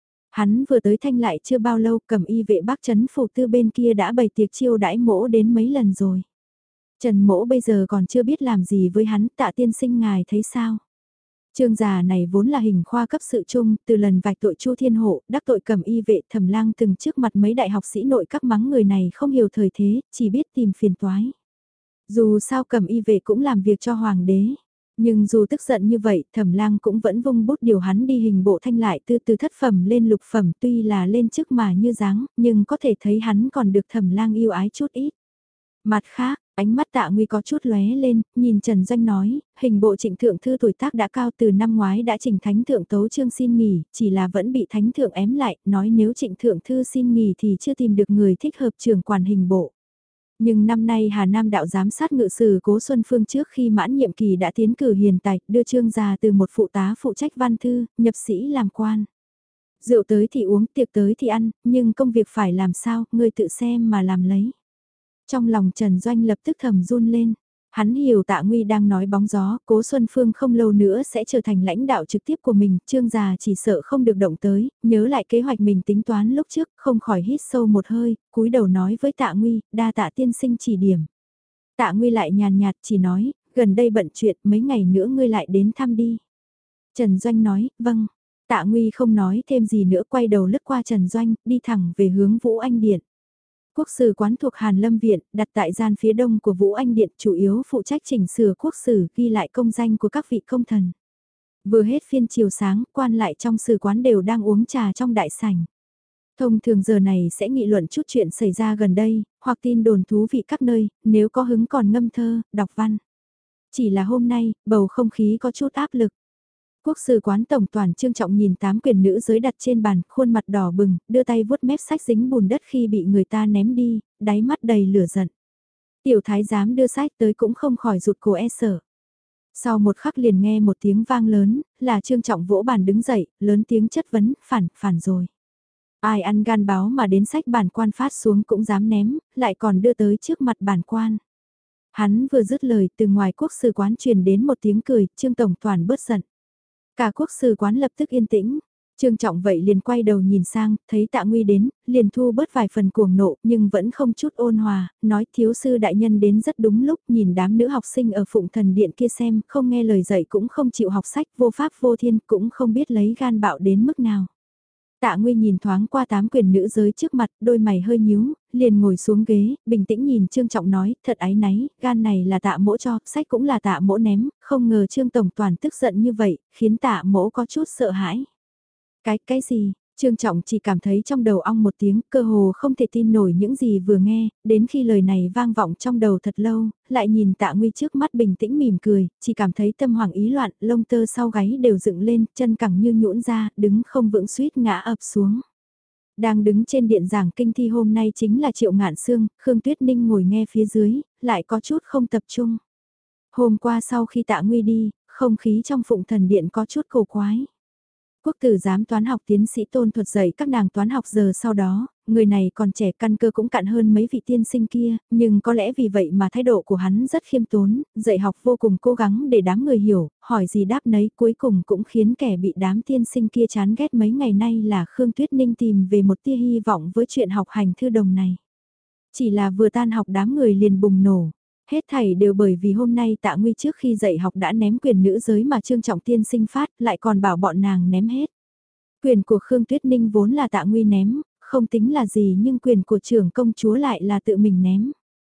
Hắn vừa tới Thanh lại chưa bao lâu, Cẩm Y vệ Bắc Trấn phủ tư bên kia đã bày tiệc chiêu đãi Mỗ đến mấy lần rồi. Trần Mỗ bây giờ còn chưa biết làm gì với hắn, Tạ tiên sinh ngài thấy sao? Trương già này vốn là hình khoa cấp sự chung, từ lần vạch tội Chu Thiên Hộ, đắc tội Cẩm Y vệ Thẩm Lang từng trước mặt mấy đại học sĩ nội các mắng người này không hiểu thời thế, chỉ biết tìm phiền toái. Dù sao Cẩm Y vệ cũng làm việc cho hoàng đế, nhưng dù tức giận như vậy, Thẩm Lang cũng vẫn vung bút điều hắn đi hình bộ thanh lại từ thất phẩm lên lục phẩm, tuy là lên chức mà như dáng, nhưng có thể thấy hắn còn được Thẩm Lang yêu ái chút ít. Mặt khác, ánh mắt Tạ Nguy có chút lóe lên, nhìn Trần Doanh nói, hình bộ Trịnh thượng thư tuổi tác đã cao, từ năm ngoái đã trình thánh thượng tấu chương xin nghỉ, chỉ là vẫn bị thánh thượng ém lại, nói nếu Trịnh thượng thư xin nghỉ thì chưa tìm được người thích hợp trưởng quản hình bộ. Nhưng năm nay Hà Nam đạo giám sát ngự sử Cố Xuân Phương trước khi mãn nhiệm kỳ đã tiến cử hiền tài, đưa Trương già từ một phụ tá phụ trách văn thư, nhập sĩ làm quan. Rượu tới thì uống, tiệc tới thì ăn, nhưng công việc phải làm sao, ngươi tự xem mà làm lấy. Trong lòng Trần Doanh lập tức thầm run lên. Hắn hiểu Tạ Nguy đang nói bóng gió, Cố Xuân Phương không lâu nữa sẽ trở thành lãnh đạo trực tiếp của mình, Trương già chỉ sợ không được động tới, nhớ lại kế hoạch mình tính toán lúc trước, không khỏi hít sâu một hơi, cúi đầu nói với Tạ Nguy, đa tạ tiên sinh chỉ điểm. Tạ Nguy lại nhàn nhạt chỉ nói, gần đây bận chuyện, mấy ngày nữa ngươi lại đến thăm đi. Trần Doanh nói, vâng. Tạ Nguy không nói thêm gì nữa, quay đầu lướt qua Trần Doanh, đi thẳng về hướng Vũ Anh Điện. Quốc sử quán thuộc Hàn Lâm Viện, đặt tại gian phía đông của Vũ Anh Điện, chủ yếu phụ trách chỉnh sửa quốc sử, ghi lại công danh của các vị công thần. Vừa hết phiên chiều sáng, quan lại trong sử quán đều đang uống trà trong đại sảnh. Thông thường giờ này sẽ nghị luận chút chuyện xảy ra gần đây, hoặc tin đồn thú vị các nơi, nếu có hứng còn ngâm thơ, đọc văn. Chỉ là hôm nay, bầu không khí có chút áp lực. Quốc sư quán tổng toàn trương trọng nhìn 8 quyền nữ giới đặt trên bàn, khuôn mặt đỏ bừng, đưa tay vuốt mép sách dính bùn đất khi bị người ta ném đi, đáy mắt đầy lửa giận. Tiểu thái giám đưa sách tới cũng không khỏi rụt cổ e sợ. Sau một khắc liền nghe một tiếng vang lớn, là trương trọng vỗ bàn đứng dậy, lớn tiếng chất vấn, phản rồi. Ai ăn gan báo mà đến sách bản quan phát xuống cũng dám ném, lại còn đưa tới trước mặt bản quan. Hắn vừa dứt lời, từ ngoài quốc sư quán truyền đến một tiếng cười, trương tổng toàn bớt giận. Cả quốc sư quán lập tức yên tĩnh, Trương Trọng vậy liền quay đầu nhìn sang, thấy Tạ Nguy đến, liền thu bớt vài phần cuồng nộ, nhưng vẫn không chút ôn hòa, nói thiếu sư đại nhân đến rất đúng lúc, nhìn đám nữ học sinh ở Phụng Thần Điện kia xem, không nghe lời dạy cũng không chịu học sách, vô pháp vô thiên, cũng không biết lấy gan bạo đến mức nào. Tạ Nguy nhìn thoáng qua 8 quyền nữ giới trước mặt, đôi mày hơi nhíu, liền ngồi xuống ghế, bình tĩnh nhìn Trương Trọng nói, thật áy náy, gan này là Tạ mỗ cho, sách cũng là Tạ mỗ ném, không ngờ Trương Tổng toàn tức giận như vậy, khiến Tạ mỗ có chút sợ hãi. Cái gì? Trương Trọng chỉ cảm thấy trong đầu ong một tiếng, cơ hồ không thể tin nổi những gì vừa nghe, đến khi lời này vang vọng trong đầu thật lâu, lại nhìn Tạ Nguy trước mắt bình tĩnh mỉm cười, chỉ cảm thấy tâm hoảng ý loạn, lông tơ sau gáy đều dựng lên, chân cẳng như nhũn ra, đứng không vững suýt ngã ập xuống. Đang đứng trên điện giảng kinh thi hôm nay chính là Triệu Ngạn Sương, Khương Tuyết Ninh ngồi nghe phía dưới, lại có chút không tập trung. Hôm qua sau khi Tạ Nguy đi, không khí trong Phụng Thần Điện có chút cổ quái. Quốc tử giám toán học tiến sĩ Tôn Thuật dạy các nàng toán học giờ sau đó, người này còn trẻ căn cơ cũng cạn hơn mấy vị tiên sinh kia, nhưng có lẽ vì vậy mà thái độ của hắn rất khiêm tốn, dạy học vô cùng cố gắng để đám người hiểu, hỏi gì đáp nấy cuối cùng cũng khiến kẻ bị đám tiên sinh kia chán ghét mấy ngày nay là Khương Tuyết Ninh tìm về một tia hy vọng với chuyện học hành thư đồng này. Chỉ là vừa tan học đám người liền bùng nổ. Hết thảy đều bởi vì hôm nay Tạ Nguy trước khi dạy học đã ném quyền nữ giới mà Trương Trọng Tiên sinh phát, lại còn bảo bọn nàng ném hết. Quyền của Khương Tuyết Ninh vốn là Tạ Nguy ném, không tính là gì nhưng quyền của trưởng công chúa lại là tự mình ném.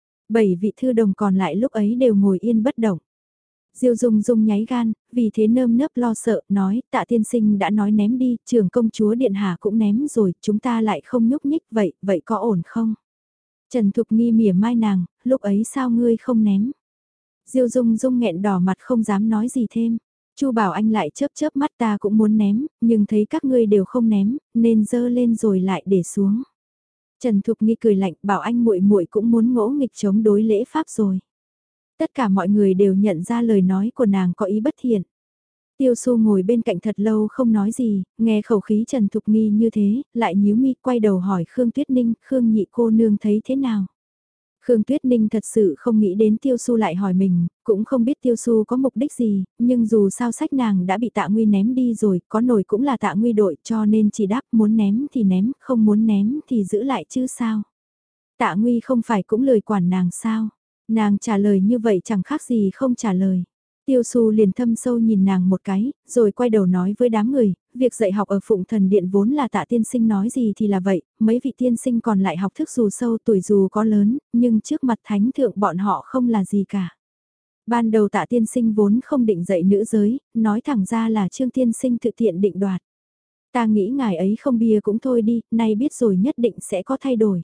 7 vị thư đồng còn lại lúc ấy đều ngồi yên bất động. Diêu Dung Dung nháy gan, vì thế nơm nớp lo sợ, nói, Tạ tiên sinh đã nói ném đi, trưởng công chúa Điện Hạ cũng ném rồi, chúng ta lại không nhúc nhích, vậy có ổn không? Trần Thục Nghi mỉa mai nàng, lúc ấy sao ngươi không ném? Diêu Dung Dung nghẹn đỏ mặt không dám nói gì thêm. Chu Bảo Anh lại chớp chớp mắt, ta cũng muốn ném, nhưng thấy các ngươi đều không ném, nên dơ lên rồi lại để xuống. Trần Thục Nghi cười lạnh, Bảo Anh muội muội cũng muốn ngỗ nghịch chống đối lễ pháp rồi. Tất cả mọi người đều nhận ra lời nói của nàng có ý bất thiện. Tiêu Xu ngồi bên cạnh thật lâu không nói gì, nghe khẩu khí Trần Thục Nghi như thế, lại nhíu mi quay đầu hỏi Khương Tuyết Ninh, Khương nhị cô nương thấy thế nào? Khương Tuyết Ninh thật sự không nghĩ đến Tiêu Xu lại hỏi mình, cũng không biết Tiêu Xu có mục đích gì, nhưng dù sao sách nàng đã bị Tạ Nguy ném đi rồi, có nổi cũng là Tạ Nguy đội cho nên chỉ đáp muốn ném thì ném, không muốn ném thì giữ lại chứ sao. Tạ Nguy không phải cũng lời quản nàng sao, nàng trả lời như vậy chẳng khác gì không trả lời. Tiêu Xu liền thâm sâu nhìn nàng một cái, rồi quay đầu nói với đám người, việc dạy học ở Phụng Thần Điện vốn là Tạ tiên sinh nói gì thì là vậy, mấy vị tiên sinh còn lại học thức dù sâu tuổi dù có lớn, nhưng trước mặt thánh thượng bọn họ không là gì cả. Ban đầu Tạ tiên sinh vốn không định dạy nữ giới, nói thẳng ra là Trương tiên sinh tự tiện định đoạt. Ta nghĩ ngài ấy không bia cũng thôi đi, nay biết rồi nhất định sẽ có thay đổi.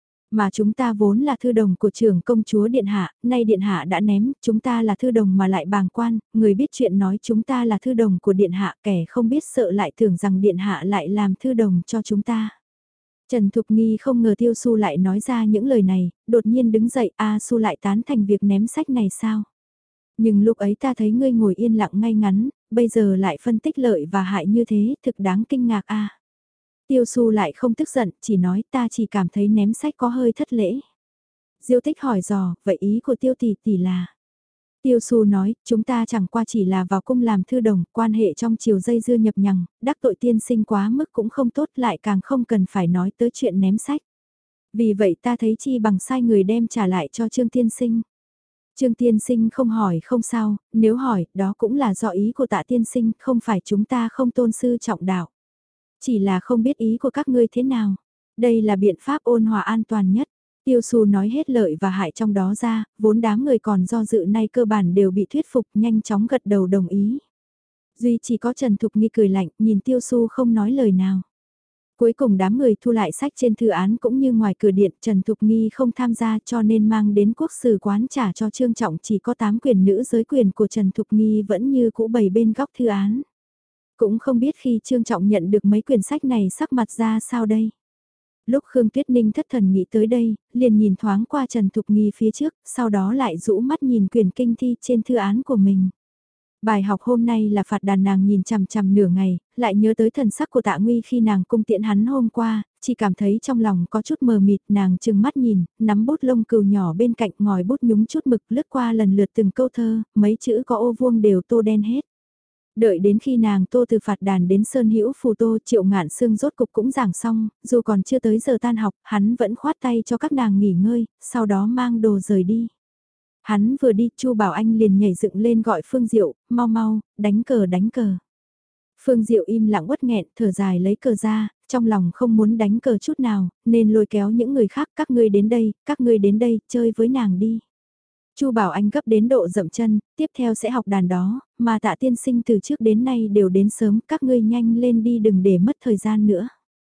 Mà chúng ta vốn là thư đồng của trưởng công chúa Điện Hạ, nay Điện Hạ đã ném, chúng ta là thư đồng mà lại bàng quan, người biết chuyện nói chúng ta là thư đồng của Điện Hạ, kẻ không biết sợ lại tưởng rằng Điện Hạ lại làm thư đồng cho chúng ta. Trần Thục Nghi không ngờ Tiêu Xu lại nói ra những lời này, đột nhiên đứng dậy, A Xu lại tán thành việc ném sách này sao? Nhưng lúc ấy ta thấy ngươi ngồi yên lặng ngay ngắn, bây giờ lại phân tích lợi và hại như thế, thực đáng kinh ngạc a. Tiêu Xu lại không tức giận, chỉ nói ta chỉ cảm thấy ném sách có hơi thất lễ. Diêu Tích hỏi dò, vậy ý của Tiêu tỷ tỷ là? Tiêu Xu nói, chúng ta chẳng qua chỉ là vào cung làm thư đồng, quan hệ trong chiều dây dưa nhập nhằng, đắc tội tiên sinh quá mức cũng không tốt, lại càng không cần phải nói tới chuyện ném sách. Vì vậy ta thấy chi bằng sai người đem trả lại cho Trương tiên sinh. Trương tiên sinh không hỏi không sao, nếu hỏi, đó cũng là do ý của Tạ tiên sinh, không phải chúng ta không tôn sư trọng đạo. Chỉ là không biết ý của các ngươi thế nào. Đây là biện pháp ôn hòa an toàn nhất. Tiêu Xu nói hết lợi và hại trong đó ra, vốn đám người còn do dự nay cơ bản đều bị thuyết phục, nhanh chóng gật đầu đồng ý. Duy chỉ có Trần Thục Nghi cười lạnh, nhìn Tiêu Xu không nói lời nào. Cuối cùng đám người thu lại sách trên thư án cũng như ngoài cửa điện, Trần Thục Nghi không tham gia cho nên mang đến quốc sử quán trả cho Trương Trọng, chỉ có 8 quyền nữ giới quyền của Trần Thục Nghi vẫn như cũ bày bên góc thư án. Cũng không biết khi Trương Trọng nhận được mấy quyển sách này sắc mặt ra sao đây. Lúc Khương Tuyết Ninh thất thần nghĩ tới đây, liền nhìn thoáng qua Trần Thục Nghi phía trước, sau đó lại rũ mắt nhìn quyển kinh thi trên thư án của mình. Bài học hôm nay là phạt đàn, nàng nhìn chằm chằm nửa ngày, lại nhớ tới thần sắc của Tạ Nguy khi nàng cung tiễn hắn hôm qua, chỉ cảm thấy trong lòng có chút mờ mịt, nàng chừng mắt nhìn, nắm bút lông cừu nhỏ bên cạnh, ngòi bút nhúng chút mực lướt qua lần lượt từng câu thơ, mấy chữ có ô vuông đều tô đen hết. Đợi đến khi nàng tô từ phạt đàn đến Sơn Hữu Phù Tô, Triệu Ngạn Sương rốt cục cũng giảng xong, dù còn chưa tới giờ tan học, hắn vẫn khoát tay cho các nàng nghỉ ngơi, sau đó mang đồ rời đi. Hắn vừa đi, Chu Bảo Anh liền nhảy dựng lên gọi Phương Diệu, mau mau, đánh cờ đánh cờ. Phương Diệu im lặng uất nghẹn, thở dài lấy cờ ra, trong lòng không muốn đánh cờ chút nào, nên lôi kéo những người khác, các ngươi đến đây, chơi với nàng đi. Chu Bảo Anh gấp đến độ dậm chân, tiếp theo sẽ học đàn đó, mà Tạ tiên sinh từ trước đến nay đều đến sớm, các ngươi nhanh lên đi đừng để mất thời gian nữa.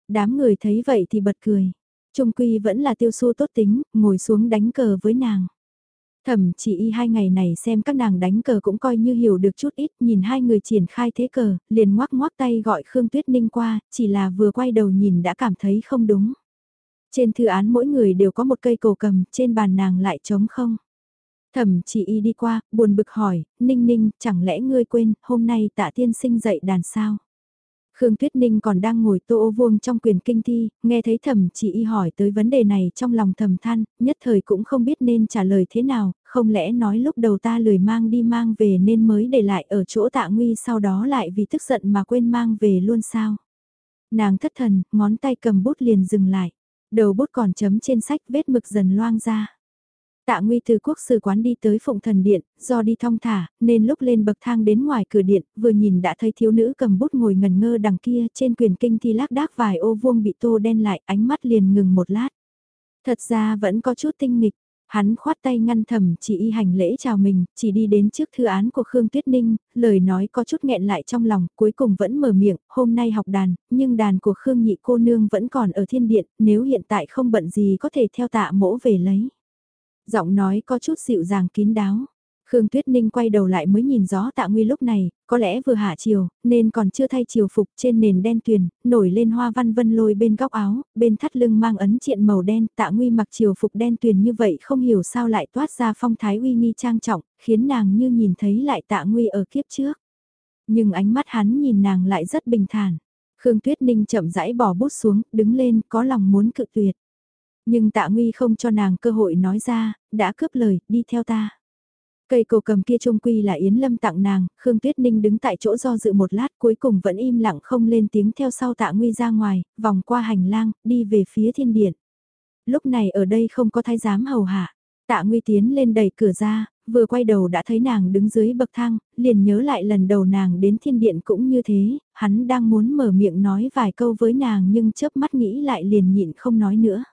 Đám người thấy vậy thì bật cười. Trung quy vẫn là Tiêu Xu tốt tính, ngồi xuống đánh cờ với nàng. Thẩm chỉ y 2 ngày này xem các nàng đánh cờ cũng coi như hiểu được chút ít, nhìn hai người triển khai thế cờ, liền ngoắc ngoắc tay gọi Khương Tuyết Ninh qua, chỉ là vừa quay đầu nhìn đã cảm thấy không đúng. Trên thư án mỗi người đều có một cây cổ cầm, trên bàn nàng lại trống không. Thẩm chỉ y đi qua, buồn bực hỏi, Ninh Ninh, chẳng lẽ ngươi quên, hôm nay Tạ tiên sinh dạy đàn sao? Khương Tuyết Ninh còn đang ngồi tô ô vuông trong quyền kinh thi, nghe thấy thẩm chỉ y hỏi tới vấn đề này trong lòng thầm than, nhất thời cũng không biết nên trả lời thế nào, không lẽ nói lúc đầu ta lười mang đi mang về nên mới để lại ở chỗ Tạ Nguy sau đó lại vì tức giận mà quên mang về luôn sao? Nàng thất thần, ngón tay cầm bút liền dừng lại, đầu bút còn chấm trên sách vết mực dần loang ra. Tạ Nguy từ quốc sử quán đi tới Phụng Thần Điện, do đi thong thả, nên lúc lên bậc thang đến ngoài cửa điện, vừa nhìn đã thấy thiếu nữ cầm bút ngồi ngần ngơ đằng kia, trên quyền kinh thi lác đác vài ô vuông bị tô đen lại, ánh mắt liền ngừng một lát. Thật ra vẫn có chút tinh nghịch, hắn khoát tay ngăn thầm chỉ y hành lễ chào mình, chỉ đi đến trước thư án của Khương Tuyết Ninh, lời nói có chút nghẹn lại trong lòng, cuối cùng vẫn mở miệng, hôm nay học đàn, nhưng đàn của Khương nhị cô nương vẫn còn ở thiên điện, nếu hiện tại không bận gì có thể theo Tạ mỗ về lấy. Giọng nói có chút dịu dàng kín đáo. Khương Tuyết Ninh quay đầu lại mới nhìn rõ Tạ Nguy lúc này, có lẽ vừa hạ chiều, nên còn chưa thay chiều phục trên nền đen tuyền, nổi lên hoa văn vân lôi bên góc áo, bên thắt lưng mang ấn triện màu đen, Tạ Nguy mặc chiều phục đen tuyền như vậy không hiểu sao lại toát ra phong thái uy nghi trang trọng, khiến nàng như nhìn thấy lại Tạ Nguy ở kiếp trước. Nhưng ánh mắt hắn nhìn nàng lại rất bình thản. Khương Tuyết Ninh chậm rãi bỏ bút xuống, đứng lên, có lòng muốn cự tuyệt. Nhưng Tạ Nguy không cho nàng cơ hội nói ra, đã cướp lời, đi theo ta. Cây cổ cầm kia trung quy là Yến Lâm tặng nàng, Khương Tuyết Ninh đứng tại chỗ do dự một lát cuối cùng vẫn im lặng không lên tiếng theo sau Tạ Nguy ra ngoài, vòng qua hành lang, đi về phía thiên điện. Lúc này ở đây không có thái giám hầu hạ, Tạ Nguy tiến lên đẩy cửa ra, vừa quay đầu đã thấy nàng đứng dưới bậc thang, liền nhớ lại lần đầu nàng đến thiên điện cũng như thế, hắn đang muốn mở miệng nói vài câu với nàng nhưng chớp mắt nghĩ lại liền nhịn không nói nữa.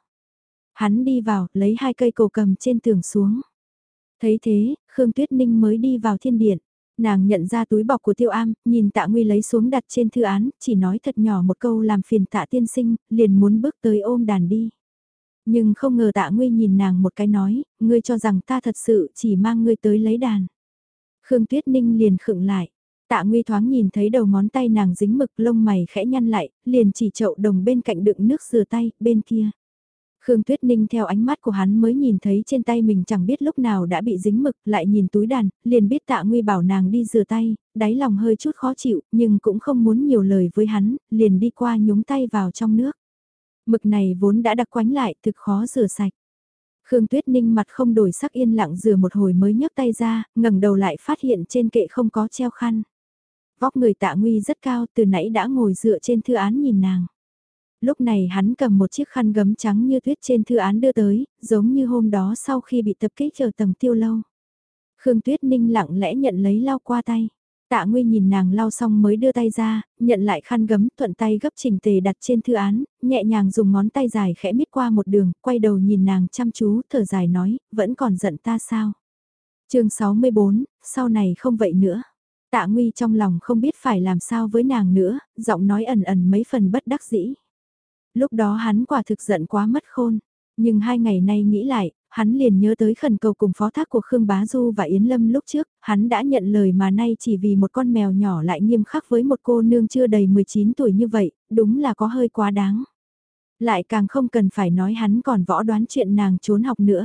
Hắn đi vào, lấy 2 cây cổ cầm trên tường xuống. Thấy thế, Khương Tuyết Ninh mới đi vào thiên điện. Nàng nhận ra túi bọc của Tiêu Am, nhìn Tạ Nguy lấy xuống đặt trên thư án, chỉ nói thật nhỏ một câu làm phiền Tạ tiên sinh, liền muốn bước tới ôm đàn đi. Nhưng không ngờ Tạ Nguy nhìn nàng một cái nói, ngươi cho rằng ta thật sự chỉ mang ngươi tới lấy đàn. Khương Tuyết Ninh liền khựng lại. Tạ Nguy thoáng nhìn thấy đầu ngón tay nàng dính mực, lông mày khẽ nhăn lại, liền chỉ chậu đồng bên cạnh đựng nước rửa tay, bên kia. Khương Tuyết Ninh theo ánh mắt của hắn mới nhìn thấy trên tay mình chẳng biết lúc nào đã bị dính mực, lại nhìn túi đàn, liền biết Tạ Nguy bảo nàng đi rửa tay, đáy lòng hơi chút khó chịu, nhưng cũng không muốn nhiều lời với hắn, liền đi qua nhúng tay vào trong nước. Mực này vốn đã đặc quánh lại, thực khó rửa sạch. Khương Tuyết Ninh mặt không đổi sắc yên lặng rửa một hồi mới nhấc tay ra, ngẩng đầu lại phát hiện trên kệ không có treo khăn. Vóc người Tạ Nguy rất cao, từ nãy đã ngồi dựa trên thư án nhìn nàng. Lúc này hắn cầm một chiếc khăn gấm trắng như tuyết trên thư án đưa tới, giống như hôm đó sau khi bị tập kích ở tầng Tiêu Lâu. Khương Tuyết Ninh lặng lẽ nhận lấy lau qua tay. Tạ Nguy nhìn nàng lau xong mới đưa tay ra, nhận lại khăn gấm, thuận tay gấp chỉnh tề đặt trên thư án, nhẹ nhàng dùng ngón tay dài khẽ miết qua một đường, quay đầu nhìn nàng chăm chú, thở dài nói, vẫn còn giận ta sao? Chương 64, sau này không vậy nữa. Tạ Nguy trong lòng không biết phải làm sao với nàng nữa, giọng nói ẩn ẩn mấy phần bất đắc dĩ. Lúc đó hắn quả thực giận quá mất khôn, nhưng 2 ngày nay nghĩ lại, hắn liền nhớ tới khẩn cầu cùng phó thác của Khương Bá Du và Yến Lâm lúc trước, hắn đã nhận lời mà nay chỉ vì một con mèo nhỏ lại nghiêm khắc với một cô nương chưa đầy 19 tuổi như vậy, đúng là có hơi quá đáng. Lại càng không cần phải nói hắn còn võ đoán chuyện nàng trốn học nữa.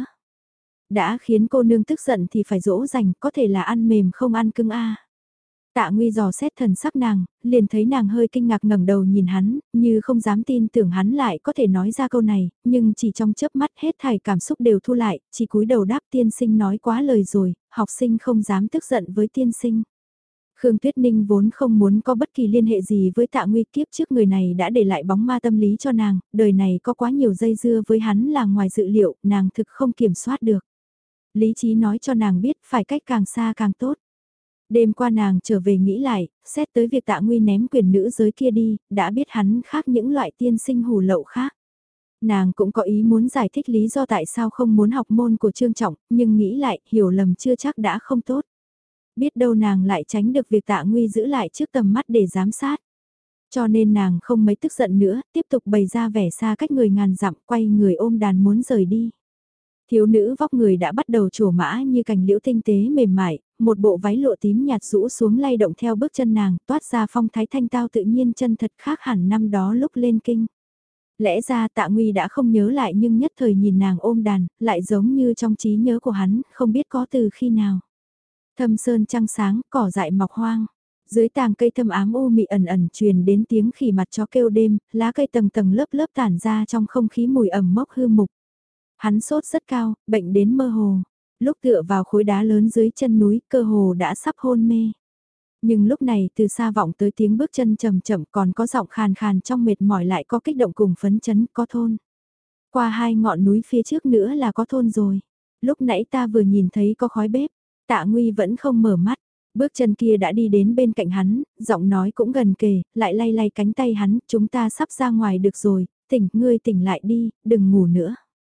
Đã khiến cô nương tức giận thì phải dỗ dành, có thể là ăn mềm không ăn cưng a. Tạ Nguy dò xét thần sắc nàng, liền thấy nàng hơi kinh ngạc ngẩng đầu nhìn hắn, như không dám tin tưởng hắn lại có thể nói ra câu này, nhưng chỉ trong chớp mắt hết thảy cảm xúc đều thu lại, chỉ cúi đầu đáp tiên sinh nói quá lời rồi, học sinh không dám tức giận với tiên sinh. Khương Tuyết Ninh vốn không muốn có bất kỳ liên hệ gì với Tạ Nguy, kiếp trước người này đã để lại bóng ma tâm lý cho nàng, đời này có quá nhiều dây dưa với hắn là ngoài dự liệu, nàng thực không kiểm soát được. Lý trí nói cho nàng biết phải cách càng xa càng tốt. Đêm qua nàng trở về nghĩ lại, xét tới việc Tạ Nguy ném quyền nữ giới kia đi, đã biết hắn khác những loại tiên sinh hủ lậu khác. Nàng cũng có ý muốn giải thích lý do tại sao không muốn học môn của Trương Trọng, nhưng nghĩ lại, hiểu lầm chưa chắc đã không tốt. Biết đâu nàng lại tránh được việc Tạ Nguy giữ lại trước tầm mắt để giám sát. Cho nên nàng không mấy tức giận nữa, tiếp tục bày ra vẻ xa cách người ngàn dặm, quay người ôm đàn muốn rời đi. Thiếu nữ vóc người đã bắt đầu trổ mã như cành liễu tinh tế mềm mại, một bộ váy lụa tím nhạt rũ xuống lay động theo bước chân nàng, toát ra phong thái thanh tao tự nhiên chân thật khác hẳn năm đó lúc lên kinh. Lẽ ra Tạ Nguy đã không nhớ lại nhưng nhất thời nhìn nàng ôm đàn, lại giống như trong trí nhớ của hắn, không biết có từ khi nào. Thâm sơn trăng sáng, cỏ dại mọc hoang. Dưới tàng cây thâm ám u mị ẩn ẩn truyền đến tiếng khỉ mặt chó kêu đêm, lá cây tầng tầng lớp lớp tản ra trong không khí mùi ẩm mốc hư mục. Hắn sốt rất cao, bệnh đến mơ hồ. Lúc tựa vào khối đá lớn dưới chân núi, cơ hồ đã sắp hôn mê. Nhưng lúc này từ xa vọng tới tiếng bước chân chậm chậm còn có giọng khàn khàn trong mệt mỏi lại có kích động cùng phấn chấn, có thôn. Qua hai ngọn núi phía trước nữa là có thôn rồi. Lúc nãy ta vừa nhìn thấy có khói bếp, Tạ Nguy vẫn không mở mắt. Bước chân kia đã đi đến bên cạnh hắn, giọng nói cũng gần kề, lại lay lay cánh tay hắn, chúng ta sắp ra ngoài được rồi, tỉnh, ngươi tỉnh lại đi, đừng ngủ nữa.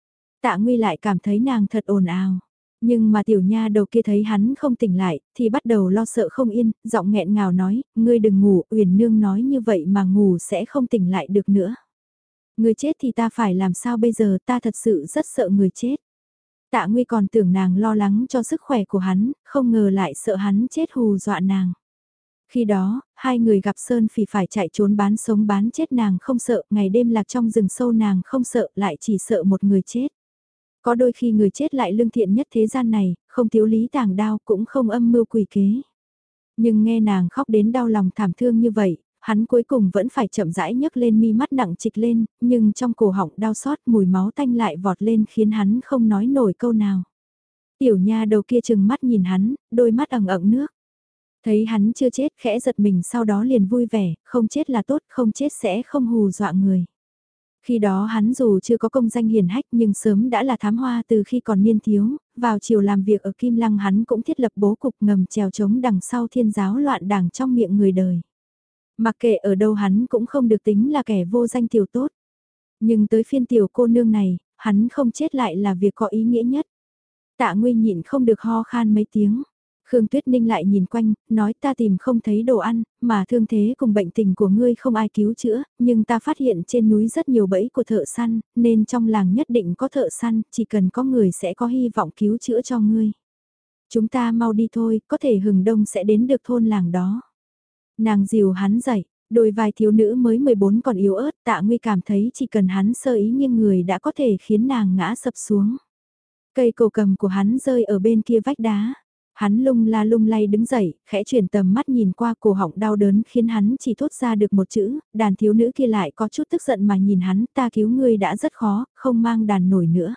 Tạ Nguy lại cảm thấy nàng thật ồn ào. Nhưng mà tiểu nha đầu kia thấy hắn không tỉnh lại, thì bắt đầu lo sợ không yên, giọng nghẹn ngào nói, ngươi đừng ngủ, Uyển Nương nói như vậy mà ngủ sẽ không tỉnh lại được nữa. Người chết thì ta phải làm sao bây giờ, ta thật sự rất sợ người chết. Tạ Nguy còn tưởng nàng lo lắng cho sức khỏe của hắn, không ngờ lại sợ hắn chết hù dọa nàng. Khi đó, hai người gặp Sơn Phỉ phải chạy trốn bán sống bán chết nàng không sợ, ngày đêm lạc trong rừng sâu nàng không sợ, lại chỉ sợ một người chết. Có đôi khi người chết lại lương thiện nhất thế gian này, không thiếu lý tàng đao cũng không âm mưu quỷ kế. Nhưng nghe nàng khóc đến đau lòng thảm thương như vậy, hắn cuối cùng vẫn phải chậm rãi nhấc lên mi mắt nặng trịch lên, nhưng trong cổ họng đau xót mùi máu tanh lại vọt lên khiến hắn không nói nổi câu nào. Tiểu nha đầu kia chừng mắt nhìn hắn, đôi mắt ẩn ẩn nước. Thấy hắn chưa chết khẽ giật mình sau đó liền vui vẻ, không chết là tốt, không chết sẽ không hù dọa người. Khi đó hắn dù chưa có công danh hiển hách nhưng sớm đã là thám hoa từ khi còn niên thiếu, vào chiều làm việc ở Kim Lăng hắn cũng thiết lập bố cục ngầm trèo trống đằng sau thiên giáo loạn đảng trong miệng người đời. Mặc kệ ở đâu hắn cũng không được tính là kẻ vô danh tiểu tốt. Nhưng tới phiên tiểu cô nương này, hắn không chết lại là việc có ý nghĩa nhất. Tạ Nguy nhịn không được ho khan mấy tiếng. Khương Tuyết Ninh lại nhìn quanh, nói ta tìm không thấy đồ ăn, mà thương thế cùng bệnh tình của ngươi không ai cứu chữa, nhưng ta phát hiện trên núi rất nhiều bẫy của thợ săn, nên trong làng nhất định có thợ săn, chỉ cần có người sẽ có hy vọng cứu chữa cho ngươi. Chúng ta mau đi thôi, có thể hừng đông sẽ đến được thôn làng đó. Nàng dìu hắn dậy, đôi vai thiếu nữ mới 14 còn yếu ớt, Tạ Nguy cảm thấy chỉ cần hắn sơ ý nghiêng người đã có thể khiến nàng ngã sập xuống. Cây cổ cầm của hắn rơi ở bên kia vách đá. Hắn lung la lung lay đứng dậy, khẽ chuyển tầm mắt nhìn qua cổ họng đau đớn khiến hắn chỉ thốt ra được một chữ, đàn thiếu nữ kia lại có chút tức giận mà nhìn hắn, ta cứu ngươi đã rất khó, không mang đàn nổi nữa.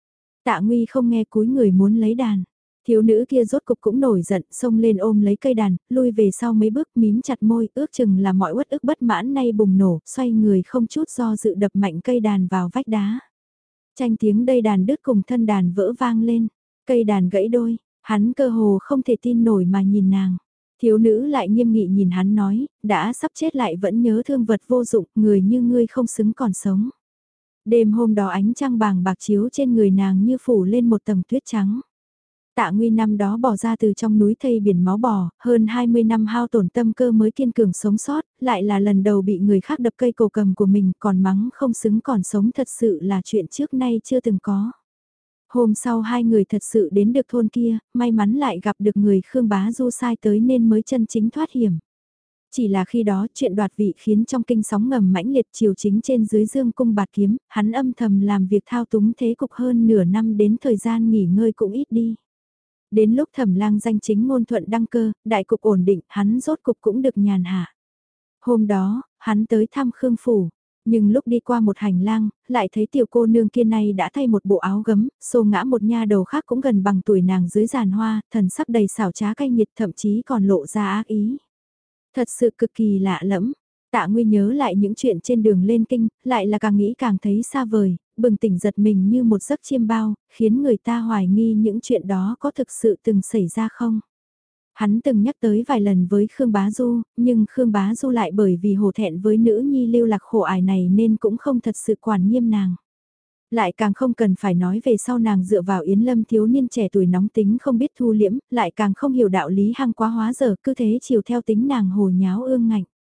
Tạ Nguy không nghe cúi người muốn lấy đàn. Thiếu nữ kia rốt cục cũng nổi giận, xông lên ôm lấy cây đàn, lui về sau mấy bước mím chặt môi, ước chừng là mọi uất ức bất mãn nay bùng nổ, xoay người không chút do dự đập mạnh cây đàn vào vách đá. Tranh tiếng đây đàn đứt cùng thân đàn vỡ vang lên, cây đàn gãy đôi, hắn cơ hồ không thể tin nổi mà nhìn nàng. Thiếu nữ lại nghiêm nghị nhìn hắn nói, đã sắp chết lại vẫn nhớ thương vật vô dụng, người như ngươi không xứng còn sống. Đêm hôm đó ánh trăng bàng bạc chiếu trên người nàng như phủ lên một tầng tuyết trắng. Tạ Nguy năm đó bỏ ra từ trong núi thây biển máu bò, hơn 20 năm hao tổn tâm cơ mới kiên cường sống sót, lại là lần đầu bị người khác đập cây cổ cầm của mình còn mắng không xứng còn sống thật sự là chuyện trước nay chưa từng có. Hôm sau hai người thật sự đến được thôn kia, may mắn lại gặp được người Khương Bá Du sai tới nên mới chân chính thoát hiểm. Chỉ là khi đó chuyện đoạt vị khiến trong kinh sóng ngầm mãnh liệt chiều chính trên dưới dương cung bạt kiếm, hắn âm thầm làm việc thao túng thế cục hơn nửa năm đến thời gian nghỉ ngơi cũng ít đi. Đến lúc Thẩm Lang danh chính ngôn thuận đăng cơ, đại cục ổn định, hắn rốt cục cũng được nhàn hạ. Hôm đó, hắn tới thăm Khương Phủ, nhưng lúc đi qua một hành lang, lại thấy tiểu cô nương kia này đã thay một bộ áo gấm, xô ngã một nha đầu khác cũng gần bằng tuổi nàng dưới giàn hoa, thần sắc đầy xảo trá cay nghiệt thậm chí còn lộ ra ác ý. Thật sự cực kỳ lạ lẫm. Tạ Nguy nhớ lại những chuyện trên đường lên kinh, lại là càng nghĩ càng thấy xa vời, bừng tỉnh giật mình như một giấc chiêm bao, khiến người ta hoài nghi những chuyện đó có thực sự từng xảy ra không. Hắn từng nhắc tới vài lần với Khương Bá Du, nhưng Khương Bá Du lại bởi vì hổ thẹn với nữ nhi lưu lạc khổ ải này nên cũng không thật sự quản nghiêm nàng. Lại càng không cần phải nói về sau nàng dựa vào Yến Lâm thiếu niên trẻ tuổi nóng tính không biết thu liễm, lại càng không hiểu đạo lý hăng quá hóa giờ cứ thế chiều theo tính nàng hồ nháo ương ngạnh.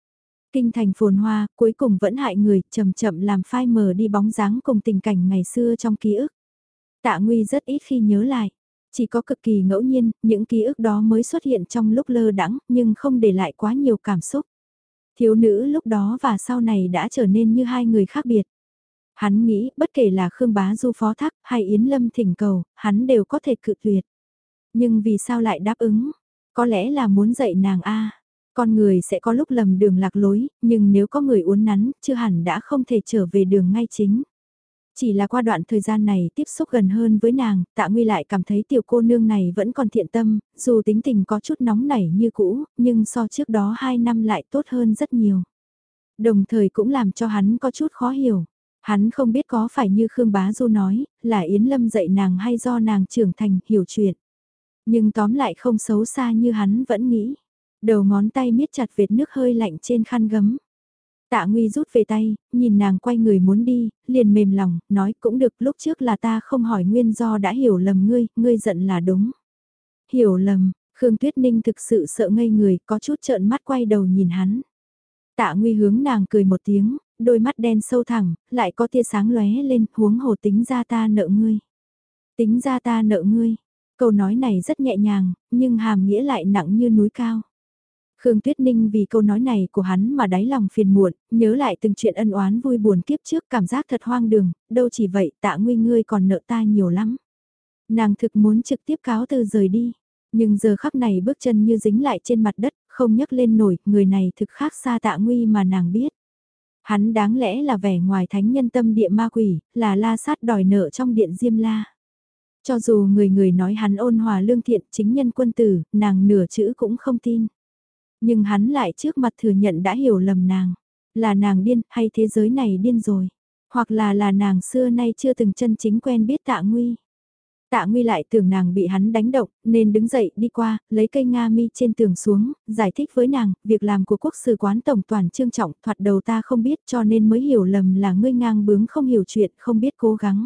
Kinh thành phồn hoa, cuối cùng vẫn hại người, chậm chậm làm phai mờ đi bóng dáng cùng tình cảnh ngày xưa trong ký ức. Tạ Nguy rất ít khi nhớ lại, chỉ có cực kỳ ngẫu nhiên, những ký ức đó mới xuất hiện trong lúc lơ đãng, nhưng không để lại quá nhiều cảm xúc. Thiếu nữ lúc đó và sau này đã trở nên như hai người khác biệt. Hắn nghĩ, bất kể là Khương Bá Du phó thác hay Yến Lâm thỉnh cầu, hắn đều có thể cự tuyệt. Nhưng vì sao lại đáp ứng? Có lẽ là muốn dạy nàng a. Con người sẽ có lúc lầm đường lạc lối, nhưng nếu có người uốn nắn, chưa hẳn đã không thể trở về đường ngay chính. Chỉ là qua đoạn thời gian này tiếp xúc gần hơn với nàng, Tạ Nguy lại cảm thấy tiểu cô nương này vẫn còn thiện tâm, dù tính tình có chút nóng nảy như cũ, nhưng so trước đó 2 năm lại tốt hơn rất nhiều. Đồng thời cũng làm cho hắn có chút khó hiểu. Hắn không biết có phải như Khương Bá Du nói, là Yến Lâm dạy nàng hay do nàng trưởng thành, hiểu chuyện. Nhưng tóm lại không xấu xa như hắn vẫn nghĩ. Đầu ngón tay miết chặt vệt nước hơi lạnh trên khăn gấm. Tạ Nguy rút về tay, nhìn nàng quay người muốn đi, liền mềm lòng, nói cũng được, lúc trước là ta không hỏi nguyên do đã hiểu lầm ngươi, ngươi giận là đúng. Hiểu lầm, Khương Tuyết Ninh thực sự sợ ngây người, có chút trợn mắt quay đầu nhìn hắn. Tạ Nguy hướng nàng cười một tiếng, đôi mắt đen sâu thẳng, lại có tia sáng lóe lên, huống hồ tính ra ta nợ ngươi. Tính ra ta nợ ngươi. Câu nói này rất nhẹ nhàng, nhưng hàm nghĩa lại nặng như núi cao. Khương Tuyết Ninh vì câu nói này của hắn mà đáy lòng phiền muộn, nhớ lại từng chuyện ân oán vui buồn kiếp trước, cảm giác thật hoang đường, đâu chỉ vậy, Tạ Nguy ngươi còn nợ ta nhiều lắm. Nàng thực muốn trực tiếp cáo từ rời đi, nhưng giờ khắc này bước chân như dính lại trên mặt đất, không nhấc lên nổi, người này thực khác xa Tạ Nguy mà nàng biết. Hắn đáng lẽ là vẻ ngoài thánh nhân tâm địa ma quỷ, là la sát đòi nợ trong điện Diêm La. Cho dù người người nói hắn ôn hòa lương thiện, chính nhân quân tử, nàng nửa chữ cũng không tin. Nhưng hắn lại trước mặt thừa nhận đã hiểu lầm nàng. Là nàng điên, hay thế giới này điên rồi. Hoặc là nàng xưa nay chưa từng chân chính quen biết Tạ Nguy. Tạ Nguy lại tưởng nàng bị hắn đánh động, nên đứng dậy đi qua, lấy cây nga mi trên tường xuống, giải thích với nàng, việc làm của quốc sư quán tổng toàn trương trọng, thoạt đầu ta không biết cho nên mới hiểu lầm là ngươi ngang bướng không hiểu chuyện, không biết cố gắng.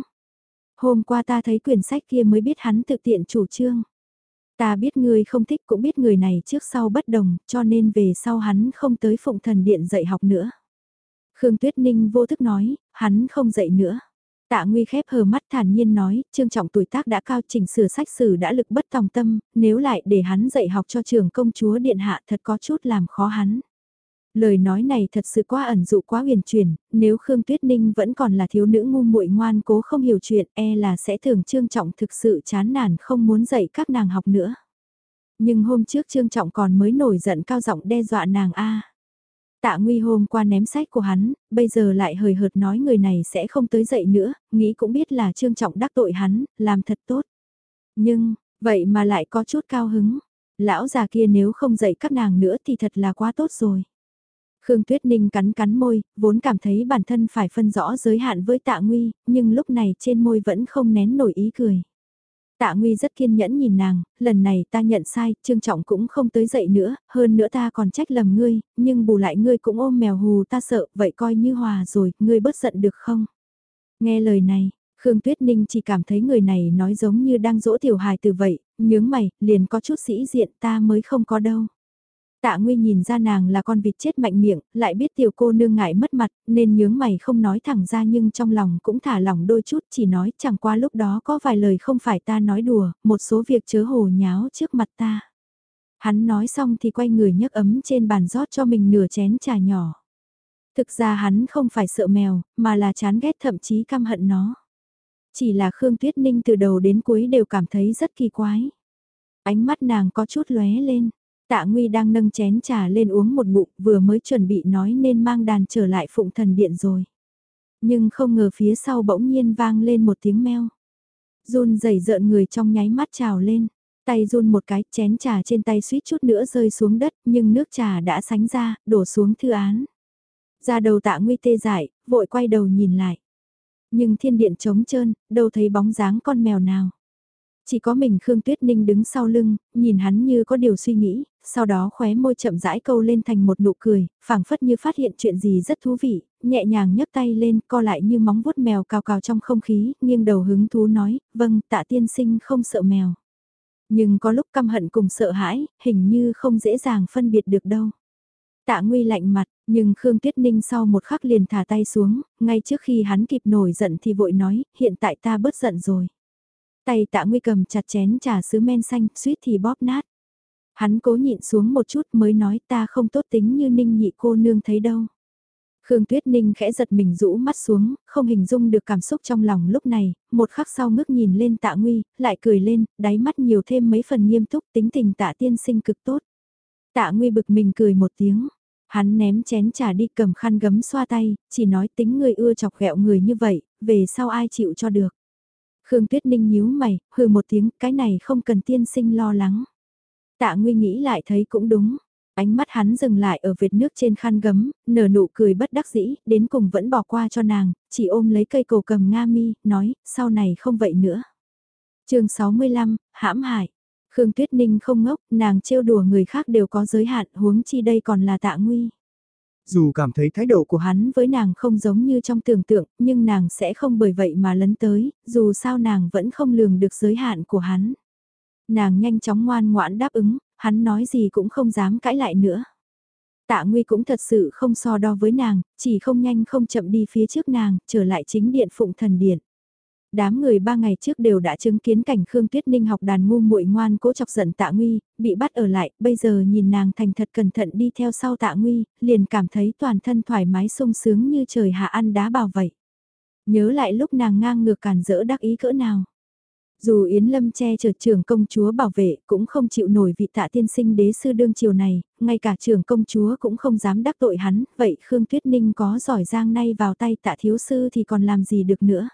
Hôm qua ta thấy quyển sách kia mới biết hắn thực tiện chủ trương. Ta biết ngươi không thích cũng biết người này trước sau bất đồng, cho nên về sau hắn không tới Phụng Thần Điện dạy học nữa. Khương Tuyết Ninh vô thức nói, hắn không dạy nữa. Tạ Nguy khép hờ mắt thản nhiên nói, trương trọng tuổi tác đã cao, chỉnh sửa sách sử đã lực bất tòng tâm, nếu lại để hắn dạy học cho trường công chúa điện hạ thật có chút làm khó hắn. Lời nói này thật sự quá ẩn dụ quá huyền truyền, nếu Khương Tuyết Ninh vẫn còn là thiếu nữ ngu muội ngoan cố không hiểu chuyện, e là sẽ tưởng Trương Trọng thực sự chán nản không muốn dạy các nàng học nữa. Nhưng hôm trước Trương Trọng còn mới nổi giận cao giọng đe dọa nàng a. Tạ Nguy hôm qua ném sách của hắn, bây giờ lại hời hợt nói người này sẽ không tới dậy nữa, nghĩ cũng biết là Trương Trọng đắc tội hắn, làm thật tốt. Nhưng, vậy mà lại có chút cao hứng. Lão già kia nếu không dạy các nàng nữa thì thật là quá tốt rồi. Khương Tuyết Ninh cắn cắn môi, vốn cảm thấy bản thân phải phân rõ giới hạn với Tạ Nguy, nhưng lúc này trên môi vẫn không nén nổi ý cười. Tạ Nguy rất kiên nhẫn nhìn nàng, lần này ta nhận sai, Trương Trọng cũng không tới dậy nữa, hơn nữa ta còn trách lầm ngươi, nhưng bù lại ngươi cũng ôm mèo hù ta sợ, vậy coi như hòa rồi, ngươi bớt giận được không? Nghe lời này, Khương Tuyết Ninh chỉ cảm thấy người này nói giống như đang dỗ tiểu hài từ vậy, nhướng mày, liền có chút sĩ diện ta mới không có đâu. Tạ Nguy nhìn ra nàng là con vịt chết mạnh miệng, lại biết tiểu cô nương ngại mất mặt, nên nhướng mày không nói thẳng ra nhưng trong lòng cũng thả lỏng đôi chút, chỉ nói chẳng qua lúc đó có vài lời không phải ta nói đùa, một số việc chớ hồ nháo trước mặt ta. Hắn nói xong thì quay người nhấc ấm trên bàn rót cho mình nửa chén trà nhỏ. Thực ra hắn không phải sợ mèo, mà là chán ghét thậm chí căm hận nó. Chỉ là Khương Tuyết Ninh từ đầu đến cuối đều cảm thấy rất kỳ quái. Ánh mắt nàng có chút lóe lên. Tạ Nguy đang nâng chén trà lên uống một ngụm, vừa mới chuẩn bị nói nên mang đàn trở lại Phụng Thần Điện rồi. Nhưng không ngờ phía sau bỗng nhiên vang lên một tiếng meo. Run rẩy rợn người trong nháy mắt trào lên, tay run một cái, chén trà trên tay suýt chút nữa rơi xuống đất, nhưng nước trà đã sánh ra, đổ xuống thư án. Ra đầu Tạ Nguy tê dại, vội quay đầu nhìn lại. Nhưng thiên điện trống trơn, đâu thấy bóng dáng con mèo nào. Chỉ có mình Khương Tuyết Ninh đứng sau lưng, nhìn hắn như có điều suy nghĩ, sau đó khóe môi chậm rãi câu lên thành một nụ cười, phảng phất như phát hiện chuyện gì rất thú vị, nhẹ nhàng nhấc tay lên, co lại như móng vuốt mèo cào cào trong không khí, nghiêng đầu hứng thú nói, vâng, Tạ tiên sinh không sợ mèo. Nhưng có lúc căm hận cùng sợ hãi, hình như không dễ dàng phân biệt được đâu. Tạ Nguy lạnh mặt, nhưng Khương Tuyết Ninh sau một khắc liền thả tay xuống, ngay trước khi hắn kịp nổi giận thì vội nói, hiện tại ta bớt giận rồi. Tay Tạ Nguy cầm chặt chén trà sứ men xanh, suýt thì bóp nát. Hắn cố nhịn xuống một chút mới nói ta không tốt tính như Ninh nhị cô nương thấy đâu. Khương Tuyết Ninh khẽ giật mình rũ mắt xuống, không hình dung được cảm xúc trong lòng lúc này, một khắc sau ngước nhìn lên Tạ Nguy, lại cười lên, đáy mắt nhiều thêm mấy phần nghiêm túc, tính tình Tạ tiên sinh cực tốt. Tạ Nguy bực mình cười một tiếng, hắn ném chén trà đi cầm khăn gấm xoa tay, chỉ nói tính người ưa chọc ghẹo người như vậy, về sau ai chịu cho được. Khương Tuyết Ninh nhíu mày, hừ một tiếng, cái này không cần tiên sinh lo lắng. Tạ Nguy nghĩ lại thấy cũng đúng. Ánh mắt hắn dừng lại ở vệt nước trên khăn gấm, nở nụ cười bất đắc dĩ, đến cùng vẫn bỏ qua cho nàng, chỉ ôm lấy cây cổ cầm nga mi, nói, sau này không vậy nữa. chương 65, hãm hại. Khương Tuyết Ninh không ngốc, nàng trêu đùa người khác đều có giới hạn, huống chi đây còn là Tạ Nguy. Dù cảm thấy thái độ của hắn với nàng không giống như trong tưởng tượng, nhưng nàng sẽ không bởi vậy mà lấn tới, dù sao nàng vẫn không lường được giới hạn của hắn. Nàng nhanh chóng ngoan ngoãn đáp ứng, hắn nói gì cũng không dám cãi lại nữa. Tạ Nguy cũng thật sự không so đo với nàng, chỉ không nhanh không chậm đi phía trước nàng, trở lại chính điện Phụng Thần Điện. Đám người 3 ngày trước đều đã chứng kiến cảnh Khương Tuyết Ninh học đàn ngu muội ngoan cố chọc giận Tạ Nguy, bị bắt ở lại, bây giờ nhìn nàng thành thật cẩn thận đi theo sau Tạ Nguy, liền cảm thấy toàn thân thoải mái sung sướng như trời hạ ăn đá bào vậy. Nhớ lại lúc nàng ngang ngược càn rỡ đắc ý cỡ nào. Dù Yến Lâm che chở trưởng công chúa bảo vệ cũng không chịu nổi vị Tạ tiên sinh đế sư đương triều này, ngay cả trưởng công chúa cũng không dám đắc tội hắn, vậy Khương Tuyết Ninh có giỏi giang nay vào tay Tạ thiếu sư thì còn làm gì được nữa.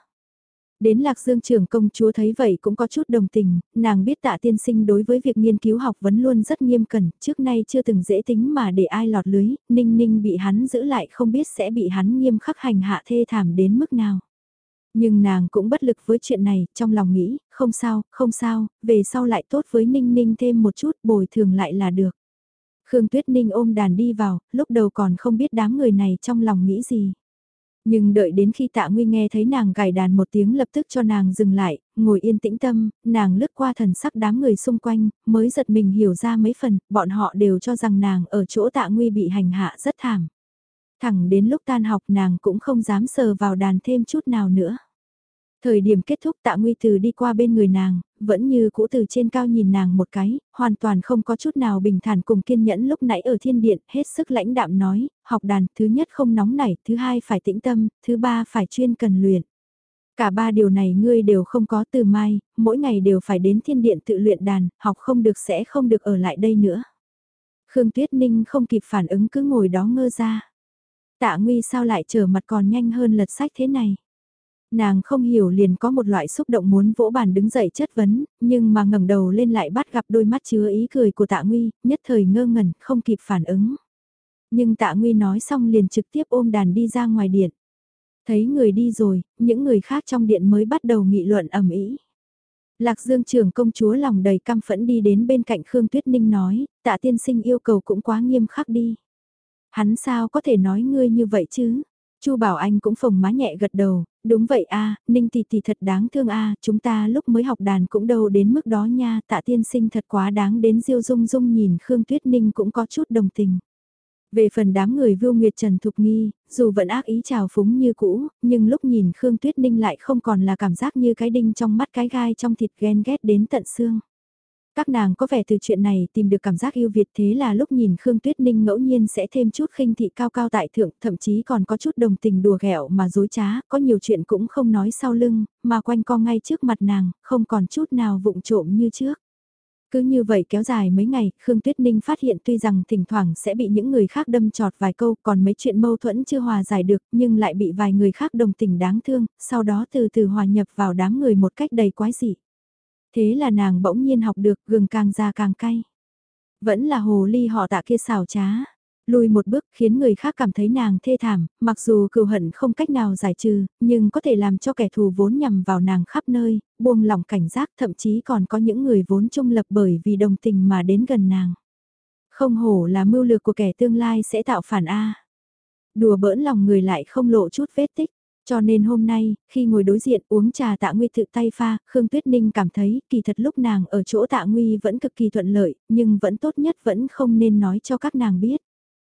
Đến Lạc Dương trưởng công chúa thấy vậy cũng có chút đồng tình, nàng biết Tạ tiên sinh đối với việc nghiên cứu học vấn luôn rất nghiêm cẩn, trước nay chưa từng dễ tính mà để ai lọt lưới, Ninh Ninh bị hắn giữ lại không biết sẽ bị hắn nghiêm khắc hành hạ thê thảm đến mức nào. Nhưng nàng cũng bất lực với chuyện này, trong lòng nghĩ, không sao, về sau lại tốt với Ninh Ninh thêm một chút bồi thường lại là được. Khương Tuyết Ninh ôm đàn đi vào, lúc đầu còn không biết đám người này trong lòng nghĩ gì. Nhưng đợi đến khi Tạ Nguy nghe thấy nàng gảy đàn một tiếng lập tức cho nàng dừng lại, ngồi yên tĩnh tâm, nàng lướt qua thần sắc đám người xung quanh, mới giật mình hiểu ra mấy phần, bọn họ đều cho rằng nàng ở chỗ Tạ Nguy bị hành hạ rất thảm. Thẳng đến lúc tan học nàng cũng không dám sờ vào đàn thêm chút nào nữa. Thời điểm kết thúc Tạ Nguy Từ đi qua bên người nàng, vẫn như cũ từ trên cao nhìn nàng một cái, hoàn toàn không có chút nào bình thản cùng kiên nhẫn lúc nãy ở thiên điện, hết sức lãnh đạm nói, học đàn, thứ nhất không nóng nảy, thứ hai phải tĩnh tâm, thứ ba phải chuyên cần luyện. Cả ba điều này ngươi đều không có từ mai, mỗi ngày đều phải đến thiên điện tự luyện đàn, học không được sẽ không được ở lại đây nữa. Khương Tuyết Ninh không kịp phản ứng cứ ngồi đó ngơ ra. Tạ Nguy sao lại trở mặt còn nhanh hơn lật sách thế này. Nàng không hiểu liền có một loại xúc động muốn vỗ bàn đứng dậy chất vấn, nhưng mà ngẩng đầu lên lại bắt gặp đôi mắt chứa ý cười của Tạ Nguy, nhất thời ngơ ngẩn, không kịp phản ứng. Nhưng Tạ Nguy nói xong liền trực tiếp ôm đàn đi ra ngoài điện. Thấy người đi rồi, những người khác trong điện mới bắt đầu nghị luận ầm ĩ. Lạc Dương trưởng công chúa lòng đầy căm phẫn đi đến bên cạnh Khương Tuyết Ninh nói, Tạ tiên sinh yêu cầu cũng quá nghiêm khắc đi. Hắn sao có thể nói ngươi như vậy chứ? Chu Bảo Anh cũng phồng má nhẹ gật đầu, đúng vậy a, Ninh tỷ tỷ thật đáng thương a, chúng ta lúc mới học đàn cũng đâu đến mức đó nha, Tạ tiên sinh thật quá đáng đến Diêu Dung Dung nhìn Khương Tuyết Ninh cũng có chút đồng tình. Về phần đám người Vưu Nguyệt Trần Thục Nghi, dù vẫn ác ý trào phúng như cũ, nhưng lúc nhìn Khương Tuyết Ninh lại không còn là cảm giác như cái đinh trong mắt cái gai trong thịt ghen ghét đến tận xương. Các nàng có vẻ từ chuyện này tìm được cảm giác yêu Việt, thế là lúc nhìn Khương Tuyết Ninh ngẫu nhiên sẽ thêm chút khinh thị cao cao tại thượng, thậm chí còn có chút đồng tình đùa ghẹo mà dối trá, có nhiều chuyện cũng không nói sau lưng, mà quanh co ngay trước mặt nàng, không còn chút nào vụng trộm như trước. Cứ như vậy kéo dài mấy ngày, Khương Tuyết Ninh phát hiện tuy rằng thỉnh thoảng sẽ bị những người khác đâm chọt vài câu, còn mấy chuyện mâu thuẫn chưa hòa giải được, nhưng lại bị vài người khác đồng tình đáng thương, sau đó từ từ hòa nhập vào đám người một cách đầy quái dị. Thế là nàng bỗng nhiên học được gừng càng già càng cay. Vẫn là hồ ly họ Tạ kia xảo trá. Lùi một bước khiến người khác cảm thấy nàng thê thảm, mặc dù cừu hận không cách nào giải trừ, nhưng có thể làm cho kẻ thù vốn nhằm vào nàng khắp nơi, buông lỏng cảnh giác, thậm chí còn có những người vốn trung lập bởi vì đồng tình mà đến gần nàng. Không hổ là mưu lược của kẻ tương lai sẽ tạo phản A. Đùa bỡn lòng người lại không lộ chút vết tích. Cho nên hôm nay, khi ngồi đối diện uống trà Tạ Nguy tự tay pha, Khương Tuyết Ninh cảm thấy kỳ thật lúc nàng ở chỗ Tạ Nguy vẫn cực kỳ thuận lợi, nhưng vẫn tốt nhất vẫn không nên nói cho các nàng biết.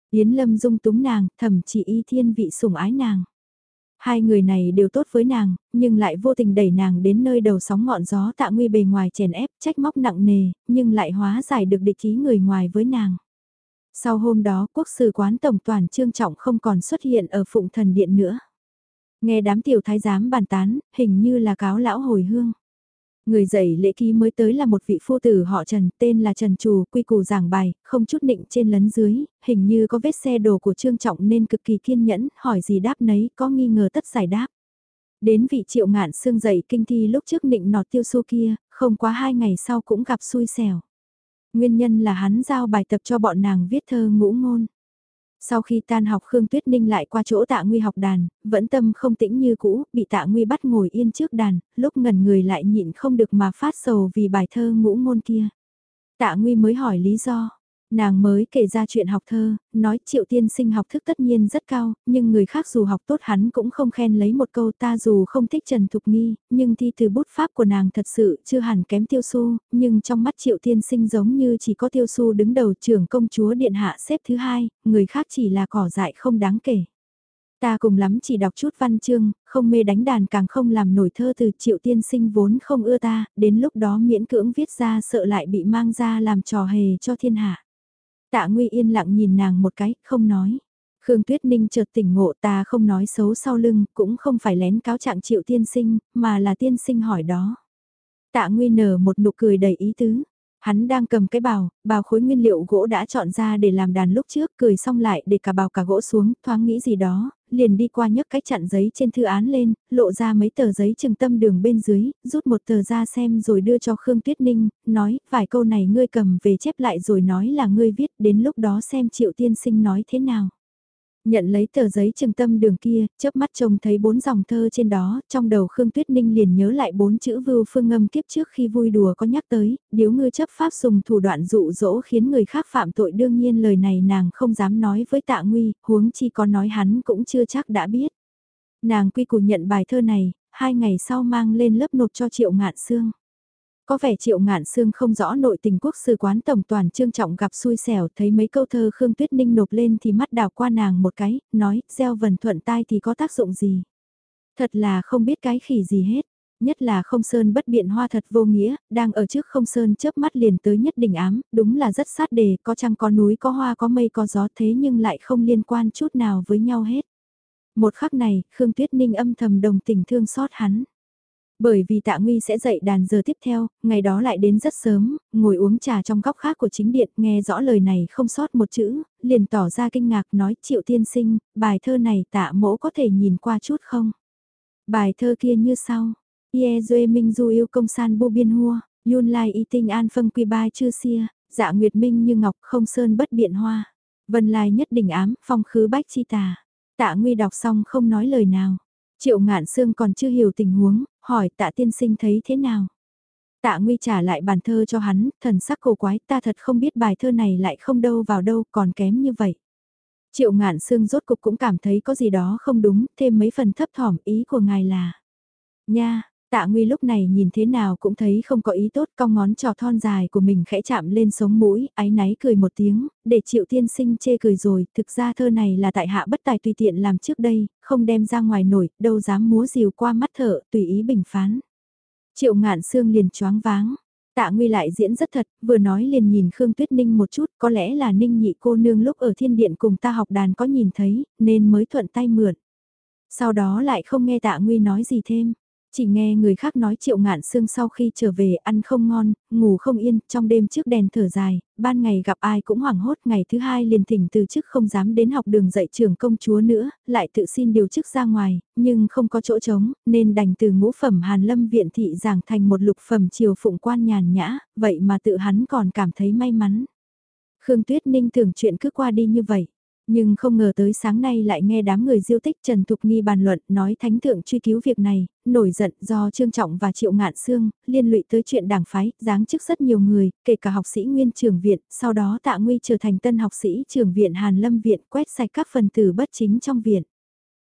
Yến Lâm dung túng nàng, thậm chí Y Thiên Vị sủng ái nàng. Hai người này đều tốt với nàng, nhưng lại vô tình đẩy nàng đến nơi đầu sóng ngọn gió. Tạ Nguy bề ngoài chèn ép, trách móc nặng nề, nhưng lại hóa giải được địch ý người ngoài với nàng. Sau hôm đó, quốc sử quán tổng toàn Trương Trọng không còn xuất hiện ở Phụng Thần Điện nữa. Nghe đám tiểu thái giám bàn tán, hình như là cáo lão hồi hương. Người dạy lễ ký mới tới là một vị phu tử họ Trần, tên là Trần Trù, quy củ giảng bài, không chút nịnh trên lấn dưới, hình như có vết xe đồ của Trương Trọng nên cực kỳ kiên nhẫn, hỏi gì đáp nấy, có nghi ngờ tất giải đáp. Đến vị Triệu Ngạn Sương dạy kinh thi lúc trước nịnh nọt tiêu su kia, không quá 2 ngày sau cũng gặp xui xẻo. Nguyên nhân là hắn giao bài tập cho bọn nàng viết thơ ngũ ngôn. Sau khi tan học Khương Tuyết Ninh lại qua chỗ Tạ Nguy học đàn, vẫn tâm không tĩnh như cũ, bị Tạ Nguy bắt ngồi yên trước đàn, lúc ngẩn người lại nhịn không được mà phát sầu vì bài thơ ngũ ngôn kia. Tạ Nguy mới hỏi lý do. Nàng mới kể ra chuyện học thơ, nói Triệu tiên sinh học thức tất nhiên rất cao, nhưng người khác dù học tốt hắn cũng không khen lấy một câu. Ta dù không thích Trần Thục Nghi, nhưng thi từ bút pháp của nàng thật sự chưa hẳn kém Tiêu Su, nhưng trong mắt Triệu tiên sinh giống như chỉ có Tiêu Su đứng đầu, trưởng công chúa điện hạ xếp thứ hai, người khác chỉ là cỏ dại không đáng kể. Ta cùng lắm chỉ đọc chút văn chương, không mê đánh đàn càng không làm nổi thơ từ. Triệu tiên sinh vốn không ưa ta, đến lúc đó miễn cưỡng viết ra sợ lại bị mang ra làm trò hề cho thiên hạ. Tạ Nguy yên lặng nhìn nàng một cái, không nói. Khương Tuyết Ninh chợt tỉnh ngộ, ta không nói xấu sau lưng, cũng không phải lén cáo trạng Triệu tiên sinh, mà là tiên sinh hỏi đó. Tạ Nguy nở một nụ cười đầy ý tứ. Hắn đang cầm cái bào khối nguyên liệu gỗ đã chọn ra để làm đàn lúc trước, cười xong lại để cả bào cả gỗ xuống, thoáng nghĩ gì đó, liền đi qua nhấc cái chặn giấy trên thư án lên, lộ ra mấy tờ giấy trừng tâm đường bên dưới, rút một tờ ra xem rồi đưa cho Khương Tuyết Ninh, nói, vài câu này ngươi cầm về chép lại rồi nói là ngươi viết, đến lúc đó xem Triệu tiên sinh nói thế nào. Nhận lấy tờ giấy trừng tâm đường kia, chớp mắt trông thấy 4 dòng thơ trên đó, trong đầu Khương Tuyết Ninh liền nhớ lại 4 chữ vưu phương ngâm kiếp trước khi vui đùa có nhắc tới, điếu ngư chấp pháp dùng thủ đoạn dụ dỗ khiến người khác phạm tội, đương nhiên lời này nàng không dám nói với Tạ Nguy, huống chi có nói hắn cũng chưa chắc đã biết. Nàng quy củ nhận bài thơ này, 2 ngày sau mang lên lớp nộp cho Triệu Ngạn Sương. Có vẻ Triệu Ngạn Sương không rõ nội tình quốc sư quán tổng toàn Trương Trọng gặp xui xẻo, thấy mấy câu thơ Khương Tuyết Ninh nộp lên thì mắt đào qua nàng một cái, nói, gieo vần thuận tai thì có tác dụng gì. Thật là không biết cái khỉ gì hết, nhất là không sơn bất biện hoa thật vô nghĩa, đang ở trước không sơn chớp mắt liền tới nhất đỉnh ám, đúng là rất sát đề, có trăng có núi có hoa có mây có gió thế nhưng lại không liên quan chút nào với nhau hết. Một khắc này, Khương Tuyết Ninh âm thầm đồng tình thương xót hắn. Bởi vì Tạ Nguy sẽ dậy đàn giờ tiếp theo, ngày đó lại đến rất sớm, ngồi uống trà trong góc khác của chính điện, nghe rõ lời này không sót một chữ, liền tỏ ra kinh ngạc nói, Triệu tiên sinh, bài thơ này Tạ mỗ có thể nhìn qua chút không? Bài thơ kia như sau: Ye Duê Minh Du yêu công san bu biên hua, Yun Lai y tinh an phân quy bai chư xia, dạ nguyệt minh như ngọc không sơn bất biện hoa, vân lai nhất đỉnh ám, phong khứ bách chi tà. Tạ Nguy đọc xong không nói lời nào. Triệu Ngạn Sương còn chưa hiểu tình huống, hỏi Tạ tiên sinh thấy thế nào. Tạ Nguy trả lại bản thơ cho hắn, thần sắc cổ quái, ta thật không biết bài thơ này lại không đâu vào đâu, còn kém như vậy. Triệu Ngạn Sương rốt cục cũng cảm thấy có gì đó không đúng, thêm mấy phần thấp thỏm, ý của ngài là. Nha, Tạ Nguy lúc này nhìn thế nào cũng thấy không có ý tốt, cong ngón trò thon dài của mình khẽ chạm lên sống mũi, áy náy cười một tiếng, để Triệu tiên sinh chê cười rồi, thực ra thơ này là tại hạ bất tài tùy tiện làm trước đây, không đem ra ngoài nổi, đâu dám múa rìu qua mắt thợ, tùy ý bình phán. Triệu Ngạn Sương liền choáng váng. Tạ Nguy lại diễn rất thật, vừa nói liền nhìn Khương Tuyết Ninh một chút, có lẽ là Ninh nhị cô nương lúc ở thiên điện cùng ta học đàn có nhìn thấy, nên mới thuận tay mượn. Sau đó lại không nghe Tạ Nguy nói gì thêm, chỉ nghe người khác nói Triệu Ngạn Sương sau khi trở về ăn không ngon, ngủ không yên, trong đêm trước đèn thở dài, ban ngày gặp ai cũng hoảng hốt, ngày thứ hai liền thỉnh từ chức không dám đến học đường dạy trưởng công chúa nữa, lại tự xin điều chức ra ngoài, nhưng không có chỗ trống, nên đành từ ngũ phẩm Hàn Lâm viện thị giảng thành một lục phẩm triều phụng quan nhàn nhã, vậy mà tự hắn còn cảm thấy may mắn. Khương Tuyết Ninh tưởng chuyện cứ qua đi như vậy. Nhưng không ngờ tới sáng nay lại nghe đám người diêu tích Trần Thục Nghi bàn luận nói thánh thượng truy cứu việc này, nổi giận do Trương Trọng và Triệu Ngạn Sương, liên lụy tới chuyện đảng phái, giáng chức rất nhiều người, kể cả học sĩ nguyên trường viện, sau đó Tạ Nguy trở thành tân học sĩ trường viện Hàn Lâm viện quét sạch các phần tử bất chính trong viện.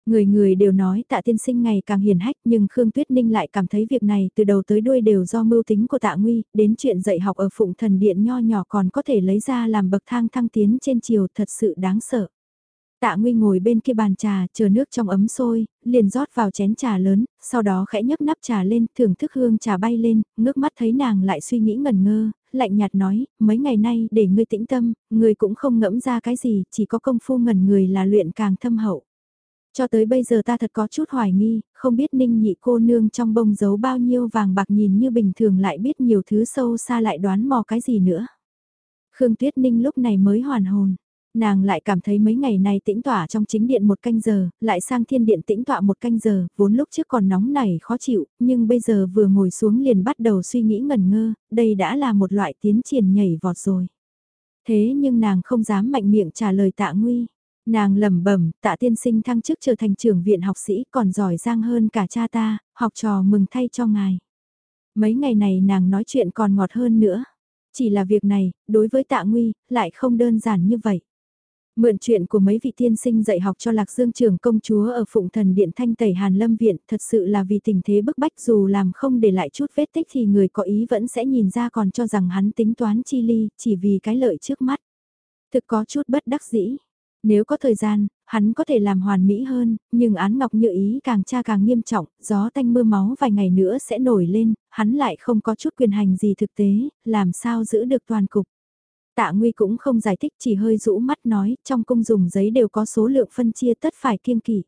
Người người đều nói Tạ tiên sinh ngày càng hiền hách, nhưng Khương Tuyết Ninh lại cảm thấy việc này từ đầu tới đuôi đều do mưu tính của Tạ Nguy, đến chuyện dạy học ở Phụng Thần Điện nho nhỏ còn có thể lấy ra làm bậc thang thăng tiến trên chiều, thật sự đáng sợ. Tạ Nguy ngồi bên kia bàn trà, chờ nước trong ấm sôi, liền rót vào chén trà lớn, sau đó khẽ nhấc nắp trà lên, thưởng thức hương trà bay lên, ngước mắt thấy nàng lại suy nghĩ ngẩn ngơ, lạnh nhạt nói, mấy ngày nay để ngươi tĩnh tâm, ngươi cũng không ngẫm ra cái gì, chỉ có công phu ngẩn người là luyện càng thâm hậu. Cho tới bây giờ ta thật có chút hoài nghi, không biết Ninh nhị cô nương trong bông giấu bao nhiêu vàng bạc, nhìn như bình thường lại biết nhiều thứ sâu xa, lại đoán mò cái gì nữa. Khương Tuyết Ninh lúc này mới hoàn hồn. Nàng lại cảm thấy mấy ngày nay tĩnh tọa trong chính điện 1 canh giờ, lại sang thiên điện tĩnh tọa 1 canh giờ, vốn lúc trước còn nóng nảy khó chịu, nhưng bây giờ vừa ngồi xuống liền bắt đầu suy nghĩ ngẩn ngơ, đây đã là một loại tiến triển nhảy vọt rồi. Thế nhưng nàng không dám mạnh miệng trả lời Tạ Nguy. Nàng lẩm bẩm, Tạ tiên sinh thăng chức trở thành trưởng viện học sĩ, còn giỏi giang hơn cả cha ta, học trò mừng thay cho ngài. Mấy ngày này nàng nói chuyện còn ngọt hơn nữa. Chỉ là việc này, đối với Tạ Nguy, lại không đơn giản như vậy. Mượn chuyện của mấy vị tiên sinh dạy học cho Lạc Dương trưởng công chúa ở Phụng Thần Điện thanh tẩy Hàn Lâm Viện, thật sự là vì tình thế bức bách, dù làm không để lại chút vết tích thì người có ý vẫn sẽ nhìn ra, còn cho rằng hắn tính toán chi ly, chỉ vì cái lợi trước mắt. Thực có chút bất đắc dĩ. Nếu có thời gian, hắn có thể làm hoàn mỹ hơn, nhưng án ngọc như ý càng tra càng nghiêm trọng, gió tanh mưa máu vài ngày nữa sẽ nổi lên, hắn lại không có chút quyền hành gì thực tế, làm sao giữ được toàn cục. Tạ Nguy cũng không giải thích, chỉ hơi rũ mắt nói, trong cung dùng giấy đều có số lượng phân chia, tất phải kiêng kỵ.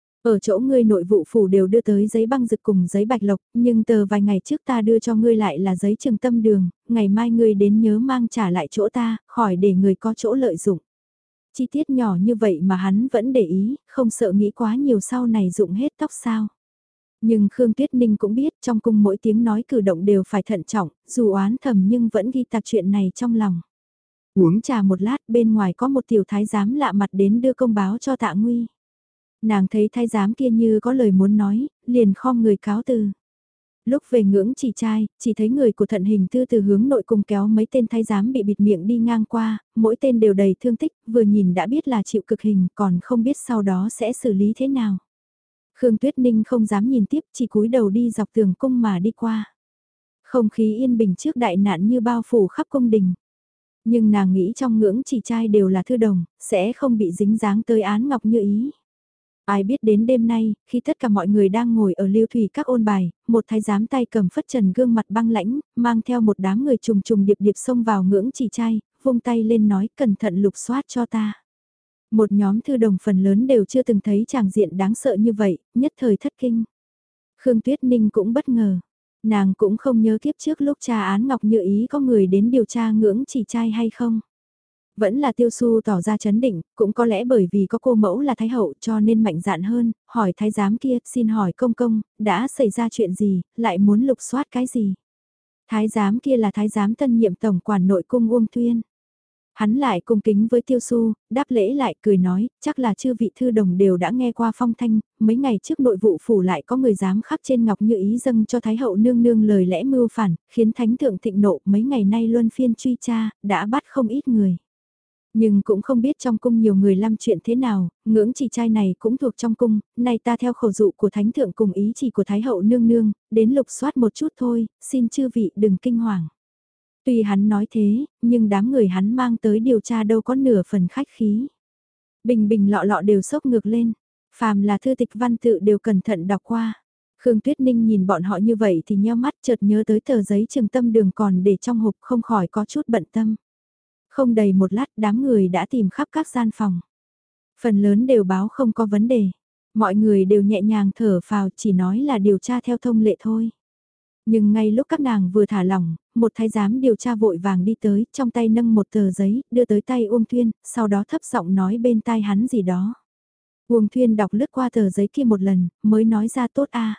Ở chỗ ngươi nội vụ phủ đều đưa tới giấy băng dực cùng giấy bạch lộc, nhưng tờ vài ngày trước ta đưa cho ngươi lại là giấy Trường Tâm Đường, ngày mai ngươi đến nhớ mang trả lại chỗ ta, khỏi để người có chỗ lợi dụng. Chi tiết nhỏ như vậy mà hắn vẫn để ý, không sợ nghĩ quá nhiều sau này dụng hết tóc sao. Nhưng Khương Tuyết Ninh cũng biết trong cung mỗi tiếng nói cử động đều phải thận trọng, dù oán thầm nhưng vẫn ghi tạc chuyện này trong lòng. Uống trà một lát, bên ngoài có một tiểu thái giám lạ mặt đến đưa công báo cho Tạ Nguy. Nàng thấy thái giám kia như có lời muốn nói, liền khom người cáo từ. Lúc về ngưỡng chỉ trai, chỉ thấy người của Thận Hình Tư từ hướng nội cung kéo mấy tên thái giám bị bịt miệng đi ngang qua, mỗi tên đều đầy thương tích, vừa nhìn đã biết là chịu cực hình, còn không biết sau đó sẽ xử lý thế nào. Khương Tuyết Ninh không dám nhìn tiếp, chỉ cúi đầu đi dọc tường cung mà đi qua. Không khí yên bình trước đại nạn như bao phủ khắp cung đình. Nhưng nàng nghĩ trong ngưỡng chỉ trai đều là thư đồng, sẽ không bị dính dáng tới án ngọc như ý. Ai biết đến đêm nay, khi tất cả mọi người đang ngồi ở lưu thủy các ôn bài, một thái giám tay cầm phất trần gương mặt băng lãnh, mang theo một đám người trùng trùng điệp điệp xông vào ngưỡng chỉ trai, vung tay lên nói cẩn thận lục soát cho ta. Một nhóm thư đồng phần lớn đều chưa từng thấy tràng diện đáng sợ như vậy, nhất thời thất kinh. Khương Tuyết Ninh cũng bất ngờ. Nàng cũng không nhớ kiếp trước lúc tra án Ngọc Như Ý có người đến điều tra ngưỡng chỉ trai hay không. Vẫn là Tiêu Xu tỏ ra chấn định, cũng có lẽ bởi vì có cô mẫu là Thái Hậu cho nên mạnh dạn hơn, hỏi Thái giám kia, xin hỏi công công, đã xảy ra chuyện gì, lại muốn lục soát cái gì. Thái giám kia là Thái giám tân nhiệm tổng quản nội cung Uông Thuyên. Hắn lại cung kính với Tiêu Xu, đáp lễ lại cười nói, chắc là chư vị thư đồng đều đã nghe qua phong thanh, mấy ngày trước nội vụ phủ lại có người dám khắc trên ngọc như ý dâng cho Thái hậu nương nương lời lẽ mưu phản, khiến thánh thượng thịnh nộ, mấy ngày nay luân phiên truy tra, đã bắt không ít người. Nhưng cũng không biết trong cung nhiều người làm chuyện thế nào, ngưỡng chỉ trai này cũng thuộc trong cung, nay ta theo khẩu dụ của thánh thượng cùng ý chỉ của Thái hậu nương nương, đến lục soát một chút thôi, xin chư vị đừng kinh hoàng. Tuy hắn nói thế, nhưng đám người hắn mang tới điều tra đâu có nửa phần khách khí. Bình bình lọ lọ đều sốc ngược lên, phàm là thư tịch văn tự đều cẩn thận đọc qua. Khương Tuyết Ninh nhìn bọn họ như vậy thì nheo mắt chợt nhớ tới tờ giấy Trường Tâm Đường còn để trong hộp, không khỏi có chút bận tâm. Không đầy một lát đám người đã tìm khắp các gian phòng. Phần lớn đều báo không có vấn đề. Mọi người đều nhẹ nhàng thở phào, chỉ nói là điều tra theo thông lệ thôi. Nhưng ngay lúc các nàng vừa thả lỏng, một thái giám điều tra vội vàng đi tới, trong tay nâng một tờ giấy, đưa tới tay Uông Thuyên, sau đó thấp giọng nói bên tai hắn gì đó. Uông Thuyên đọc lướt qua tờ giấy kia một lần, mới nói ra tốt a.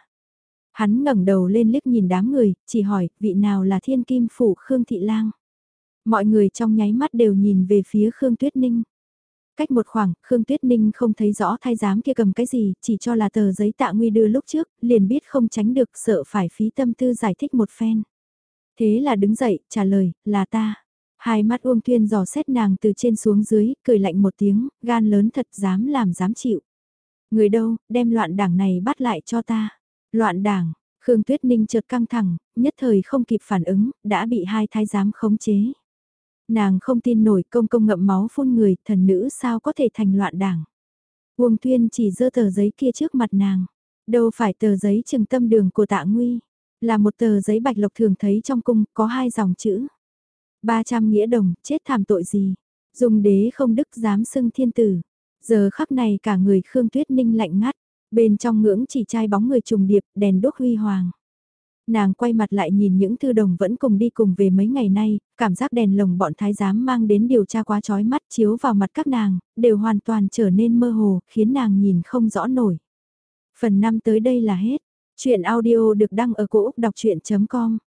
Hắn ngẩng đầu lên liếc nhìn đám người, chỉ hỏi, vị nào là Thiên Kim phủ Khương Thị Lang. Mọi người trong nháy mắt đều nhìn về phía Khương Tuyết Ninh. Cách một khoảng, Khương Tuyết Ninh không thấy rõ thái giám kia cầm cái gì, chỉ cho là tờ giấy Tạ Nguy đưa lúc trước, liền biết không tránh được, sợ phải phí tâm tư giải thích một phen. Thế là đứng dậy, trả lời, là ta. Hai mắt Uông Thuyên dò xét nàng từ trên xuống dưới, cười lạnh một tiếng, gan lớn thật dám làm dám chịu. Người đâu, đem loạn đảng này bắt lại cho ta. Loạn đảng, Khương Tuyết Ninh chợt căng thẳng, nhất thời không kịp phản ứng, đã bị hai thái giám khống chế. Nàng không tin nổi công công ngậm máu phun người, thần nữ sao có thể thành loạn đảng. Uông Tuyên chỉ giơ tờ giấy kia trước mặt nàng. Đâu phải tờ giấy trừng tâm đường của Tạ Nguy, là một tờ giấy bạch lộc thường thấy trong cung, có hai dòng chữ. 300 nghĩa đồng, chết thảm tội gì? Dùng đế không đức dám xưng thiên tử. Giờ khắc này cả người Khương Tuyết Ninh lạnh ngắt, bên trong ngưỡng chỉ trai bóng người trùng điệp, đèn đốt huy hoàng. Nàng quay mặt lại nhìn những thư đồng vẫn cùng đi cùng về mấy ngày nay, cảm giác đèn lồng bọn thái giám mang đến điều tra quá chói mắt chiếu vào mặt các nàng, đều hoàn toàn trở nên mơ hồ, khiến nàng nhìn không rõ nổi. Phần 5 tới đây là hết. Chuyện audio được đăng ở cổ Úc đọc chuyện.com